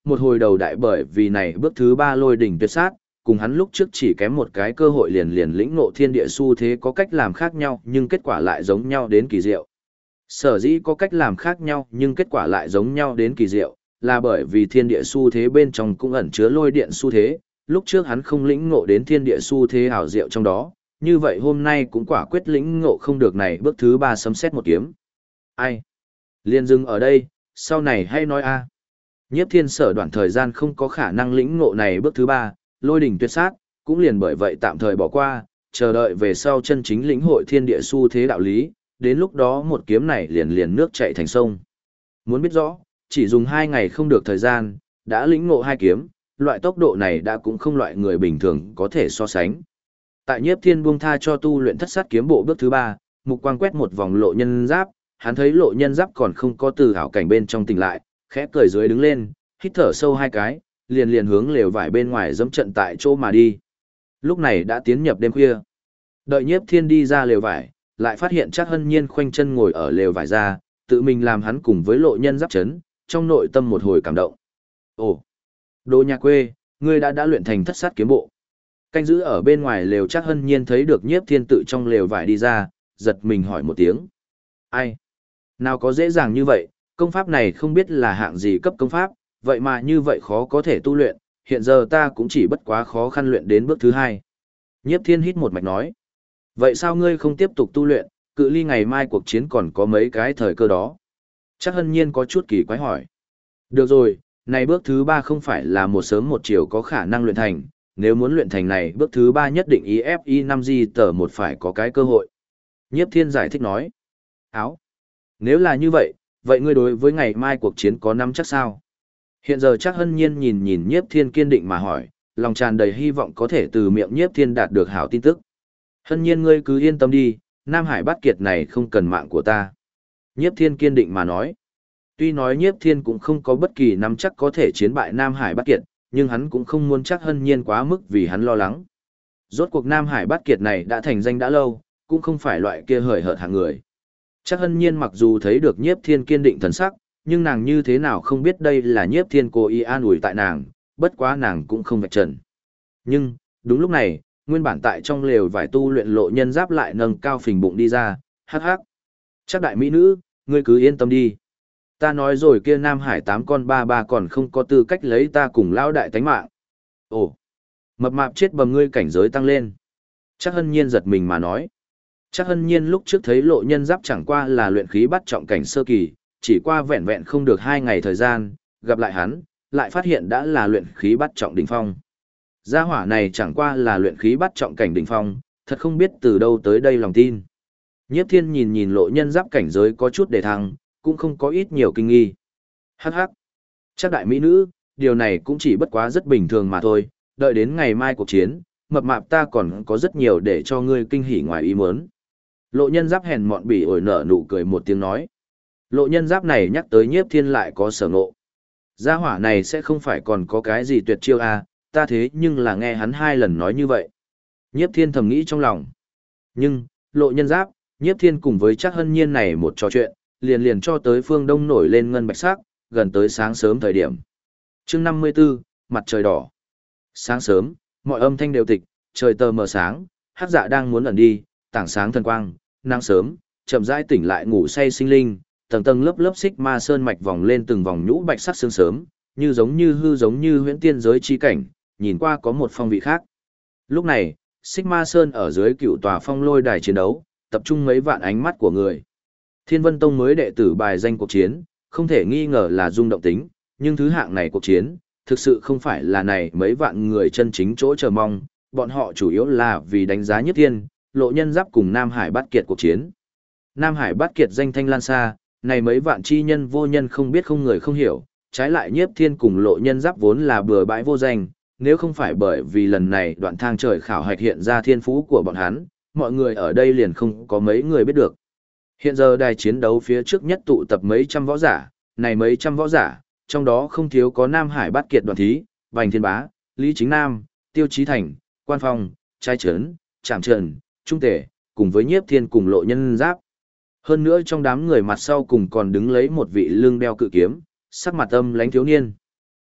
một hồi đầu đại bởi vì này bước thứ 3 lôi đỉnh tuyệt sát, cùng hắn lúc trước chỉ kém một cái cơ hội liền lĩnh ngộ thiên địa xu thế có cách làm khác nhau nhưng kết quả lại giống nhau đến kỳ diệu. Sở dĩ có cách làm khác nhau nhưng kết quả lại giống nhau đến kỳ diệu, là bởi vì thiên địa xu thế bên trong cũng ẩn chứa lôi điện xu thế, lúc trước hắn không lĩnh ngộ đến thiên địa xu thế ảo diệu trong đó, như vậy hôm nay cũng quả quyết lĩnh ngộ không được này bước thứ 3 sấm sét một kiếm. Ai? Liên dừng ở đây, sau này hay nói a. Nhiếp Thiên Sở đoạn thời gian không có khả năng lĩnh ngộ này bước thứ 3, lôi đỉnh tuyệt sát, cũng liền bởi vậy tạm thời bỏ qua, chờ đợi về sau chân chính lĩnh hội thiên địa xu thế đạo lý, đến lúc đó một kiếm này liền nước chảy thành sông. Muốn biết rõ, chỉ dùng 2 ngày không được thời gian, đã lĩnh ngộ 2 kiếm, loại tốc độ này đã cũng không loại người bình thường có thể so sánh. Tại Nhiếp Thiên buông tha cho tu luyện thất sát kiếm bộ bước thứ 3, mục quang quét một vòng lộ nhân giáp, hắn thấy lộ nhân giáp còn không có từ ảo cảnh bên trong tỉnh lại, khẽ cười dưới đứng lên, hít thở sâu 2 cái, liền hướng lều vải bên ngoài dẫm trận tại chỗ mà đi. Lúc này đã tiến nhập đêm khuya. Đợi Nhiếp Thiên đi ra lều vải, lại phát hiện Trác Hân Nhiên khoanh chân ngồi ở lều vải ra, tự mình làm hắn cùng với lộ nhân giáp chấn, trong nội tâm một hồi cảm động. Ồ, đồ nhà quê, ngươi đã luyện thành thất sát kiếm bộ. Canh giữ ở bên ngoài lều Trác Hân Nhiên thấy được Nhiếp Thiên tự trong lều vải đi ra, giật mình hỏi một tiếng. Ai? Nào có dễ dàng như vậy, công pháp này không biết là hạng gì cấp công pháp, vậy mà như vậy khó có thể tu luyện, hiện giờ ta cũng chỉ bất quá khó khăn luyện đến bước thứ 2. Nhiếp Thiên hít một mạch nói. Vậy sao ngươi không tiếp tục tu luyện, cự ly ngày mai cuộc chiến còn có mấy cái thời cơ đó? Trác Hân Nhiên có chút kỳ quái hỏi. Được rồi, này bước thứ 3 không phải là một sớm một chiều có khả năng luyện thành, nếu muốn luyện thành này bước thứ 3 nhất định IFI 5G tờ một phải có cái cơ hội. Nhiếp Thiên giải thích nói. Áo. Nếu là như vậy, vậy ngươi đối với ngày mai cuộc chiến có nắm chắc sao? Hiện giờ Trác Hân Nhiên nhìn Nhiếp Thiên kiên định mà hỏi, lòng tràn đầy hy vọng có thể từ miệng Nhiếp Thiên đạt được hảo tin tức. Hân Nhiên ngươi cứ yên tâm đi, Nam Hải Bát Kiệt này không cần mạng của ta. Nhiếp Thiên kiên định mà nói. Tuy nói Nhiếp Thiên cũng không có bất kỳ nắm chắc có thể chiến bại Nam Hải Bát Kiệt, nhưng hắn cũng không muốn Trác Hân Nhiên quá mức vì hắn lo lắng. Rốt cuộc Nam Hải Bát Kiệt này đã thành danh đã lâu, cũng không phải loại kia hời hợt hạng người. Trác Hân Nhiên mặc dù thấy được Nhiếp Thiên kiên định thần sắc, nhưng nàng như thế nào không biết đây là Nhiếp Thiên cố ý an ủi tại nàng, bất quá nàng cũng không vạch trần. Nhưng, đúng lúc này, nguyên bản tại trong lều vải tu luyện lộ nhân giáp lại nâng cao phình bụng đi ra, hắc hắc. Chắc đại mỹ nữ, ngươi cứ yên tâm đi. Ta nói rồi kia Nam Hải 8 con ba còn không có tư cách lấy ta cùng lão đại tánh mạng. Ồ, mập mạp chết bầm ngươi cảnh giới tăng lên. Trác Hân Nhiên giật mình mà nói. Trác Hân Nhiên lúc trước thấy lộ nhân giáp chẳng qua là luyện khí bắt trọng cảnh sơ kỳ, chỉ qua vẹn vẹn không được 2 ngày thời gian, gặp lại hắn, lại phát hiện đã là luyện khí bắt trọng đỉnh phong. Gia hỏa này chẳng qua là luyện khí bắt trọng cảnh đỉnh phong, thật không biết từ đâu tới đây lòng tin. Nhiếp Thiên nhìn lộ nhân giáp cảnh giới có chút đề thăng, cũng không có ít nhiều kinh nghi. Hắc hắc. Chắc đại mỹ nữ, điều này cũng chỉ bất quá rất bình thường mà thôi, đợi đến ngày mai cuộc chiến, mập mạp ta còn có rất nhiều để cho ngươi kinh hỉ ngoài ý muốn. Lộ nhân giáp hèn mọn bỉ ổi nở nụ cười một tiếng nói. Lộ nhân giáp này nhắc tới Nhiếp Thiên lại có sở ngộ. Gia hỏa này sẽ không phải còn có cái gì tuyệt chiêu à, ta thế nhưng là nghe hắn 2 lần nói như vậy. Nhiếp Thiên thầm nghĩ trong lòng. Nhưng, lộ nhân giáp, Nhiếp Thiên cùng với Trác Hân Nhiên này một trò chuyện, liền cho tới phương đông nổi lên ngân bạch sắc, gần tới sáng sớm thời điểm. Chương 54, mặt trời đỏ. Sáng sớm, mọi âm thanh đều tịch, trời tờ mờ sáng, hắc dạ đang muốn ẩn đi, tảng sáng thần quang, nắng sớm, chậm rãi tỉnh lại ngủ say sinh linh, tầng tầng lớp lớp xích ma sơn mạch vòng lên từng vòng nhũ bạch sắc sương sớm, như giống như hư giống như huyễn tiên giới chi cảnh, nhìn qua có một phong vị khác. Lúc này, xích ma sơn ở dưới cựu tòa phong lôi đài chiến đấu, tập trung mấy vạn ánh mắt của người. Thiên Vân Tông mới đệ tử bài danh cuộc chiến, không thể nghi ngờ là rung động tính, nhưng thứ hạng này cuộc chiến, thực sự không phải là này mấy vạn người chân chính chỗ chờ mong, bọn họ chủ yếu là vì đánh giá Nhiếp Thiên, lộ nhân giáp cùng Nam Hải Bát Kiệt cuộc chiến. Nam Hải Bát Kiệt danh thanh lan xa, này mấy vạn chi nhân vô nhân không biết không người không hiểu, trái lại Nhiếp Thiên cùng lộ nhân giáp vốn là bừa bãi vô danh, nếu không phải bởi vì lần này đoạn thang trời khảo hạch hiện ra thiên phú của bọn hắn, mọi người ở đây liền không có mấy người biết được. Hiện giờ đài chiến đấu phía trước nhất tụ tập mấy trăm võ giả, này mấy trăm võ giả, trong đó không thiếu có Nam Hải Bát Kiệt Đoàn Thí, Vành Thiên Bá, Lý Chính Nam, Tiêu Chí Thành, Quan Phong, Trai Trấn, Trạm Trần, Trung Tể, cùng với Nhiếp Thiên cùng lộ nhân giáp. Hơn nữa trong đám người mặt sau cùng còn đứng lấy một vị lưng đeo cự kiếm, sắc mặt âm lãnh thiếu niên.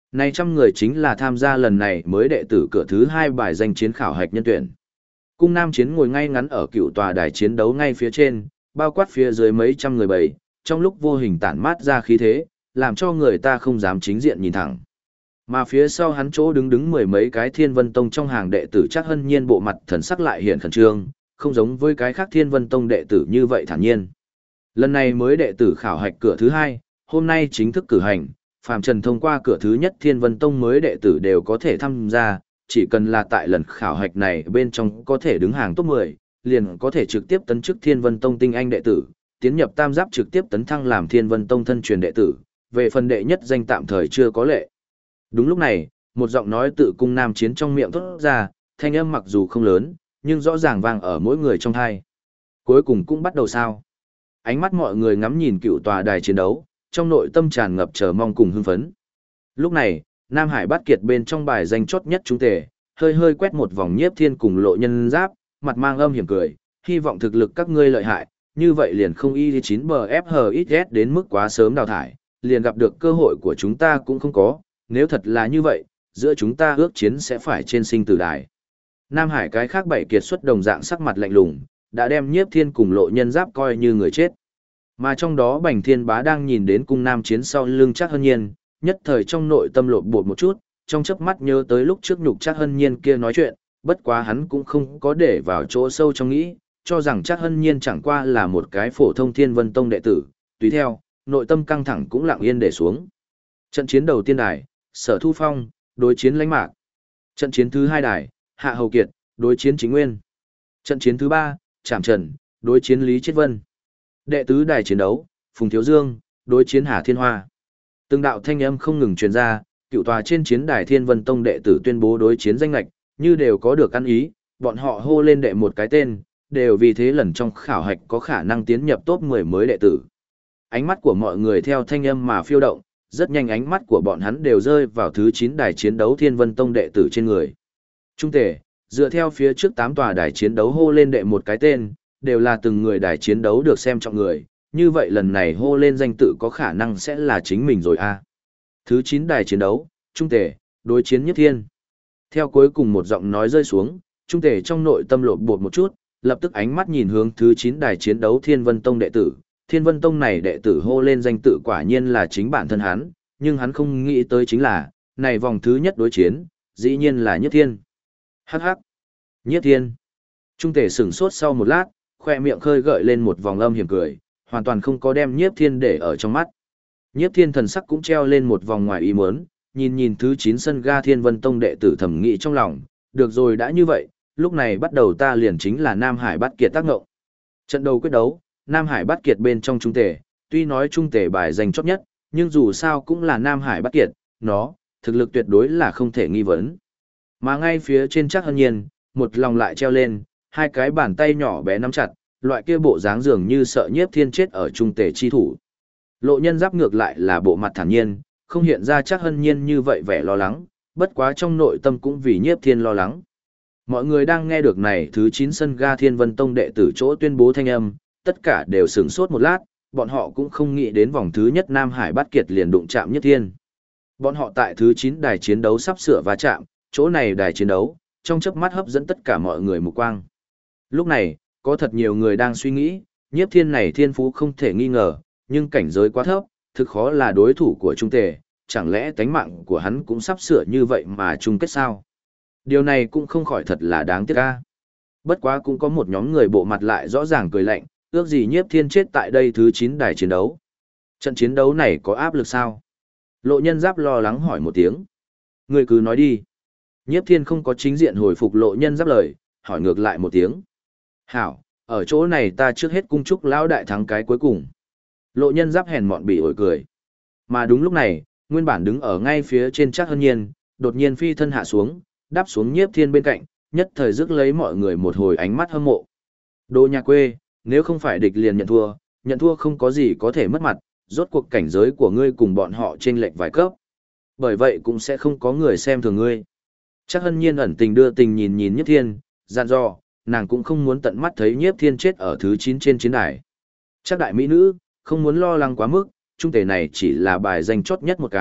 Này trăm người chính là tham gia lần này mới đệ tử cửa thứ 2 bài danh chiến khảo hạch nhân tuyển. Cung Nam Chiến ngồi ngay ngắn ở cựu tòa đài chiến đấu ngay phía trên, bao quát phía dưới mấy trăm người bầy, trong lúc vô hình tản mát ra khí thế, làm cho người ta không dám chính diện nhìn thẳng. Mà phía sau hắn chỗ đứng mười mấy cái Thiên Vân Tông trong hàng đệ tử chắc hân nhiên bộ mặt thần sắc lại hiện khẩn trương, không giống với cái khác Thiên Vân Tông đệ tử như vậy thản nhiên. Lần này mới đệ tử khảo hạch cửa thứ 2, hôm nay chính thức cử hành, phàm trần thông qua cửa thứ nhất Thiên Vân Tông mới đệ tử đều có thể tham gia, chỉ cần là tại lần khảo hạch này bên trong có thể đứng hàng top 10, liền có thể trực tiếp tấn chức Thiên Vân Tông tinh anh đệ tử, tiến nhập tam giáp trực tiếp tấn thăng làm Thiên Vân Tông thân truyền đệ tử, về phần đệ nhất danh tạm thời chưa có lệ. Đúng lúc này, một giọng nói tự Cung Nam Chiến trong miệng thốt ra, thanh âm mặc dù không lớn, nhưng rõ ràng vang ở mỗi người trong tai. Cuối cùng cũng bắt đầu sao? Ánh mắt mọi người ngắm nhìn cựu tòa đài chiến đấu, trong nội tâm tràn ngập chờ mong cùng hưng phấn. Lúc này, Nam Hải Bát Kiệt bên trong bài danh chót nhất chúng tề, hơi quét một vòng Nhiếp Thiên cùng Lộ Nhân Giáp, mặt mang âm hiểm cười, hy vọng thực lực các ngươi lợi hại, như vậy liền không y 9 BFHXS đến mức quá sớm đào thải, liền gặp được cơ hội của chúng ta cũng không có, nếu thật là như vậy, giữa chúng ta ước chiến sẽ phải trên sinh tử đài. Nam Hải cái khác 7 kiệt xuất đồng dạng sắc mặt lạnh lùng, đã đem Nhiếp Thiên cùng Lộ Nhân Giáp coi như người chết. Mà trong đó Bành Thiên Bá đang nhìn đến Cung Nam Chiến sau lưng Trác Hân Nhiên, nhất thời trong nội tâm lộn bột một chút, trong chớp mắt nhớ tới lúc trước nhục Trác Hân Nhiên kia nói chuyện, bất quá hắn cũng không có để vào chỗ sâu trong nghĩ, cho rằng Trác Hân Nhiên chẳng qua là một cái phổ thông Thiên Vân Tông đệ tử, tùy theo, nội tâm căng thẳng cũng lặng yên để xuống. Trận chiến đầu tiên đài, Sở Thu Phong, đối chiến Lãnh Mạc. Trận chiến thứ 2 đài, Hạ Hầu Kiệt, đối chiến Chính Nguyên. Trận chiến thứ 3, Trảm Trần, đối chiến Lý Chiết Vân. Đệ tứ đài chiến đấu, Phùng Thiếu Dương, đối chiến Hà Thiên Hoa. Từng đạo thanh âm không ngừng truyền ra, cựu tòa trên chiến đài Thiên Vân Tông đệ tử tuyên bố đối chiến danh lệch, như đều có được ăn ý, bọn họ hô lên đệ một cái tên, đều vì thế lần trong khảo hạch có khả năng tiến nhập top 10 mới đệ tử. Ánh mắt của mọi người theo thanh âm mà phiêu động, rất nhanh ánh mắt của bọn hắn đều rơi vào thứ 9 đài chiến đấu Thiên Vân Tông đệ tử trên người. Trung tề, dựa theo phía trước 8 tòa đài chiến đấu hô lên đệ một cái tên, đều là từng người đài chiến đấu được xem trọng người, như vậy lần này hô lên danh tự có khả năng sẽ là chính mình rồi a. Thứ 9 đài chiến đấu, Trung tề, đối chiến Nhiếp Thiên. Theo cuối cùng một giọng nói rơi xuống, Trung tề trong nội tâm lột bột một chút, lập tức ánh mắt nhìn hướng thứ 9 đài chiến đấu Thiên Vân Tông đệ tử. Thiên Vân Tông này đệ tử hô lên danh tự quả nhiên là chính bản thân hắn, nhưng hắn không nghĩ tới chính là, này vòng thứ nhất đối chiến, dĩ nhiên là Nhiếp Thiên. Hắc hắc. Nhiếp Thiên. Trung tề sửng sốt sau một lát, khoe miệng khơi gợi lên một vòng âm hiểm cười, hoàn toàn không có đem Nhiếp Thiên để ở trong mắt. Nhiếp Thiên thần sắc cũng treo lên một vòng ngoài ý muốn, nhìn thứ 9 sân ga Thiên Vân Tông đệ tử thẩm nghĩ trong lòng, được rồi đã như vậy, lúc này bắt đầu ta liền chính là Nam Hải Bát Kiệt tác ngộ. Trận đầu quyết đấu, Nam Hải Bát Kiệt bên trong Trung tề, tuy nói Trung tề bài danh chót nhất, nhưng dù sao cũng là Nam Hải Bát Kiệt, nó, thực lực tuyệt đối là không thể nghi vấn. Mà ngay phía trên Trác Hân Nhiên, một lòng lại treo lên, hai cái bàn tay nhỏ bé nắm chặt, loại kia bộ dáng dường như sợ Nhiếp Thiên chết ở Trung tề chi thủ. Lộ Nhân Giáp ngược lại là bộ mặt thản nhiên, không hiện ra Trác Hân Nhiên như vậy vẻ lo lắng, bất quá trong nội tâm cũng vì Nhiếp Thiên lo lắng. Mọi người đang nghe được này thứ 9 sân ga Thiên Vân Tông đệ tử chỗ tuyên bố thanh âm, tất cả đều sửng sốt một lát, bọn họ cũng không nghĩ đến vòng thứ nhất Nam Hải Bát Kiệt liền đụng chạm Nhiếp Thiên. Bọn họ tại thứ 9 đài chiến đấu sắp sửa va chạm, chỗ này đài chiến đấu, trong chớp mắt hấp dẫn tất cả mọi người mục quang. Lúc này, có thật nhiều người đang suy nghĩ, Nhiếp Thiên này thiên phú không thể nghi ngờ, nhưng cảnh giới quá thấp, thực khó là đối thủ của Trung tề, chẳng lẽ tánh mạng của hắn cũng sắp sửa như vậy mà chung kết sao? Điều này cũng không khỏi thật là đáng tiếc a. Bất quá cũng có một nhóm người bộ mặt lại rõ ràng cười lạnh, ước gì Nhiếp Thiên chết tại đây thứ 9 đài chiến đấu. Trận chiến đấu này có áp lực sao? Lộ Nhân Giáp lo lắng hỏi một tiếng. Người cứ nói đi. Nhiếp Thiên không có chính diện hồi phục Lộ Nhân Giáp lời, hỏi ngược lại một tiếng. Hảo, ở chỗ này ta trước hết cung chúc lão đại thắng cái cuối cùng. Lộ Nhân Giáp hèn mọn bỉ ổi cười. Mà đúng lúc này, nguyên bản đứng ở ngay phía trên Trác Hân Nhiên, đột nhiên phi thân hạ xuống, đáp xuống Nhiếp Thiên bên cạnh, nhất thời rước lấy mọi người một hồi ánh mắt hâm mộ. Đồ nhà quê, nếu không phải địch liền nhận thua không có gì có thể mất mặt, rốt cuộc cảnh giới của ngươi cùng bọn họ chênh lệch vài cấp. Bởi vậy cũng sẽ không có người xem thường ngươi. Trác Hân Nhiên ẩn tình đưa tình nhìn Nhiếp Thiên, dặn dò, nàng cũng không muốn tận mắt thấy Nhiếp Thiên chết ở thứ 9 trên chiến đài. Trác đại mỹ nữ, không muốn lo lắng quá mức, trung tề này chỉ là bài danh chót nhất một cái,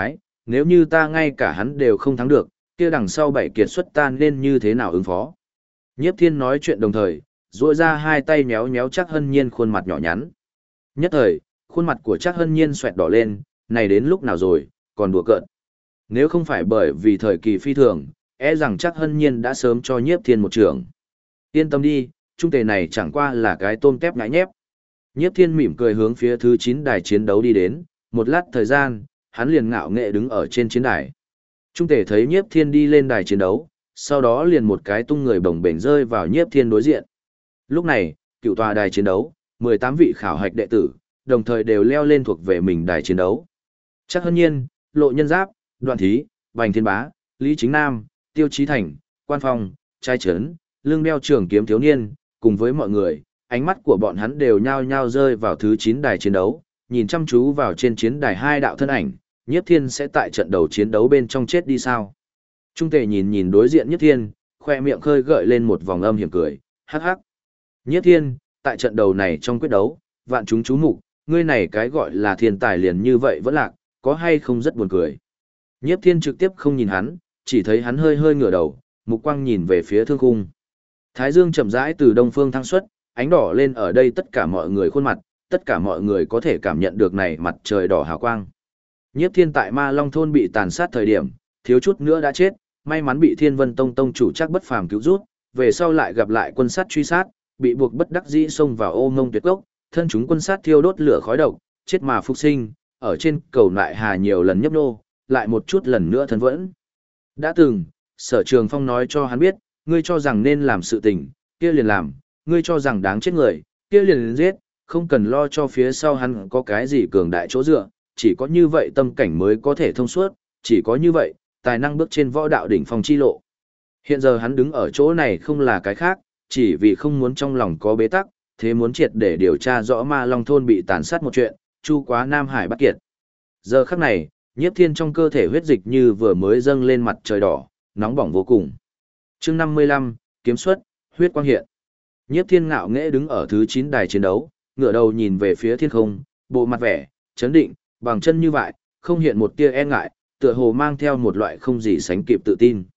Nếu như ta ngay cả hắn đều không thắng được, kia đằng sau bảy kiệt xuất ta nên như thế nào ứng phó? Nhiếp Thiên nói chuyện đồng thời, duỗi ra hai tay méo méo Trác Hân Nhiên khuôn mặt nhỏ nhắn. Nhất thời, khuôn mặt của Trác Hân Nhiên xoẹt đỏ lên, này đến lúc nào rồi, còn đùa cợt. Nếu không phải bởi vì thời kỳ phi thường, rằng Trác Hân Nhiên đã sớm cho Nhiếp Thiên một trường. Yên tâm đi, trung tề này chẳng qua là cái tôm tép nhãi nhép. Nhiếp Thiên mỉm cười hướng phía thứ 9 đài chiến đấu đi đến, một lát thời gian, hắn liền ngạo nghệ đứng ở trên chiến đài. Trung tề thấy Nhiếp Thiên đi lên đài chiến đấu, sau đó liền một cái tung người bồng bềnh rơi vào Nhiếp Thiên đối diện. Lúc này, cựu tòa đài chiến đấu, 18 vị khảo hạch đệ tử, đồng thời đều leo lên thuộc về mình đài chiến đấu. Trác Hân Nhiên, Lộ Nhân Giáp, Đoạn Thí, Bành Thiên Bá, Lý Chính Nam, Tiêu Chí Thành, Quan Phong, Trai Trấn, lưng đeo trường kiếm thiếu niên, cùng với mọi người, ánh mắt của bọn hắn đều nhao nhao rơi vào thứ 9 đài chiến đấu, nhìn chăm chú vào trên chiến đài hai đạo thân ảnh, Nhiếp Thiên sẽ tại trận đầu chiến đấu bên trong chết đi sao? Trung Tề nhìn nhìn đối diện Nhiếp Thiên, khoe miệng khơi gợi lên một vòng âm hiểm cười, hắc hắc. Nhiếp Thiên, tại trận đầu này trong quyết đấu, vạn chúng chú mục, ngươi này cái gọi là thiên tài liền như vậy vẫn lạc, có hay không rất buồn cười. Nhiếp Thiên trực tiếp không nhìn hắn, chỉ thấy hắn hơi hơi ngửa đầu, mục quang nhìn về phía thương khung. Thái dương chậm rãi từ đông phương thăng xuất, ánh đỏ lên ở đây tất cả mọi người khuôn mặt, tất cả mọi người có thể cảm nhận được này mặt trời đỏ hào quang. Nhiếp Thiên tại Ma Long thôn bị tàn sát thời điểm, thiếu chút nữa đã chết, may mắn bị Thiên Vân Tông tông chủ Trác Bất Phàm cứu rút, về sau lại gặp lại quân sát truy sát, bị buộc bất đắc dĩ xông vào Ô Ngông Tuyệt Cốc, thân chúng quân sát thiêu đốt lửa khói độc, chết mà phục sinh, ở trên cầu nại hà nhiều lần nhấp nô, lại một chút lần nữa thân vẫn. Đã từng, Sở Trường Phong nói cho hắn biết, ngươi cho rằng nên làm sự tình, kia liền làm, ngươi cho rằng đáng chết người, kia liền giết, không cần lo cho phía sau hắn có cái gì cường đại chỗ dựa, chỉ có như vậy tâm cảnh mới có thể thông suốt, chỉ có như vậy, tài năng bước trên võ đạo đỉnh phong chi lộ. Hiện giờ hắn đứng ở chỗ này không là cái khác, chỉ vì không muốn trong lòng có bế tắc, thế muốn triệt để điều tra rõ Ma Long thôn bị tàn sát một chuyện, chu quá Nam Hải bắt kiệt. Giờ khắc này, Nhiếp Thiên trong cơ thể huyết dịch như vừa mới dâng lên mặt trời đỏ, nóng bỏng vô cùng. Chương 55, kiếm xuất, huyết quang hiện. Nhiếp Thiên ngạo nghễ đứng ở thứ 9 đài chiến đấu, ngửa đầu nhìn về phía thiên không, bộ mặt vẻ chấn định, bằng chân như vậy, không hiện một tia e ngại, tựa hồ mang theo một loại không gì sánh kịp tự tin.